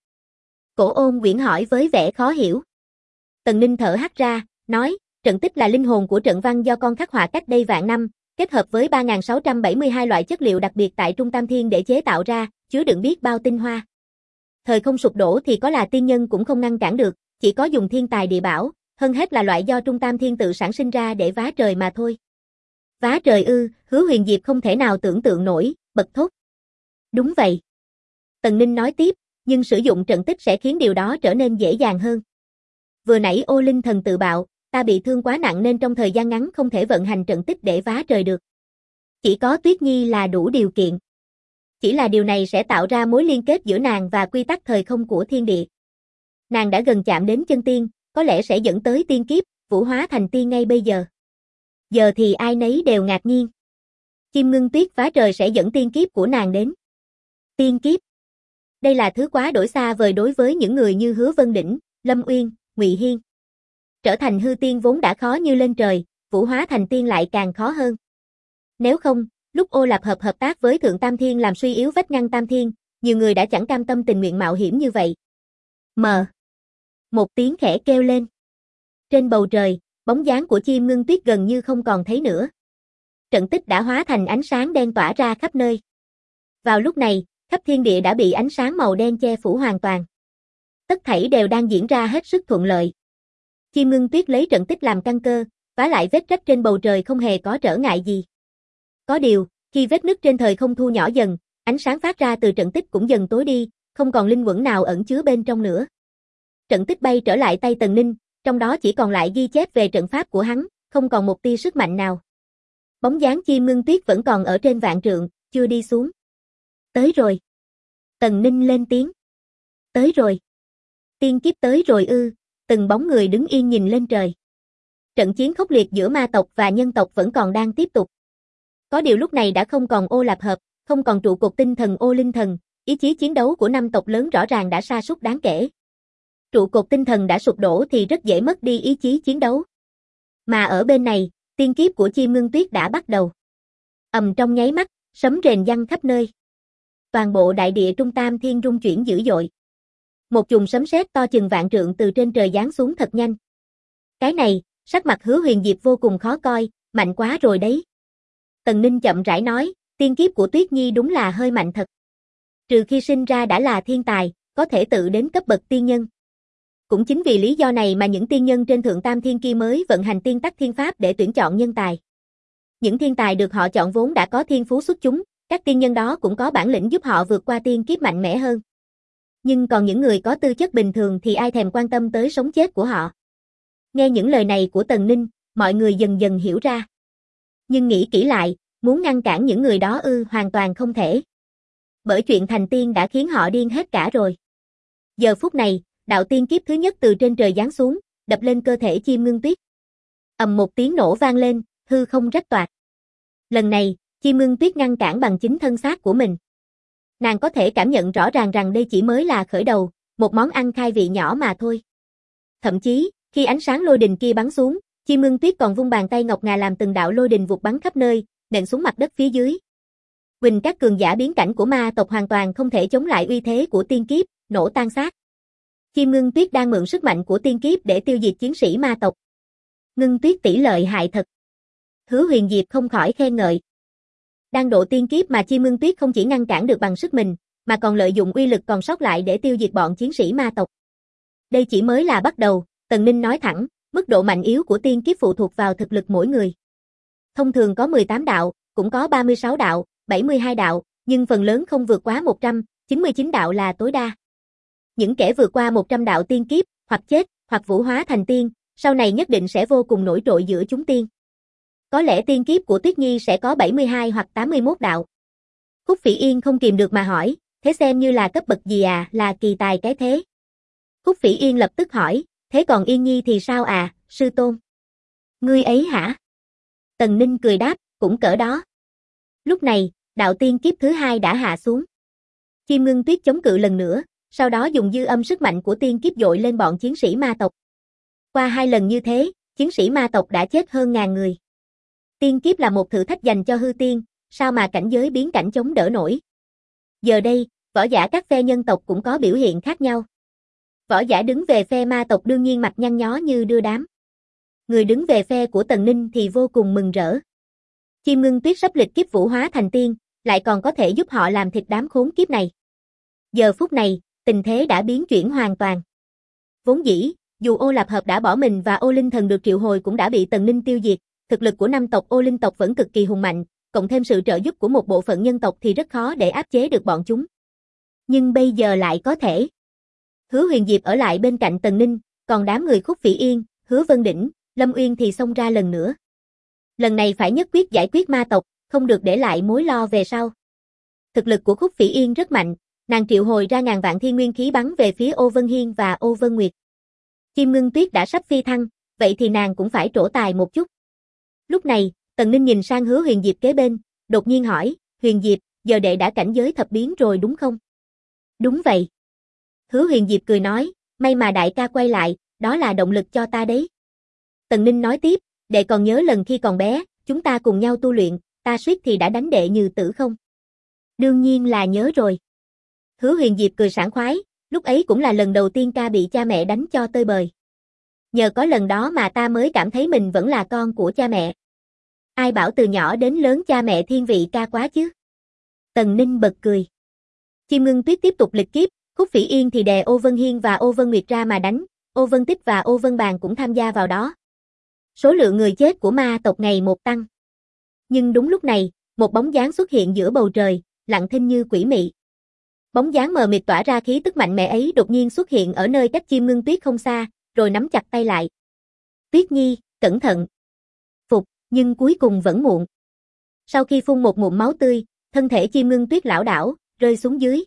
Cổ Ôn Quyển hỏi với vẻ khó hiểu. Tần Ninh thở hắt ra, nói, trận tích là linh hồn của trận văn do con khắc họa cách đây vạn năm, kết hợp với 3672 loại chất liệu đặc biệt tại Trung Tam Thiên để chế tạo ra, chứa đựng biết bao tinh hoa. Thời không sụp đổ thì có là tiên nhân cũng không ngăn cản được, chỉ có dùng thiên tài địa bảo, hơn hết là loại do Trung Tam Thiên tự sản sinh ra để vá trời mà thôi. Vá trời ư? Hứa Huyền Diệp không thể nào tưởng tượng nổi, bật thốt. Đúng vậy. Tần Ninh nói tiếp, nhưng sử dụng trận tích sẽ khiến điều đó trở nên dễ dàng hơn. Vừa nãy Ô Linh Thần tự bạo, ta bị thương quá nặng nên trong thời gian ngắn không thể vận hành trận tích để vá trời được. Chỉ có Tuyết Nhi là đủ điều kiện. Chỉ là điều này sẽ tạo ra mối liên kết giữa nàng và quy tắc thời không của thiên địa. Nàng đã gần chạm đến chân tiên, có lẽ sẽ dẫn tới tiên kiếp, vũ hóa thành tiên ngay bây giờ. Giờ thì ai nấy đều ngạc nhiên. Kim Ngưng Tuyết vá trời sẽ dẫn tiên kiếp của nàng đến. Tiên kiếp. Đây là thứ quá đổi xa vời đối với những người như Hứa Vân Đỉnh, Lâm Uyên, Ngụy Hiên. Trở thành hư tiên vốn đã khó như lên trời, vũ hóa thành tiên lại càng khó hơn. Nếu không, lúc Ô Lạp hợp tác với Thượng Tam Thiên làm suy yếu vách ngăn Tam Thiên, nhiều người đã chẳng cam tâm tình nguyện mạo hiểm như vậy. Một tiếng khẽ kêu lên. Trên bầu trời, bóng dáng của Chim Ngưng Tuyết gần như không còn thấy nữa. Trận tích đã hóa thành ánh sáng đen tỏa ra khắp nơi. Vào lúc này, khắp thiên địa đã bị ánh sáng màu đen che phủ hoàn toàn. Tất thảy đều đang diễn ra hết sức thuận lợi. Chim Ngưng Tuyết lấy trận tích làm căn cơ, vá lại vết rách trên bầu trời không hề có trở ngại gì. Có điều, khi vết nứt trên thời không thu nhỏ dần, ánh sáng phát ra từ trận tích cũng dần tối đi, không còn linh quẩn nào ẩn chứa bên trong nữa. Trận tích bay trở lại tay Tần Ninh, trong đó chỉ còn lại ghi chép về trận pháp của hắn, không còn một tia sức mạnh nào. Bóng dáng Chim Ngưng Tuyết vẫn còn ở trên vạn trượng, chưa đi xuống. Tới rồi. Tần Ninh lên tiếng. Tới rồi. Tiên kiếp tới rồi ư? Từng bóng người đứng yên nhìn lên trời. Trận chiến khốc liệt giữa ma tộc và nhân tộc vẫn còn đang tiếp tục. Có điều lúc này đã không còn Ô Lạp hợp, không còn trụ cột tinh thần Ô Linh Thần, ý chí chiến đấu của năm tộc lớn rõ ràng đã sa sút đáng kể. Trụ cột tinh thần đã sụp đổ thì rất dễ mất đi ý chí chiến đấu. Mà ở bên này, tiên kiếp của Chim Ngưng Tuyết đã bắt đầu. Ầm trong nháy mắt, sấm rền vang khắp nơi. Toàn bộ đại địa Trung Tam Thiên rung chuyển dữ dội. Một chùm sấm sét to chừng vạn trượng từ trên trời giáng xuống thật nhanh. Cái này, sắc mặt Hứa Huyền Diệp vô cùng khó coi, mạnh quá rồi đấy. Tần Ninh chậm rãi nói, tiên kiếp của Tuyết Nhi đúng là hơi mạnh thật. Trừ khi sinh ra đã là thiên tài, có thể tự đến cấp bậc tiên nhân. Cũng chính vì lý do này mà những tiên nhân trên Thượng Tam Thiên kia mới vận hành tiên tắc thiên pháp để tuyển chọn nhân tài. Những thiên tài được họ chọn vốn đã có thiên phú xuất chúng, các tiên nhân đó cũng có bản lĩnh giúp họ vượt qua tiên kiếp mạnh mẽ hơn. Nhưng còn những người có tư chất bình thường thì ai thèm quan tâm tới sống chết của họ. Nghe những lời này của Tần Ninh, mọi người dần dần hiểu ra. Nhưng nghĩ kỹ lại, muốn ngăn cản những người đó hoàn toàn không thể. Bởi chuyện thành tiên đã khiến họ điên hết cả rồi. Giờ phút này, đạo tiên kiếp thứ nhất từ trên trời giáng xuống, đập lên cơ thể Chim Ngưng Tuyết. Ầm một tiếng nổ vang lên, hư không rách toạc. Lần này, Chim Ngưng Tuyết ngăn cản bằng chính thân xác của mình. Nàng có thể cảm nhận rõ ràng rằng đây chỉ mới là khởi đầu, một món ăn khai vị nhỏ mà thôi. Thậm chí, khi ánh sáng lôi đình kia bắn xuống, Chim Ngưng Tuyết còn vung bàn tay ngọc ngà làm từng đạo lôi đình vụt bắn khắp nơi, nện xuống mặt đất phía dưới. Quỳnh các cường giả biến cảnh của ma tộc hoàn toàn không thể chống lại uy thế của tiên kiếp, nổ tan xác. Chim Ngưng Tuyết đang mượn sức mạnh của tiên kiếp để tiêu diệt chiến sĩ ma tộc. Ngưng Tuyết tỷ lợi hại thật. Hứa Huyền Diệp không khỏi khen ngợi. Đang độ tiên kiếp mà Chim Ngưng Tuyết không chỉ ngăn cản được bằng sức mình, mà còn lợi dụng uy lực còn sót lại để tiêu diệt bọn chiến sĩ ma tộc. Đây chỉ mới là bắt đầu, Tần Ninh nói thẳng, mức độ mạnh yếu của tiên kiếp phụ thuộc vào thực lực mỗi người. Thông thường có 18 đạo, cũng có 36 đạo, 72 đạo, nhưng phần lớn không vượt quá 100, 99 đạo là tối đa. Những kẻ vượt qua 100 đạo tiên kiếp, hoặc chết, hoặc vũ hóa thành tiên, sau này nhất định sẽ vô cùng nổi trội giữa chúng tiên. Có lẽ tiên kiếp của Tuyết Nhi sẽ có 72 hoặc 81 đạo. Khúc Phỉ Yên không kìm được mà hỏi, thế xem như là cấp bậc gì à, là kỳ tài cái thế. Khúc Phỉ Yên lập tức hỏi, thế còn Yên Nhi thì sao à, sư tôn? Ngươi ấy hả? Tần Ninh cười đáp, cũng cỡ đó. Lúc này, đạo tiên kiếp thứ hai đã hạ xuống. Chim Ngưng Tuyết chống cự lần nữa, sau đó dùng dư âm sức mạnh của tiên kiếp dội lên bọn chiến sĩ ma tộc. Qua 2 lần như thế, chiến sĩ ma tộc đã chết hơn 1000 người. Tiên kiếp là một thử thách dành cho hư tiên, sao mà cảnh giới biến cảnh chống đỡ nổi. Giờ đây, võ giả các phe nhân tộc cũng có biểu hiện khác nhau. Võ giả đứng về phe ma tộc đương nhiên mặt nhăn nhó như đưa đám. Người đứng về phe của Tần Ninh thì vô cùng mừng rỡ. Chim Ngưng Tuyết sắp lịch kiếp vũ hóa thành tiên, lại còn có thể giúp họ làm thịt đám khốn kiếp này. Giờ phút này, tình thế đã biến chuyển hoàn toàn. Vốn dĩ, dù Ô Lạp Hợp đã bỏ mình và Ô Linh Thần được triệu hồi cũng đã bị Tần Ninh tiêu diệt, thực lực của 5 tộc Ô Linh tộc vẫn cực kỳ hùng mạnh, cộng thêm sự trợ giúp của một bộ phận nhân tộc thì rất khó để áp chế được bọn chúng. Nhưng bây giờ lại có thể. Hứa Huyền Diệp ở lại bên cạnh Tần Ninh, còn đám người Khúc Phỉ Yên, Hứa Vân Đỉnh, Lâm Uyên thì xông ra lần nữa. Lần này phải nhất quyết giải quyết ma tộc, không được để lại mối lo về sau. Thực lực của Khúc Phỉ Yên rất mạnh, nàng triệu hồi ra ngàn vạn thiên nguyên khí bắn về phía Ô Vân Hiên và Ô Vân Nguyệt. Chim Ngưng Tuyết đã sắp phi thăng, vậy thì nàng cũng phải trổ tài một chút. Lúc này, Tần Ninh nhìn sang Hứa Huyền Diệp kế bên, đột nhiên hỏi, Huyền Diệp, giờ đệ đã cảnh giới thập biến rồi đúng không? Đúng vậy. Hứa Huyền Diệp cười nói, may mà đại ca quay lại, đó là động lực cho ta đấy. Tần Ninh nói tiếp, đệ còn nhớ lần khi còn bé, chúng ta cùng nhau tu luyện, ta suýt thì đã đánh đệ như tử không? Đương nhiên là nhớ rồi. Hứa Huyền Diệp cười sảng khoái, lúc ấy cũng là lần đầu tiên ca bị cha mẹ đánh cho tơi bời. Nhờ có lần đó mà ta mới cảm thấy mình vẫn là con của cha mẹ. Ai bảo từ nhỏ đến lớn cha mẹ thiên vị ca quá chứ? Tần Ninh bật cười. Chim Ngưng Tuyết tiếp tục lịch kiếp, Khúc Phỉ Yên thì đè Ô Vân Hiên và Ô Vân Nguyệt ra mà đánh, Ô Vân Tích và Ô Vân Bàn cũng tham gia vào đó. Số lượng người chết của ma tộc ngày một tăng. Nhưng đúng lúc này, một bóng dáng xuất hiện giữa bầu trời, lặng thinh như quỷ mị. Bóng dáng mờ mịt tỏa ra khí tức mạnh mẽ ấy đột nhiên xuất hiện ở nơi cách Chim Ngưng Tuyết không xa, rồi nắm chặt tay lại. Tuyết Nhi, cẩn thận. Phục, nhưng cuối cùng vẫn muộn. Sau khi phun một ngụm máu tươi, thân thể Chim Ngưng Tuyết lảo đảo, rơi xuống dưới.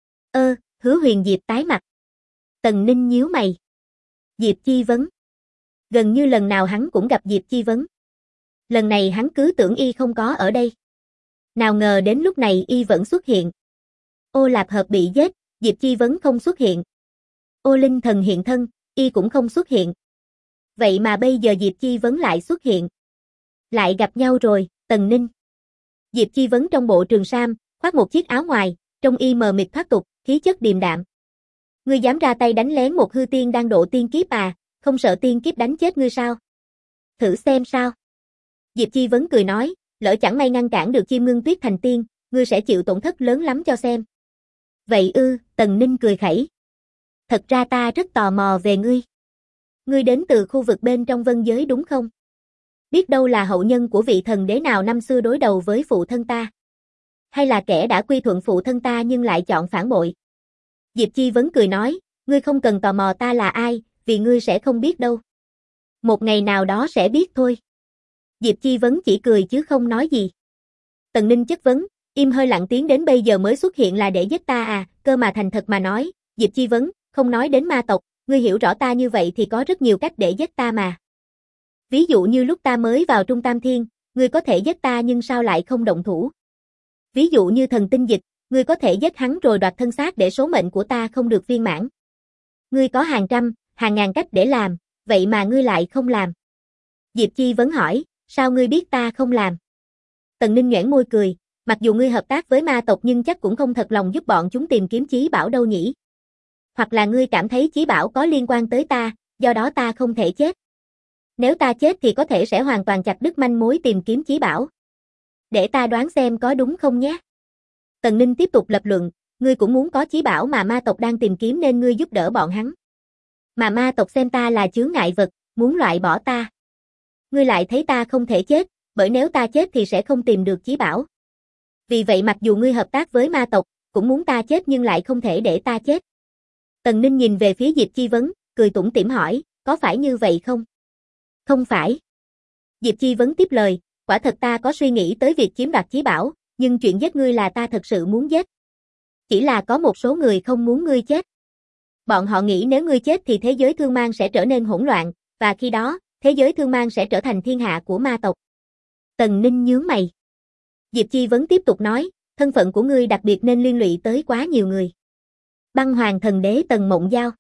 Hứa Huyền Diệp tái mặt. Tần Ninh nhíu mày. Diệp Chi Vấn. Gần như lần nào hắn cũng gặp Diệp Chi Vấn. Lần này hắn cứ tưởng y không có ở đây. Nào ngờ đến lúc này y vẫn xuất hiện. Ô Lạp Hợp bị giết, Diệp Chi Vấn không xuất hiện. Ô Linh Thần hiện thân, y cũng không xuất hiện. Vậy mà bây giờ Diệp Chi Vấn lại xuất hiện. Lại gặp nhau rồi, Tần Ninh. Diệp Chi Vấn trong bộ trường sam, khoác một chiếc áo ngoài, trông y mờ mịt thoát tục, khí chất điềm đạm. Ngươi dám ra tay đánh lén một hư tiên đang độ tiên kiếp à, không sợ tiên kiếp đánh chết ngươi sao? Thử xem sao? Diệp Chi Vấn cười nói, lỡ chẳng may ngăn cản được Chim Ngưng Tuyết thành tiên, ngươi sẽ chịu tổn thất lớn lắm cho xem. Vậy ư, Tần Ninh cười khẩy. Thật ra ta rất tò mò về ngươi. Ngươi đến từ khu vực bên trong vân giới đúng không? Biết đâu là hậu nhân của vị thần đế nào năm xưa đối đầu với phụ thân ta. Hay là kẻ đã quy thuận phụ thân ta nhưng lại chọn phản bội. Diệp Chi Vấn cười nói, ngươi không cần tò mò ta là ai, vì ngươi sẽ không biết đâu. Một ngày nào đó sẽ biết thôi. Diệp Chi Vấn chỉ cười chứ không nói gì. Tần Ninh chất vấn, im hơi lặng tiếng đến bây giờ mới xuất hiện là để giết ta à, cơ mà thành thật mà nói, Diệp Chi Vấn, không nói đến ma tộc, ngươi hiểu rõ ta như vậy thì có rất nhiều cách để giết ta mà. Ví dụ như lúc ta mới vào Trung Tam Thiên, ngươi có thể giết ta nhưng sao lại không động thủ. Ví dụ như thần tinh dịch, ngươi có thể giết hắn rồi đoạt thân xác để số mệnh của ta không được viên mãn. Ngươi có hàng trăm, hàng ngàn cách để làm, vậy mà ngươi lại không làm. Diệp Chi Vấn hỏi, sao ngươi biết ta không làm? Tần Ninh nhoẻn môi cười, mặc dù ngươi hợp tác với ma tộc nhưng chắc cũng không thật lòng giúp bọn chúng tìm kiếm chí bảo đâu nhỉ. Hoặc là ngươi cảm thấy chí bảo có liên quan tới ta, do đó ta không thể chết. Nếu ta chết thì có thể sẽ hoàn toàn chặt đứt manh mối tìm kiếm chí bảo. Để ta đoán xem có đúng không nhé. Tần Ninh tiếp tục lập luận, ngươi cũng muốn có chí bảo mà ma tộc đang tìm kiếm nên ngươi giúp đỡ bọn hắn. Mà ma tộc xem ta là chướng ngại vật, muốn loại bỏ ta. Ngươi lại thấy ta không thể chết, bởi nếu ta chết thì sẽ không tìm được chí bảo. Vì vậy mặc dù ngươi hợp tác với ma tộc, cũng muốn ta chết nhưng lại không thể để ta chết. Tần Ninh nhìn về phía Diệp Chi Vấn, cười tủm tỉm hỏi, có phải như vậy không? Không phải. Diệp Chi Vấn tiếp lời, quả thật ta có suy nghĩ tới việc chiếm đoạt chí bảo, nhưng chuyện giết ngươi là ta thật sự muốn giết. Chỉ là có một số người không muốn ngươi chết. Bọn họ nghĩ nếu ngươi chết thì thế giới thương mang sẽ trở nên hỗn loạn, và khi đó, thế giới thương mang sẽ trở thành thiên hạ của ma tộc. Tần Ninh nhướng mày. Diệp Chi Vấn tiếp tục nói, thân phận của ngươi đặc biệt nên liên lụy tới quá nhiều người. Băng Hoàng Thần Đế Tần Mộng Giao.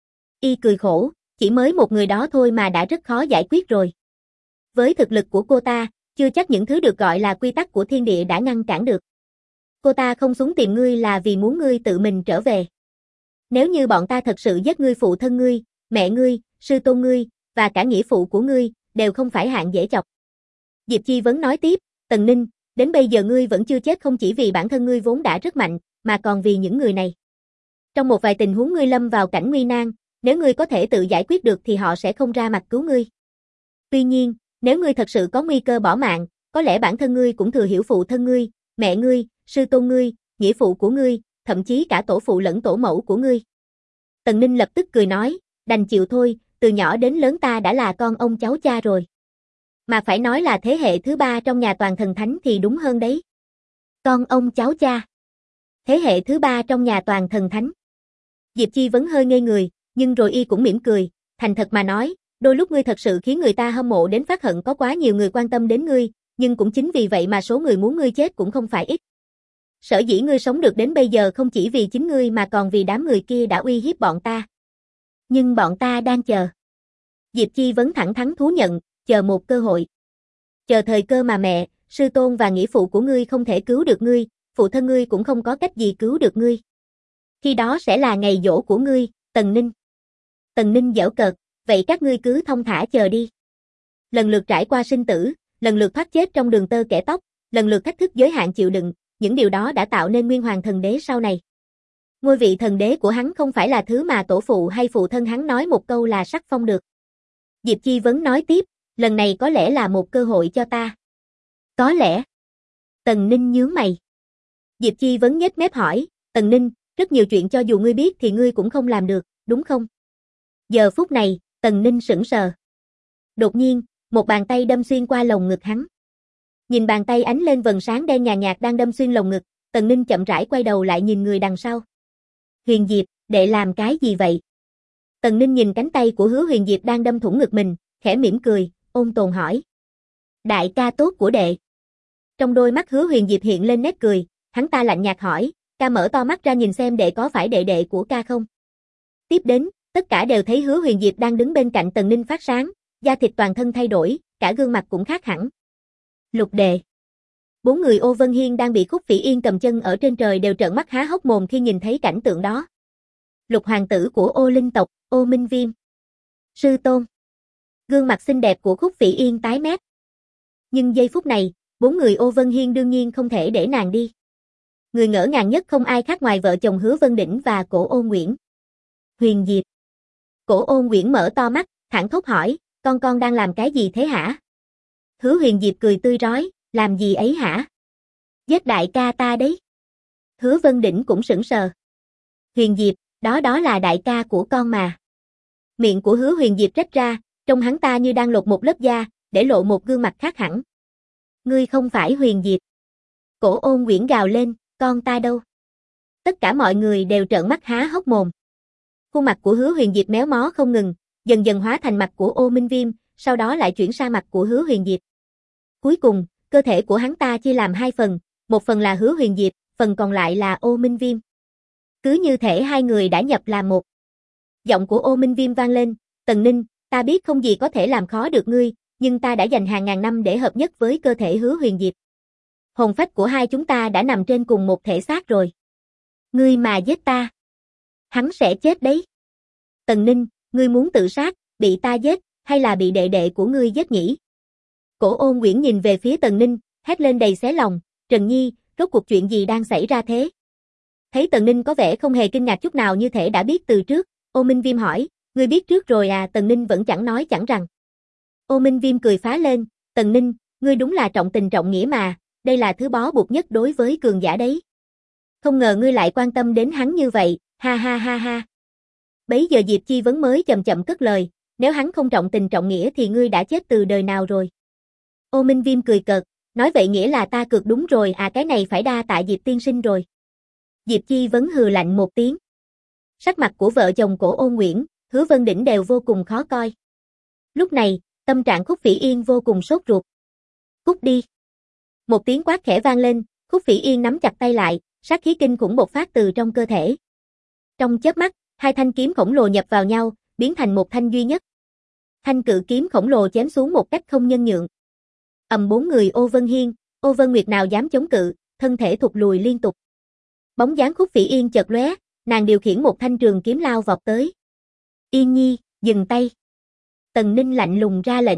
Y cười khổ, chỉ mới một người đó thôi mà đã rất khó giải quyết rồi. Với thực lực của cô ta, chưa chắc những thứ được gọi là quy tắc của thiên địa đã ngăn cản được. Cô ta không xuống tìm ngươi là vì muốn ngươi tự mình trở về. Nếu như bọn ta thật sự giết ngươi, phụ thân ngươi, mẹ ngươi, sư tôn ngươi, và cả nghĩa phụ của ngươi, đều không phải hạng dễ chọc. Diệp Chi Vấn nói tiếp, Tần Ninh, đến bây giờ ngươi vẫn chưa chết không chỉ vì bản thân ngươi vốn đã rất mạnh, mà còn vì những người này. Trong một vài tình huống ngươi lâm vào cảnh nguy nan, nếu ngươi có thể tự giải quyết được thì họ sẽ không ra mặt cứu ngươi. Tuy nhiên, nếu ngươi thật sự có nguy cơ bỏ mạng, có lẽ bản thân ngươi cũng thừa hiểu phụ thân ngươi, mẹ ngươi, sư tôn ngươi, nghĩa phụ của ngươi, thậm chí cả tổ phụ lẫn tổ mẫu của ngươi. Tần Ninh lập tức cười nói, đành chịu thôi, từ nhỏ đến lớn ta đã là con ông cháu cha rồi. Mà phải nói là thế hệ thứ 3 trong nhà toàn thần thánh thì đúng hơn đấy. Con ông cháu cha. Thế hệ thứ 3 trong nhà toàn thần thánh. Diệp Chi Vấn hơi ngây người, nhưng rồi y cũng mỉm cười, thành thật mà nói, đôi lúc ngươi thật sự khiến người ta hâm mộ đến phát hận, có quá nhiều người quan tâm đến ngươi, nhưng cũng chính vì vậy mà số người muốn ngươi chết cũng không phải ít. Sở dĩ ngươi sống được đến bây giờ không chỉ vì chính ngươi mà còn vì đám người kia đã uy hiếp bọn ta. Nhưng bọn ta đang chờ. Diệp Chi Vấn thẳng thắn thú nhận, chờ một cơ hội. Chờ thời cơ mà mẹ, sư tôn và nghĩa phụ của ngươi không thể cứu được ngươi, phụ thân ngươi cũng không có cách gì cứu được ngươi. Khi đó sẽ là ngày giỗ của ngươi, Tần Ninh. Tần Ninh giễu cợt, vậy các ngươi cứ thong thả chờ đi. Lần lượt trải qua sinh tử, lần lượt thoát chết trong đường tơ kẻ tóc, lần lượt thách thức giới hạn chịu đựng, những điều đó đã tạo nên Nguyên Hoàng Thần Đế sau này. Ngôi vị thần đế của hắn không phải là thứ mà tổ phụ hay phụ thân hắn nói một câu là sắc phong được. Diệp Chi Vấn nói tiếp, lần này có lẽ là một cơ hội cho ta. Có lẽ. Tần Ninh nhướng mày. Diệp Chi Vấn nhếch mép hỏi, Tần Ninh, rất nhiều chuyện cho dù ngươi biết thì ngươi cũng không làm được, đúng không? Giờ phút này, Tần Ninh sững sờ. Đột nhiên, một bàn tay đâm xuyên qua lồng ngực hắn. Nhìn bàn tay ánh lên vầng sáng đen nhàn nhạt đang đâm xuyên lồng ngực, Tần Ninh chậm rãi quay đầu lại nhìn người đằng sau. Huyền Diệp, đệ làm cái gì vậy? Tần Ninh nhìn cánh tay của Hứa Huyền Diệp đang đâm thủng ngực mình, khẽ mỉm cười, ôn tồn hỏi. Đại ca tốt của đệ. Trong đôi mắt Hứa Huyền Diệp hiện lên nét cười, hắn ta lạnh nhạt hỏi, ca mở to mắt ra nhìn xem đệ có phải đệ đệ của ca không? Tiếp đến, tất cả đều thấy Hứa Huyền Diệp đang đứng bên cạnh Tần Ninh phát sáng, da thịt toàn thân thay đổi, cả gương mặt cũng khác hẳn. Lục đệ. 4 người Ô Vân Hiên đang bị Khúc Phỉ Yên cầm chân ở trên trời đều trợn mắt há hốc mồm khi nhìn thấy cảnh tượng đó. Lục hoàng tử của Ô Linh tộc, Ô Minh Viêm. Sư tôn. Gương mặt xinh đẹp của Khúc Phỉ Yên tái mét. Nhưng giây phút này, 4 người Ô Vân Hiên đương nhiên không thể để nàng đi. Người ngỡ ngàng nhất không ai khác ngoài vợ chồng Hứa Vân Đỉnh và Cổ Ô Nguyễn. Huyền Diệp. Cổ Ô Nguyễn mở to mắt, thẳng thốt hỏi, con đang làm cái gì thế hả? Hứa Huyền Diệp cười tươi rói, làm gì ấy hả? Giết đại ca ta đấy. Hứa Vân Đỉnh cũng sững sờ. Huyền Diệp, đó là đại ca của con mà. Miệng của Hứa Huyền Diệp rách ra, trông hắn ta như đang lột một lớp da, để lộ một gương mặt khác hẳn. Ngươi không phải Huyền Diệp. Cổ Ôn Nguyễn gào lên, con ta đâu? Tất cả mọi người đều trợn mắt há hốc mồm. Khuôn mặt của Hứa Huyền Diệp méo mó không ngừng, dần dần hóa thành mặt của Ô Minh Viêm, sau đó lại chuyển sang mặt của Hứa Huyền Diệp. Cuối cùng, cơ thể của hắn ta chia làm 2 phần, một phần là Hứa Huyền Diệp, phần còn lại là Ô Minh Viêm. Cứ như thể hai người đã nhập làm một. Giọng của Ô Minh Viêm vang lên, Tần Ninh, ta biết không gì có thể làm khó được ngươi, nhưng ta đã dành hàng ngàn năm để hợp nhất với cơ thể Hứa Huyền Diệp. Hồn phách của hai chúng ta đã nằm trên cùng một thể xác rồi. Ngươi mà giết ta. Hắn sẽ chết đấy. Tần Ninh, ngươi muốn tự sát, bị ta giết, hay là bị đệ đệ của ngươi giết nhỉ? Cổ Ôn Uyển nhìn về phía Tần Ninh, hét lên đầy xé lòng, Trần Nhi, rốt cuộc chuyện gì đang xảy ra thế? Thấy Tần Ninh có vẻ không hề kinh ngạc chút nào như thể đã biết từ trước, Ô Minh Viêm hỏi, ngươi biết trước rồi à? Tần Ninh vẫn chẳng nói chẳng rằng. Ô Minh Viêm cười phá lên, Tần Ninh, ngươi đúng là trọng tình trọng nghĩa mà, đây là thứ bó buộc nhất đối với cường giả đấy. Không ngờ ngươi lại quan tâm đến hắn như vậy, ha ha ha ha. Bấy giờ Diệp Chi Vấn mới chậm chậm cất lời, nếu hắn không trọng tình trọng nghĩa thì ngươi đã chết từ đời nào rồi. Ô Minh Viêm cười cợt, nói vậy nghĩa là ta cược đúng rồi à, cái này phải đa tạ Diệp tiên sinh rồi. Diệp Chi Vấn hừ lạnh một tiếng. Sắc mặt của vợ chồng Cổ Ôn Uyển, Hứa Vân Đỉnh đều vô cùng khó coi. Lúc này, tâm trạng Khúc Phỉ Yên vô cùng sốt ruột. Cút đi. Một tiếng quát khẽ vang lên, Khúc Phỉ Yên nắm chặt tay lại, sát khí kinh khủng bộc phát từ trong cơ thể. Trong chớp mắt, hai thanh kiếm khổng lồ nhập vào nhau, biến thành một thanh duy nhất. Thanh cự kiếm khổng lồ chém xuống một cách không nhân nhượng. Bốn người Ô Vân Hiên, Ô Vân Nguyệt nào dám chống cự, thân thể thụt lùi liên tục. Bóng dáng Khúc Phỉ Yên chợt lóe, nàng điều khiển một thanh trường kiếm lao vọt tới. Yên Nhi, dừng tay. Tần Ninh lạnh lùng ra lệnh.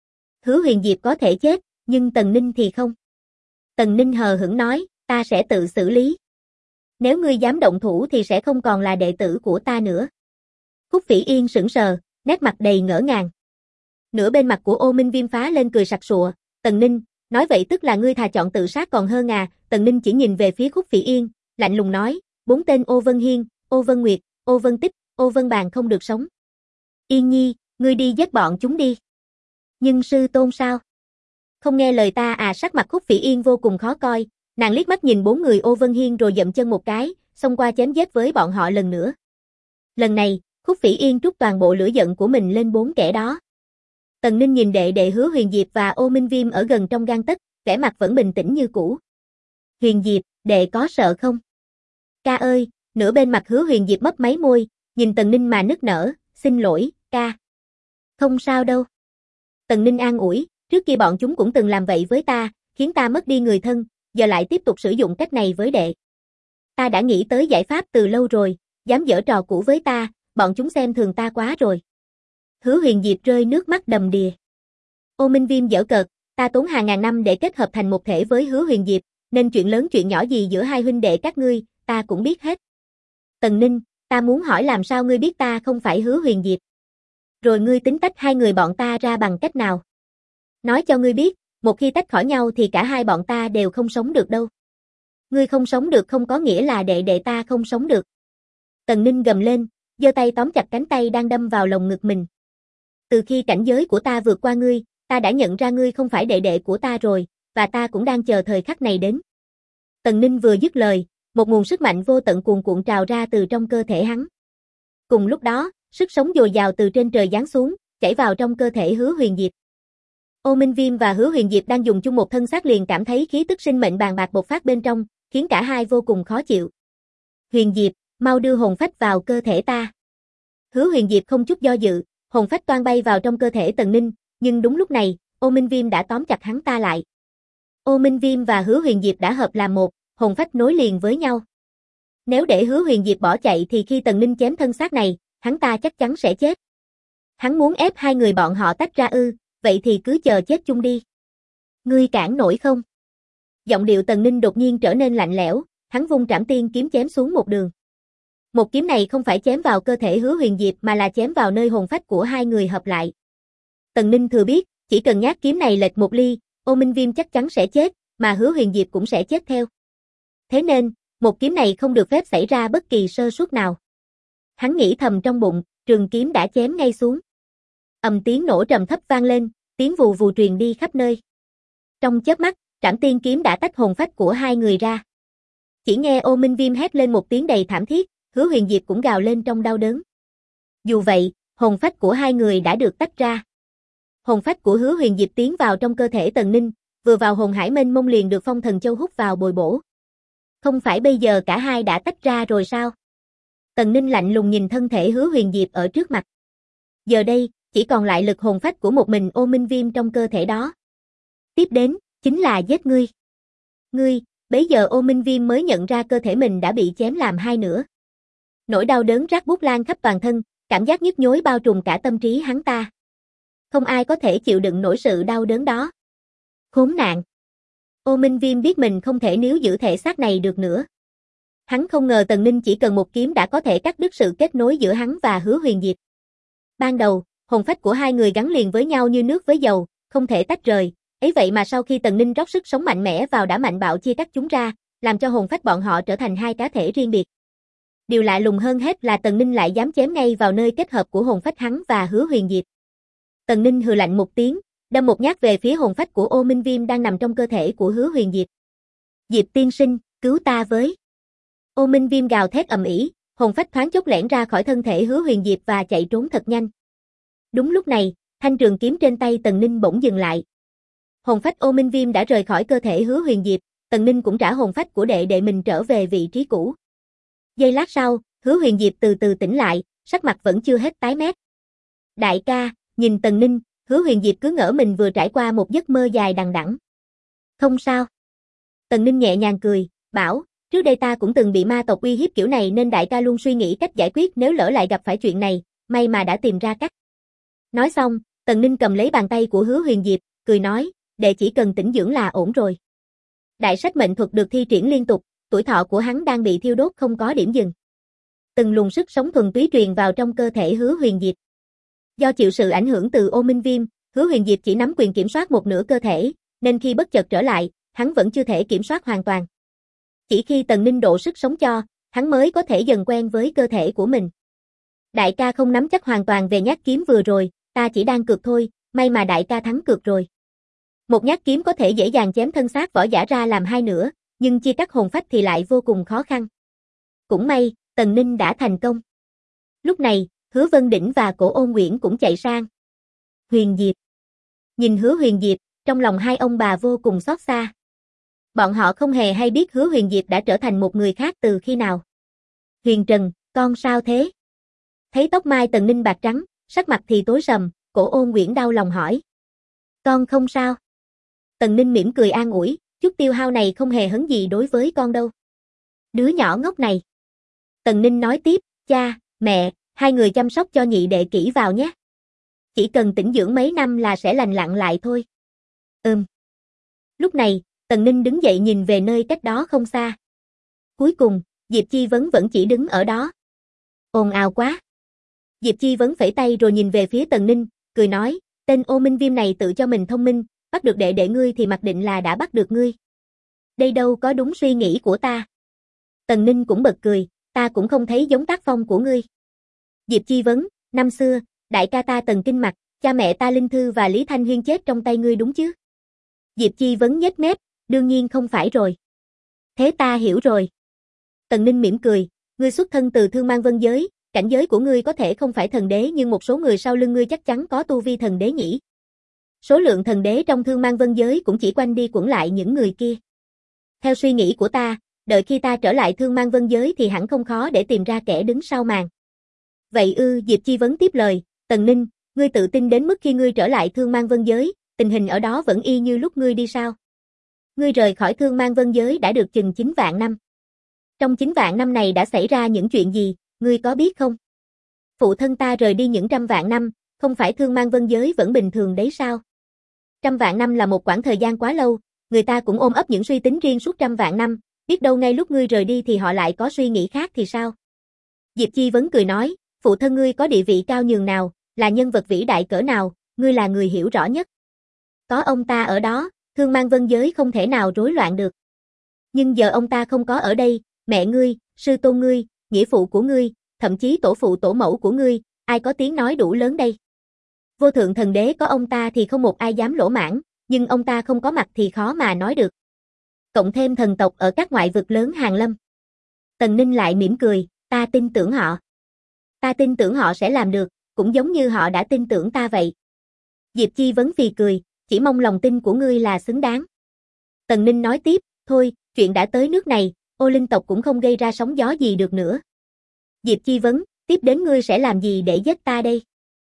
Hứa Huyền Diệp có thể chết, nhưng Tần Ninh thì không. Tần Ninh hờ hững nói, ta sẽ tự xử lý. Nếu ngươi dám động thủ thì sẽ không còn là đệ tử của ta nữa. Khúc Phỉ Yên sững sờ, nét mặt đầy ngỡ ngàng. Nửa bên mặt của Ô Minh Viêm phá lên cười sặc sụa, Tần Ninh, nói vậy tức là ngươi thà chọn tự sát còn hơn à? Tần Ninh chỉ nhìn về phía Khúc Phỉ Yên, lạnh lùng nói, 4 tên Ô Vân Hiên, Ô Vân Nguyệt, Ô Vân Tích, Ô Vân Bàn không được sống. Yên Nhi, ngươi đi giết bọn chúng đi. Nhưng sư tôn sao? Không nghe lời ta à? Sắc mặt Khúc Phỉ Yên vô cùng khó coi, nàng liếc mắt nhìn 4 người Ô Vân Hiên rồi dậm chân một cái, xông qua chém giết với bọn họ lần nữa. Lần này, Khúc Phỉ Yên trút toàn bộ lửa giận của mình lên 4 kẻ đó. Tần Ninh nhìn đệ đệ Hứa Huyền Diệp và Ô Minh Viêm ở gần trong gang tấc, vẻ mặt vẫn bình tĩnh như cũ. Huyền Diệp, đệ có sợ không? Ca ơi, nửa bên mặt Hứa Huyền Diệp mấp máy môi, nhìn Tần Ninh mà nức nở, xin lỗi, ca. Không sao đâu. Tần Ninh an ủi, trước kia bọn chúng cũng từng làm vậy với ta, khiến ta mất đi người thân, giờ lại tiếp tục sử dụng cách này với đệ. Ta đã nghĩ tới giải pháp từ lâu rồi, dám giở trò cũ với ta, bọn chúng xem thường ta quá rồi. Hứa Huyền Diệp rơi nước mắt đầm đìa. Ô Minh Viêm giở cợt, ta tốn hàng ngàn năm để kết hợp thành một thể với Hứa Huyền Diệp, nên chuyện lớn chuyện nhỏ gì giữa hai huynh đệ các ngươi, ta cũng biết hết. Tần Ninh, ta muốn hỏi làm sao ngươi biết ta không phải Hứa Huyền Diệp? Rồi ngươi tính tách hai người bọn ta ra bằng cách nào? Nói cho ngươi biết, một khi tách khỏi nhau thì cả hai bọn ta đều không sống được đâu. Ngươi không sống được không có nghĩa là đệ đệ ta không sống được. Tần Ninh gầm lên, giơ tay tóm chặt cánh tay đang đâm vào lồng ngực mình. Từ khi cảnh giới của ta vượt qua ngươi, ta đã nhận ra ngươi không phải đệ đệ của ta rồi, và ta cũng đang chờ thời khắc này đến. Tần Ninh vừa dứt lời, một nguồn sức mạnh vô tận cuồn cuộn trào ra từ trong cơ thể hắn. Cùng lúc đó, sức sống dồi dào từ trên trời giáng xuống, chảy vào trong cơ thể Hứa Huyền Diệp. Ô Minh Viêm và Hứa Huyền Diệp đang dùng chung một thân xác liền cảm thấy khí tức sinh mệnh bàng bạc bộc phát bên trong, khiến cả hai vô cùng khó chịu. Huyền Diệp, mau đưa hồn phách vào cơ thể ta. Hứa Huyền Diệp không chút do dự, hồn phách toan bay vào trong cơ thể Tần Ninh, nhưng đúng lúc này, Ô Minh Viêm đã tóm chặt hắn ta lại. Ô Minh Viêm và Hứa Huyền Diệp đã hợp làm một, hồn phách nối liền với nhau. Nếu để Hứa Huyền Diệp bỏ chạy thì khi Tần Ninh chém thân xác này, hắn ta chắc chắn sẽ chết. Hắn muốn ép hai người bọn họ tách ra ư, vậy thì cứ chờ chết chung đi. Ngươi cản nổi không? Giọng điệu Tần Ninh đột nhiên trở nên lạnh lẽo, hắn vung trảm tiên kiếm chém xuống một đường. Một kiếm này không phải chém vào cơ thể Hứa Huyền Diệp mà là chém vào nơi hồn phách của hai người hợp lại. Tần Ninh thừa biết, chỉ cần nhát kiếm này lệch một ly, Ô Minh Viêm chắc chắn sẽ chết, mà Hứa Huyền Diệp cũng sẽ chết theo. Thế nên, một kiếm này không được phép xảy ra bất kỳ sơ suất nào. Hắn nghĩ thầm trong bụng, trường kiếm đã chém ngay xuống. Tiếng nổ trầm thấp vang lên, tiếng vù vù truyền đi khắp nơi. Trong chớp mắt, trảm tiên kiếm đã tách hồn phách của hai người ra. Chỉ nghe Ô Minh Viêm hét lên một tiếng đầy thảm thiết, Hứa Huyền Diệp cũng gào lên trong đau đớn. Dù vậy, hồn phách của hai người đã được tách ra. Hồn phách của Hứa Huyền Diệp tiến vào trong cơ thể Tần Ninh, vừa vào hồn hải mênh mông liền được Phong Thần Châu hút vào bồi bổ. Không phải bây giờ cả hai đã tách ra rồi sao? Tần Ninh lạnh lùng nhìn thân thể Hứa Huyền Diệp ở trước mặt. Giờ đây, chỉ còn lại lực hồn phách của một mình Ô Minh Viêm trong cơ thể đó. Tiếp đến, chính là giết ngươi. Ngươi, bấy giờ Ô Minh Viêm mới nhận ra cơ thể mình đã bị chém làm hai nửa. Nỗi đau đớn rát buốt lan khắp toàn thân, cảm giác nhức nhối bao trùm cả tâm trí hắn ta. Không ai có thể chịu đựng nổi sự đau đớn đó. Khốn nạn. Ô Minh Viêm biết mình không thể níu giữ thể xác này được nữa. Hắn không ngờ Tần Ninh chỉ cần một kiếm đã có thể cắt đứt sự kết nối giữa hắn và Hứa Huyền Diệp. Ban đầu, hồn phách của hai người gắn liền với nhau như nước với dầu, không thể tách rời. Ấy vậy mà sau khi Tần Ninh rót sức sống mạnh mẽ vào đã mạnh bạo chia cắt chúng ra, làm cho hồn phách bọn họ trở thành hai cá thể riêng biệt. Điều lạ lùng hơn hết là Tần Ninh lại dám chém ngay vào nơi kết hợp của hồn phách hắn và Hứa Huyền Diệp. Tần Ninh hừ lạnh một tiếng, đâm một nhát về phía hồn phách của Ô Minh Viêm đang nằm trong cơ thể của Hứa Huyền Diệp. Diệp tiên sinh, cứu ta với. Ô Minh Viêm gào thét ầm ĩ, hồn phách thoáng chốc lẻn ra khỏi thân thể Hứa Huyền Diệp và chạy trốn thật nhanh. Đúng lúc này, thanh trường kiếm trên tay Tần Ninh bỗng dừng lại. Hồn phách Ô Minh Viêm đã rời khỏi cơ thể Hứa Huyền Diệp, Tần Ninh cũng trả hồn phách của đệ đệ mình trở về vị trí cũ. Giây lát sau, Hứa Huyền Diệp từ từ tỉnh lại, sắc mặt vẫn chưa hết tái mét. Đại ca, nhìn Tần Ninh, Hứa Huyền Diệp cứ ngỡ mình vừa trải qua một giấc mơ dài đằng đẵng. Không sao. Tần Ninh nhẹ nhàng cười, bảo, trước đây ta cũng từng bị ma tộc uy hiếp kiểu này nên đại ca luôn suy nghĩ cách giải quyết nếu lỡ lại gặp phải chuyện này, may mà đã tìm ra cách. Nói xong, Tần Ninh cầm lấy bàn tay của Hứa Huyền Diệp, cười nói, đệ chỉ cần tĩnh dưỡng là ổn rồi. Đại sách mệnh thuật được thi triển liên tục, tuổi thọ của hắn đang bị thiêu đốt không có điểm dừng. Từng luồng sức sống thuần túy truyền vào trong cơ thể Hứa Huyền Diệp. Do chịu sự ảnh hưởng từ Ô Minh Viêm, Hứa Huyền Diệp chỉ nắm quyền kiểm soát một nửa cơ thể, nên khi bất chợt trở lại, hắn vẫn chưa thể kiểm soát hoàn toàn. Chỉ khi Tần Ninh độ sức sống cho, hắn mới có thể dần quen với cơ thể của mình. Đại ca không nắm chắc hoàn toàn về nhát kiếm vừa rồi, ta chỉ đang cược thôi, may mà đại ca thắng cược rồi. Một nhát kiếm có thể dễ dàng chém thân xác võ giả ra làm hai nửa, nhưng chia cắt hồn phách thì lại vô cùng khó khăn. Cũng may, Tần Ninh đã thành công. Lúc này, Hứa Vân Đỉnh và Cổ Ôn Nguyễn cũng chạy sang. Huyền Diệp. Nhìn Hứa Huyền Diệp, trong lòng hai ông bà vô cùng xót xa. Bọn họ không hề hay biết Hứa Huyền Diệp đã trở thành một người khác từ khi nào. Huyền Trần, con sao thế? Thấy tóc mai Tần Ninh bạc trắng, sắc mặt thì tối sầm, Cổ Ôn Nguyễn đau lòng hỏi. Con không sao. Tần Ninh mỉm cười an ủi, chút tiêu hao này không hề hấn gì đối với con đâu. Đứa nhỏ ngốc này. Tần Ninh nói tiếp, cha, mẹ, hai người chăm sóc cho nhị đệ kỹ vào nhé. Chỉ cần tĩnh dưỡng mấy năm là sẽ lành lặn lại thôi. Lúc này, Tần Ninh đứng dậy nhìn về nơi cách đó không xa. Cuối cùng, Diệp Chi Vấn vẫn chỉ đứng ở đó. Ồn ào quá. Diệp Chi Vấn phẩy tay rồi nhìn về phía Tần Ninh, cười nói, tên Ô Minh Viêm này tự cho mình thông minh, bắt được đệ đệ ngươi thì mặc định là đã bắt được ngươi. Đây đâu có đúng suy nghĩ của ta. Tần Ninh cũng bật cười, ta cũng không thấy giống tác phong của ngươi. Diệp Chi Vấn, năm xưa, đại ca ta Tần Kinh Mặc, cha mẹ ta Linh Thư và Lý Thanh Huyên chết trong tay ngươi đúng chứ? Diệp Chi Vấn nhếch mép, đương nhiên không phải rồi. Thế ta hiểu rồi. Tần Ninh mỉm cười, ngươi xuất thân từ Thương Mang Vân Giới, cảnh giới của ngươi có thể không phải thần đế nhưng một số người sau lưng ngươi chắc chắn có tu vi thần đế nhỉ. Số lượng thần đế trong Thương Mang Vân Giới cũng chỉ quanh đi quẩn lại những người kia. Theo suy nghĩ của ta, đợi khi ta trở lại Thương Mang Vân Giới thì hẳn không khó để tìm ra kẻ đứng sau màn. Vậy Diệp Chi Vấn tiếp lời, Tần Ninh, ngươi tự tin đến mức khi ngươi trở lại Thương Mang Vân Giới, tình hình ở đó vẫn y như lúc ngươi đi sao? Ngươi rời khỏi Thương Mang Vân Giới đã được chừng 9 vạn năm. Trong 9 vạn năm này đã xảy ra những chuyện gì, ngươi có biết không? Phụ thân ta rời đi những trăm vạn năm, không phải Thương Mang Vân Giới vẫn bình thường đấy sao? Trăm vạn năm là một quãng thời gian quá lâu, người ta cũng ôm ấp những suy tính riêng suốt trăm vạn năm, biết đâu ngay lúc ngươi rời đi thì họ lại có suy nghĩ khác thì sao? Diệp Chi Vấn cười nói, phụ thân ngươi có địa vị cao nhường nào, là nhân vật vĩ đại cỡ nào, ngươi là người hiểu rõ nhất. Có ông ta ở đó, Thương Mang Vân Giới không thể nào rối loạn được. Nhưng giờ ông ta không có ở đây, mẹ ngươi, sư tôn ngươi, nghĩa phụ của ngươi, thậm chí tổ phụ tổ mẫu của ngươi, ai có tiếng nói đủ lớn đây? Vô thượng thần đế có ông ta thì không một ai dám lỗ mãng, nhưng ông ta không có mặt thì khó mà nói được. Cộng thêm thần tộc ở các ngoại vực lớn hàng lâm. Tần Ninh lại mỉm cười, ta tin tưởng họ. Ta tin tưởng họ sẽ làm được, cũng giống như họ đã tin tưởng ta vậy. Diệp Chi Vấn phì cười, chỉ mong lòng tin của ngươi là xứng đáng. Tần Ninh nói tiếp, thôi, chuyện đã tới nước này, Ô Linh tộc cũng không gây ra sóng gió gì được nữa. Diệp Chi Vấn, tiếp đến ngươi sẽ làm gì để giết ta đây?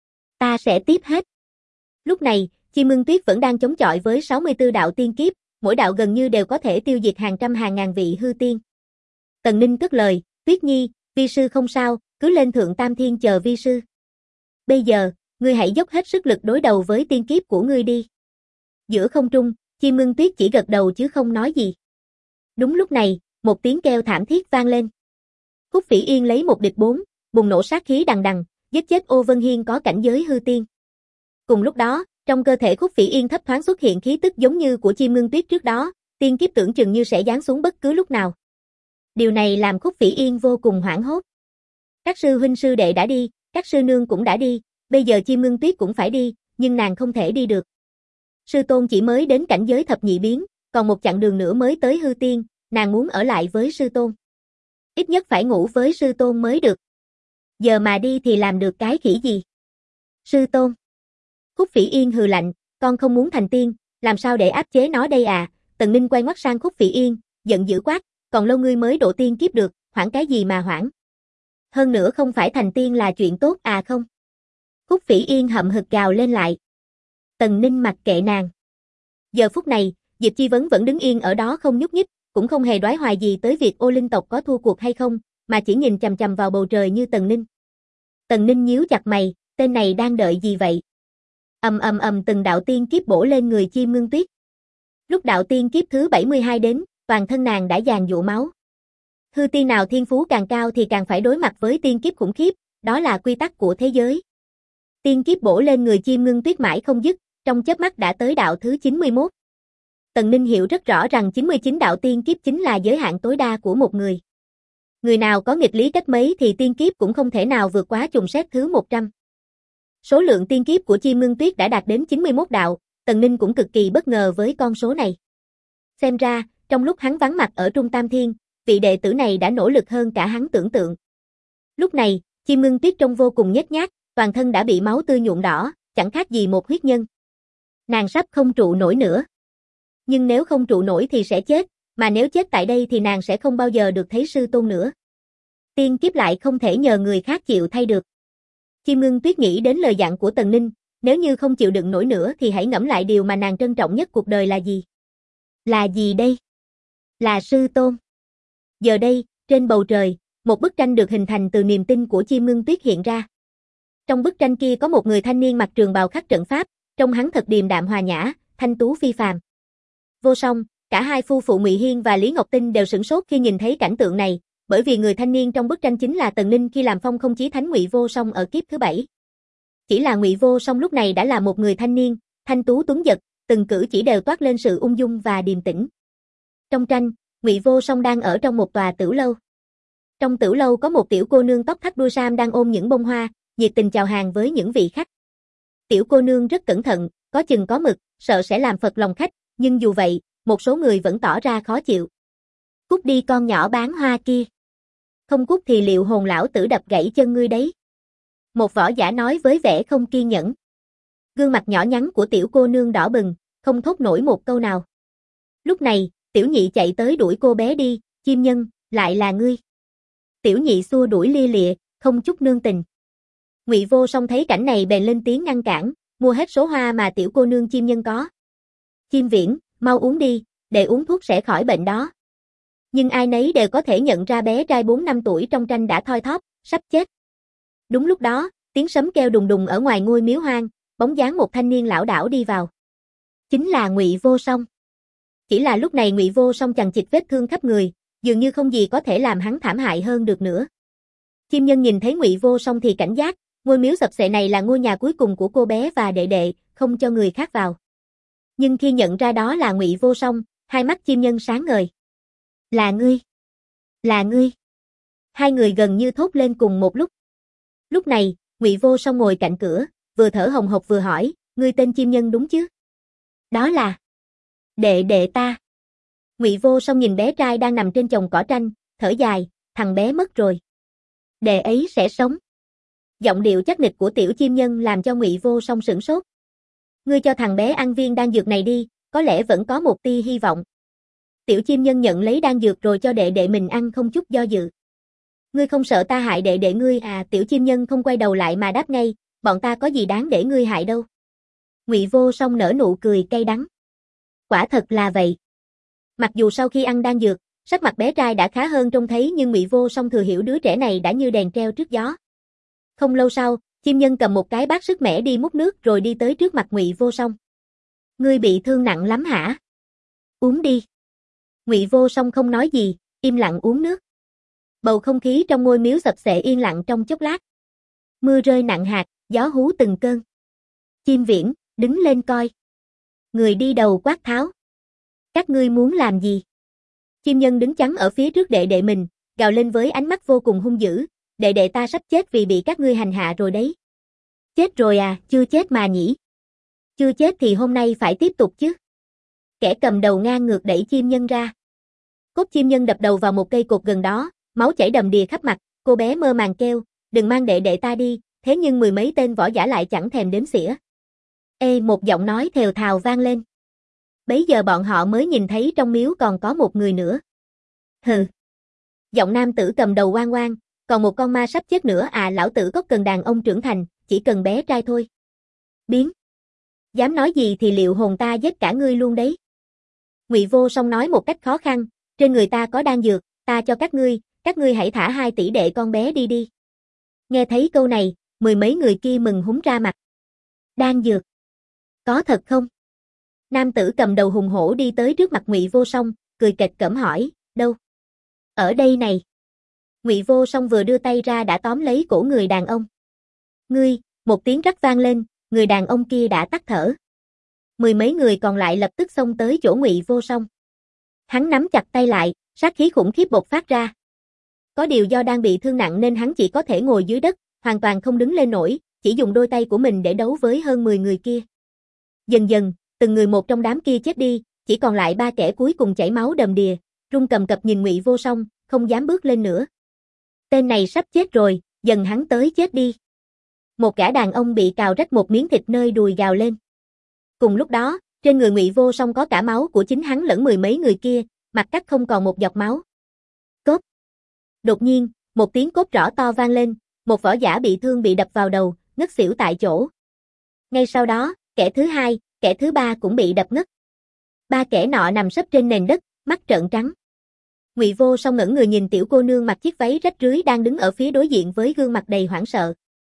Ta sẽ tiếp hết. Lúc này, Chi Mương Tuyết vẫn đang chống chọi với 64 đạo tiên kiếp, mỗi đạo gần như đều có thể tiêu diệt hàng trăm hàng ngàn vị hư tiên. Tần Ninh cất lời, Tuyết Nhi, vi sư không sao, cứ lên thượng tam thiên chờ vi sư. Bây giờ, ngươi hãy dốc hết sức lực đối đầu với tiên kiếp của ngươi đi. Giữa không trung, Chim Ngưng Tuyết chỉ gật đầu chứ không nói gì. Đúng lúc này, một tiếng kêu thảm thiết vang lên. Khúc Phỉ Yên lấy 1 địch 4, bùng nổ sát khí đằng đằng, giết chết Ô Vân Hiên có cảnh giới hư tiên. Cùng lúc đó, trong cơ thể Khúc Phỉ Yên thấp thoáng xuất hiện khí tức giống như của Chim Ngưng Tuyết trước đó, tiên kiếp tưởng chừng như sẽ giáng xuống bất cứ lúc nào. Điều này làm Khúc Phỉ Yên vô cùng hoảng hốt. Các sư huynh sư đệ đã đi, các sư nương cũng đã đi, bây giờ Chim Ngưng Tuyết cũng phải đi, nhưng nàng không thể đi được. Sư tôn chỉ mới đến cảnh giới thập nhị biến, còn một chặng đường nữa mới tới hư tiên, nàng muốn ở lại với sư tôn. Ít nhất phải ngủ với sư tôn mới được. Giờ mà đi thì làm được cái khỉ gì? Sư tôn. Khúc Phỉ Yên hừ lạnh, con không muốn thành tiên, làm sao để áp chế nó đây à? Tần Ninh quay ngoắt sang Khúc Phỉ Yên, giận dữ quát, còn lâu ngươi mới độ tiên kiếp được, hoảng cái gì mà hoảng? Hơn nữa không phải thành tiên là chuyện tốt à không? Khúc Phỉ Yên hậm hực gào lên lại. Tần Ninh mặc kệ nàng. Giờ phút này, Diệp Chi Vấn vẫn đứng yên ở đó không nhúc nhích, cũng không hề đoái hoài gì tới việc Ô Linh tộc có thua cuộc hay không, mà chỉ nhìn chằm chằm vào bầu trời như Tần Ninh. Tần Ninh nhíu chặt mày, tên này đang đợi gì vậy? Từng đạo tiên kiếp bổ lên người Chim Ngưng Tuyết. Lúc đạo tiên kiếp thứ 72 đến, toàn thân nàng đã giàn giụa máu. Hư tiên nào thiên phú càng cao thì càng phải đối mặt với tiên kiếp khủng khiếp, đó là quy tắc của thế giới. Tiên kiếp bổ lên người Chim Ngưng Tuyết mãi không dứt, trong chớp mắt đã tới đạo thứ 91. Tần Ninh hiểu rất rõ rằng 99 đạo tiên kiếp chính là giới hạn tối đa của một người. Người nào có nghịch lý cách mấy thì tiên kiếp cũng không thể nào vượt quá trùng xét thứ 100. Số lượng tiên kiếp của Chim Ngưng Tuyết đã đạt đến 91 đạo, Tần Ninh cũng cực kỳ bất ngờ với con số này. Xem ra, trong lúc hắn vắng mặt ở Trung Tam Thiên, vị đệ tử này đã nỗ lực hơn cả hắn tưởng tượng. Lúc này, Chim Ngưng Tuyết trông vô cùng nhếch nhác, toàn thân đã bị máu tươi nhuộm đỏ, chẳng khác gì một huyết nhân. Nàng sắp không trụ nổi nữa. Nhưng nếu không trụ nổi thì sẽ chết, mà nếu chết tại đây thì nàng sẽ không bao giờ được thấy sư tôn nữa. Tiên kiếp lại không thể nhờ người khác chịu thay được. Chim Ngưng Tuyết nghĩ đến lời dặn của Tần Ninh, nếu như không chịu đựng nổi nữa thì hãy ngẫm lại điều mà nàng trân trọng nhất cuộc đời là gì. Là gì đây? Là sư tôn. Giờ đây, trên bầu trời, một bức tranh được hình thành từ niềm tin của Chim Ngưng Tuyết hiện ra. Trong bức tranh kia có một người thanh niên mặc trường bào khắc trận pháp, trông hắn thật điềm đạm hòa nhã, thanh tú phi phàm. Vô Song, cả hai phu phụ Ngụy Hiên và Lý Ngọc Tinh đều sửng sốt khi nhìn thấy cảnh tượng này, bởi vì người thanh niên trong bức tranh chính là Tần Ninh khi làm Phong Không Chí Thánh Ngụy Vô Song ở kiếp thứ 7. Chỉ là Ngụy Vô Song lúc này đã là một người thanh niên, thanh tú tuấn giật, từng cử chỉ đều toát lên sự ung dung và điềm tĩnh. Trong tranh, Ngụy Vô Song đang ở trong một tòa tửu lâu. Trong tửu lâu có một tiểu cô nương tóc thắt đuôi sam đang ôm những bông hoa, nhiệt tình chào hàng với những vị khách. Tiểu cô nương rất cẩn thận, có chừng có mực, sợ sẽ làm phật lòng khách, nhưng dù vậy, một số người vẫn tỏ ra khó chịu. Cút đi con nhỏ bán hoa kia. Không cút thì liệu hồn lão tử đập gãy chân ngươi đấy. Một võ giả nói với vẻ không kiên nhẫn. Gương mặt nhỏ nhắn của tiểu cô nương đỏ bừng, không thốt nổi một câu nào. Lúc này, tiểu nhị chạy tới đuổi cô bé đi, Chim Nhân, lại là ngươi. Tiểu nhị xua đuổi lia lịa, không chút nương tình. Ngụy Vô Song thấy cảnh này bèn lên tiếng ngăn cản, mua hết số hoa mà tiểu cô nương Chim Nhân có. Chim Viễn, mau uống đi, để uống thuốc sẽ khỏi bệnh đó. Nhưng ai nấy đều có thể nhận ra bé trai 4 năm tuổi trong tranh đã thoi thóp, sắp chết. Đúng lúc đó, tiếng sấm kêu đùng đùng ở ngoài ngôi miếu hoang, bóng dáng một thanh niên lão đảo đi vào. Chính là Ngụy Vô Song. Chỉ là lúc này Ngụy Vô Song chằng chịt vết thương khắp người, dường như không gì có thể làm hắn thảm hại hơn được nữa. Chim Nhân nhìn thấy Ngụy Vô Song thì cảnh giác, ngôi miếu sập xệ này là ngôi nhà cuối cùng của cô bé và đệ đệ, không cho người khác vào. Nhưng khi nhận ra đó là Ngụy Vô Song, hai mắt Chim Nhân sáng ngời. Là ngươi! Là ngươi! Hai người gần như thốt lên cùng một lúc. Lúc này, Ngụy Vô Song ngồi cạnh cửa, vừa thở hồng hộc vừa hỏi, ngươi tên Chim Nhân đúng chứ? Đó là đệ đệ ta. Ngụy Vô Song nhìn bé trai đang nằm trên chồng cỏ tranh, thở dài, thằng bé mất rồi. Đệ ấy sẽ sống. Giọng điệu chắc nịch của tiểu Chim Nhân làm cho Ngụy Vô Song sửng sốt. Ngươi cho thằng bé ăn viên đan dược này đi, có lẽ vẫn có một tia hy vọng. Tiểu Chim Nhân nhận lấy đan dược rồi cho đệ đệ mình ăn không chút do dự. Ngươi không sợ ta hại đệ đệ ngươi à? Tiểu Chim Nhân không quay đầu lại mà đáp ngay, bọn ta có gì đáng để ngươi hại đâu. Ngụy Vô Song nở nụ cười cay đắng. Quả thật là vậy. Mặc dù sau khi ăn đan dược, Sắc mặt bé trai đã khá hơn trông thấy nhưng Ngụy Vô Song thừa hiểu đứa trẻ này đã như đèn treo trước gió. Không lâu sau, Chim Nhân cầm một cái bát sức mẻ đi múc nước rồi đi tới trước mặt Ngụy Vô Song. Ngươi bị thương nặng lắm hả? Uống đi. Ngụy Vô Song không nói gì, im lặng uống nước. Bầu không khí trong ngôi miếu sập xệ yên lặng trong chốc lát. Mưa rơi nặng hạt, gió hú từng cơn. Chim Viễn, đứng lên coi. Người đi đầu quát tháo. Các ngươi muốn làm gì? Chim Nhân đứng chắn ở phía trước đệ đệ mình, gào lên với ánh mắt vô cùng hung dữ. Đệ đệ ta sắp chết vì bị các ngươi hành hạ rồi đấy. Chết rồi à, chưa chết mà nhỉ? Chưa chết thì hôm nay phải tiếp tục chứ. Kẻ cầm đầu ngang ngược đẩy Chim Nhân ra. Cốt Chim Nhân đập đầu vào một cây cột gần đó, máu chảy đầm đìa khắp mặt, cô bé mơ màng kêu, đừng mang đệ đệ ta đi, thế nhưng mười mấy tên võ giả lại chẳng thèm đếm xỉa. Ê, một giọng nói thều thào vang lên. Bấy giờ bọn họ mới nhìn thấy trong miếu còn có một người nữa. Hừ. Giọng nam tử cầm đầu oang oang, còn một con ma sắp chết nữa à, lão tử có cần đàn ông trưởng thành, chỉ cần bé trai thôi. Biến. Dám nói gì thì liệu hồn ta giết cả ngươi luôn đấy. Ngụy Vô Song nói một cách khó khăn, trên người ta có đan dược, ta cho các ngươi hãy thả 2 tỷ đệ con bé đi đi. Nghe thấy câu này, mười mấy người kia mừng húm ra mặt. Đan dược? Có thật không? Nam tử cầm đầu hùng hổ đi tới trước mặt Ngụy Vô Song, cười kệch cỡm hỏi, đâu? Ở đây này. Ngụy Vô Song vừa đưa tay ra đã tóm lấy cổ người đàn ông. Ngươi, một tiếng rắc vang lên, người đàn ông kia đã tắt thở. Mười mấy người còn lại lập tức xông tới chỗ Ngụy Vô Song. Hắn nắm chặt tay lại, sát khí khủng khiếp bộc phát ra. Có điều do đang bị thương nặng nên hắn chỉ có thể ngồi dưới đất, hoàn toàn không đứng lên nổi, chỉ dùng đôi tay của mình để đấu với hơn 10 người kia. Dần dần, từng người một trong đám kia chết đi, chỉ còn lại 3 kẻ cuối cùng chảy máu đầm đìa, run cầm cập nhìn Ngụy Vô Song, không dám bước lên nữa. Tên này sắp chết rồi, dần hắn tới chết đi. Một gã đàn ông bị cào rách một miếng thịt nơi đùi gào lên. Cùng lúc đó, trên người Ngụy Vô Song có cả máu của chính hắn lẫn mười mấy người kia, mặt cắt không còn một giọt máu. Cốp. Đột nhiên, một tiếng cốt rõ to vang lên, một võ giả bị thương bị đập vào đầu, ngất xỉu tại chỗ. Ngay sau đó, kẻ thứ hai, kẻ thứ ba cũng bị đập ngất. 3 kẻ nọ nằm sấp trên nền đất, mắt trợn trắng. Ngụy Vô Song ngẩn người nhìn tiểu cô nương mặc chiếc váy rách rưới đang đứng ở phía đối diện với gương mặt đầy hoảng sợ.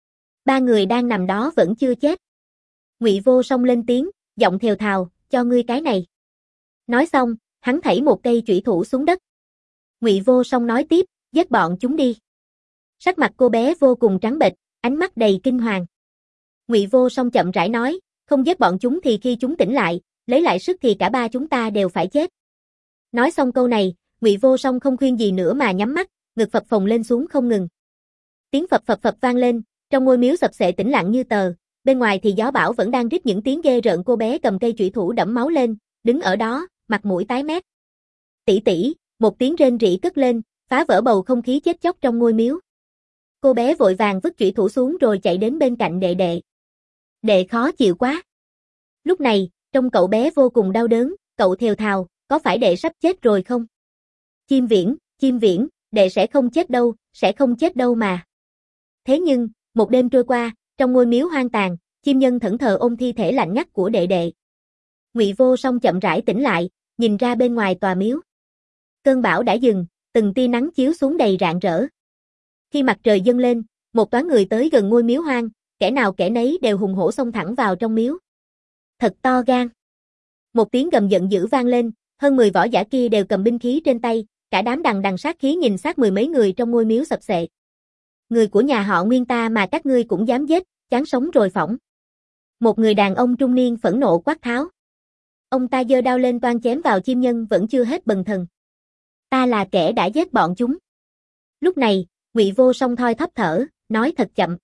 3 người đang nằm đó vẫn chưa chết. Ngụy Vô Song lên tiếng, giọng thều thào, cho ngươi cái này. Nói xong, hắn thảy một cây chủy thủ xuống đất. Ngụy Vô Song nói tiếp, giết bọn chúng đi. Sắc mặt cô bé vô cùng trắng bệch, ánh mắt đầy kinh hoàng. Ngụy Vô Song chậm rãi nói, không giết bọn chúng thì khi chúng tỉnh lại, lấy lại sức thì cả 3 chúng ta đều phải chết. Nói xong câu này, Ngụy Vô Song không khuyên gì nữa mà nhắm mắt, ngực phập phồng lên xuống không ngừng. Tiếng phập phập phập vang lên, trong ngôi miếu sập xệ tĩnh lặng như tờ, bên ngoài thì gió bão vẫn đang rít những tiếng ghê rợn. Cô bé cầm cây chủy thủ đẫm máu lên, đứng ở đó, mặt mũi tái mét. Tỷ tỷ, một tiếng rên rỉ cất lên, phá vỡ bầu không khí chết chóc trong ngôi miếu. Cô bé vội vàng vứt chủy thủ xuống rồi chạy đến bên cạnh đệ đệ. Đệ khó chịu quá. Lúc này, trông cậu bé vô cùng đau đớn, cậu thều thào, có phải đệ sắp chết rồi không? Chim Viễn, đệ sẽ không chết đâu, sẽ không chết đâu mà. Thế nhưng, một đêm trôi qua, trong ngôi miếu hoang tàn, Chim Nhân thẫn thờ ôm thi thể lạnh ngắt của đệ đệ. Ngụy Vô Song chậm rãi tỉnh lại, nhìn ra bên ngoài tòa miếu. Cơn bão đã dừng, từng tia nắng chiếu xuống đầy rạng rỡ. Khi mặt trời dâng lên, một toán người tới gần ngôi miếu hoang, kẻ nào kẻ nấy đều hùng hổ xông thẳng vào trong miếu. Thật to gan. Một tiếng gầm giận dữ vang lên, hơn 10 võ giả kia đều cầm binh khí trên tay, cả đám đằng đằng sát khí nhìn sát mười mấy người trong ngôi miếu sập xệ. Người của nhà họ Nguyên ta mà các ngươi cũng dám giết, chán sống rồi phỏng. Một người đàn ông trung niên phẫn nộ quát tháo. Ông ta giơ đao lên toan chém vào Chim Nhân vẫn chưa hết bần thần. Ta là kẻ đã giết bọn chúng. Lúc này, Ngụy Vô Song thoi thóp thở, nói thật chậm.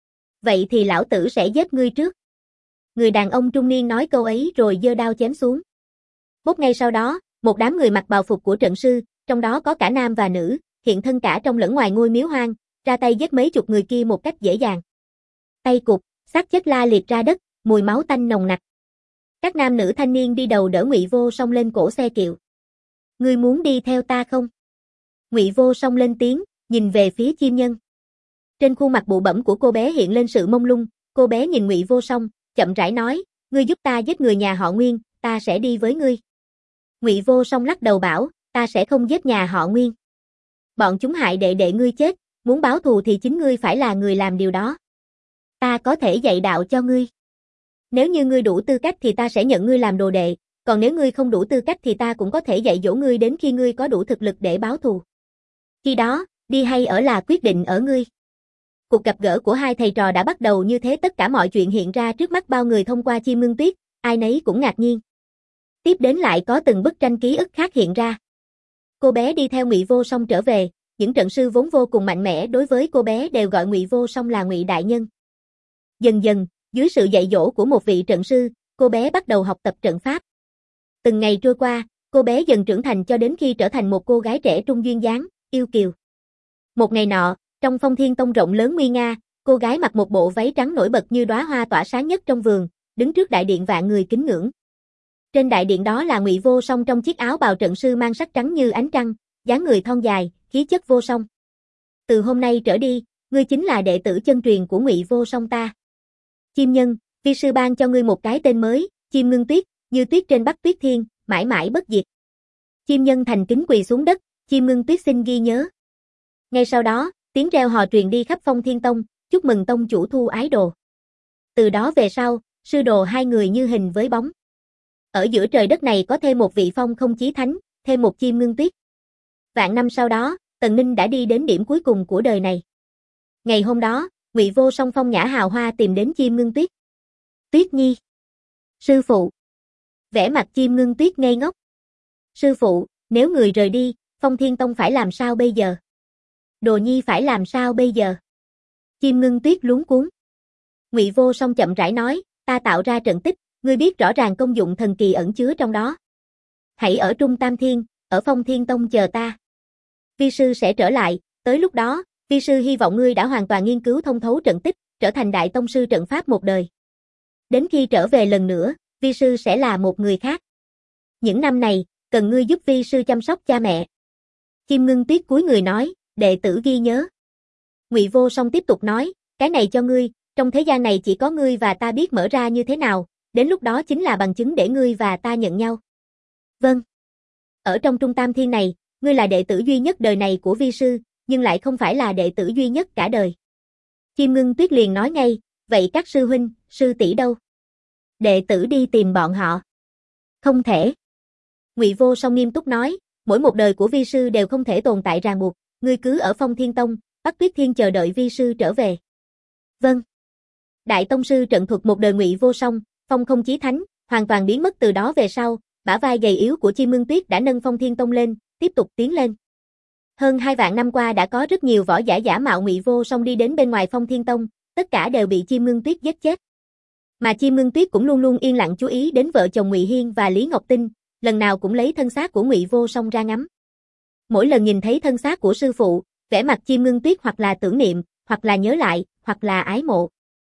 Vậy thì lão tử sẽ giết ngươi trước. Người đàn ông trung niên nói câu ấy rồi giơ đao chém xuống. Bỗng ngay sau đó, một đám người mặc bào phục của trận sư, trong đó có cả nam và nữ, hiện thân cả trong lẫn ngoài ngôi miếu hoang, ra tay giết mấy chục người kia một cách dễ dàng. Tay cụt, xác chết la liệt ra đất, mùi máu tanh nồng nặc. Các nam nữ thanh niên đi đầu đỡ Ngụy Vô Song lên cổ xe kiệu. Ngươi muốn đi theo ta không? Ngụy Vô Song lên tiếng, nhìn về phía Chim Nhân. Trên khuôn mặt bụ bẫm của cô bé hiện lên sự mông lung, cô bé nhìn Ngụy Vô Song, chậm rãi nói, ngươi giúp ta giết người nhà họ Nguyên, ta sẽ đi với ngươi. Ngụy Vô Song lắc đầu bảo, ta sẽ không giết nhà họ Nguyên. Bọn chúng hại đệ đệ ngươi chết, muốn báo thù thì chính ngươi phải là người làm điều đó. Ta có thể dạy đạo cho ngươi. Nếu như ngươi đủ tư cách thì ta sẽ nhận ngươi làm đồ đệ, còn nếu ngươi không đủ tư cách thì ta cũng có thể dạy dỗ ngươi đến khi ngươi có đủ thực lực để báo thù. Khi đó, đi hay ở là quyết định ở ngươi. Cuộc gặp gỡ của hai thầy trò đã bắt đầu như thế, tất cả mọi chuyện hiện ra trước mắt bao người thông qua Chim Ngưng Tuyết, ai nấy cũng ngạc nhiên. Tiếp đến lại có từng bức tranh ký ức khác hiện ra. Cô bé đi theo Ngụy Vô Song trở về, những trận sư vốn vô cùng mạnh mẽ đối với cô bé đều gọi Ngụy Vô Song là Ngụy đại nhân. Dần dần, dưới sự dạy dỗ của một vị trận sư, cô bé bắt đầu học tập trận pháp. Từng ngày trôi qua, cô bé dần trưởng thành cho đến khi trở thành một cô gái trẻ trung duyên dáng, yêu kiều. Một ngày nọ, trong Phong Thiên Tông rộng lớn nguy nga, cô gái mặc một bộ váy trắng nổi bật như đóa hoa tỏa sáng nhất trong vườn, đứng trước đại điện vạn người kính ngưỡng. Trên đại điện đó là Ngụy Vô Song trong chiếc áo bào trận sư mang sắc trắng như ánh trăng, dáng người thon dài, khí chất vô song. Từ hôm nay trở đi, ngươi chính là đệ tử chân truyền của Ngụy Vô Song ta. Chim Nhân, vi sư ban cho ngươi một cái tên mới, Chim Ngưng Tuyết, như tuyết trên Bắc Tuyết Thiên, mãi mãi bất diệt. Chim Nhân thành kính quỳ xuống đất, Chim Ngưng Tuyết xin ghi nhớ. Ngay sau đó, tiếng reo hò truyền đi khắp Phong Thiên Tông, chúc mừng tông chủ thu ái đồ. Từ đó về sau, sư đồ hai người như hình với bóng. Ở giữa trời đất này có thêm một vị phong không chí thánh, thêm một Chim Ngưng Tuyết. Vạn năm sau đó, Tần Ninh đã đi đến điểm cuối cùng của đời này. Ngày hôm đó, Ngụy Vô Song phong nhã hào hoa tìm đến Chim Ngưng Tuyết. Tuyết Nhi. Sư phụ. Vẻ mặt Chim Ngưng Tuyết ngây ngốc. Sư phụ, nếu người rời đi, Phong Thiên Tông phải làm sao bây giờ? Đồ Nhi phải làm sao bây giờ? Chim Ngưng Tuyết luống cuống. Ngụy Vô Song chậm rãi nói, ta tạo ra trận tích, ngươi biết rõ ràng công dụng thần kỳ ẩn chứa trong đó. Hãy ở Trung Tam Thiên, ở Phong Thiên Tông chờ ta. Vi sư sẽ trở lại, tới lúc đó, vi sư hy vọng ngươi đã hoàn toàn nghiên cứu thông thấu trận tích, trở thành đại tông sư trận pháp một đời. Đến khi trở về lần nữa, vi sư sẽ là một người khác. Những năm này, cần ngươi giúp vi sư chăm sóc cha mẹ. Chim Ngưng Tuyết cúi người nói, đệ tử ghi nhớ. Ngụy Vô Song tiếp tục nói, cái này cho ngươi, trong thế gian này chỉ có ngươi và ta biết mở ra như thế nào, đến lúc đó chính là bằng chứng để ngươi và ta nhận nhau. Vâng. Ở trong Trung Tam Thiên này, ngươi là đệ tử duy nhất đời này của vi sư, nhưng lại không phải là đệ tử duy nhất cả đời. Chim Ngưng Tuyết liền nói ngay, vậy các sư huynh, sư tỷ đâu? Đệ tử đi tìm bọn họ. Không thể. Ngụy Vô Song nghiêm túc nói, mỗi một đời của vi sư đều không thể tồn tại ràng buộc, ngươi cứ ở Phong Thiên Tông, Bắc Tuyết Thiên chờ đợi vi sư trở về. Vâng. Đại tông sư trận thuật một đời Ngụy Vô Song, phong không chí thánh, hoàn toàn biến mất từ đó về sau, bả vai gầy yếu của Chim Ngưng Tuyết đã nâng Phong Thiên Tông lên, tiếp tục tiến lên. Hơn 2 vạn năm qua đã có rất nhiều võ giả giả mạo Ngụy Vô Song đi đến bên ngoài Phong Thiên Tông, tất cả đều bị Chim Ngưng Tuyết giết chết. Mà Chim Ngưng Tuyết cũng luôn luôn yên lặng chú ý đến vợ chồng Ngụy Hiên và Lý Ngọc Tinh, lần nào cũng lấy thân xác của Ngụy Vô Song ra ngắm. Mỗi lần nhìn thấy thân xác của sư phụ, vẻ mặt Chim Ngưng Tuyết hoặc là tưởng niệm, hoặc là nhớ lại, hoặc là ái mộ.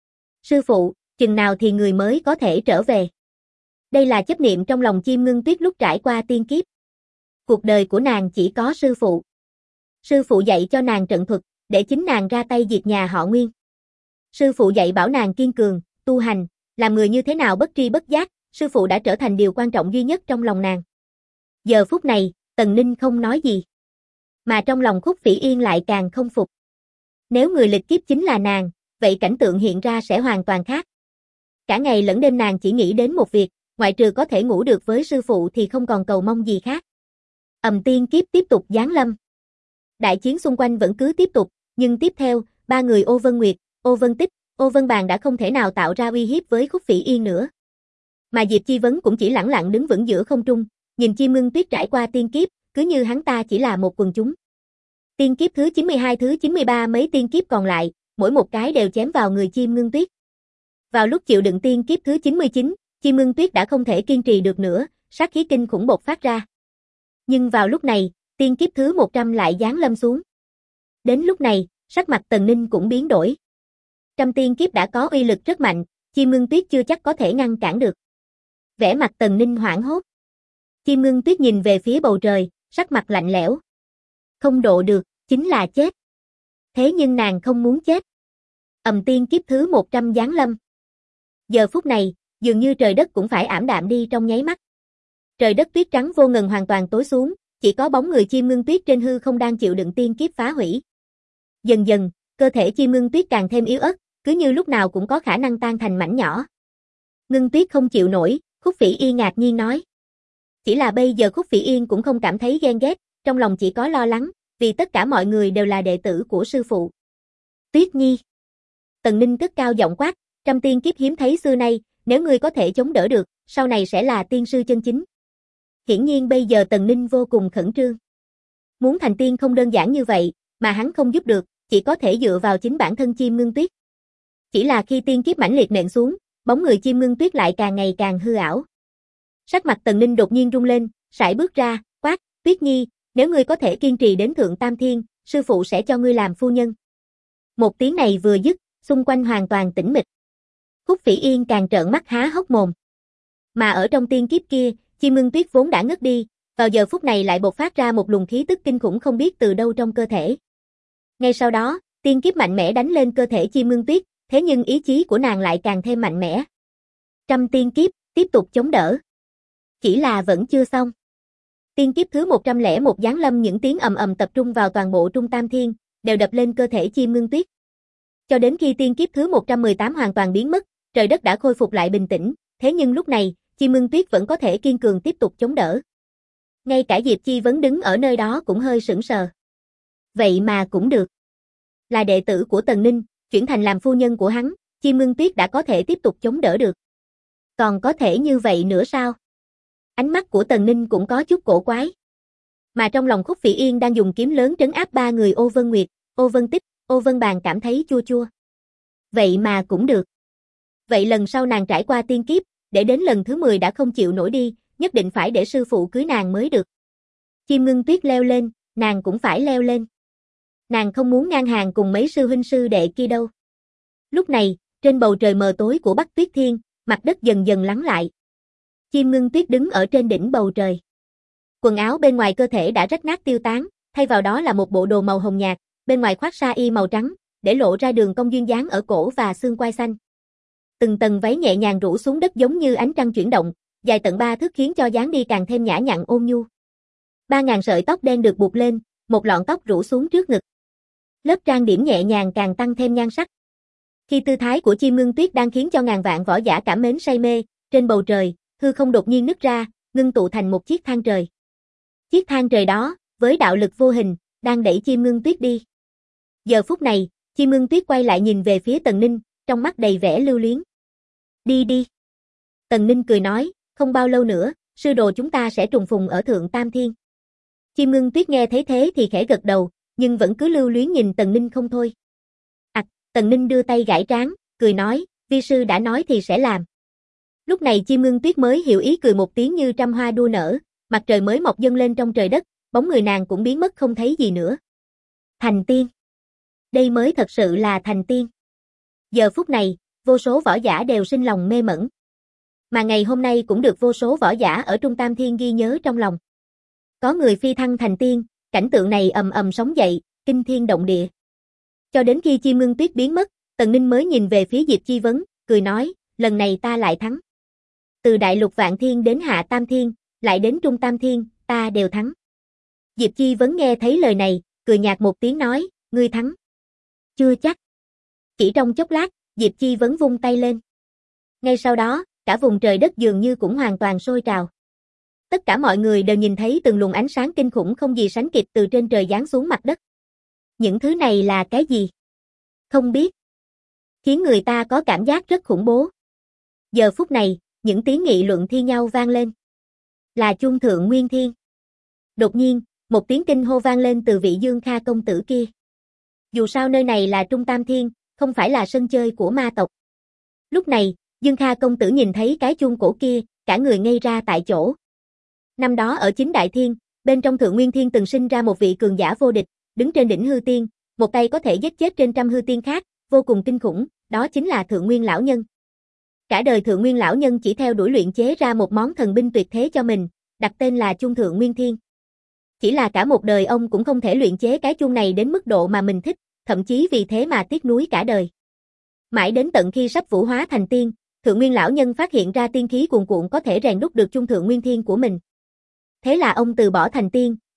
Sư phụ, chừng nào thì người mới có thể trở về? Đây là chấp niệm trong lòng Chim Ngưng Tuyết lúc trải qua tiên kiếp. Cuộc đời của nàng chỉ có sư phụ. Sư phụ dạy cho nàng trận thuật, để chính nàng ra tay diệt nhà họ Nguyên. Sư phụ dạy bảo nàng kiên cường, tu hành, làm người như thế nào bất tri bất giác, sư phụ đã trở thành điều quan trọng duy nhất trong lòng nàng. Giờ phút này, Tần Ninh không nói gì. Mà trong lòng Khúc Phỉ Yên lại càng không phục. Nếu người lịch kiếp chính là nàng, vậy cảnh tượng hiện ra sẽ hoàn toàn khác. Cả ngày lẫn đêm nàng chỉ nghĩ đến một việc, ngoại trừ có thể ngủ được với sư phụ thì không còn cầu mong gì khác. Tiên kiếp tiếp tục giáng lâm. Đại chiến xung quanh vẫn cứ tiếp tục, nhưng tiếp theo, ba người Ô Vân Nguyệt, Ô Vân Tích, Ô Vân Bàn đã không thể nào tạo ra uy hiếp với Khúc Phỉ Yên nữa. Mà Diệp Chi Vấn cũng chỉ lẳng lặng đứng vững giữa không trung, nhìn Chim Ngưng Tuyết trải qua tiên kiếp, cứ như hắn ta chỉ là một quần chúng. Tiên kiếp thứ 92 thứ 93 mấy tiên kiếp còn lại, mỗi một cái đều chém vào người Chim Ngưng Tuyết. Vào lúc chịu đựng tiên kiếp thứ 99, Chim Ngưng Tuyết đã không thể kiên trì được nữa, sát khí kinh khủng bộc phát ra. Nhưng vào lúc này, tiên kiếp thứ 100 lại giáng lâm xuống. Đến lúc này, sắc mặt Tần Ninh cũng biến đổi. Trăm tiên kiếp đã có uy lực rất mạnh, Chim Ngưng Tuyết chưa chắc có thể ngăn cản được. Vẻ mặt Tần Ninh hoảng hốt. Chim Ngưng Tuyết nhìn về phía bầu trời, sắc mặt lạnh lẽo. Không độ được, chính là chết. Thế nhưng nàng không muốn chết. Tiên kiếp thứ 100 giáng lâm. Giờ phút này, dường như trời đất cũng phải ảm đạm đi trong nháy mắt. Trời đất tuyết trắng vô ngần hoàn toàn tối xuống, Chỉ có bóng người Chim Ngưng Tuyết trên hư không đang chịu đựng tiên kiếp phá hủy. Dần dần, cơ thể Chim Ngưng Tuyết càng thêm yếu ớt, cứ như lúc nào cũng có khả năng tan thành mảnh nhỏ. Ngưng Tuyết không chịu nổi, Khúc Phỉ Yên ngạc nhiên nói. Chỉ là bây giờ Khúc Phỉ Yên cũng không cảm thấy ghen ghét, trong lòng chỉ có lo lắng, vì tất cả mọi người đều là đệ tử của sư phụ. Tuyết Nhi. Tần Ninh cất cao giọng quát, trăm tiên kiếp hiếm thấy xưa nay, nếu ngươi có thể chống đỡ được, sau này sẽ là tiên sư chân chính. Hiển nhiên bây giờ Tần Ninh vô cùng khẩn trương. Muốn thành tiên không đơn giản như vậy, mà hắn không giúp được, chỉ có thể dựa vào chính bản thân Chim Ngưng Tuyết. Chỉ là khi tiên kiếp mãnh liệt nện xuống, bóng người Chim Ngưng Tuyết lại càng ngày càng hư ảo. Sắc mặt Tần Ninh đột nhiên rung lên, sải bước ra, quát, Tuyết Nhi, nếu ngươi có thể kiên trì đến Thượng Tam Thiên, sư phụ sẽ cho ngươi làm phu nhân. Một tiếng này vừa dứt, xung quanh hoàn toàn tĩnh mịch. Khúc Phỉ Yên càng trợn mắt há hốc mồm. Mà ở trong tiên kiếp kia, Chim Ngưng Tuyết vốn đã ngất đi, vào giờ phút này lại bộc phát ra một luồng khí tức kinh khủng không biết từ đâu trong cơ thể. Ngay sau đó, tiên kiếp mạnh mẽ đánh lên cơ thể Chim Ngưng Tuyết, thế nhưng ý chí của nàng lại càng thêm mạnh mẽ. Trăm tiên kiếp, tiếp tục chống đỡ. Chỉ là vẫn chưa xong. Tiên kiếp thứ 101 giáng lâm, những tiếng ầm ầm tập trung vào toàn bộ Trung Tam Thiên, đều đập lên cơ thể Chim Ngưng Tuyết. Cho đến khi tiên kiếp thứ 118 hoàn toàn biến mất, trời đất đã khôi phục lại bình tĩnh, thế nhưng lúc này, Chim Ngưng Tuyết vẫn có thể kiên cường tiếp tục chống đỡ. Ngay cả Diệp Chi Vấn đứng ở nơi đó cũng hơi sững sờ. Vậy mà cũng được. Là đệ tử của Tần Ninh, chuyển thành làm phu nhân của hắn, Chim Ngưng Tuyết đã có thể tiếp tục chống đỡ được. Còn có thể như vậy nữa sao? Ánh mắt của Tần Ninh cũng có chút cổ quái. Mà trong lòng Khúc Phỉ Yên đang dùng kiếm lớn trấn áp ba người Ô Vân Nguyệt, Ô Vân Tích, Ô Vân Bàn cảm thấy chua chua. Vậy mà cũng được. Vậy lần sau nàng trải qua tiên kiếp, để đến lần thứ 10 đã không chịu nổi đi, nhất định phải để sư phụ cưới nàng mới được. Chim Ngưng Tuyết leo lên, nàng cũng phải leo lên. Nàng không muốn ngang hàng cùng mấy sư huynh sư đệ kia đâu. Lúc này, trên bầu trời mờ tối của Bắc Tuyết Thiên, mặt đất dần dần lắng lại. Chim Ngưng Tuyết đứng ở trên đỉnh bầu trời. Quần áo bên ngoài cơ thể đã rách nát tiêu tán, thay vào đó là một bộ đồ màu hồng nhạt, bên ngoài khoác sa y màu trắng, để lộ ra đường cong duyên dáng ở cổ và xương quai xanh. Từng tầng váy nhẹ nhàng rủ xuống đất giống như ánh trăng chuyển động, dài tận 3 thước khiến cho dáng đi càng thêm nhã nhặn ôn nhu. 3000 sợi tóc đen được buộc lên, một lọn tóc rủ xuống trước ngực. Lớp trang điểm nhẹ nhàng càng tăng thêm nhan sắc. Khi tư thái của Chim Ngưng Tuyết đang khiến cho ngàn vạn võ giả cảm mến say mê, trên bầu trời, hư không đột nhiên nứt ra, ngưng tụ thành một chiếc thang trời. Chiếc thang trời đó, với đạo lực vô hình, đang đẩy Chim Ngưng Tuyết đi. Giờ phút này, Chim Ngưng Tuyết quay lại nhìn về phía Tần Ninh, trong mắt đầy vẻ lưu luyến. Đi đi. Tần Ninh cười nói, không bao lâu nữa, sư đồ chúng ta sẽ trùng phùng ở Thượng Tam Thiên. Chim Ngưng Tuyết nghe thấy thế thì khẽ gật đầu, nhưng vẫn cứ lưu luyến nhìn Tần Ninh không thôi. Tần Ninh đưa tay gãi trán, cười nói, vi sư đã nói thì sẽ làm. Lúc này Chim Ngưng Tuyết mới hiểu ý, cười một tiếng như trăm hoa đua nở, mặt trời mới mọc dâng lên trong trời đất, bóng người nàng cũng biến mất không thấy gì nữa. Thành tiên. Đây mới thật sự là thành tiên. Giờ phút này, vô số võ giả đều sinh lòng mê mẩn. Mà ngày hôm nay cũng được vô số võ giả ở Trung Tam Thiên ghi nhớ trong lòng. Có người phi thăng thành tiên, cảnh tượng này ầm ầm sóng dậy, kinh thiên động địa. Cho đến khi Chim Ngưng Tuyết biến mất, Tần Ninh mới nhìn về phía Diệp Chi Vấn, cười nói, lần này ta lại thắng. Từ Đại Lục Vạn Thiên đến Hạ Tam Thiên, lại đến Trung Tam Thiên, ta đều thắng. Diệp Chi Vấn nghe thấy lời này, cười nhạt một tiếng nói, ngươi thắng. Chưa chắc. Chỉ trong chốc lát, Diệp Chi Vấn vung tay lên. Ngay sau đó, cả vùng trời đất dường như cũng hoàn toàn sôi trào. Tất cả mọi người đều nhìn thấy từng luồng ánh sáng kinh khủng không gì sánh kịp từ trên trời giáng xuống mặt đất. Những thứ này là cái gì? Không biết. Khiến người ta có cảm giác rất khủng bố. Giờ phút này, những tiếng nghị luận thi nhau vang lên. Là chuông Thượng Nguyên Thiên. Đột nhiên, một tiếng kinh hô vang lên từ vị Dương Kha công tử kia. Dù sao nơi này là Trung Tam Thiên, không phải là sân chơi của ma tộc. Lúc này, Dương Kha công tử nhìn thấy cái chuông cổ kia, cả người ngây ra tại chỗ. Năm đó ở Chính Đại Thiên, bên trong Thượng Nguyên Thiên từng sinh ra một vị cường giả vô địch, đứng trên đỉnh hư tiên, một tay có thể giết chết trên trăm hư tiên khác, vô cùng kinh khủng, đó chính là Thượng Nguyên lão nhân. Cả đời Thượng Nguyên lão nhân chỉ theo đuổi luyện chế ra một món thần binh tuyệt thế cho mình, đặt tên là chuông Thượng Nguyên Thiên. Chỉ là cả một đời ông cũng không thể luyện chế cái chuông này đến mức độ mà mình thích, thậm chí vì thế mà tiếc nuối cả đời. Mãi đến tận khi sắp vũ hóa thành tiên, Thượng Nguyên lão nhân phát hiện ra tiên khí cuồn cuộn có thể rèn đúc được chuông Thượng Nguyên Thiên của mình. Thế là ông từ bỏ thành tiên,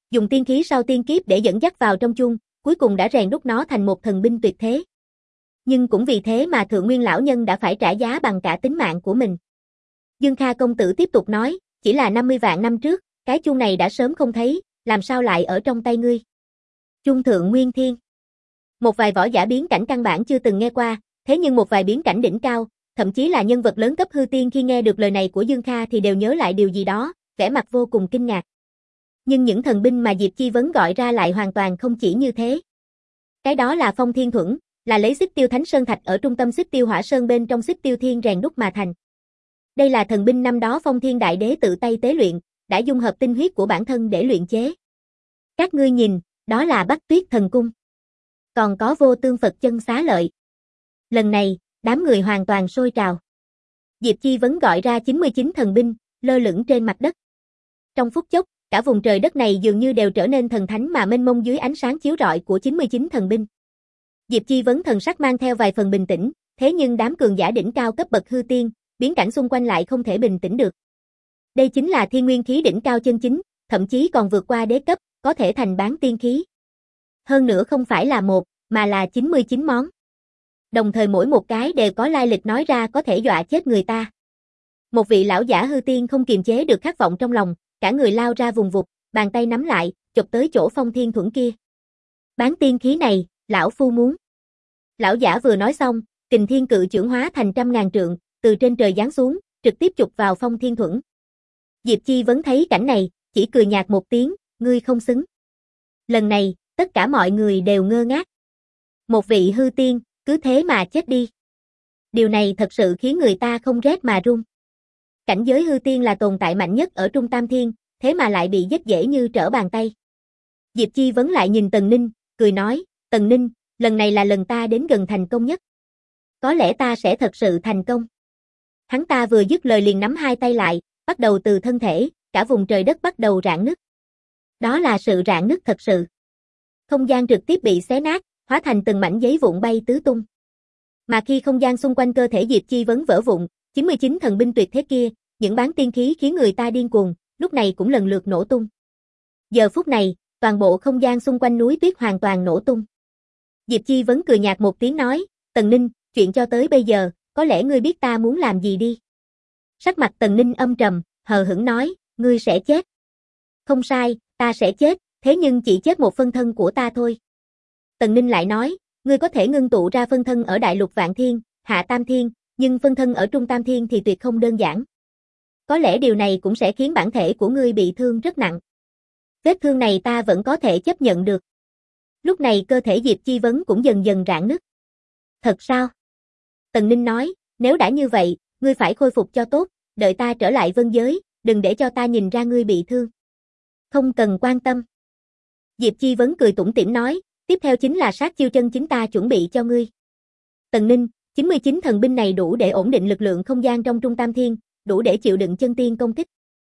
Dùng tiên khí sau tiên kiếp để dẫn dắt vào trong chung, cuối cùng đã rèn đúc nó thành một thần binh tuyệt thế. Nhưng cũng vì thế mà Thượng Nguyên lão nhân đã phải trả giá bằng cả tính mạng của mình. Dương Kha công tử tiếp tục nói, chỉ là 50 vạn năm trước, cái chuông này đã sớm không thấy, làm sao lại ở trong tay ngươi? Chuông Thượng Nguyên Thiên. Một vài võ giả biến cảnh căn bản chưa từng nghe qua, thế nhưng một vài biến cảnh đỉnh cao, thậm chí là nhân vật lớn cấp hư tiên khi nghe được lời này của Dương Kha thì đều nhớ lại điều gì đó, vẻ mặt vô cùng kinh ngạc. Nhưng những thần binh mà Diệp Chi Vấn gọi ra lại hoàn toàn không chỉ như thế. Cái đó là Phong Thiên Thuẫn, là lấy Xích Tiêu Thánh Sơn Thạch ở trung tâm Xích Tiêu Hỏa Sơn bên trong Xích Tiêu Thiên rèn đúc mà thành. Đây là thần binh năm đó Phong Thiên Đại Đế tự tay tế luyện, đã dung hợp tinh huyết của bản thân để luyện chế. Các ngươi nhìn, đó là Bắc Tuyết Thần Cung. Còn có Vô Tương Phật Chân Xá Lợi. Lần này, đám người hoàn toàn sôi trào. Diệp Chi Vấn gọi ra 99 thần binh, lơ lửng trên mặt đất. Trong phút chốc, cả vùng trời đất này dường như đều trở nên thần thánh mà mênh mông dưới ánh sáng chiếu rọi của 99 thần binh. Diệp Chi Vấn thần sắc mang theo vài phần bình tĩnh, thế nhưng đám cường giả đỉnh cao cấp bậc hư tiên, biến cảnh xung quanh lại không thể bình tĩnh được. Đây chính là thiên nguyên khí đỉnh cao chân chính, thậm chí còn vượt qua đế cấp, có thể thành bán tiên khí. Hơn nữa không phải là một, mà là 99 món. Đồng thời mỗi một cái đều có lai lịch nói ra có thể dọa chết người ta. Một vị lão giả hư tiên không kiềm chế được khát vọng trong lòng, cả người lao ra vùng vụt, bàn tay nắm lại, chụp tới chỗ Phong Thiên Thuẫn kia. Bán tiên khí này, lão phu muốn. Lão giả vừa nói xong, Kình Thiên Cự chưởng hóa thành 100.000 trượng, từ trên trời giáng xuống, trực tiếp chụp vào Phong Thiên Thuẫn. Diệp Chi Vấn thấy cảnh này, chỉ cười nhạt một tiếng, ngươi không xứng. Lần này, tất cả mọi người đều ngơ ngác. Một vị hư tiên, cứ thế mà chết đi. Điều này thật sự khiến người ta không rét mà run. Cảnh giới hư tiên là tồn tại mạnh nhất ở Trung Tam Thiên, thế mà lại bị giết dễ như trở bàn tay. Diệp Chi Vấn lại nhìn Tần Ninh, cười nói, Tần Ninh, lần này là lần ta đến gần thành công nhất. Có lẽ ta sẽ thật sự thành công. Hắn ta vừa dứt lời liền nắm hai tay lại, bắt đầu từ thân thể, cả vùng trời đất bắt đầu rạn nứt. Đó là sự rạn nứt thật sự. Không gian trực tiếp bị xé nát, hóa thành từng mảnh giấy vụn bay tứ tung. Mà khi không gian xung quanh cơ thể Diệp Chi Vấn vỡ vụn, 99 thần binh tuyệt thế kia, những bán tiên khí khiến người ta điên cuồng, lúc này cũng lần lượt nổ tung. Giờ phút này, toàn bộ không gian xung quanh núi tuyết hoàn toàn nổ tung. Diệp Chi Vấn cười nhạt một tiếng nói, Tần Ninh, chuyện cho tới bây giờ, có lẽ ngươi biết ta muốn làm gì đi. Sắc mặt Tần Ninh âm trầm, hờ hững nói, ngươi sẽ chết. Không sai, ta sẽ chết, thế nhưng chỉ chết một phân thân của ta thôi. Tần Ninh lại nói, ngươi có thể ngưng tụ ra phân thân ở Đại Lục Vạn Thiên, Hạ Tam Thiên, nhưng phân thân ở Trung Tam Thiên thì tuyệt không đơn giản. Có lẽ điều này cũng sẽ khiến bản thể của ngươi bị thương rất nặng. Vết thương này ta vẫn có thể chấp nhận được. Lúc này cơ thể Diệp Chi Vấn cũng dần dần rạn nứt. Thật sao? Tần Ninh nói, nếu đã như vậy, ngươi phải khôi phục cho tốt, đợi ta trở lại vân giới, đừng để cho ta nhìn ra ngươi bị thương. Không cần quan tâm. Diệp Chi Vấn cười tủm tỉm nói, tiếp theo chính là sát chiêu chân chính ta chuẩn bị cho ngươi. Tần Ninh, 99 thần binh này đủ để ổn định lực lượng không gian trong Trung Tam Thiên, đủ để chịu đựng chân tiên công kích.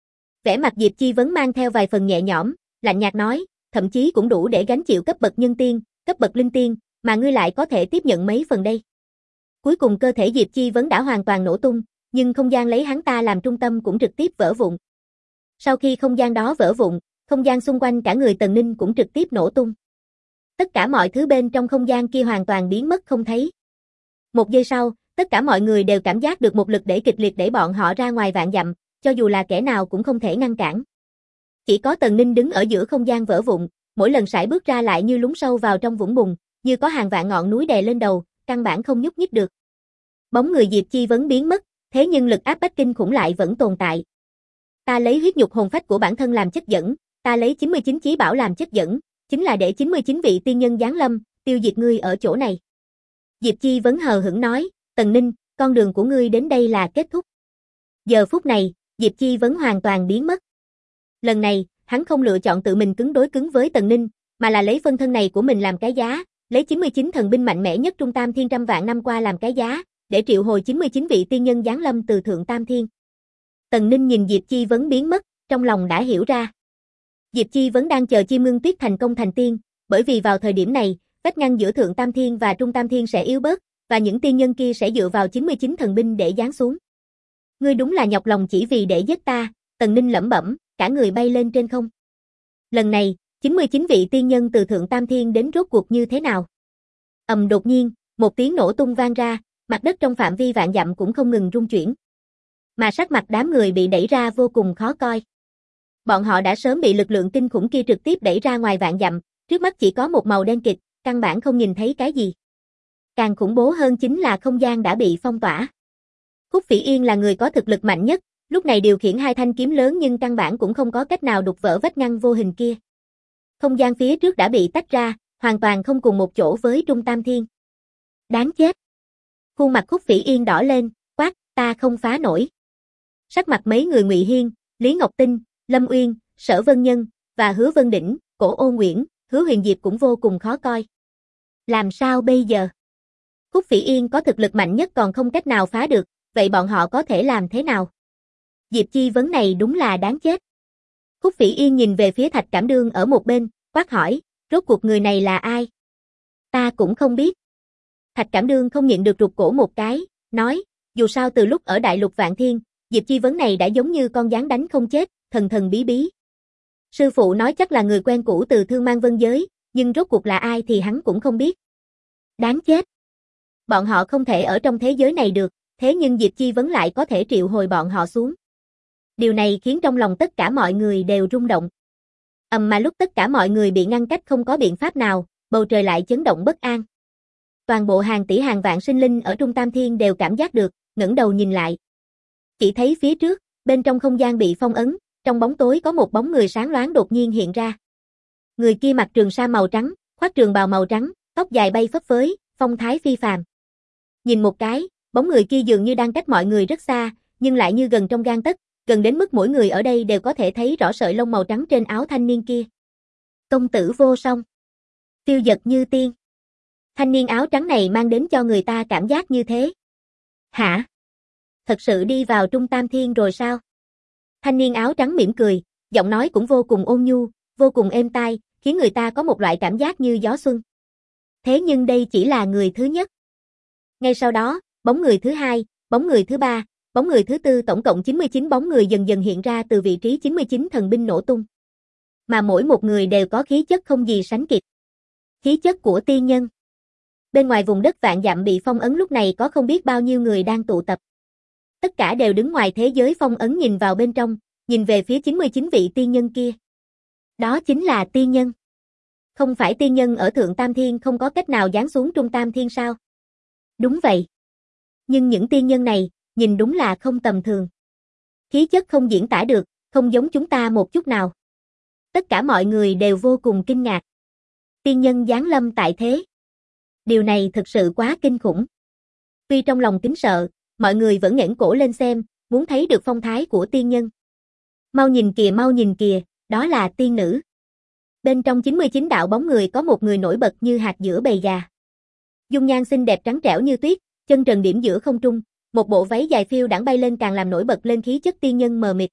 Vẻ mặt Diệp Chi Vấn mang theo vài phần nhẹ nhõm, lạnh nhạt nói, thậm chí cũng đủ để gánh chịu cấp bậc nhân tiên, cấp bậc linh tiên, mà ngươi lại có thể tiếp nhận mấy phần đây. Cuối cùng cơ thể Diệp Chi Vấn đã hoàn toàn nổ tung, nhưng không gian lấy hắn ta làm trung tâm cũng trực tiếp vỡ vụn. Sau khi không gian đó vỡ vụn, không gian xung quanh cả người Tần Ninh cũng trực tiếp nổ tung. Tất cả mọi thứ bên trong không gian kia hoàn toàn biến mất không thấy. Một giây sau, tất cả mọi người đều cảm giác được một lực đẩy kịch liệt đẩy bọn họ ra ngoài vạn dặm, cho dù là kẻ nào cũng không thể ngăn cản. Chỉ có Tần Ninh đứng ở giữa không gian vỡ vụn, mỗi lần sải bước ra lại như lún sâu vào trong vũng bùn, như có hàng vạn ngọn núi đè lên đầu, căn bản không nhúc nhích được. Bóng người Diệp Chi Vấn biến mất, thế nhưng lực áp bách kinh khủng lại vẫn tồn tại. Ta lấy huyết nhục hồn phách của bản thân làm chất dẫn, ta lấy 99 chí bảo làm chất dẫn, chính là để 99 vị tiên nhân giáng lâm, tiêu diệt ngươi ở chỗ này. Diệp Chi Vấn hờ hững nói, Tần Ninh, con đường của ngươi đến đây là kết thúc. Giờ phút này, Diệp Chi Vấn hoàn toàn biến mất. Lần này, hắn không lựa chọn tự mình cứng đối cứng với Tần Ninh, mà là lấy phân thân này của mình làm cái giá, lấy 99 thần binh mạnh mẽ nhất Trung Tam Thiên trăm vạn năm qua làm cái giá, để triệu hồi 99 vị tiên nhân giáng lâm từ Thượng Tam Thiên. Tần Ninh nhìn Diệp Chi Vấn biến mất, trong lòng đã hiểu ra. Diệp Chi Vấn đang chờ Chim Ngưng Tuyết thành công thành tiên, bởi vì vào thời điểm này, vách ngăn giữa Thượng Tam Thiên và Trung Tam Thiên sẽ yếu bớt, và những tiên nhân kia sẽ dựa vào 99 thần binh để giáng xuống. Ngươi đúng là nhọc lòng chỉ vì để giết ta, Tần Ninh lẩm bẩm, cả người bay lên trên không. Lần này, 99 vị tiên nhân từ Thượng Tam Thiên đến rốt cuộc như thế nào? Đột nhiên, một tiếng nổ tung vang ra, mặt đất trong phạm vi vạn dặm cũng không ngừng rung chuyển. Mà sắc mặt đám người bị đẩy ra vô cùng khó coi. Bọn họ đã sớm bị lực lượng kinh khủng kia trực tiếp đẩy ra ngoài vạn dặm, trước mắt chỉ có một màu đen kịt, căn bản không nhìn thấy cái gì. Càng khủng bố hơn chính là không gian đã bị phong tỏa. Khúc Phỉ Yên là người có thực lực mạnh nhất, lúc này điều khiển hai thanh kiếm lớn nhưng căn bản cũng không có cách nào đục vỡ vách ngăn vô hình kia. Không gian phía trước đã bị tách ra, hoàn toàn không cùng một chỗ với Trung Tam Thiên. Đáng chết. Khuôn mặt Khúc Phỉ Yên đỏ lên, quát, ta không phá nổi. Sắc mặt mấy người Ngụy Hiên, Lý Ngọc Tinh, Lâm Uyên, Sở Vân Nhân và Hứa Vân Đỉnh, Cổ Ô Nguyễn, Hứa Huyền Diệp cũng vô cùng khó coi. Làm sao bây giờ? Khúc Phỉ Yên có thực lực mạnh nhất còn không cách nào phá được, vậy bọn họ có thể làm thế nào? Diệp Chi vấn này đúng là đáng chết. Khúc Phỉ Yên nhìn về phía Thạch Cảm Đương ở một bên, quát hỏi, rốt cuộc người này là ai? Ta cũng không biết. Thạch Cảm Đương không nhịn được rụt cổ một cái, nói, dù sao từ lúc ở Đại Lục Vạn Thiên, Diệp Chi vấn này đã giống như con gián đánh không chết, thần thần bí bí. Sư phụ nói chắc là người quen cũ từ Thương Mang Vân Giới, nhưng rốt cuộc là ai thì hắn cũng không biết. Đáng chết. Bọn họ không thể ở trong thế giới này được, thế nhưng Diệp Chi vấn lại có thể triệu hồi bọn họ xuống. Điều này khiến trong lòng tất cả mọi người đều rung động. Mà lúc tất cả mọi người bị ngăn cách không có biện pháp nào, bầu trời lại chấn động bất an. Toàn bộ hàng tỷ hàng vạn sinh linh ở Trung Tam Thiên đều cảm giác được, ngẩng đầu nhìn lại. Chỉ thấy phía trước, bên trong không gian bị phong ấn, trong bóng tối có một bóng người sáng loáng đột nhiên hiện ra. Người kia mặc trường sa màu trắng, khoác trường bào màu trắng, tóc dài bay phấp phới, phong thái phi phàm. Nhìn một cái, bóng người kia dường như đang cách mọi người rất xa, nhưng lại như gần trong gang tấc, gần đến mức mỗi người ở đây đều có thể thấy rõ sợi lông màu trắng trên áo thanh niên kia. Công tử vô song. Phiêu dật như tiên. Thanh niên áo trắng này mang đến cho người ta cảm giác như thế. Hả? Thật sự đi vào Trung Tam Thiên rồi sao? Thanh niên áo trắng mỉm cười, giọng nói cũng vô cùng ôn nhu, vô cùng êm tai, khiến người ta có một loại cảm giác như gió xuân. Thế nhưng đây chỉ là người thứ nhất. Ngay sau đó, bóng người thứ hai, bóng người thứ ba, bóng người thứ tư, tổng cộng 99 bóng người dần dần hiện ra từ vị trí 99 thần binh nổ tung. Mà mỗi một người đều có khí chất không gì sánh kịp. Khí chất của tiên nhân. Bên ngoài vùng đất vạn dặm bị phong ấn lúc này có không biết bao nhiêu người đang tụ tập. Tất cả đều đứng ngoài thế giới phong ấn nhìn vào bên trong, nhìn về phía 99 vị tiên nhân kia. Đó chính là tiên nhân. Không phải tiên nhân ở Thượng Tam Thiên không có cách nào giáng xuống Trung Tam Thiên sao? Đúng vậy. Nhưng những tiên nhân này, nhìn đúng là không tầm thường. Khí chất không diễn tả được, không giống chúng ta một chút nào. Tất cả mọi người đều vô cùng kinh ngạc. Tiên nhân giáng lâm tại thế. Điều này thực sự quá kinh khủng. Tuy trong lòng kính sợ, mọi người vẫn nghển cổ lên xem, muốn thấy được phong thái của tiên nhân. Mau nhìn kìa, đó là tiên nữ. Bên trong 99 đạo bóng người có một người nổi bật như hạt giữa bầy gà. Dung nhan xinh đẹp trắng trẻo như tuyết, chân trần điểm giữa không trung, một bộ váy dài phiêu đãng bay lên càng làm nổi bật lên khí chất tiên nhân mờ mịt.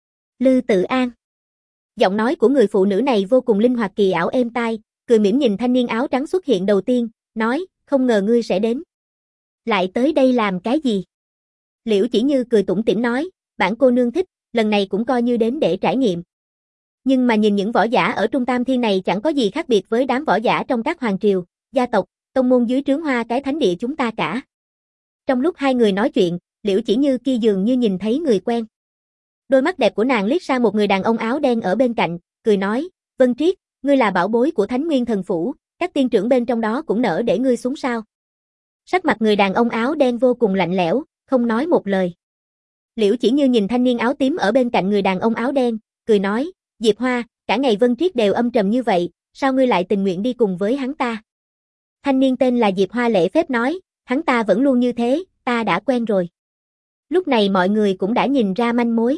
Lư Tự An. Giọng nói của người phụ nữ này vô cùng linh hoạt kỳ ảo êm tai, cười mỉm nhìn thanh niên áo trắng xuất hiện đầu tiên, nói, không ngờ ngươi sẽ đến. Lại tới đây làm cái gì? Liễu Chỉ Như cười tủm tỉm nói, bản cô nương thích, lần này cũng coi như đến để trải nghiệm. Nhưng mà nhìn những võ giả ở Trung Tam Thiên này chẳng có gì khác biệt với đám võ giả trong các hoàng triều, gia tộc, tông môn dưới trướng Hoa cái thánh địa chúng ta cả. Trong lúc hai người nói chuyện, Liễu Chỉ Như kia dường như nhìn thấy người quen. Đôi mắt đẹp của nàng liếc sang một người đàn ông áo đen ở bên cạnh, cười nói, Vân Triết, ngươi là bảo bối của Thánh Nguyên Thần Phủ, các tiên trưởng bên trong đó cũng nỡ để ngươi xuống sao. Sắc mặt người đàn ông áo đen vô cùng lạnh lẽo, không nói một lời. Liễu Chỉ Như nhìn thanh niên áo tím ở bên cạnh người đàn ông áo đen, cười nói, Diệp Hoa, cả ngày Vân Triết đều âm trầm như vậy, sao ngươi lại tình nguyện đi cùng với hắn ta? Thanh niên tên là Diệp Hoa lễ phép nói, hắn ta vẫn luôn như thế, ta đã quen rồi. Lúc này mọi người cũng đã nhìn ra manh mối.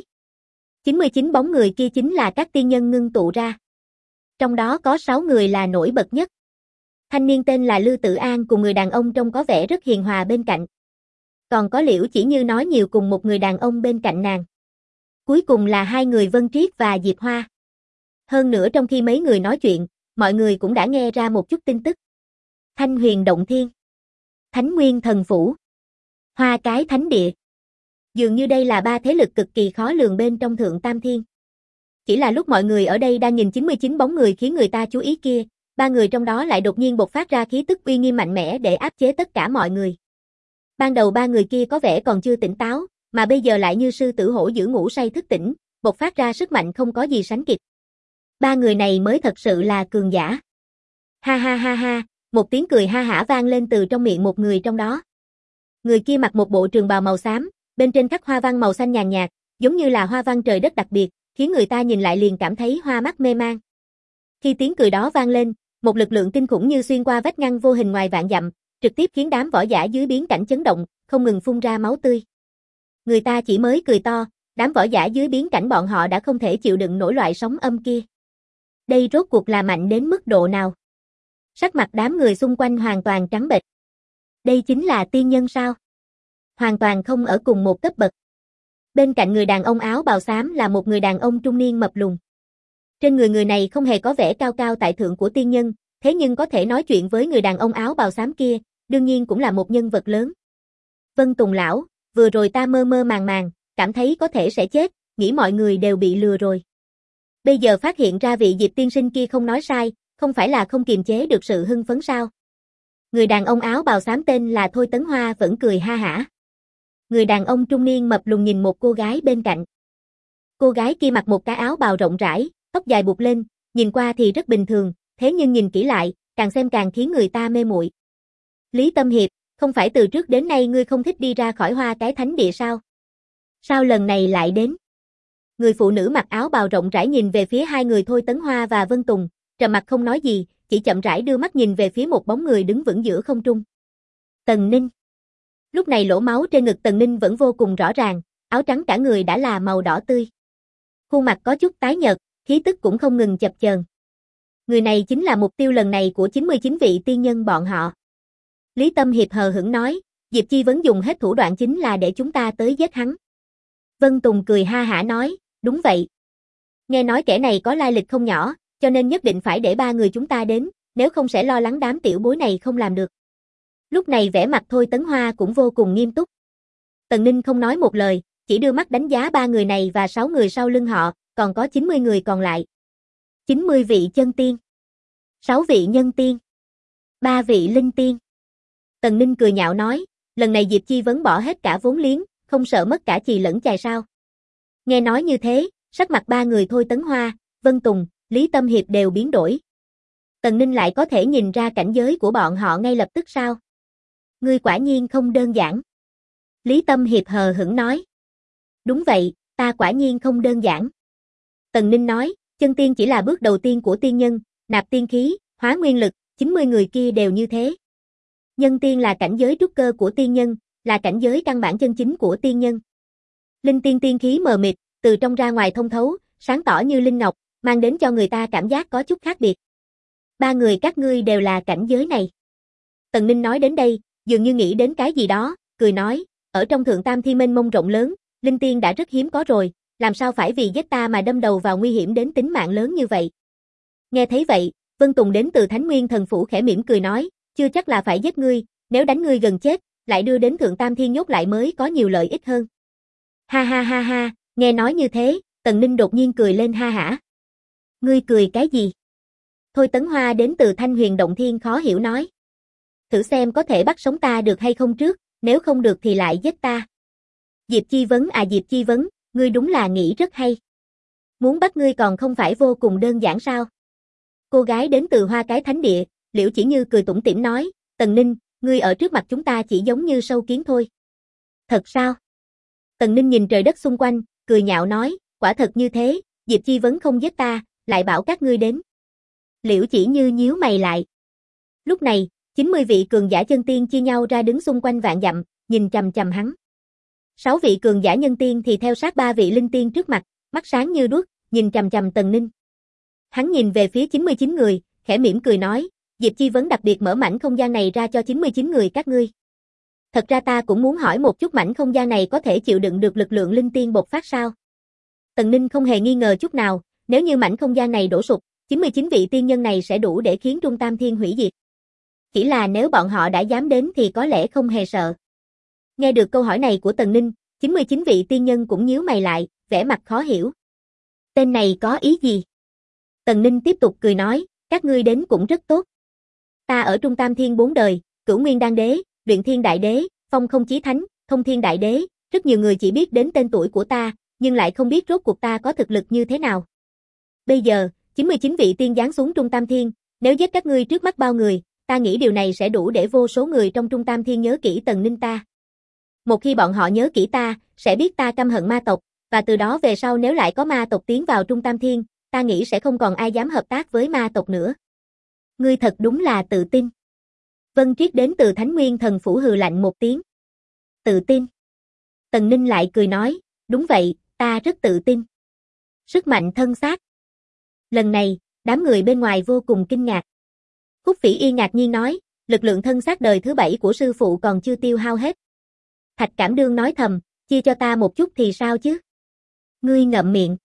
99 bóng người kia chính là các tiên nhân ngưng tụ ra. Trong đó có 6 người là nổi bật nhất. Thanh niên tên là Lư Tự An cùng người đàn ông trông có vẻ rất hiền hòa bên cạnh. Còn có Liễu Chỉ Như nói nhiều cùng một người đàn ông bên cạnh nàng. Cuối cùng là hai người Vân Triết và Diệp Hoa. Hơn nữa trong khi mấy người nói chuyện, mọi người cũng đã nghe ra một chút tin tức. Thanh Huyền Động Thiên, Thánh Nguyên Thần Phủ, Hoa cái Thánh Địa. Dường như đây là ba thế lực cực kỳ khó lường bên trong Thượng Tam Thiên. Chỉ là lúc mọi người ở đây đang nhìn 99 bóng người khiến người ta chú ý kia, ba người trong đó lại đột nhiên bộc phát ra khí tức uy nghiêm mạnh mẽ để áp chế tất cả mọi người. Ban đầu ba người kia có vẻ còn chưa tỉnh táo, mà bây giờ lại như sư tử hổ giữa ngủ say thức tỉnh, bộc phát ra sức mạnh không có gì sánh kịp. Ba người này mới thật sự là cường giả. Ha ha ha ha, một tiếng cười ha hả vang lên từ trong miệng một người trong đó. Người kia mặc một bộ trường bào màu xám, bên trên khắc hoa văn màu xanh nhàn nhạt, giống như là hoa văn trời đất đặc biệt, khiến người ta nhìn lại liền cảm thấy hoa mắt mê man. Khi tiếng cười đó vang lên, một lực lượng kinh khủng như xuyên qua vách ngăn vô hình ngoài vạn dặm, trực tiếp khiến đám võ giả dưới biến cảnh chấn động, không ngừng phun ra máu tươi. Người ta chỉ mới cười to, đám võ giả dưới biến cảnh bọn họ đã không thể chịu đựng nổi loại sóng âm kia. Đây rốt cuộc là mạnh đến mức độ nào? Sắc mặt đám người xung quanh hoàn toàn trắng bệch. Đây chính là tiên nhân sao? Hoàn toàn không ở cùng một cấp bậc. Bên cạnh người đàn ông áo bào xám là một người đàn ông trung niên mập lùn. Trên người này không hề có vẻ cao cao tại thượng của tiên nhân, thế nhưng có thể nói chuyện với người đàn ông áo bào xám kia, đương nhiên cũng là một nhân vật lớn. Vân Tùng lão, vừa rồi ta mơ mơ màng màng, cảm thấy có thể sẽ chết, nghĩ mọi người đều bị lừa rồi. Bây giờ phát hiện ra vị Diệp tiên sinh kia không nói sai, không phải là không kiềm chế được sự hưng phấn sao? Người đàn ông áo bào xám tên là Thôi Tấn Hoa vẫn cười ha hả. Người đàn ông trung niên mập lùn nhìn một cô gái bên cạnh. Cô gái kia mặc một cái áo bào rộng rãi, tóc dài buộc lên, nhìn qua thì rất bình thường, thế nhưng nhìn kỹ lại, càng xem càng khiến người ta mê muội. Lý Tâm Hiệp, không phải từ trước đến nay ngươi không thích đi ra khỏi Hoa cái thánh địa sao? Sao lần này lại đến? Người phụ nữ mặc áo bào rộng rãi nhìn về phía hai người Thôi Tấn Hoa và Vân Tùng, trầm mặc không nói gì, chỉ chậm rãi đưa mắt nhìn về phía một bóng người đứng vững giữa không trung. Tần Ninh. Lúc này lỗ máu trên ngực Tần Ninh vẫn vô cùng rõ ràng, áo trắng cả người đã là màu đỏ tươi. Khuôn mặt có chút tái nhợt, khí tức cũng không ngừng chập chờn. Người này chính là mục tiêu lần này của 99 vị tiên nhân bọn họ. Lý Tâm Hiệp hờ hững nói, Diệp Chi Vấn dùng hết thủ đoạn chính là để chúng ta tới giết hắn. Vân Tùng cười ha hả nói, đúng vậy. Nghe nói kẻ này có lai lịch không nhỏ, cho nên nhất định phải để ba người chúng ta đến, nếu không sẽ lo lắng đám tiểu bối này không làm được. Lúc này vẻ mặt Thôi Tấn Hoa cũng vô cùng nghiêm túc. Tần Ninh không nói một lời, chỉ đưa mắt đánh giá ba người này và 6 người sau lưng họ, còn có 90 người còn lại. 90 vị chân tiên, 6 vị nhân tiên, 3 vị linh tiên. Tần Ninh cười nhạo nói, lần này Diệp Chi Vấn bỏ hết cả vốn liếng, không sợ mất cả chì lẫn chài sao. Nghe nói như thế, sắc mặt ba người Thôi Tấn Hoa, Vân Tùng, Lý Tâm Hiệp đều biến đổi. Tần Ninh lại có thể nhìn ra cảnh giới của bọn họ ngay lập tức sao? Ngươi quả nhiên không đơn giản. Lý Tâm Hiệp hờ hững nói. Đúng vậy, ta quả nhiên không đơn giản. Tần Ninh nói, chân tiên chỉ là bước đầu tiên của tiên nhân, nạp tiên khí, hóa nguyên lực, 90 người kia đều như thế. Nhân tiên là cảnh giới trúc cơ của tiên nhân, là cảnh giới căn bản chân chính của tiên nhân. Linh tiên tiên khí mờ mịt, từ trong ra ngoài thông thấu, sáng tỏ như linh ngọc, mang đến cho người ta cảm giác có chút khác biệt. Ba người các ngươi đều là cảnh giới này. Tần Ninh nói đến đây, dường như nghĩ đến cái gì đó, cười nói, ở trong Thượng Tam Thi mênh mông rộng lớn, linh tiên đã rất hiếm có rồi, làm sao phải vì giết ta mà đâm đầu vào nguy hiểm đến tính mạng lớn như vậy. Nghe thấy vậy, Vân Tùng đến từ Thánh Nguyên Thần Phủ khẽ mỉm cười nói, chưa chắc là phải giết ngươi, nếu đánh ngươi gần chết, lại đưa đến Thượng Tam Thiên nhốt lại mới có nhiều lợi ích hơn. Ha ha ha ha, nghe nói như thế, Tần Ninh đột nhiên cười lên ha hả. Ngươi cười cái gì? Thôi Tấn Hoa đến từ Thanh Huyền Động Thiên khó hiểu nói. Thử xem có thể bắt sống ta được hay không trước, nếu không được thì lại giết ta. Diệp Chi Vấn à Diệp Chi Vấn, ngươi đúng là nghĩ rất hay. Muốn bắt ngươi còn không phải vô cùng đơn giản sao? Cô gái đến từ Hoa cái thánh địa, Liễu Chỉ Như cười tủm tỉm nói, Tần Ninh, ngươi ở trước mặt chúng ta chỉ giống như sâu kiến thôi. Thật sao? Tần Ninh nhìn trời đất xung quanh, cười nhạo nói, quả thật như thế, Diệp Chi Vấn không giết ta, lại bảo các ngươi đến. Liễu Chỉ Như nhíu mày lại. Lúc này, 90 vị cường giả chân tiên chia nhau ra đứng xung quanh vạn dặm, nhìn chằm chằm hắn. 6 vị cường giả nhân tiên thì theo sát 3 vị linh tiên trước mặt, mắt sáng như đuốc, nhìn chằm chằm Tần Ninh. Hắn nhìn về phía 99 người, khẽ mỉm cười nói, Diệp Chi Vấn đặc biệt mở mảnh không gian này ra cho 99 người các ngươi. Thật ra ta cũng muốn hỏi một chút mảnh không gian này có thể chịu đựng được lực lượng linh tiên bộc phát sao? Tần Ninh không hề nghi ngờ chút nào, nếu như mảnh không gian này đổ sụp, 99 vị tiên nhân này sẽ đủ để khiến Trung Tam Thiên hủy diệt. Chỉ là nếu bọn họ đã dám đến thì có lẽ không hề sợ. Nghe được câu hỏi này của Tần Ninh, 99 vị tiên nhân cũng nhíu mày lại, vẻ mặt khó hiểu. Tên này có ý gì? Tần Ninh tiếp tục cười nói, các ngươi đến cũng rất tốt. Ta ở Trung Tam Thiên 4 đời, Cửu Nguyên Đan Đế, Luyện Thiên Đại Đế, Phong Không Chí Thánh, Thông Thiên Đại Đế, rất nhiều người chỉ biết đến tên tuổi của ta, nhưng lại không biết rốt cuộc ta có thực lực như thế nào. Bây giờ, 99 vị tiên giáng xuống Trung Tam Thiên, nếu giết các ngươi trước mắt bao người, ta nghĩ điều này sẽ đủ để vô số người trong Trung Tam Thiên nhớ kỹ Tần Ninh ta. Một khi bọn họ nhớ kỹ ta, sẽ biết ta căm hận ma tộc, và từ đó về sau nếu lại có ma tộc tiến vào Trung Tam Thiên, ta nghĩ sẽ không còn ai dám hợp tác với ma tộc nữa. Ngươi thật đúng là tự tin. Vân Triết đến từ Thánh Nguyên Thần Phủ hừ lạnh một tiếng. Tự tin. Tần Ninh lại cười nói, đúng vậy, ta rất tự tin. Sức mạnh thân xác. Lần này, đám người bên ngoài vô cùng kinh ngạc. Khúc Phỉ Yên ngạc nhiên nói, lực lượng thân xác đời thứ 7 của sư phụ còn chưa tiêu hao hết. Thạch Cảm Đương nói thầm, chia cho ta một chút thì sao chứ? Ngươi ngậm miệng.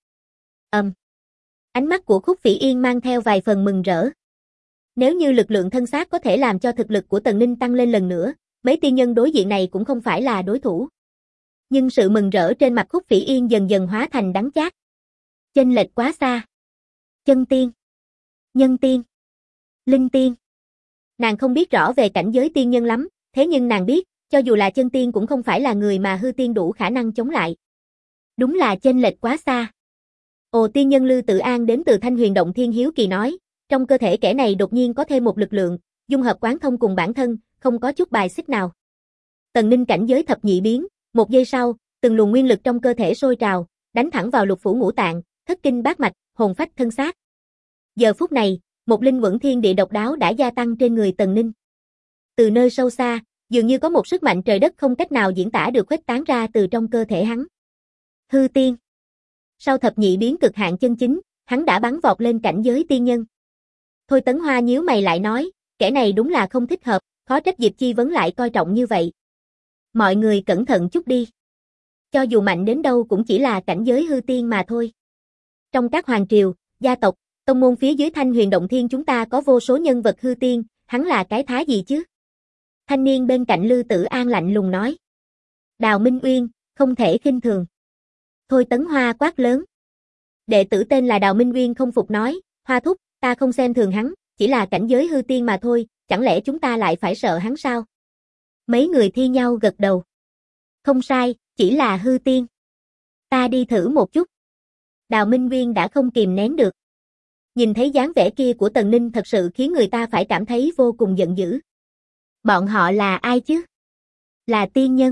Ánh mắt của Khúc Phỉ Yên mang theo vài phần mừng rỡ. Nếu như lực lượng thân xác có thể làm cho thực lực của Tần Ninh tăng lên lần nữa, mấy tiên nhân đối diện này cũng không phải là đối thủ. Nhưng sự mừng rỡ trên mặt Khúc Phỉ Yên dần dần hóa thành đắng chát. Chênh lệch quá xa. Chân tiên, nhân tiên, linh tiên. Nàng không biết rõ về cảnh giới tiên nhân lắm, thế nhưng nàng biết, cho dù là chân tiên cũng không phải là người mà hư tiên đủ khả năng chống lại. Đúng là chênh lệch quá xa. Ồ, tiên nhân Lư Tự An đến từ Thanh Huyền Động Thiên hiếu kỳ nói, trong cơ thể kẻ này đột nhiên có thêm một lực lượng, dung hợp quán thông cùng bản thân, không có chút bài xích nào. Tần Ninh cảnh giới thập nhị biến, một giây sau, từng luồng nguyên lực trong cơ thể sôi trào, đánh thẳng vào lục phủ ngũ tạng, thất kinh bát mạch, hồn phách thân xác. Giờ phút này, một linh uẩn thiên địa độc đáo đã gia tăng trên người Tần Ninh. Từ nơi sâu xa, dường như có một sức mạnh trời đất không cách nào diễn tả được khuếch tán ra từ trong cơ thể hắn. Hư tiên. Sau thập nhị biến cực hạn chân chính, hắn đã bắn vọt lên cảnh giới tiên nhân. Thôi Tấn Hoa nhíu mày lại nói, kẻ này đúng là không thích hợp, khó trách Diệp Chi Vấn lại coi trọng như vậy. Mọi người cẩn thận chút đi. Cho dù mạnh đến đâu cũng chỉ là cảnh giới hư tiên mà thôi. Trong các hoàng triều, gia tộc, tông môn phía dưới Thanh Huyền Động Thiên chúng ta có vô số nhân vật hư tiên, hắn là cái thá gì chứ? Thanh niên bên cạnh Lư Tử An lạnh lùng nói. Đào Minh Uyên, không thể khinh thường. Thôi Tấn Hoa quát lớn. Đệ tử tên là Đào Minh Uyên không phục nói, Hoa thúc, ta không xem thường hắn, chỉ là cảnh giới hư tiên mà thôi, chẳng lẽ chúng ta lại phải sợ hắn sao? Mấy người thi nhau gật đầu. Không sai, chỉ là hư tiên. Ta đi thử một chút. Đào Minh Uyên đã không kìm nén được. Nhìn thấy dáng vẻ kia của Tần Ninh thật sự khiến người ta phải cảm thấy vô cùng giận dữ. Bọn họ là ai chứ? Là tiên nhân.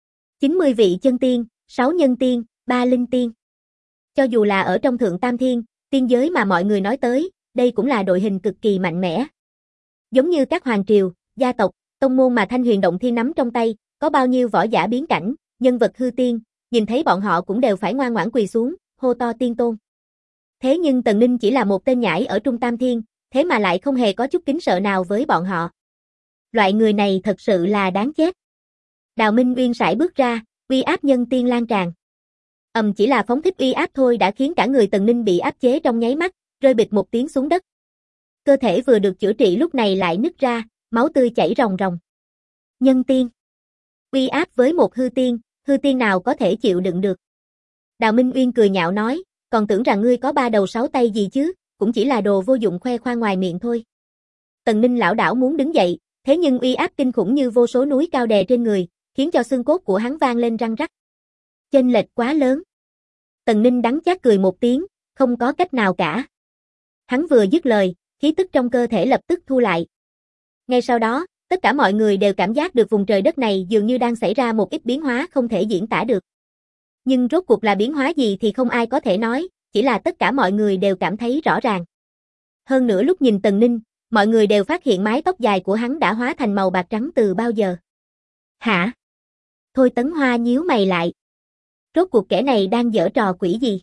90 vị chân tiên, 6 nhân tiên, 3 linh tiên. Cho dù là ở trong Thượng Tam Thiên, tiên giới mà mọi người nói tới, đây cũng là đội hình cực kỳ mạnh mẽ. Giống như các hoàng triều, gia tộc, tông môn mà Thanh Huyền Động Thiên nắm trong tay, có bao nhiêu võ giả biến cảnh, nhân vật hư tiên, nhìn thấy bọn họ cũng đều phải ngoan ngoãn quỳ xuống, hô to tiên tôn. Thế nhưng Tần Ninh chỉ là một tên nhãi ở Trung Tam Thiên, thế mà lại không hề có chút kính sợ nào với bọn họ. Loại người này thật sự là đáng chết. Đào Minh Uyên sải bước ra, uy áp nhân tiên lan tràn. Chỉ là phóng thích uy áp thôi đã khiến cả người Tần Ninh bị áp chế trong nháy mắt, rơi bịch một tiếng xuống đất. Cơ thể vừa được chữa trị lúc này lại nứt ra, máu tươi chảy ròng ròng. Nhân tiên. Uy áp với một hư tiên nào có thể chịu đựng được. Đào Minh Uyên cười nhạo nói, còn tưởng rằng ngươi có 3 đầu 6 tay gì chứ, cũng chỉ là đồ vô dụng khoe khoang ngoài miệng thôi. Tần Ninh lảo đảo muốn đứng dậy, thế nhưng uy áp kinh khủng như vô số núi cao đè trên người, khiến cho xương cốt của hắn vang lên răng rắc. Chênh lệch quá lớn. Tần Ninh đắng chát cười một tiếng, không có cách nào cả. Hắn vừa dứt lời, khí tức trong cơ thể lập tức thu lại. Ngay sau đó, tất cả mọi người đều cảm giác được vùng trời đất này dường như đang xảy ra một ít biến hóa không thể diễn tả được. Nhưng rốt cuộc là biến hóa gì thì không ai có thể nói, chỉ là tất cả mọi người đều cảm thấy rõ ràng. Hơn nữa lúc nhìn Tần Ninh, mọi người đều phát hiện mái tóc dài của hắn đã hóa thành màu bạc trắng từ bao giờ. Hả? Thôi Tấn Hoa nhíu mày lại. Rốt cuộc kẻ này đang giở trò quỷ gì?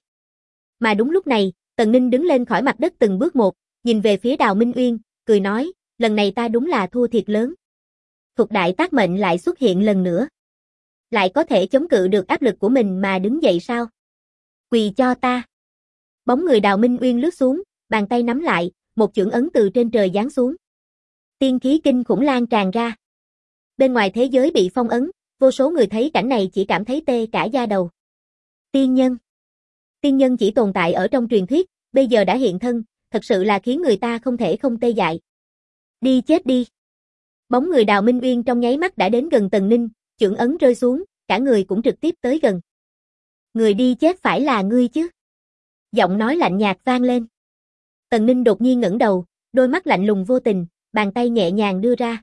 Mà đúng lúc này, Tần Ninh đứng lên khỏi mặt đất từng bước một, nhìn về phía Đào Minh Uyên, cười nói, lần này ta đúng là thua thiệt lớn. Thuộc đại tác mệnh lại xuất hiện lần nữa. Lại có thể chống cự được áp lực của mình mà đứng dậy sao? Quỳ cho ta. Bóng người Đào Minh Uyên lướt xuống, bàn tay nắm lại, một chưởng ấn từ trên trời giáng xuống. Tiên khí kinh khủng lan tràn ra. Bên ngoài thế giới bị phong ấn, vô số người thấy cảnh này chỉ cảm thấy tê cả da đầu. Tiên nhân. Tiên nhân chỉ tồn tại ở trong truyền thuyết, bây giờ đã hiện thân, thật sự là khiến người ta không thể không tê dại. Đi chết đi. Bóng người Đào Minh Uyên trong nháy mắt đã đến gần Tần Ninh, chưởng ấn rơi xuống, cả người cũng trực tiếp tới gần. Người đi chết phải là ngươi chứ? Giọng nói lạnh nhạt vang lên. Tần Ninh đột nhiên ngẩng đầu, đôi mắt lạnh lùng vô tình, bàn tay nhẹ nhàng đưa ra.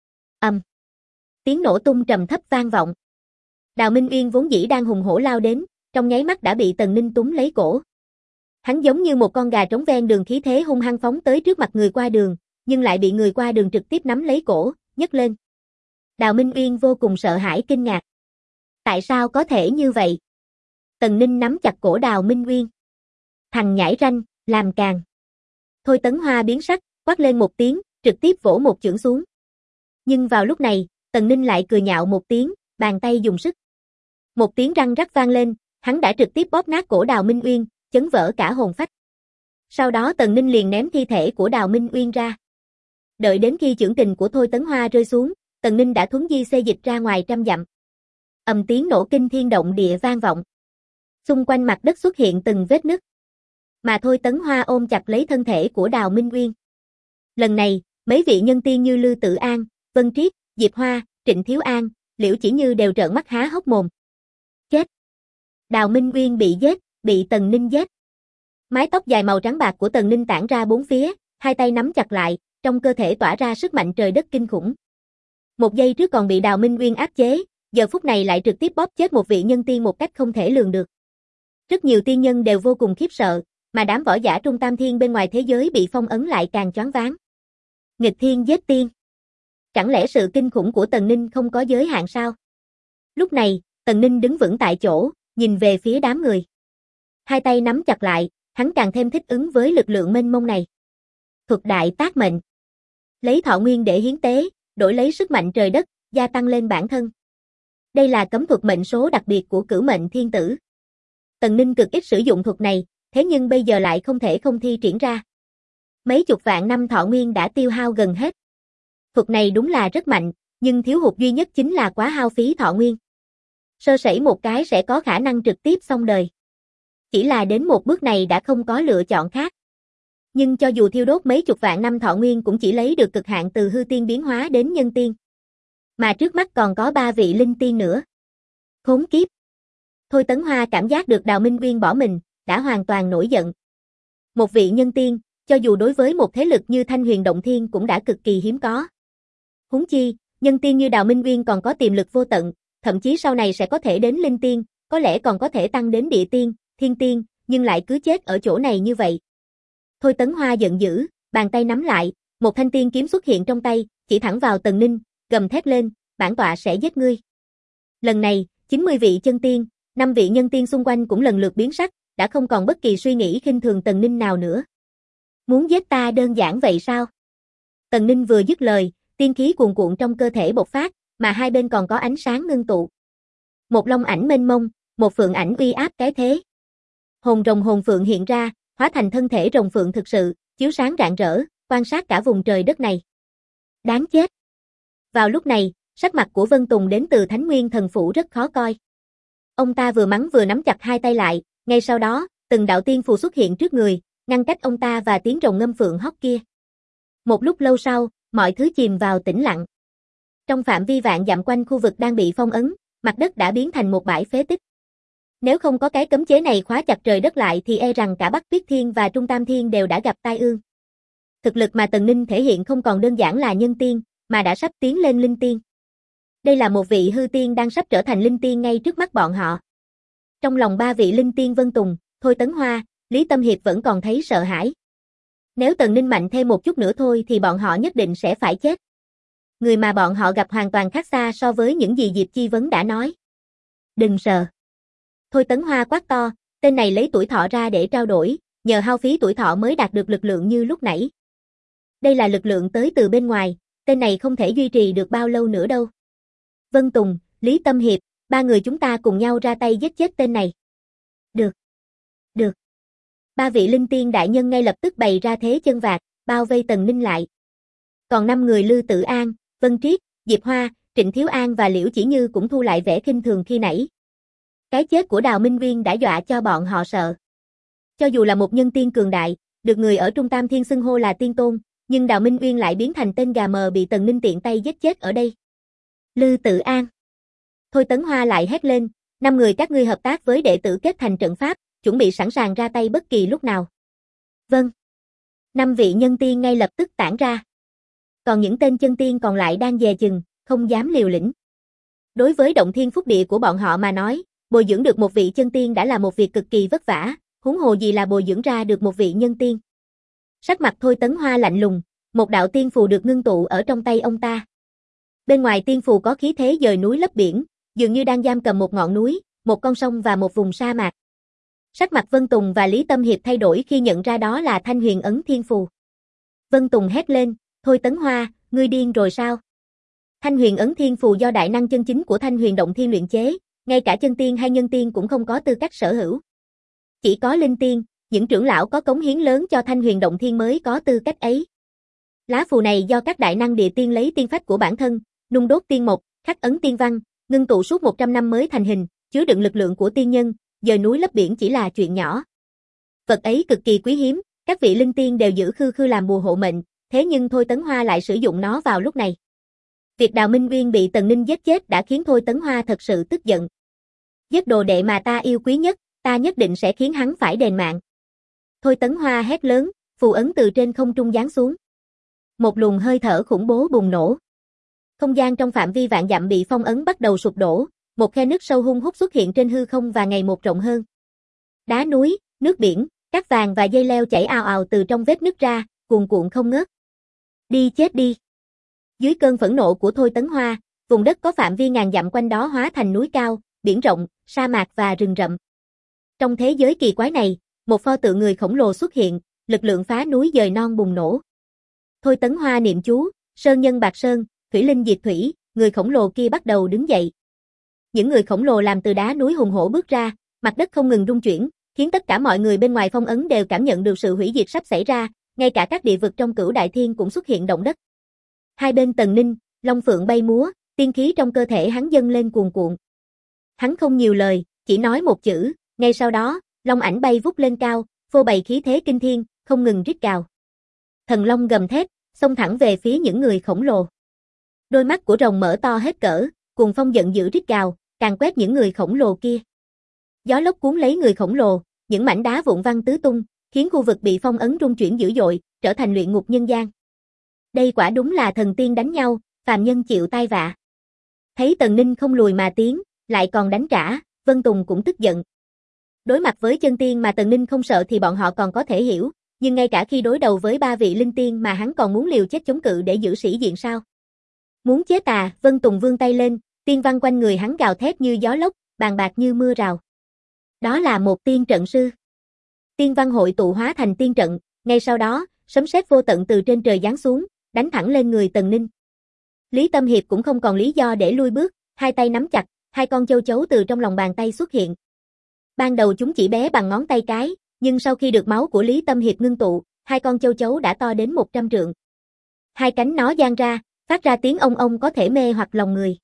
Tiếng nổ tung trầm thấp vang vọng. Đào Minh Uyên vốn dĩ đang hùng hổ lao đến, trong nháy mắt đã bị Tần Ninh túm lấy cổ. Hắn giống như một con gà trống ven đường khí thế hung hăng phóng tới trước mặt người qua đường, nhưng lại bị người qua đường trực tiếp nắm lấy cổ, nhấc lên. Đào Minh Uyên vô cùng sợ hãi kinh ngạc. Tại sao có thể như vậy? Tần Ninh nắm chặt cổ Đào Minh Uyên. Thằng nhãi ranh, làm càng. Thôi Tấn Hoa biến sắc, quát lên một tiếng, trực tiếp vỗ một chưởng xuống. Nhưng vào lúc này, Tần Ninh lại cười nhạo một tiếng, bàn tay dùng sức. Một tiếng răng rắc vang lên, hắn đã trực tiếp bóp nát cổ Đào Minh Uyên, chấn vỡ cả hồn phách. Sau đó Tần Ninh liền ném thi thể của Đào Minh Uyên ra. Đợi đến khi chưởng kình của Thôi Tấn Hoa rơi xuống, Tần Ninh đã thuấn di xê dịch ra ngoài trăm dặm. Tiếng nổ kinh thiên động địa vang vọng. Xung quanh mặt đất xuất hiện từng vết nứt. Mà Thôi Tấn Hoa ôm chặt lấy thân thể của Đào Minh Uyên. Lần này, mấy vị nhân tiên như Lư Tự An, Vân Triết, Diệp Hoa, Trịnh Thiếu An, Liễu Chỉ Như đều trợn mắt há hốc mồm. Chết! Đào Minh Uyên bị giết, bị Tần Ninh giết. Mái tóc dài màu trắng bạc của Tần Ninh tản ra bốn phía, hai tay nắm chặt lại, trong cơ thể tỏa ra sức mạnh trời đất kinh khủng. Một giây trước còn bị Đào Minh Uyên áp chế, giờ phút này lại trực tiếp bóp chết một vị nhân tiên một cách không thể lường được. Rất nhiều tiên nhân đều vô cùng khiếp sợ, mà đám võ giả Trung Tam Thiên bên ngoài thế giới bị phong ấn lại càng choáng váng. Nghịch thiên giết tiên. Chẳng lẽ sự kinh khủng của Tần Ninh không có giới hạn sao? Lúc này, Tần Ninh đứng vững tại chỗ, nhìn về phía đám người. Hai tay nắm chặt lại, hắn càng thêm thích ứng với lực lượng mênh mông này. Thuật đại tác mệnh. Lấy thọ nguyên để hiến tế, đổi lấy sức mạnh trời đất, gia tăng lên bản thân. Đây là cấm thuật mệnh số đặc biệt của Cửu Mệnh Thiên Tử. Tần Ninh cực ít sử dụng thuật này, thế nhưng bây giờ lại không thể không thi triển ra. Mấy chục vạn năm thọ nguyên đã tiêu hao gần hết. Thuật này đúng là rất mạnh, nhưng thiếu hụt duy nhất chính là quá hao phí thọ nguyên. Sơ sẩy một cái sẽ có khả năng trực tiếp xong đời. Chỉ là đến một bước này đã không có lựa chọn khác. Nhưng cho dù thiêu đốt mấy chục vạn năm thọ nguyên cũng chỉ lấy được cực hạn từ hư tiên biến hóa đến nhân tiên. Mà trước mắt còn có 3 vị linh tiên nữa. Khốn kiếp! Thôi Tấn Hoa cảm giác được Đào Minh Uyên bỏ mình, đã hoàn toàn nổi giận. Một vị nhân tiên, cho dù đối với một thế lực như Thanh Huyền Động Thiên cũng đã cực kỳ hiếm có. Huống chi, nhân tiên như Đào Minh Uyên còn có tiềm lực vô tận, thậm chí sau này sẽ có thể đến linh tiên, có lẽ còn có thể tăng đến địa tiên, thiên tiên, nhưng lại cứ chết ở chỗ này như vậy. Thôi Tấn Hoa giận dữ, bàn tay nắm lại, một thanh tiên kiếm xuất hiện trong tay, chỉ thẳng vào Tần Ninh, gầm thét lên, bản tọa sẽ giết ngươi. Lần này, 90 vị chân tiên, 5 vị nhân tiên xung quanh cũng lần lượt biến sắc, đã không còn bất kỳ suy nghĩ khinh thường Tần Ninh nào nữa. Muốn giết ta đơn giản vậy sao? Tần Ninh vừa dứt lời, tiên khí cuồn cuộn trong cơ thể bộc phát, mà hai bên còn có ánh sáng ngưng tụ. Một long ảnh mênh mông, một phượng ảnh uy áp cái thế. Hồn rồng hồn phượng hiện ra, hóa thành thân thể rồng phượng thực sự, chiếu sáng rạng rỡ, quan sát cả vùng trời đất này. Đáng chết! Vào lúc này, sắc mặt của Vân Tùng đến từ Thánh Nguyên Thần Phủ rất khó coi. Ông ta vừa mắng vừa nắm chặt hai tay lại, ngay sau đó, từng đạo tiên phù xuất hiện trước người, ngăn cách ông ta và tiếng rồng ngâm phượng hót kia. Một lúc lâu sau, mọi thứ chìm vào tĩnh lặng. Trong phạm vi vạn dặm quanh khu vực đang bị phong ấn, mặt đất đã biến thành một bãi phế tích. Nếu không có cái cấm chế này khóa chặt trời đất lại thì e rằng cả Bắc Tuyết Thiên và Trung Tam Thiên đều đã gặp tai ương. Thực lực mà Tần Ninh thể hiện không còn đơn giản là nhân tiên, mà đã sắp tiến lên linh tiên. Đây là một vị hư tiên đang sắp trở thành linh tiên ngay trước mắt bọn họ. Trong lòng 3 vị linh tiên Vân Tùng, Thôi Tấn Hoa, Lý Tâm Hiệp vẫn còn thấy sợ hãi. Nếu Tần Ninh mạnh thêm một chút nữa thôi thì bọn họ nhất định sẽ phải chết. Người mà bọn họ gặp hoàn toàn khác xa so với những gì Diệp Chi Vấn đã nói. Đừng sợ. Thôi Tấn Hoa quát to, tên này lấy tuổi thọ ra để trao đổi, nhờ hao phí tuổi thọ mới đạt được lực lượng như lúc nãy. Đây là lực lượng tới từ bên ngoài, tên này không thể duy trì được bao lâu nữa đâu. Vân Tùng, Lý Tâm Hiệp, 3 người chúng ta cùng nhau ra tay giết chết tên này. Được. Được. 3 vị linh tiên đại nhân ngay lập tức bày ra thế chân vạc, bao vây Tần Ninh lại. Còn 5 người Lư Tự An, Vân Triết, Diệp Hoa, Trịnh Thiếu An và Liễu Chỉ Như cũng thu lại vẻ khinh thường khi nãy. Cái chết của Đào Minh Uyên đã dọa cho bọn họ sợ. Cho dù là một nhân tiên cường đại, được người ở Trung Tam Thiên xưng hô là tiên tôn, nhưng Đào Minh Uyên lại biến thành tên gà mờ bị Tần Ninh tiện tay giết chết ở đây. Lư Tự An. Thôi Tấn Hoa lại hét lên, 5 người các ngươi hợp tác với đệ tử kết thành trận pháp, chuẩn bị sẵn sàng ra tay bất kỳ lúc nào. Vâng. 5 vị nhân tiên ngay lập tức tản ra. Còn những tên chân tiên còn lại đang dè chừng, không dám liều lĩnh. Đối với động thiên phúc địa của bọn họ mà nói, bồi dưỡng được một vị chân tiên đã là một việc cực kỳ vất vả, huống hồ gì là bồi dưỡng ra được một vị nhân tiên. Sắc mặt Thôi Tấn Hoa lạnh lùng, một đạo tiên phù được ngưng tụ ở trong tay ông ta. Bên ngoài tiên phù có khí thế dời núi lấp biển, dường như đang giam cầm một ngọn núi, một con sông và một vùng sa mạc. Sắc mặt Vân Tùng và Lý Tâm Hiệp thay đổi khi nhận ra đó là Thanh Huyền Ấn Thiên Phù. Vân Tùng hét lên, Thôi Tấn Hoa, ngươi điên rồi sao? Thanh Huyền Ấn Thiên Phù do đại năng chân chính của Thanh Huyền Động Thiên luyện chế, ngay cả chân tiên hay nhân tiên cũng không có tư cách sở hữu. Chỉ có linh tiên, những trưởng lão có cống hiến lớn cho Thanh Huyền Động Thiên mới có tư cách ấy. Lá phù này do các đại năng địa tiên lấy tiên phách của bản thân, nung đốt tiên mộc, khắc ấn tiên văn, ngưng tụ suốt 100 năm mới thành hình, chứa đựng lực lượng của tiên nhân, dời núi lấp biển chỉ là chuyện nhỏ. Vật ấy cực kỳ quý hiếm, các vị linh tiên đều giữ khư khư làm bùa hộ mệnh, thế nhưng Thôi Tấn Hoa lại sử dụng nó vào lúc này. Việc Đào Minh Uyên bị Tần Ninh giết chết đã khiến Thôi Tấn Hoa thật sự tức giận. Giết đồ đệ mà ta yêu quý nhất, ta nhất định sẽ khiến hắn phải đền mạng. Thôi Tấn Hoa hét lớn, phù ấn từ trên không trung giáng xuống. Một luồng hơi thở khủng bố bùng nổ. Không gian trong phạm vi vạn dặm bị phong ấn bắt đầu sụp đổ, một khe nứt sâu hun hút xuất hiện trên hư không và ngày một rộng hơn. Đá núi, nước biển, cát vàng và dây leo chảy ào ào từ trong vết nứt ra, cuồn cuộn không ngớt. Đi chết đi. Dưới cơn phẫn nộ của Thôi Tấn Hoa, vùng đất có phạm vi ngàn dặm quanh đó hóa thành núi cao, biển rộng, sa mạc và rừng rậm. Trong thế giới kỳ quái này, một pho tượng người khổng lồ xuất hiện, lực lượng phá núi dời non bùng nổ. Thôi Tấn Hoa niệm chú, sơn nhân bạc sơn, thủy linh diệt thủy, người khổng lồ kia bắt đầu đứng dậy. Những người khổng lồ làm từ đá núi hùng hổ bước ra, mặt đất không ngừng rung chuyển, khiến tất cả mọi người bên ngoài phong ấn đều cảm nhận được sự hủy diệt sắp xảy ra, ngay cả các địa vực trong Cửu Đại Thiên cũng xuất hiện động đất. Hai bên Tần Ninh, long phượng bay múa, tiên khí trong cơ thể hắn dâng lên cuồn cuộn. Hắn không nhiều lời, chỉ nói một chữ, ngay sau đó, long ảnh bay vút lên cao, phô bày khí thế kinh thiên, không ngừng rít gào. Thần long gầm thét, xông thẳng về phía những người khổng lồ. Đôi mắt của rồng mở to hết cỡ, cuồng phong giận dữ rít gào, càng quét những người khổng lồ kia. Gió lốc cuốn lấy người khổng lồ, những mảnh đá vụn văng tứ tung, khiến khu vực bị phong ấn rung chuyển dữ dội, trở thành luyện ngục nhân gian. Đây quả đúng là thần tiên đánh nhau, phàm nhân chịu tai vạ. Thấy Tần Ninh không lùi mà tiến, lại còn đánh trả, Vân Tùng cũng tức giận. Đối mặt với chân tiên mà Tần Ninh không sợ thì bọn họ còn có thể hiểu, nhưng ngay cả khi đối đầu với 3 vị linh tiên mà hắn còn muốn liều chết chống cự để giữ sĩ diện sao? Muốn chết à? Vân Tùng vươn tay lên, tiên văn quanh người hắn gào thét như gió lốc, bàn bạc như mưa rào. Đó là một tiên trận sư. Tiên văn hội tụ hóa thành tiên trận, ngay sau đó, sấm sét vô tận từ trên trời giáng xuống, đánh thẳng lên người Tần Ninh. Lý Tâm Hiệp cũng không còn lý do để lui bước, hai tay nắm chặt, hai con châu chấu từ trong lòng bàn tay xuất hiện. Ban đầu chúng chỉ bé bằng ngón tay cái, nhưng sau khi được máu của Lý Tâm Hiệp ngưng tụ, hai con châu chấu đã to đến 100 trượng. Hai cánh nó dang ra, phát ra tiếng ông ông có thể mê hoặc lòng người.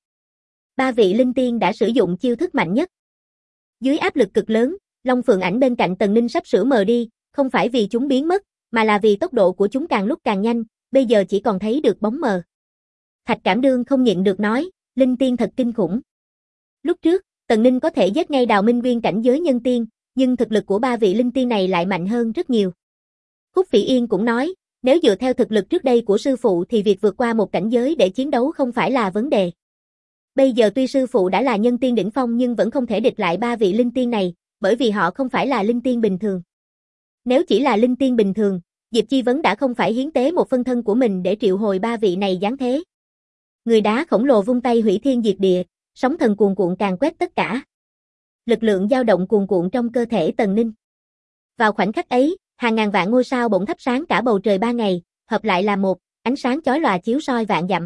3 vị linh tiên đã sử dụng chiêu thức mạnh nhất. Dưới áp lực cực lớn, Long Phượng ảnh bên cạnh Tần Ninh sắp sửa mờ đi, không phải vì chúng biến mất, mà là vì tốc độ của chúng càng lúc càng nhanh, bây giờ chỉ còn thấy được bóng mờ. Thạch Cảm Đương không nhịn được nói, linh tiên thật kinh khủng. Lúc trước, Tần Ninh có thể giết ngay Đào Minh Uyên cảnh giới nhân tiên, nhưng thực lực của 3 vị linh tiên này lại mạnh hơn rất nhiều. Khúc Phỉ Yên cũng nói, nếu dựa theo thực lực trước đây của sư phụ thì việc vượt qua một cảnh giới để chiến đấu không phải là vấn đề. Bây giờ tuy sư phụ đã là nhân tiên đỉnh phong nhưng vẫn không thể địch lại 3 vị linh tiên này, bởi vì họ không phải là linh tiên bình thường. Nếu chỉ là linh tiên bình thường, Diệp Chi Vấn đã không phải hiến tế một phân thân của mình để triệu hồi 3 vị này giáng thế. Người đá khổng lồ vung tay hủy thiên diệt địa, sóng thần cuồn cuộn càn quét tất cả. Lực lượng dao động cuồn cuộn trong cơ thể Tần Ninh. Vào khoảnh khắc ấy, hàng ngàn vạn ngôi sao bỗng thắp sáng cả bầu trời 3 ngày, hợp lại là một, ánh sáng chói lòa chiếu soi vạn dặm.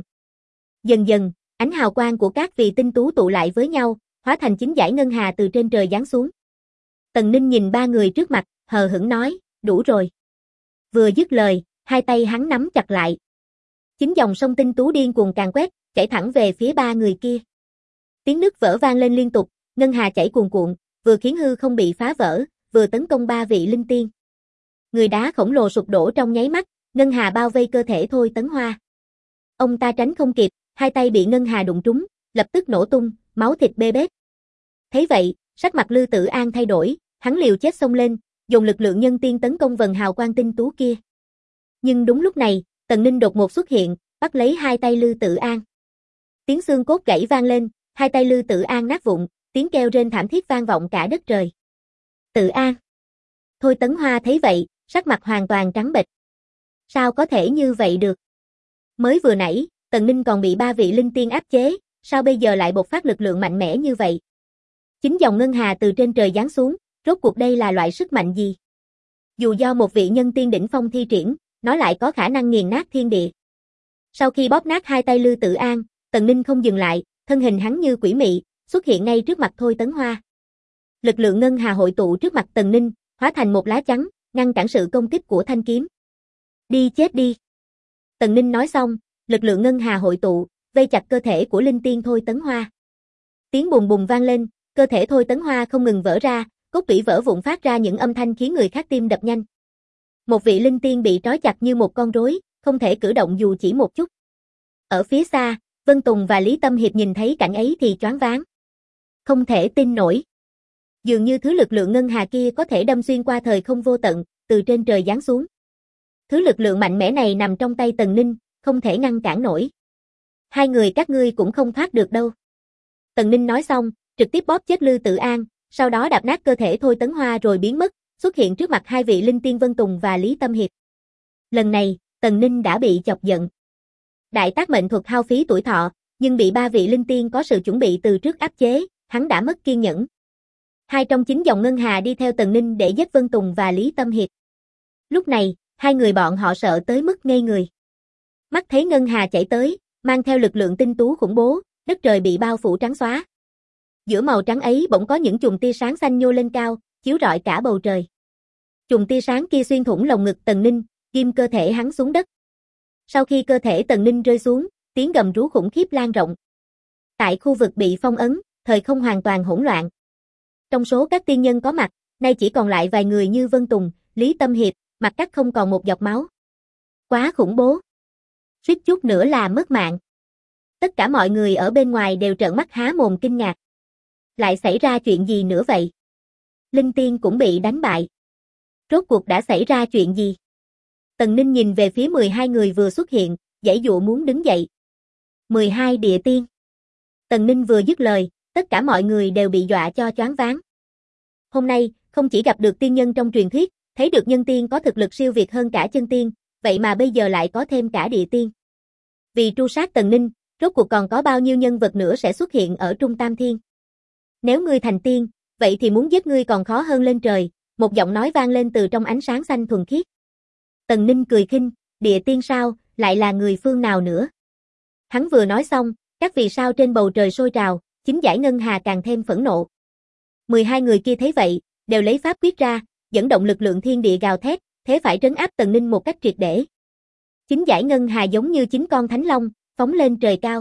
Dần dần, ánh hào quang của các vì tinh tú tụ lại với nhau, hóa thành 9 dải ngân hà từ trên trời giáng xuống. Tần Ninh nhìn 3 người trước mặt, hờ hững nói, đủ rồi. Vừa dứt lời, hai tay hắn nắm chặt lại. 9 dòng sông tinh tú điên cuồng càn quét, chảy thẳng về phía 3 người kia. Tiếng nước vỡ vang lên liên tục, ngân hà chảy cuồn cuộn, vừa khiến hư không bị phá vỡ, vừa tấn công ba vị linh tiên. Người đá khổng lồ sụp đổ trong nháy mắt, ngân hà bao vây cơ thể Thôi Tấn Hoa. Ông ta tránh không kịp, hai tay bị ngân hà đụng trúng, lập tức nổ tung, máu thịt bê bết. Thấy vậy, sắc mặt Lư Tử An thay đổi, hắn liều chết xông lên, dùng lực lượng nhân tiên tấn công vần hào quang tinh tú kia. Nhưng đúng lúc này, Tần Ninh đột ngột xuất hiện, bắt lấy hai tay Lư Tử An. Tiếng xương cốt gãy vang lên, hai tay Lư Tử An nát vụn, tiếng kêu rên thảm thiết vang vọng cả đất trời. Tử An. Thôi Tấn Hoa thấy vậy, sắc mặt hoàn toàn trắng bệch. Sao có thể như vậy được? Mới vừa nãy, Tần Ninh còn bị ba vị linh tiên áp chế, sao bây giờ lại bộc phát lực lượng mạnh mẽ như vậy? Chính dòng ngân hà từ trên trời giáng xuống, rốt cuộc đây là loại sức mạnh gì? Dù do một vị nhân tiên đỉnh phong thi triển, nó lại có khả năng nghiền nát thiên địa. Sau khi bóp nát hai tay Lư Tử An, Tần Ninh không dừng lại, thân hình hắn như quỷ mị, xuất hiện ngay trước mặt Thôi Tấn Hoa. Lực lượng ngân hà hội tụ trước mặt Tần Ninh, hóa thành một lá chắn, ngăn cản sự công kích của thanh kiếm. Đi chết đi. Tần Ninh nói xong, lực lượng ngân hà hội tụ, vây chặt cơ thể của linh tiên Thôi Tấn Hoa. Tiếng bùng bùng vang lên, cơ thể Thôi Tấn Hoa không ngừng vỡ ra, cốt tủy vỡ vụn phát ra những âm thanh khiến người khác tim đập nhanh. Một vị linh tiên bị trói chặt như một con rối, không thể cử động dù chỉ một chút. Ở phía xa, Vân Tùng và Lý Tâm Hiệp nhìn thấy cảnh ấy thì choáng váng. Không thể tin nổi. Dường như thứ lực lượng ngân hà kia có thể đâm xuyên qua thời không vô tận, từ trên trời giáng xuống. Thứ lực lượng mạnh mẽ này nằm trong tay Tần Ninh, không thể ngăn cản nổi. Hai người các ngươi cũng không thoát được đâu. Tần Ninh nói xong, trực tiếp bóp chết Lư Tử An, sau đó đạp nát cơ thể Thôi Tấn Hoa rồi biến mất, xuất hiện trước mặt hai vị linh tiên Vân Tùng và Lý Tâm Hiệp. Lần này, Tần Ninh đã bị chọc giận. Đại tác mệnh thuật hao phí tuổi thọ, nhưng bị ba vị linh tiên có sự chuẩn bị từ trước áp chế, hắn đã mất kiên nhẫn. Hai trong chín dòng ngân hà đi theo Tần Ninh để giết Vân Tùng và Lý Tâm Hiệp. Lúc này, hai người bọn họ sợ tới mức ngây người. Mắt thấy ngân hà chạy tới, mang theo lực lượng tinh tú khủng bố, đất trời bị bao phủ trắng xóa. Giữa màu trắng ấy bỗng có những chùm tia sáng xanh nhô lên cao, chiếu rọi cả bầu trời. Chùm tia sáng kia xuyên thủng lồng ngực Tần Ninh, ghim cơ thể hắn xuống đất. Sau khi cơ thể Tần Ninh rơi xuống, tiếng gầm rú khủng khiếp lan rộng. Tại khu vực bị phong ấn, thời không hoàn toàn hỗn loạn. Trong số các tiên nhân có mặt, nay chỉ còn lại vài người như Vân Tùng, Lý Tâm Hiệp, mặt cắt không còn một giọt máu. Quá khủng bố. Suýt chút nữa là mất mạng. Tất cả mọi người ở bên ngoài đều trợn mắt há mồm kinh ngạc. Lại xảy ra chuyện gì nữa vậy? Linh tiên cũng bị đánh bại. Rốt cuộc đã xảy ra chuyện gì? Tần Ninh nhìn về phía 12 người vừa xuất hiện, giãy giụa muốn đứng dậy. 12 địa tiên. Tần Ninh vừa dứt lời, tất cả mọi người đều bị dọa cho choáng váng. Hôm nay, không chỉ gặp được tiên nhân trong truyền thuyết, thấy được nhân tiên có thực lực siêu việt hơn cả chân tiên, vậy mà bây giờ lại có thêm cả địa tiên. Vì tru sát Tần Ninh, rốt cuộc còn có bao nhiêu nhân vật nữa sẽ xuất hiện ở Trung Tam Thiên. Nếu ngươi thành tiên, vậy thì muốn giết ngươi còn khó hơn lên trời, một giọng nói vang lên từ trong ánh sáng xanh thuần khiết. Tần Ninh cười khinh, địa tiên sao, lại là người phương nào nữa? Hắn vừa nói xong, các vì sao trên bầu trời sôi trào, chính giải ngân hà càng thêm phẫn nộ. 12 người kia thấy vậy, đều lấy pháp quyết ra, dẫn động lực lượng thiên địa gào thét, thế phải trấn áp Tần Ninh một cách triệt để. Chính giải ngân hà giống như chín con thánh long, phóng lên trời cao.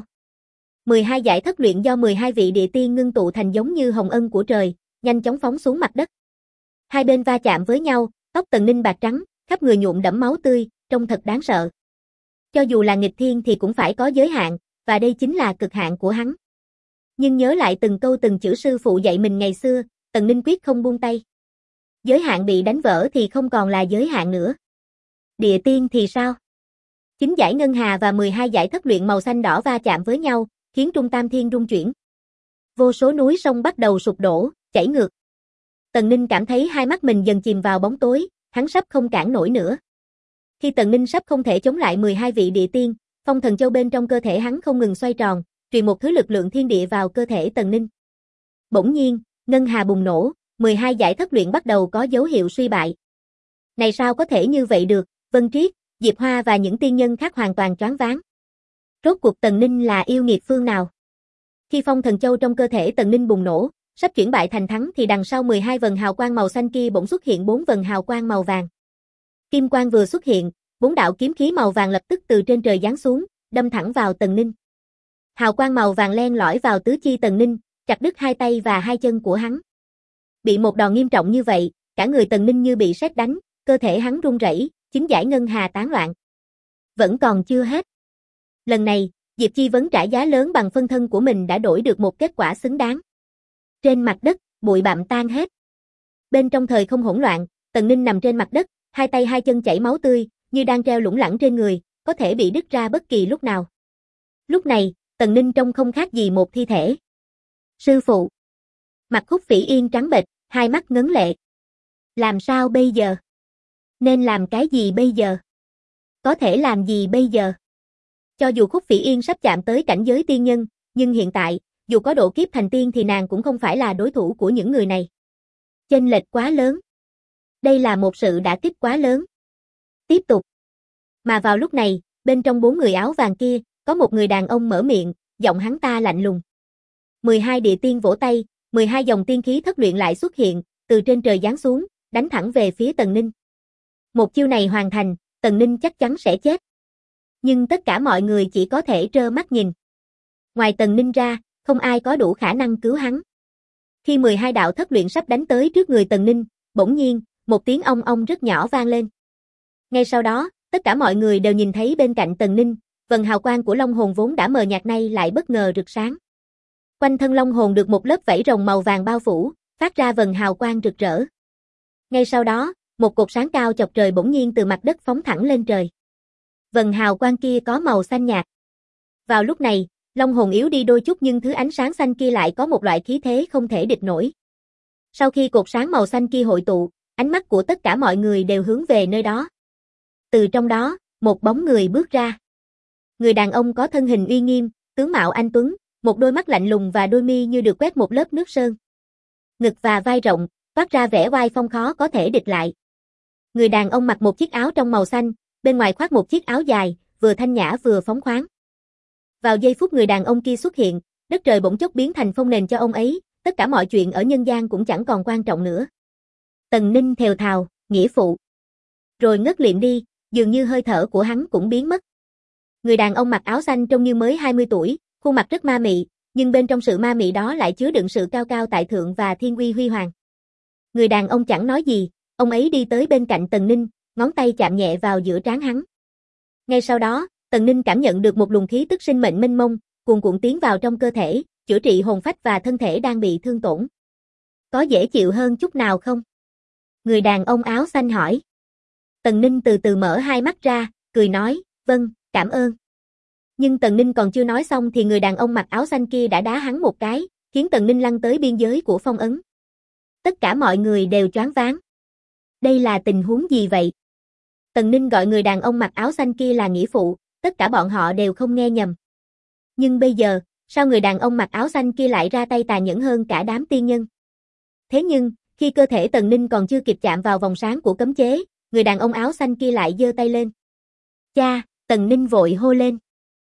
12 giải thất luyện do 12 vị địa tiên ngưng tụ thành giống như hồng ân của trời, nhanh chóng phóng xuống mặt đất. Hai bên va chạm với nhau, tóc Tần Ninh bạc trắng, khắp người nhuộm đẫm máu tươi, trông thật đáng sợ. Cho dù là nghịch thiên thì cũng phải có giới hạn, và đây chính là cực hạn của hắn. Nhưng nhớ lại từng câu từng chữ sư phụ dạy mình ngày xưa, Tần Ninh quyết không buông tay. Giới hạn bị đánh vỡ thì không còn là giới hạn nữa. Địa tiên thì sao? Chính giải ngân hà và 12 giải thất luyện màu xanh đỏ va chạm với nhau, khiến Trung Tam Thiên rung chuyển. Vô số núi sông bắt đầu sụp đổ, chảy ngược. Tần Ninh cảm thấy hai mắt mình dần chìm vào bóng tối, hắn sắp không cản nổi nữa. Khi Tần Ninh sắp không thể chống lại 12 vị địa tiên, phong thần châu bên trong cơ thể hắn không ngừng xoay tròn, truyền một thứ lực lượng thiên địa vào cơ thể Tần Ninh. Bỗng nhiên, ngân hà bùng nổ, 12 giải thất luyện bắt đầu có dấu hiệu suy bại. Này sao có thể như vậy được, Vân Triết, Diệp Hoa và những tiên nhân khác hoàn toàn choáng váng. Rốt cuộc Tần Ninh là yêu nghiệt phương nào? Khi phong thần châu trong cơ thể Tần Ninh bùng nổ, sắp chuyển bại thành thắng thì đằng sau 12 vần hào quang màu xanh kia bỗng xuất hiện 4 vần hào quang màu vàng. Kim quang vừa xuất hiện, 4 đạo kiếm khí màu vàng lập tức từ trên trời giáng xuống, đâm thẳng vào Tần Ninh. Hào quang màu vàng len lỏi vào tứ chi Tần Ninh, chặt đứt hai tay và hai chân của hắn. Bị một đòn nghiêm trọng như vậy, cả người Tần Ninh như bị sét đánh, cơ thể hắn run rẩy, chính giải ngân hà tán loạn. Vẫn còn chưa hết. Lần này, Diệp Chi Vấn trả giá lớn bằng phân thân của mình đã đổi được một kết quả xứng đáng. Trên mặt đất, bụi bặm tan hết. Bên trong thời không hỗn loạn, Tần Ninh nằm trên mặt đất, hai tay hai chân chảy máu tươi, như đang treo lủng lẳng trên người, có thể bị đứt ra bất kỳ lúc nào. Lúc này, Tần Ninh trông không khác gì một thi thể. Sư phụ. Mặt Khúc Phỉ Yên trắng bệch, hai mắt ngấn lệ. Làm sao bây giờ? Nên làm cái gì bây giờ? Có thể làm gì bây giờ? Cho dù Khúc Phỉ Yên sắp chạm tới cảnh giới tiên nhân, nhưng hiện tại, dù có độ kiếp thành tiên thì nàng cũng không phải là đối thủ của những người này. Chênh lệch quá lớn. Đây là một sự đả kích quá lớn. Tiếp tục. Mà vào lúc này, bên trong 4 người áo vàng kia, có một người đàn ông mở miệng, giọng hắn ta lạnh lùng. 12 địa tiên vỗ tay, 12 dòng tiên khí thất luyện lại xuất hiện, từ trên trời giáng xuống, đánh thẳng về phía Tần Ninh. Một chiêu này hoàn thành, Tần Ninh chắc chắn sẽ chết. Nhưng tất cả mọi người chỉ có thể trơ mắt nhìn. Ngoài Tần Ninh ra, không ai có đủ khả năng cứu hắn. Khi 12 đạo thất luyện sắp đánh tới trước người Tần Ninh, bỗng nhiên, một tiếng ong ong rất nhỏ vang lên. Ngay sau đó, tất cả mọi người đều nhìn thấy bên cạnh Tần Ninh, vầng hào quang của long hồn vốn đã mờ nhạt nay lại bất ngờ rực sáng. Quanh thân long hồn được một lớp vảy rồng màu vàng bao phủ, phát ra vầng hào quang rực rỡ. Ngay sau đó, một cột sáng cao chọc trời bỗng nhiên từ mặt đất phóng thẳng lên trời. Vầng hào quang kia có màu xanh nhạt. Vào lúc này, long hồn yếu đi đôi chút nhưng thứ ánh sáng xanh kia lại có một loại khí thế không thể địch nổi. Sau khi cột sáng màu xanh kia hội tụ, ánh mắt của tất cả mọi người đều hướng về nơi đó. Từ trong đó, một bóng người bước ra. Người đàn ông có thân hình uy nghiêm, tướng mạo anh tuấn, một đôi mắt lạnh lùng và đôi mi như được quét một lớp nước sơn. Ngực và vai rộng, toát ra vẻ oai phong khó có thể địch lại. Người đàn ông mặc một chiếc áo trong màu xanh, bên ngoài khoác một chiếc áo dài, vừa thanh nhã vừa phóng khoáng. Vào giây phút người đàn ông kia xuất hiện, đất trời bỗng chốc biến thành phong nền cho ông ấy, tất cả mọi chuyện ở nhân gian cũng chẳng còn quan trọng nữa. Tần Ninh thều thào, nghĩa phụ. Rồi ngất liệm đi, dường như hơi thở của hắn cũng biến mất. Người đàn ông mặc áo xanh trông như mới 20 tuổi, khuôn mặt rất ma mị, nhưng bên trong sự ma mị đó lại chứa đựng sự cao cao tại thượng và thiên uy huy hoàng. Người đàn ông chẳng nói gì, ông ấy đi tới bên cạnh Tần Ninh, ngón tay chạm nhẹ vào giữa trán hắn. Ngay sau đó, Tần Ninh cảm nhận được một luồng khí tức sinh mệnh mênh mông, cuồn cuộn tiến vào trong cơ thể, chữa trị hồn phách và thân thể đang bị thương tổn. Có dễ chịu hơn chút nào không? Người đàn ông áo xanh hỏi. Tần Ninh từ từ mở hai mắt ra, cười nói, vâng, cảm ơn. Nhưng Tần Ninh còn chưa nói xong thì người đàn ông mặc áo xanh kia đã đá hắn một cái, khiến Tần Ninh lăn tới biên giới của phong ấn. Tất cả mọi người đều choáng váng. Đây là tình huống gì vậy? Tần Ninh gọi người đàn ông mặc áo xanh kia là nghĩa phụ, tất cả bọn họ đều không nghe nhầm. Nhưng bây giờ, sao người đàn ông mặc áo xanh kia lại ra tay tàn nhẫn hơn cả đám tiên nhân? Thế nhưng, khi cơ thể Tần Ninh còn chưa kịp chạm vào vòng sáng của cấm chế, người đàn ông áo xanh kia lại giơ tay lên. Cha, Tần Ninh vội hô lên.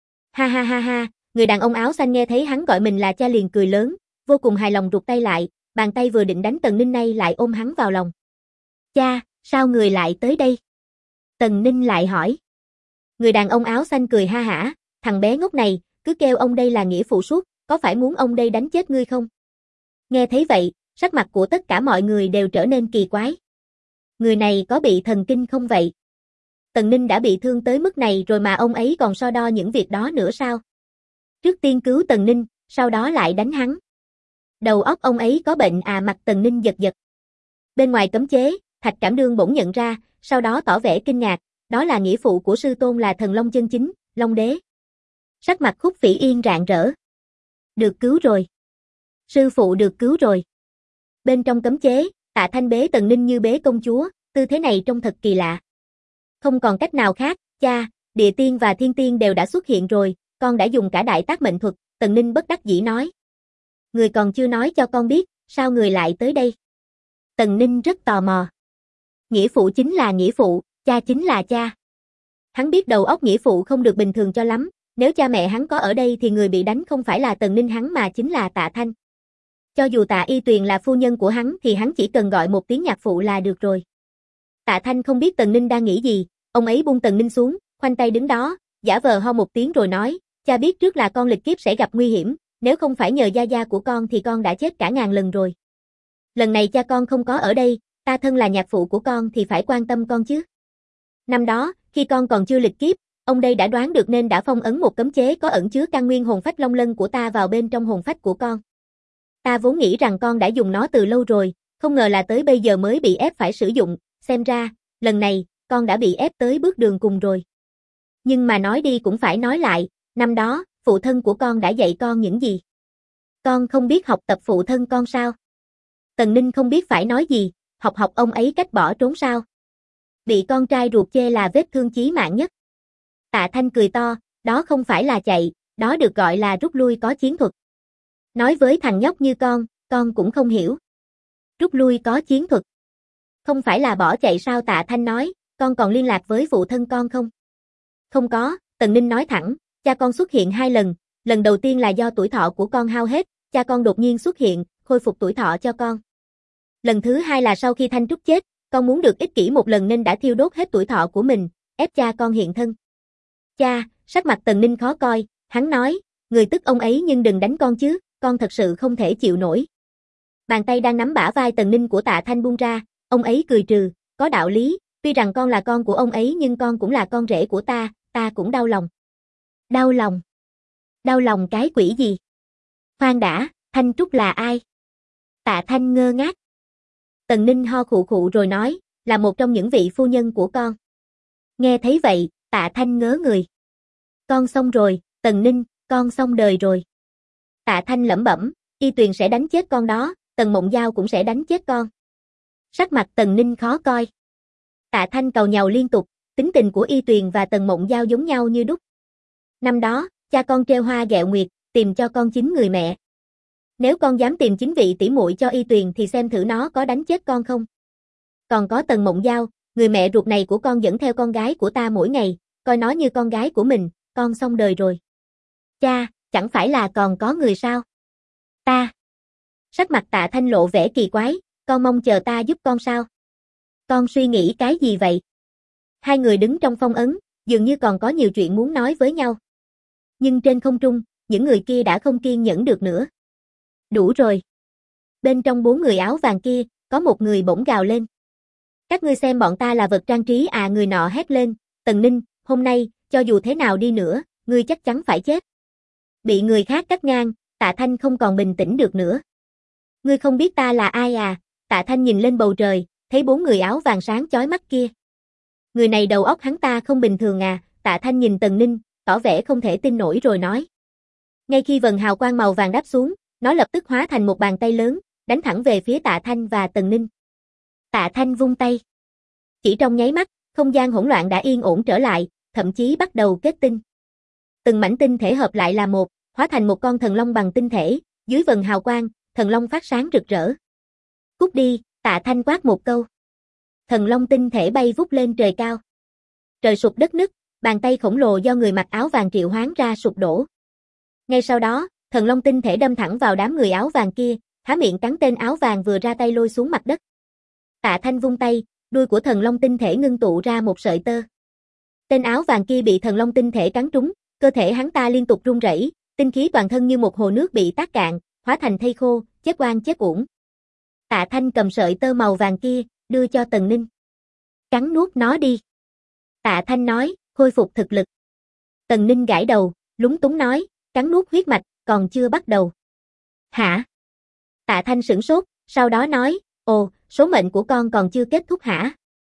Ha ha ha ha, người đàn ông áo xanh nghe thấy hắn gọi mình là cha liền cười lớn, vô cùng hài lòng rụt tay lại, bàn tay vừa định đánh Tần Ninh nay lại ôm hắn vào lòng. Cha, sao người lại tới đây? Tần Ninh lại hỏi. Người đàn ông áo xanh cười ha hả, thằng bé ngốc này, cứ kêu ông đây là nghĩa phụ suốt, có phải muốn ông đây đánh chết ngươi không? Nghe thấy vậy, sắc mặt của tất cả mọi người đều trở nên kỳ quái. Người này có bị thần kinh không vậy? Tần Ninh đã bị thương tới mức này rồi mà ông ấy còn so đo những việc đó nữa sao? Trước tiên cứu Tần Ninh, sau đó lại đánh hắn. Đầu óc ông ấy có bệnh à, mặt Tần Ninh giật giật. Bên ngoài cấm chế, Thạch Cảm Đương bỗng nhận ra, sau đó tỏ vẻ kinh ngạc, đó là nghĩa phụ của sư tôn là thần long chân chính, Long Đế. Sắc mặt Khúc Phỉ Yên rạng rỡ. Được cứu rồi. Sư phụ được cứu rồi. Bên trong cấm chế, Tạ Thanh bế Tần Ninh như bế công chúa, tư thế này trông thật kỳ lạ. Không còn cách nào khác, cha, địa tiên và thiên tiên đều đã xuất hiện rồi, con đã dùng cả đại tác mệnh thuật, Tần Ninh bất đắc dĩ nói. Người còn chưa nói cho con biết, sao người lại tới đây? Tần Ninh rất tò mò. Nghĩa phụ chính là nghĩa phụ, cha chính là cha. Hắn biết đầu óc nghĩa phụ không được bình thường cho lắm, nếu cha mẹ hắn có ở đây thì người bị đánh không phải là Tần Ninh hắn mà chính là Tạ Thanh. Cho dù Tạ Y Tuyền là phu nhân của hắn thì hắn chỉ cần gọi một tiếng nhạc phụ là được rồi. Tạ Thanh không biết Tần Ninh đang nghĩ gì, ông ấy buông Tần Ninh xuống, khoanh tay đứng đó, giả vờ ho một tiếng rồi nói, cha biết trước là con lịch kiếp sẽ gặp nguy hiểm, nếu không phải nhờ gia gia của con thì con đã chết cả ngàn lần rồi. Lần này cha con không có ở đây, ta thân là nhạc phụ của con thì phải quan tâm con chứ. Năm đó, khi con còn chưa lịch kiếp, ông đây đã đoán được nên đã phong ấn một cấm chế có ẩn chứa căn nguyên hồn phách long lân của ta vào bên trong hồn phách của con. Ta vốn nghĩ rằng con đã dùng nó từ lâu rồi, không ngờ là tới bây giờ mới bị ép phải sử dụng, xem ra, lần này, con đã bị ép tới bước đường cùng rồi. Nhưng mà nói đi cũng phải nói lại, năm đó, phụ thân của con đã dạy con những gì? Con không biết học tập phụ thân con sao? Tần Ninh không biết phải nói gì, học ông ấy cách bỏ trốn sao? Bị con trai ruột chê là vết thương chí mạng nhất. Tạ Thanh cười to, đó không phải là chạy, đó được gọi là rút lui có chiến thuật. Nói với thằng nhóc như con cũng không hiểu. Rút lui có chiến thuật. Không phải là bỏ chạy sao? Tạ Thanh nói, con còn liên lạc với phụ thân con không? Không có, Tần Ninh nói thẳng, cha con xuất hiện 2 lần, lần đầu tiên là do tuổi thọ của con hao hết, cha con đột nhiên xuất hiện, khôi phục tuổi thọ cho con. Lần thứ 2 là sau khi Thanh Trúc chết, con muốn được ích kỷ một lần nên đã thiêu đốt hết tuổi thọ của mình, ép cha con hiện thân. Cha, sắc mặt Tần Ninh khó coi, hắn nói, người tức ông ấy nhưng đừng đánh con chứ, con thật sự không thể chịu nổi. Bàn tay đang nắm bả vai Tần Ninh của Tạ Thanh buông ra, ông ấy cười trừ, có đạo lý, tuy rằng con là con của ông ấy nhưng con cũng là con rể của ta cũng đau lòng. Đau lòng? Đau lòng cái quỷ gì? Khoan đã, Thanh Trúc là ai? Tạ Thanh ngơ ngác. Tần Ninh ho khụ khụ rồi nói, là một trong những vị phu nhân của con. Nghe thấy vậy, Tạ Thanh ngớ người. Con xong rồi, Tần Ninh, con xong đời rồi. Tạ Thanh lẩm bẩm, Y Tuyền sẽ đánh chết con đó, Tần Mộng Giao cũng sẽ đánh chết con. Sắc mặt Tần Ninh khó coi. Tạ Thanh cầu nhàu liên tục, tính tình của Y Tuyền và Tần Mộng Giao giống nhau như đúc. Năm đó, cha con treo hoa ghẹo nguyệt, tìm cho con 9 người mẹ. Nếu con dám tìm 9 vị tỷ muội cho Y Tuyền thì xem thử nó có đánh chết con không. Còn có Tần Mộng Giao, người mẹ ruột này của con dẫn theo con gái của ta mỗi ngày, coi nó như con gái của mình, con xong đời rồi. Cha, chẳng phải là còn có người sao? Ta. Sắc mặt Tạ Thanh lộ vẻ kỳ quái, con mong chờ ta giúp con sao? Con suy nghĩ cái gì vậy? Hai người đứng trong phong ấn, dường như còn có nhiều chuyện muốn nói với nhau. Nhưng trên không trung, những người kia đã không kiên nhẫn được nữa. Đủ rồi. Bên trong 4 người áo vàng kia, có một người bỗng gào lên. Các ngươi xem bọn ta là vật trang trí à? Người nọ hét lên, Tần Ninh, hôm nay, cho dù thế nào đi nữa, ngươi chắc chắn phải chết. Bị người khác cắt ngang, Tạ Thanh không còn bình tĩnh được nữa. Ngươi không biết ta là ai à? Tạ Thanh nhìn lên bầu trời, thấy 4 người áo vàng sáng chói mắt kia. Người này đầu óc hắn ta không bình thường à? Tạ Thanh nhìn Tần Ninh, tỏ vẻ không thể tin nổi rồi nói. Ngay khi vầng hào quang màu vàng đáp xuống, nó lập tức hóa thành một bàn tay lớn, đánh thẳng về phía Tạ Thanh và Tần Ninh. Tạ Thanh vung tay. Chỉ trong nháy mắt, không gian hỗn loạn đã yên ổn trở lại, thậm chí bắt đầu kết tinh. Từng mảnh tinh thể hợp lại là một, hóa thành một con thần long bằng tinh thể, dưới vầng hào quang, thần long phát sáng rực rỡ. Cút đi, Tạ Thanh quát một câu. Thần long tinh thể bay vút lên trời cao. Trời sụp đất nứt, bàn tay khổng lồ do người mặc áo vàng triệu hoán ra sụp đổ. Ngay sau đó, thần long tinh thể đâm thẳng vào đám người áo vàng kia, há miệng cắn tên áo vàng vừa ra tay lôi xuống mặt đất. Tạ Thanh vung tay, đuôi của thần long tinh thể ngưng tụ ra một sợi tơ. Tên áo vàng kia bị thần long tinh thể cắn trúng, cơ thể hắn ta liên tục run rẩy, tinh khí toàn thân như một hồ nước bị tát cạn, hóa thành thây khô, chết oan chết uổng. Tạ Thanh cầm sợi tơ màu vàng kia, đưa cho Tần Ninh. Cắn nuốt nó đi. Tạ Thanh nói, khôi phục thực lực. Tần Ninh gãi đầu, lúng túng nói, cắn nuốt huyết mạch, còn chưa bắt đầu. Hả? Tạ Thanh sửng sốt, sau đó nói, ồ, số mệnh của con còn chưa kết thúc hả?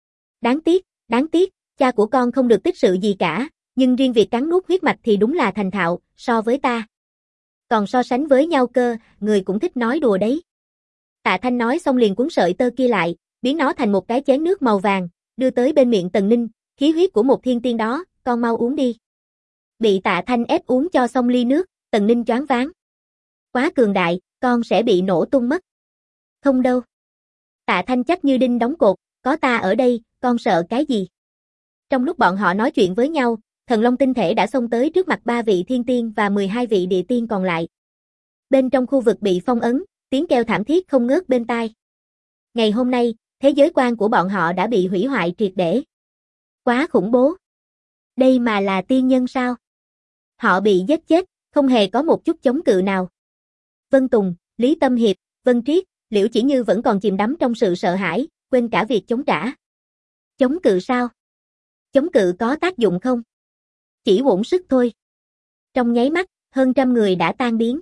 Đáng tiếc, cha của con không được tích sự gì cả, nhưng riêng việc cắn nuốt huyết mạch thì đúng là thành thạo, so với ta. Còn so sánh với nhau cơ, người cũng thích nói đùa đấy. Tạ Thanh nói xong liền cuốn sợi tơ kia lại, biến nó thành một cái chén nước màu vàng, đưa tới bên miệng Tần Ninh, khí huyết của một thiên tiên đó, con mau uống đi. Bị Tạ Thanh ép uống cho xong ly nước, Tần Ninh choáng váng. Quá cường đại, con sẽ bị nổ tung mất. Không đâu. Tạ Thanh chắc như đinh đóng cột, có ta ở đây, con sợ cái gì? Trong lúc bọn họ nói chuyện với nhau, thần long tinh thể đã xông tới trước mặt 3 vị thiên tiên và 12 vị địa tiên còn lại. Bên trong khu vực bị phong ấn, tiếng kêu thảm thiết không ngớt bên tai. Ngày hôm nay, thế giới quan của bọn họ đã bị hủy hoại triệt để. Quá khủng bố. Đây mà là tiên nhân sao? Họ bị giết chết, không hề có một chút chống cự nào. Vân Tùng, Lý Tâm Hiệp, Vân Triết, Liễu Chỉ Như vẫn còn chìm đắm trong sự sợ hãi, quên cả việc chống trả. Chống cự sao? Chống cự có tác dụng không? Chỉ uổng sức thôi. Trong nháy mắt, hơn trăm người đã tan biến.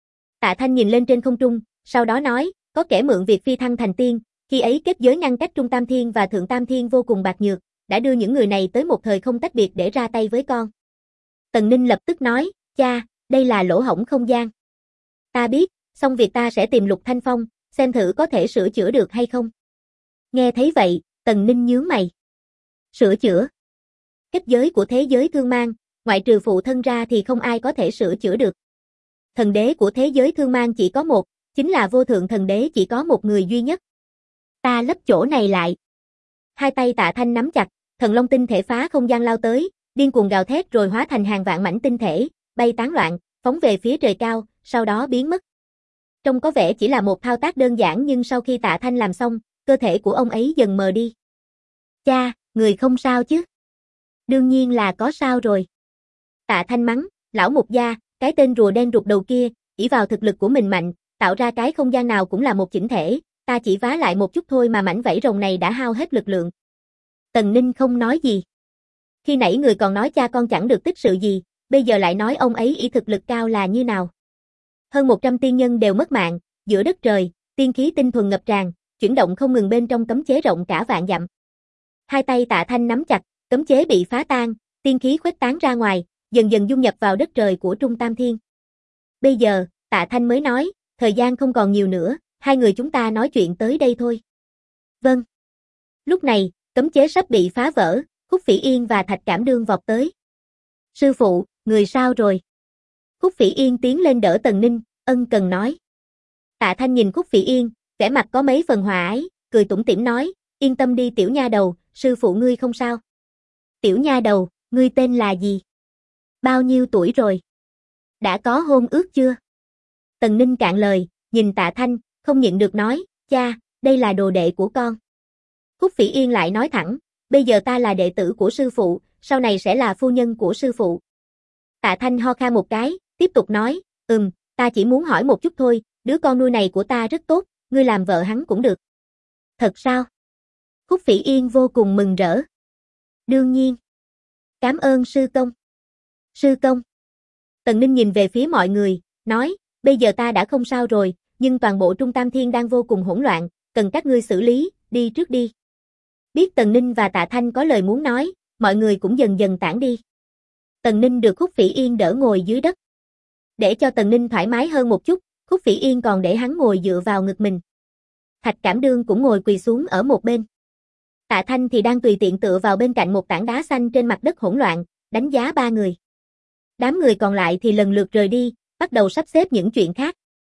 Tạ Thanh nhìn lên trên không trung, sau đó nói, có kẻ mượn việc phi thăng thành tiên, khi ấy kết giới ngăn cách Trung Tam Thiên và Thượng Tam Thiên vô cùng bạc nhược, đã đưa những người này tới một thời không tách biệt để ra tay với con. Tần Ninh lập tức nói, cha, đây là lỗ hổng không gian. Ta biết, xong việc ta sẽ tìm Lục Thanh Phong, xem thử có thể sửa chữa được hay không. Nghe thấy vậy, Tần Ninh nhướng mày. Sửa chữa? Kết giới của thế giới thương mang, ngoại trừ phụ thân ra thì không ai có thể sửa chữa được. Thần đế của thế giới thương mang chỉ có một, chính là vô thượng thần đế chỉ có một người duy nhất. Ta lấp chỗ này lại. Hai tay Tạ Thanh nắm chặt, thần long tinh thể phá không gian lao tới, điên cuồng gào thét rồi hóa thành hàng vạn mảnh tinh thể, bay tán loạn, phóng về phía trời cao, sau đó biến mất. Trông có vẻ chỉ là một thao tác đơn giản nhưng sau khi Tạ Thanh làm xong, cơ thể của ông ấy dần mờ đi. Cha, người không sao chứ? Đương nhiên là có sao rồi. Tạ Thanh mắng, lão mục gia, cái tên rùa đen rụt đầu kia, ỷ vào thực lực của mình mạnh, tạo ra cái không gian nào cũng là một chỉnh thể, ta chỉ vá lại một chút thôi mà mảnh vảy rồng này đã hao hết lực lượng. Tần Ninh không nói gì. Khi nãy người còn nói cha con chẳng được tích sự gì, bây giờ lại nói ông ấy ỷ thực lực cao là như nào. Hơn 100 tiên nhân đều mất mạng, giữa đất trời, tiên khí tinh thuần ngập tràn, chuyển động không ngừng bên trong cấm chế rộng cả vạn dặm. Hai tay Tạ Thanh nắm chặt, cấm chế bị phá tan, tiên khí khuếch tán ra ngoài, dần dần dung nhập vào đất trời của Trung Tam Thiên. Bây giờ, Tạ Thanh mới nói, thời gian không còn nhiều nữa, hai người chúng ta nói chuyện tới đây thôi. Vâng. Lúc này, cấm chế sắp bị phá vỡ, Khúc Phỉ Yên và Thạch Cảm Đương vọt tới. Sư phụ, người sao rồi? Khúc Phỉ Yên tiến lên đỡ Tần Ninh, ân cần nói. Tạ Thanh nhìn Khúc Phỉ Yên, vẻ mặt có mấy phần hòa ái, cười tủm tỉm nói, yên tâm đi tiểu nha đầu, sư phụ ngươi không sao. Tiểu nha đầu, ngươi tên là gì? Bao nhiêu tuổi rồi? Đã có hôn ước chưa? Tần Ninh cạn lời, nhìn Tạ Thanh, không nhịn được nói, cha, đây là đồ đệ của con. Khúc Phỉ Yên lại nói thẳng, bây giờ ta là đệ tử của sư phụ, sau này sẽ là phu nhân của sư phụ. Tạ Thanh ho khan một cái, tiếp tục nói, ta chỉ muốn hỏi một chút thôi, đứa con nuôi này của ta rất tốt, ngươi làm vợ hắn cũng được. Thật sao? Khúc Phỉ Yên vô cùng mừng rỡ. Đương nhiên. Cảm ơn sư công. Sư công. Tần Ninh nhìn về phía mọi người, nói, bây giờ ta đã không sao rồi, nhưng toàn bộ Trung Tam Thiên đang vô cùng hỗn loạn, cần các ngươi xử lý, đi trước đi. Biết Tần Ninh và Tạ Thanh có lời muốn nói, mọi người cũng dần dần tản đi. Tần Ninh được Khúc Phỉ Yên đỡ ngồi dưới đất. Để cho Tần Ninh thoải mái hơn một chút, Khúc Phỉ Yên còn để hắn ngồi dựa vào ngực mình. Thạch Cảm Đương cũng ngồi quỳ xuống ở một bên. Tạ Thanh thì đang tùy tiện tựa vào bên cạnh một tảng đá xanh trên mặt đất hỗn loạn, đánh giá ba người. Đám người còn lại thì lần lượt rời đi, bắt đầu sắp xếp những chuyện khác.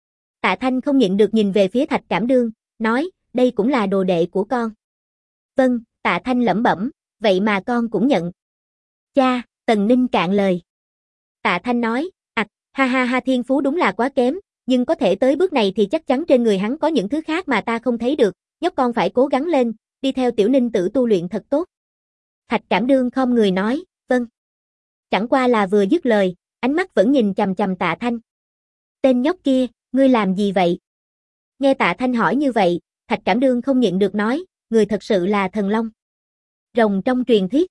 Tạ Thanh không nhịn được nhìn về phía Thạch Cảm Đương, nói, đây cũng là đồ đệ của con. Vâng, Tạ Thanh lẩm bẩm, vậy mà con cũng nhận. Cha, Tần Ninh cạn lời. Tạ Thanh nói, ha ha ha, thiên phú đúng là quá kém, nhưng có thể tới bước này thì chắc chắn trên người hắn có những thứ khác mà ta không thấy được, nhóc con phải cố gắng lên, đi theo tiểu Ninh tử tu luyện thật tốt. Thạch Cảm Đương khom người nói, vâng. Chẳng qua là vừa dứt lời, ánh mắt vẫn nhìn chằm chằm Tạ Thanh. Tên nhóc kia, ngươi làm gì vậy? Nghe Tạ Thanh hỏi như vậy, Thạch Cảm Đương không nhịn được nói, người thật sự là thần long. Rồng trong truyền thuyết.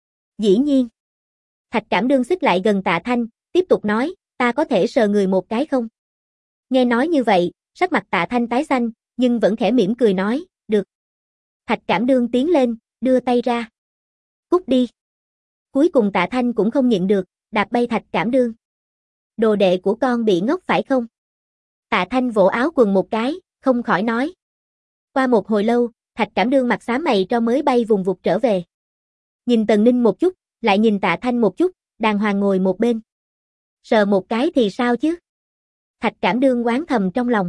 Dĩ nhiên. Thạch Cảm Đương xích lại gần Tạ Thanh, tiếp tục nói, ta có thể sờ người một cái không? Nghe nói như vậy, sắc mặt Tạ Thanh tái xanh, nhưng vẫn khẽ mỉm cười nói, được. Thạch Cảm Đương tiến lên, đưa tay ra. Cút đi. Cuối cùng Tạ Thanh cũng không nhịn được, đạp bay Thạch Cảm Đương. Đồ đệ của con bị ngốc phải không? Tạ Thanh vỗ áo quần một cái, không khỏi nói. Qua một hồi lâu, Thạch Cảm Đương mặt xám mày cho mới bay vùng vụt trở về. Nhìn Tần Ninh một chút, lại nhìn Tạ Thanh một chút, đàng hoàng ngồi một bên. Sờ một cái thì sao chứ? Thạch Cảm Đương oán thầm trong lòng.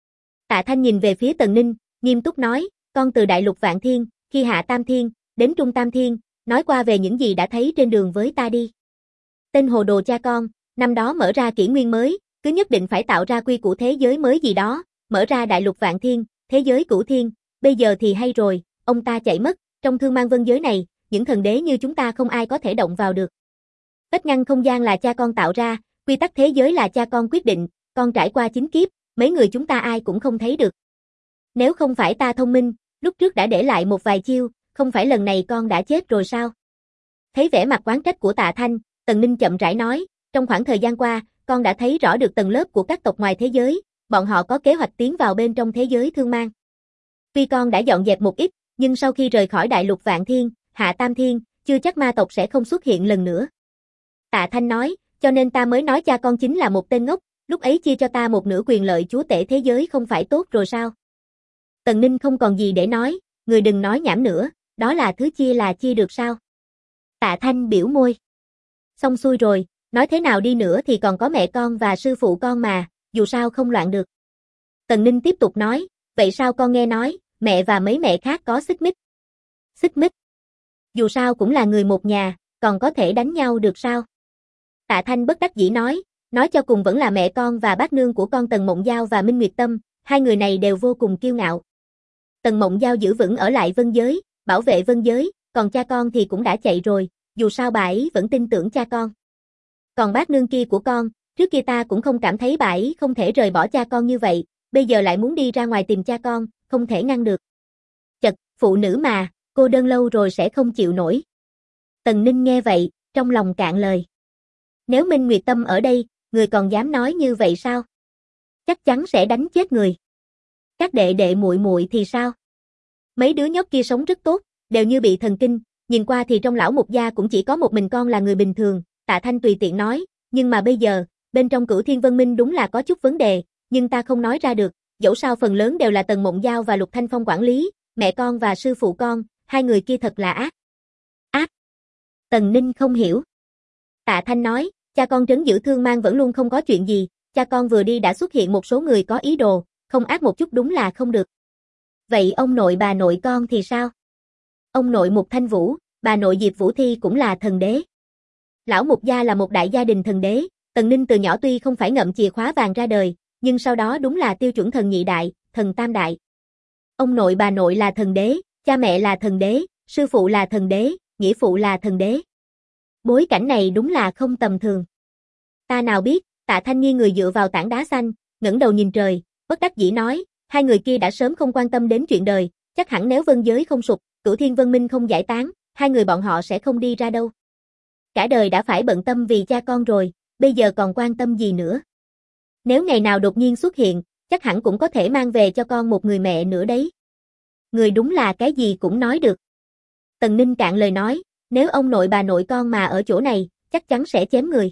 Tạ Thanh nhìn về phía Tần Ninh, nghiêm túc nói, con từ Đại Lục Vạn Thiên, khi hạ Tam Thiên, đến Trung Tam Thiên, nói qua về những gì đã thấy trên đường với ta đi. Tên hồ đồ cha con, năm đó mở ra kỷ nguyên mới, cứ nhất định phải tạo ra quy củ thế giới mới gì đó, mở ra Đại Lục Vạn Thiên, thế giới cửu thiên, bây giờ thì hay rồi, ông ta chạy mất, trong Thương Mang Vân giới này, những thần đế như chúng ta không ai có thể động vào được. Vách ngăn không gian là cha con tạo ra, quy tắc thế giới là cha con quyết định, con trải qua 9 kiếp, mấy người chúng ta ai cũng không thấy được. Nếu không phải ta thông minh, Lúc trước đã để lại một vài chiêu, không phải lần này con đã chết rồi sao? Thấy vẻ mặt oán trách của Tạ Thanh, Tần Ninh chậm rãi nói, trong khoảng thời gian qua, con đã thấy rõ được tầng lớp của các tộc ngoài thế giới, bọn họ có kế hoạch tiến vào bên trong thế giới thương mang. Tuy con đã dọn dẹp một ít, nhưng sau khi rời khỏi đại lục Vạn Thiên, Hạ Tam Thiên, chưa chắc ma tộc sẽ không xuất hiện lần nữa. Tạ Thanh nói, cho nên ta mới nói cha con chính là một tên ngốc, lúc ấy chia cho ta một nửa quyền lợi chúa tể thế giới không phải tốt rồi sao? Tần Ninh không còn gì để nói, người đừng nói nhảm nữa, đó là thứ chia là chia được sao? Tạ Thanh biểu môi. Xong xuôi rồi, nói thế nào đi nữa thì còn có mẹ con và sư phụ con mà, dù sao không loạn được. Tần Ninh tiếp tục nói, vậy sao con nghe nói, mẹ và mấy mẹ khác có xích mích? Xích mích? Dù sao cũng là người một nhà, còn có thể đánh nhau được sao? Tạ Thanh bất đắc dĩ nói cho cùng vẫn là mẹ con và bác nương của con Tần Mộng Giao và Minh Nguyệt Tâm, hai người này đều vô cùng kiêu ngạo. Tần Mộng Giao giữ vững ở lại Vân Giới, bảo vệ Vân Giới, còn cha con thì cũng đã chạy rồi, dù sao bà ấy vẫn tin tưởng cha con. Còn bác nương kia của con, trước kia ta cũng không cảm thấy bà ấy không thể rời bỏ cha con như vậy, bây giờ lại muốn đi ra ngoài tìm cha con, không thể ngăn được. Chật, phụ nữ mà, cô đơn lâu rồi sẽ không chịu nổi. Tần Ninh nghe vậy, trong lòng cạn lời. Nếu Minh Nguyệt Tâm ở đây, người còn dám nói như vậy sao? Chắc chắn sẽ đánh chết người. Các đệ đệ muội muội thì sao? Mấy đứa nhóc kia sống rất tốt, đều như bị thần kinh, nhìn qua thì trong lão mục gia cũng chỉ có một mình con là người bình thường, Tạ Thanh tùy tiện nói, nhưng mà bây giờ, bên trong Cửu Thiên Vân Minh đúng là có chút vấn đề, nhưng ta không nói ra được, dẫu sao phần lớn đều là Tần Mộng Giao và Lục Thanh Phong quản lý, mẹ con và sư phụ con, hai người kia thật là ác. Ác? Tần Ninh không hiểu. Tạ Thanh nói, cha con trấn giữ thương mang vẫn luôn không có chuyện gì, cha con vừa đi đã xuất hiện một số người có ý đồ, không ác một chút đúng là không được. Vậy ông nội bà nội con thì sao? Ông nội Mục Thanh Vũ, bà nội Diệp Vũ Thi cũng là thần đế. Lão Mục gia là một đại gia đình thần đế, Tần Ninh từ nhỏ tuy không phải ngậm chìa khóa vàng ra đời, nhưng sau đó đúng là tiêu chuẩn thần nhị đại, thần tam đại. Ông nội bà nội là thần đế, cha mẹ là thần đế, sư phụ là thần đế, nghĩa phụ là thần đế. Bối cảnh này đúng là không tầm thường. Ta nào biết, Tạ Thanh nghiêng người dựa vào tảng đá xanh, ngẩng đầu nhìn trời, bất đắc dĩ nói, hai người kia đã sớm không quan tâm đến chuyện đời, chắc hẳn nếu Vân Giới không sụp, Cửu Thiên Vân Minh không giải tán, hai người bọn họ sẽ không đi ra đâu. Cả đời đã phải bận tâm vì cha con rồi, bây giờ còn quan tâm gì nữa. Nếu ngày nào đột nhiên xuất hiện, chắc hẳn cũng có thể mang về cho con một người mẹ nữa đấy. Người đúng là cái gì cũng nói được. Tần Ninh cạn lời nói, nếu ông nội bà nội con mà ở chỗ này, chắc chắn sẽ chém người.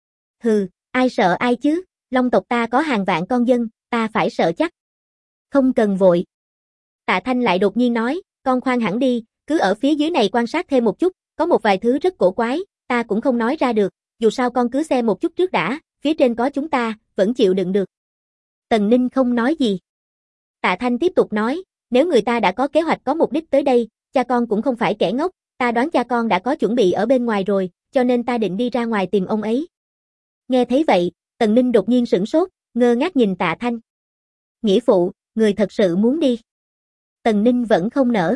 Hừ, ai sợ ai chứ, Long tộc ta có hàng vạn con dân, ta phải sợ chắc. Không cần vội. Tạ Thanh lại đột nhiên nói, con khoan hẳn đi, cứ ở phía dưới này quan sát thêm một chút, có một vài thứ rất cổ quái, ta cũng không nói ra được, dù sao con cứ xem một chút trước đã, phía trên có chúng ta, vẫn chịu đựng được. Tần Ninh không nói gì. Tạ Thanh tiếp tục nói, nếu người ta đã có kế hoạch có mục đích tới đây, cha con cũng không phải kẻ ngốc, ta đoán cha con đã có chuẩn bị ở bên ngoài rồi, cho nên ta định đi ra ngoài tìm ông ấy. Nghe thấy vậy, Tần Ninh đột nhiên sửng sốt, ngơ ngác nhìn Tạ Thanh. Nghĩa phụ, người thật sự muốn đi. Tần Ninh vẫn không nỡ.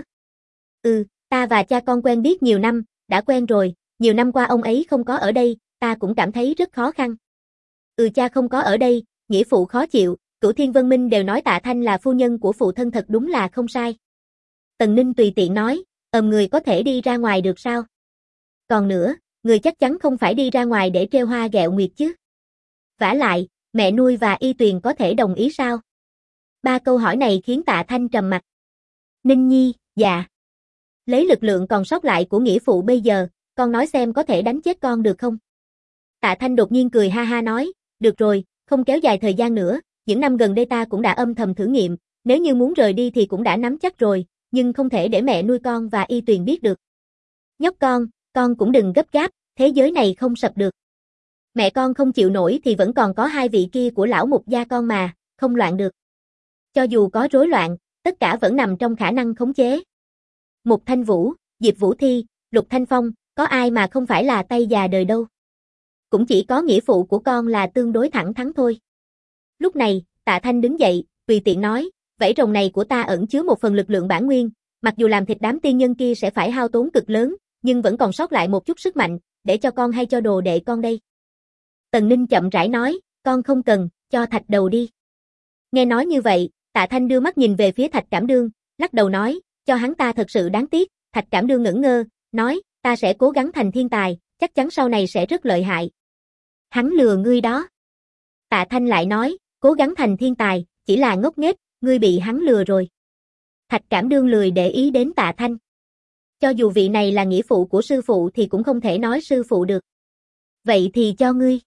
Ta và cha con quen biết nhiều năm, đã quen rồi, nhiều năm qua ông ấy không có ở đây, ta cũng cảm thấy rất khó khăn. Cha không có ở đây, nghĩa phụ khó chịu, Cửu Thiên Vân Minh đều nói Tạ Thanh là phu nhân của phụ thân thật đúng là không sai. Tần Ninh tùy tiện nói, người có thể đi ra ngoài được sao? Còn nữa, người chắc chắn không phải đi ra ngoài để trêu hoa ghẹo nguyệt chứ. Vả lại, mẹ nuôi và Y Tuyền có thể đồng ý sao? Ba câu hỏi này khiến Tạ Thanh trầm mặt. Ninh Nhi, dạ. Lấy lực lượng còn sót lại của nghĩa phụ bây giờ, con nói xem có thể đánh chết con được không? Tạ Thanh đột nhiên cười ha ha nói, được rồi, không kéo dài thời gian nữa, những năm gần đây ta cũng đã âm thầm thử nghiệm, nếu như muốn rời đi thì cũng đã nắm chắc rồi, nhưng không thể để mẹ nuôi con và Y Tuyền biết được. Nhóc con cũng đừng gấp gáp, thế giới này không sập được. Mẹ con không chịu nổi thì vẫn còn có hai vị kia của lão mục gia con mà, không loạn được. Cho dù có rối loạn, tất cả vẫn nằm trong khả năng khống chế. Mục Thanh Vũ, Diệp Vũ Thi, Lục Thanh Phong, có ai mà không phải là tay già đời đâu. Cũng chỉ có nghĩa phụ của con là tương đối thẳng thắn thôi. Lúc này, Tạ Thanh đứng dậy, tùy tiện nói, vảy rồng này của ta ẩn chứa một phần lực lượng bản nguyên, mặc dù làm thịt đám tiên nhân kia sẽ phải hao tốn cực lớn, nhưng vẫn còn sót lại một chút sức mạnh, để cho con hay cho đồ đệ con đây. Tần Ninh chậm rãi nói, con không cần, cho Thạch Đầu đi. Nghe nói như vậy, Tạ Thanh đưa mắt nhìn về phía Thạch Cảm Đương, lắc đầu nói, cho hắn ta thật sự đáng tiếc. Thạch Cảm Đương ngẩn ngơ, nói, ta sẽ cố gắng thành thiên tài, chắc chắn sau này sẽ rất lợi hại. Hắn lừa ngươi đó. Tạ Thanh lại nói, cố gắng thành thiên tài, chỉ là ngốc nghếch, ngươi bị hắn lừa rồi. Thạch Cảm Đương lười để ý đến Tạ Thanh. Cho dù vị này là nghĩa phụ của sư phụ thì cũng không thể nói sư phụ được. Vậy thì cho ngươi.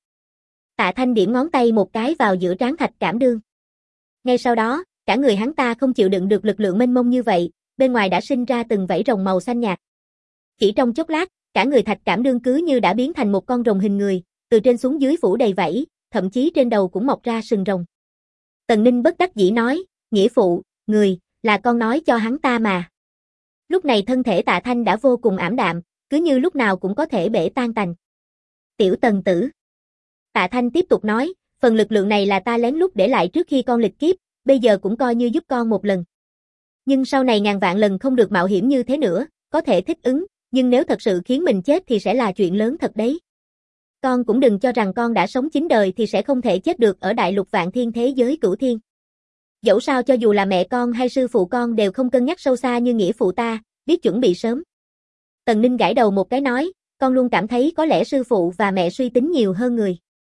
Tạ Thanh điểm ngón tay một cái vào giữa trán Thạch Cảm Đương. Ngay sau đó, cả người hắn ta không chịu đựng được lực lượng mênh mông như vậy, bên ngoài đã sinh ra từng vảy rồng màu xanh nhạt. Chỉ trong chốc lát, cả người Thạch Cảm Đương cứ như đã biến thành một con rồng hình người, từ trên xuống dưới phủ đầy vảy, thậm chí trên đầu cũng mọc ra sừng rồng. Tần Ninh bất đắc dĩ nói, nghĩa phụ, người, là con nói cho hắn ta mà. Lúc này thân thể Tạ Thanh đã vô cùng ảm đạm, cứ như lúc nào cũng có thể bể tan tành. Tiểu Tần tử. Tạ Thanh tiếp tục nói, phần lực lượng này là ta lén lút để lại trước khi con lịch kiếp, bây giờ cũng coi như giúp con một lần. Nhưng sau này ngàn vạn lần không được mạo hiểm như thế nữa, có thể thích ứng, nhưng nếu thật sự khiến mình chết thì sẽ là chuyện lớn thật đấy. Con cũng đừng cho rằng con đã sống 9 đời thì sẽ không thể chết được ở đại lục vạn thiên thế giới cửu thiên. Dẫu sao cho dù là mẹ con hay sư phụ con đều không cân nhắc sâu xa như nghĩa phụ ta, biết chuẩn bị sớm. Tần Ninh gãi đầu một cái nói, con luôn cảm thấy có lẽ sư phụ và mẹ suy tính nhiều hơn người.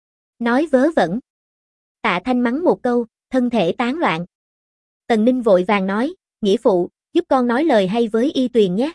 Nói vớ vẩn. Tạ Thanh mắng một câu, thân thể tán loạn. Tần Ninh vội vàng nói, nghĩa phụ, giúp con nói lời hay với Y Tuyền nhé.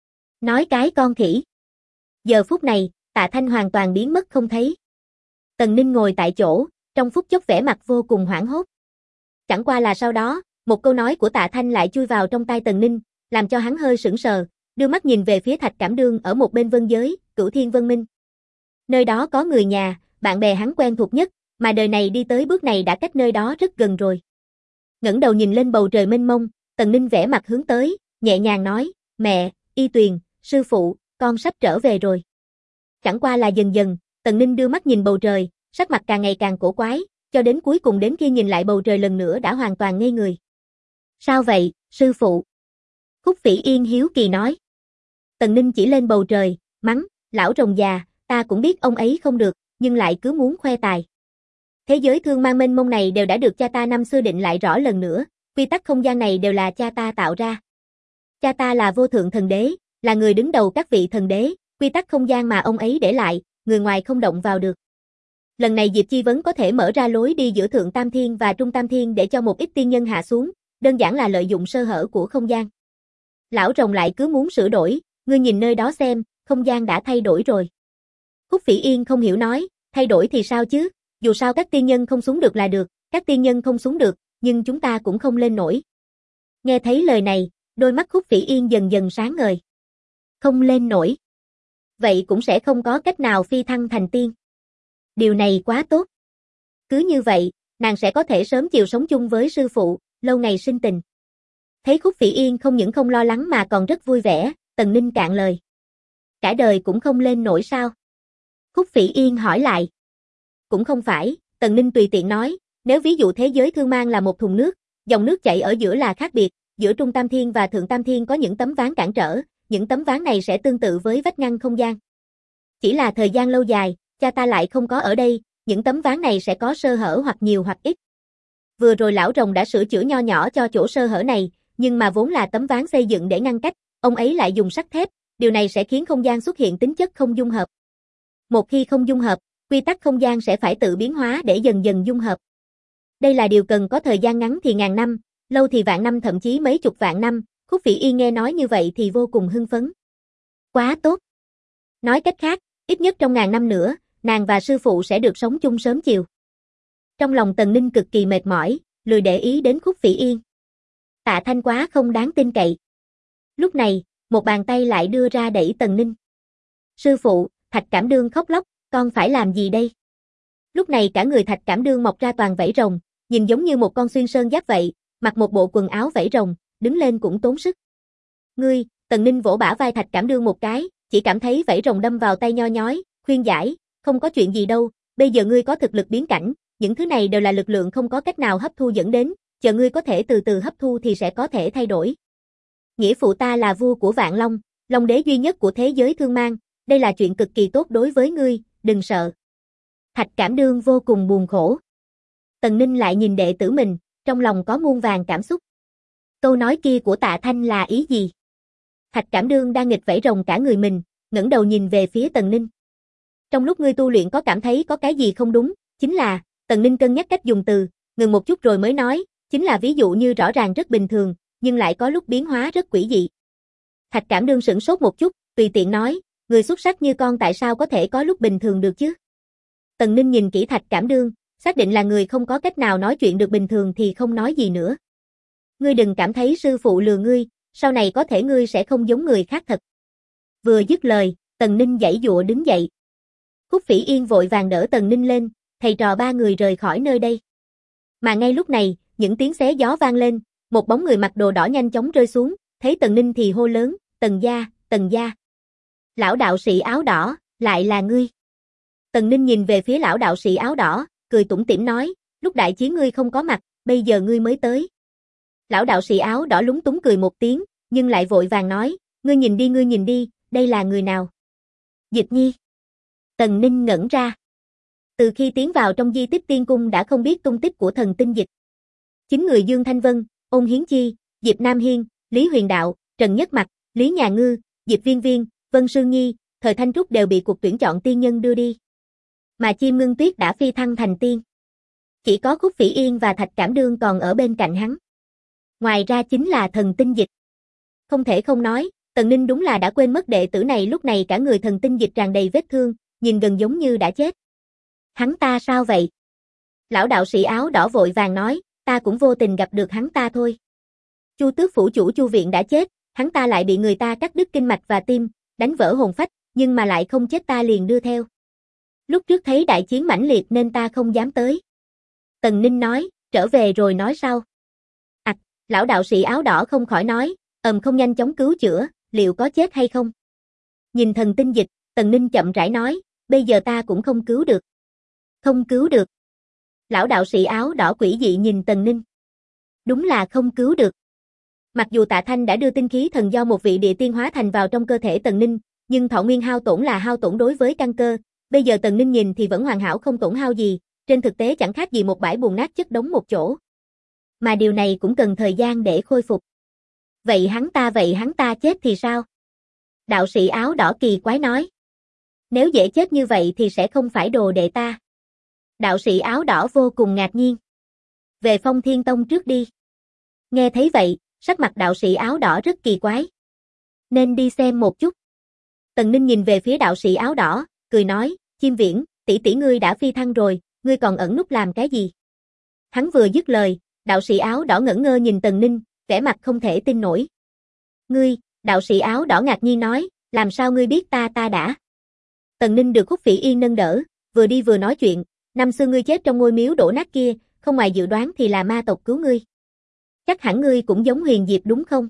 Nói cái con khỉ. Giờ phút này, Tạ Thanh hoàn toàn biến mất không thấy. Tần Ninh ngồi tại chỗ, trong phút chốc vẻ mặt vô cùng hoảng hốt. Chẳng qua là sau đó, một câu nói của Tạ Thanh lại chui vào trong tai Tần Ninh, làm cho hắn hơi sững sờ, đưa mắt nhìn về phía Thạch Cảm Đương ở một bên vân giới, Cửu Thiên Vân Minh. Nơi đó có người nhà, bạn bè hắn quen thuộc nhất, mà đời này đi tới bước này đã cách nơi đó rất gần rồi. Ngẩng đầu nhìn lên bầu trời mênh mông, Tần Ninh vẽ mặt hướng tới, nhẹ nhàng nói, mẹ, Y Tuyền, sư phụ, con sắp trở về rồi. Chẳng qua là dần dần, Tần Ninh đưa mắt nhìn bầu trời, sắc mặt càng ngày càng cổ quái, cho đến cuối cùng đến khi nhìn lại bầu trời lần nữa đã hoàn toàn ngây người. Sao vậy, sư phụ? Khúc Phỉ Yên hiếu kỳ nói. Tần Ninh chỉ lên bầu trời, mắng, lão rồng già, ta cũng biết ông ấy không được, nhưng lại cứ muốn khoe tài. Thế giới thương mang mênh mông này đều đã được cha ta năm xưa định lại rõ lần nữa, quy tắc không gian này đều là cha ta tạo ra. Cha ta là vô thượng thần đế, là người đứng đầu các vị thần đế, quy tắc không gian mà ông ấy để lại, người ngoài không động vào được. Lần này Diệp Chi Vấn có thể mở ra lối đi giữa Thượng Tam Thiên và Trung Tam Thiên để cho một ít tiên nhân hạ xuống, đơn giản là lợi dụng sơ hở của không gian. Lão rồng lại cứ muốn sửa đổi, ngươi nhìn nơi đó xem, không gian đã thay đổi rồi. Khúc Phỉ Yên không hiểu nói, thay đổi thì sao chứ, dù sao các tiên nhân không xuống được là được, các tiên nhân không xuống được, nhưng chúng ta cũng không lên nổi. Nghe thấy lời này, đôi mắt Khúc Phỉ Yên dần dần sáng ngời. Không lên nổi. Vậy cũng sẽ không có cách nào phi thăng thành tiên. Điều này quá tốt. Cứ như vậy, nàng sẽ có thể sớm chiều sống chung với sư phụ, lâu ngày sinh tình. Thấy Khúc Phỉ Yên không những không lo lắng mà còn rất vui vẻ, Tần Ninh cạn lời. Cả đời cũng không lên nổi sao? Khúc Phỉ Yên hỏi lại. Cũng không phải, Tần Ninh tùy tiện nói, nếu ví dụ thế giới thương mang là một thùng nước, dòng nước chảy ở giữa là khác biệt, giữa Trung Tam Thiên và Thượng Tam Thiên có những tấm ván cản trở, những tấm ván này sẽ tương tự với vách ngăn không gian. Chỉ là thời gian lâu dài, cha ta lại không có ở đây, những tấm ván này sẽ có sơ hở hoặc nhiều hoặc ít. Vừa rồi lão rồng đã sửa chữa nho nhỏ cho chỗ sơ hở này, nhưng mà vốn là tấm ván xây dựng để ngăn cách, ông ấy lại dùng sắt thép, điều này sẽ khiến không gian xuất hiện tính chất không dung hợp. Một khi không dung hợp, quy tắc không gian sẽ phải tự biến hóa để dần dần dung hợp. Đây là điều cần có thời gian ngắn thì ngàn năm, lâu thì vạn năm thậm chí mấy chục vạn năm. Khúc Phỉ Yên nghe nói như vậy thì vô cùng hưng phấn. Quá tốt. Nói cách khác, ít nhất trong ngàn năm nữa, nàng và sư phụ sẽ được sống chung sớm chiều. Trong lòng Tần Ninh cực kỳ mệt mỏi, lười để ý đến Khúc Phỉ Yên. Tạ Thanh quá không đáng tin cậy. Lúc này, một bàn tay lại đưa ra đẩy Tần Ninh. Sư phụ, Thạch Cảm Đương khóc lóc, con phải làm gì đây? Lúc này cả người Thạch Cảm Đương mọc ra toàn vảy rồng, nhìn giống như một con xuyên sơn giáp vậy, mặc một bộ quần áo vảy rồng, đứng lên cũng tốn sức. Ngươi, Tần Ninh vỗ bả vai Thạch Cảm Đương một cái, chỉ cảm thấy vảy rồng đâm vào tay nho nhói, khuyên giải, không có chuyện gì đâu, bây giờ ngươi có thực lực biến cảnh, những thứ này đều là lực lượng không có cách nào hấp thu dẫn đến, chờ ngươi có thể từ từ hấp thu thì sẽ có thể thay đổi. Nghĩa phụ ta là vua của Vạn Long, Long đế duy nhất của thế giới thương mang, đây là chuyện cực kỳ tốt đối với ngươi, đừng sợ. Thạch Cảm Đương vô cùng buồn khổ. Tần Ninh lại nhìn đệ tử mình, trong lòng có muôn vàn cảm xúc. Câu nói kia của Tạ Thanh là ý gì? Thạch Cảm Đương đang nghịch vẫy rồng cả người mình, ngẩng đầu nhìn về phía Tần Ninh. Trong lúc ngươi tu luyện có cảm thấy có cái gì không đúng, chính là, Tần Ninh cân nhắc cách dùng từ, ngừng một chút rồi mới nói, chính là ví dụ như rõ ràng rất bình thường, nhưng lại có lúc biến hóa rất quỷ dị. Thạch Cảm Đương sửng sốt một chút, tùy tiện nói, người xuất sắc như con tại sao có thể có lúc bình thường được chứ? Tần Ninh nhìn kỹ Thạch Cảm Đương, xác định là người không có cách nào nói chuyện được bình thường thì không nói gì nữa. Ngươi đừng cảm thấy sư phụ lừa ngươi, sau này có thể ngươi sẽ không giống người khác thật. Vừa dứt lời, Tần Ninh giãy giụa đứng dậy. Khúc Phỉ Yên vội vàng đỡ Tần Ninh lên, thầy trò ba người rời khỏi nơi đây. Mà ngay lúc này, những tiếng xé gió vang lên, một bóng người mặc đồ đỏ nhanh chóng rơi xuống, thấy Tần Ninh thì hô lớn, Tần gia, Tần gia. Lão đạo sĩ áo đỏ, lại là ngươi. Tần Ninh nhìn về phía lão đạo sĩ áo đỏ, cười tủm tỉm nói, lúc đại chiến ngươi không có mặt, bây giờ ngươi mới tới. Lão đạo sĩ áo đỏ lúng túng cười một tiếng, nhưng lại vội vàng nói, ngươi nhìn đi, đây là người nào? Dịch Nhi. Tần Ninh ngẩn ra. Từ khi tiến vào trong di tích tiên cung đã không biết tung tích của thần tinh dịch. Chính người Dương Thanh Vân, Ôn Hiến Chi, Diệp Nam Hiên, Lý Huyền Đạo, Trần Nhất Mặc, Lý Nhà Ngư, Diệp Viên Viên, Vân Sương Nhi, Thời Thanh Trúc đều bị cuộc tuyển chọn tiên nhân đưa đi. Mà Chim Ngưng Tuyết đã phi thăng thành tiên. Chỉ có Khúc Phỉ Yên và Thạch Cảm Đương còn ở bên cạnh hắn. Ngoài ra chính là thần tinh dịch. Không thể không nói, Tần Ninh đúng là đã quên mất đệ tử này lúc này cả người thần tinh dịch tràn đầy vết thương, nhìn gần giống như đã chết. Hắn ta sao vậy? Lão đạo sĩ áo đỏ vội vàng nói, ta cũng vô tình gặp được hắn ta thôi. Chu Tước phủ chủ Chu Viện đã chết, hắn ta lại bị người ta cắt đứt kinh mạch và tim, đánh vỡ hồn phách, nhưng mà lại không chết ta liền đưa theo. Lúc trước thấy đại chiến mãnh liệt nên ta không dám tới. Tần Ninh nói, trở về rồi nói sau. Lão đạo sĩ áo đỏ không khỏi nói, không nhanh chóng cứu chữa, liệu có chết hay không? Nhìn thần tinh dịch, Tần Ninh chậm rãi nói, bây giờ ta cũng không cứu được. Không cứu được. Lão đạo sĩ áo đỏ quỷ dị nhìn Tần Ninh. Đúng là không cứu được. Mặc dù Tạ Thanh đã đưa tinh khí thần do một vị địa tiên hóa thành vào trong cơ thể Tần Ninh, nhưng thọ nguyên hao tổn là hao tổn đối với căn cơ, bây giờ Tần Ninh nhìn thì vẫn hoàn hảo không tổn hao gì, trên thực tế chẳng khác gì một bãi bùn nát chất đống một chỗ. Mà điều này cũng cần thời gian để khôi phục. Vậy hắn ta chết thì sao? Đạo sĩ áo đỏ kỳ quái nói. Nếu dễ chết như vậy thì sẽ không phải đồ đệ ta. Đạo sĩ áo đỏ vô cùng ngạc nhiên. Về Phong Thiên Tông trước đi. Nghe thấy vậy, sắc mặt đạo sĩ áo đỏ rất kỳ quái. Nên đi xem một chút. Tần Ninh nhìn về phía đạo sĩ áo đỏ, cười nói, Chim Viễn, tỷ tỷ ngươi đã phi thăng rồi, ngươi còn ẩn núp làm cái gì? Hắn vừa dứt lời, đạo sĩ áo đỏ ngẩn ngơ nhìn Tần Ninh, vẻ mặt không thể tin nổi. Ngươi, đạo sĩ áo đỏ ngạc nhiên nói, làm sao ngươi biết ta đã? Tần Ninh được Khúc Phỉ Yên nâng đỡ, vừa đi vừa nói chuyện, năm xưa ngươi chết trong ngôi miếu đổ nát kia, không ngoài dự đoán thì là ma tộc cứu ngươi. Chắc hẳn ngươi cũng giống Huyền Diệp đúng không?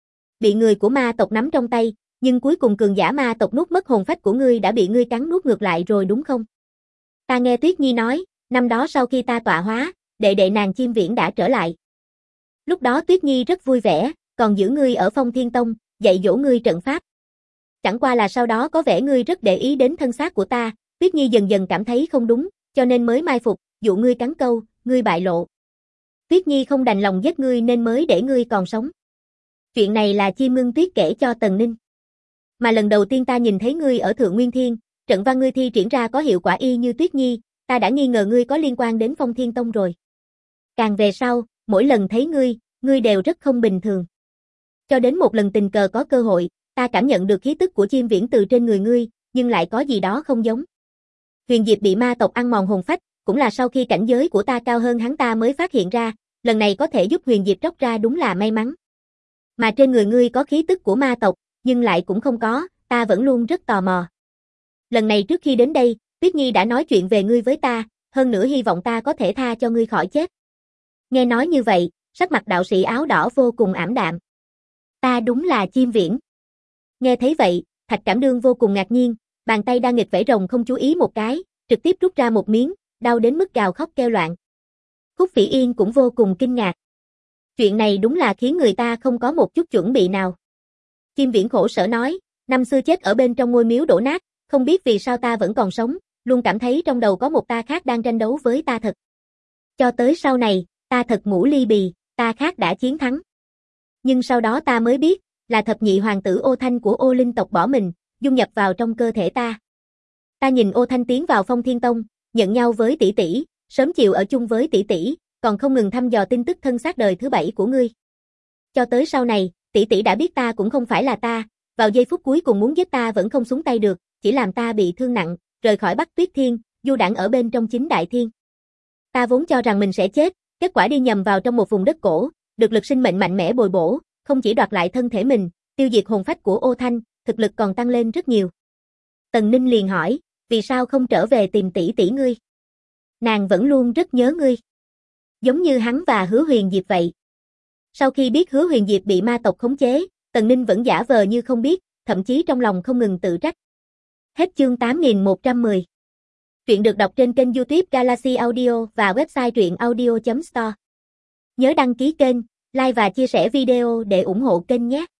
Bị người của ma tộc nắm trong tay, nhưng cuối cùng cường giả ma tộc nuốt mất hồn phách của ngươi đã bị ngươi cắn nuốt ngược lại rồi đúng không? Ta nghe Tuyết Nhi nói, năm đó sau khi ta tọa hóa, đệ nàng Chim Viễn đã trở lại. Lúc đó Tuyết Nhi rất vui vẻ, còn giữ ngươi ở Phong Thiên Tông, dạy dỗ ngươi trận pháp. Chẳng qua là sau đó có vẻ ngươi rất để ý đến thân xác của ta, Tuyết Nhi dần dần cảm thấy không đúng, cho nên mới mai phục, dụ ngươi cắn câu, ngươi bại lộ. Tuyết Nhi không đành lòng giết ngươi nên mới để ngươi còn sống. Chuyện này là Chim Ngưng Tuyết kể cho Tần Ninh. Mà lần đầu tiên ta nhìn thấy ngươi ở Thượng Nguyên Thiên, trận văn ngươi thi triển ra có hiệu quả y như Tuyết Nhi, ta đã nghi ngờ ngươi có liên quan đến Phong Thiên Tông rồi. Càng về sau, mỗi lần thấy ngươi đều rất không bình thường. Cho đến một lần tình cờ có cơ hội, ta cảm nhận được khí tức của Chim Viễn từ trên người ngươi, nhưng lại có gì đó không giống. Huyền Diệp bị ma tộc ăn mòn hồn phách, cũng là sau khi cảnh giới của ta cao hơn hắn ta mới phát hiện ra, lần này có thể giúp Huyền Diệp tróc ra đúng là may mắn. Mà trên người ngươi có khí tức của ma tộc, nhưng lại cũng không có, ta vẫn luôn rất tò mò. Lần này trước khi đến đây, Tuyết Nhi đã nói chuyện về ngươi với ta, hơn nữa hy vọng ta có thể tha cho ngươi khỏi chết. Nghe nói như vậy, sắc mặt đạo sĩ áo đỏ vô cùng ảm đạm. Ta đúng là Chim Viễn. Nghe thấy vậy, Thạch Cảm Đương vô cùng ngạc nhiên, bàn tay đang nghịch vẫy rồng không chú ý một cái, trực tiếp rút ra một miếng, đau đến mức gào khóc kêu loạn. Khúc Phỉ Yên cũng vô cùng kinh ngạc. Chuyện này đúng là khiến người ta không có một chút chuẩn bị nào. Chim Viễn khổ sở nói, năm xưa chết ở bên trong ngôi miếu đổ nát, không biết vì sao ta vẫn còn sống, luôn cảm thấy trong đầu có một ta khác đang tranh đấu với ta thật. Cho tới sau này, ta thật ngủ ly bì, ta khác đã chiến thắng. Nhưng sau đó ta mới biết, là thập nhị hoàng tử Ô Thanh của Ô Linh tộc bỏ mình, dung nhập vào trong cơ thể ta. Ta nhìn Ô Thanh tiến vào Phong Thiên Tông, nhận nhau với tỷ tỷ, sớm chiều ở chung với tỷ tỷ, còn không ngừng thăm dò tin tức thân xác đời thứ 7 của ngươi. Cho tới sau này, tỷ tỷ đã biết ta cũng không phải là ta, vào giây phút cuối cùng muốn giết ta vẫn không xuống tay được, chỉ làm ta bị thương nặng, rời khỏi Bắc Tuyết Thiên, du đãng ở bên trong chính đại thiên. Ta vốn cho rằng mình sẽ chết, kết quả đi nhầm vào trong một vùng đất cổ, được lực sinh mệnh mạnh mẽ bồi bổ, không chỉ đoạt lại thân thể mình, tiêu diệt hồn phách của Ô Thanh, thực lực còn tăng lên rất nhiều. Tần Ninh liền hỏi, vì sao không trở về tìm tỷ tỷ ngươi? Nàng vẫn luôn rất nhớ ngươi. Giống như hắn và Hứa Huyền Diệp vậy. Sau khi biết Hứa Huyền Diệp bị ma tộc khống chế, Tần Ninh vẫn giả vờ như không biết, thậm chí trong lòng không ngừng tự trách. Hết chương 8110. Truyện được đọc trên kênh YouTube Galaxy Audio và website truyệnaudio.store. Nhớ đăng ký kênh, like và chia sẻ video để ủng hộ kênh nhé.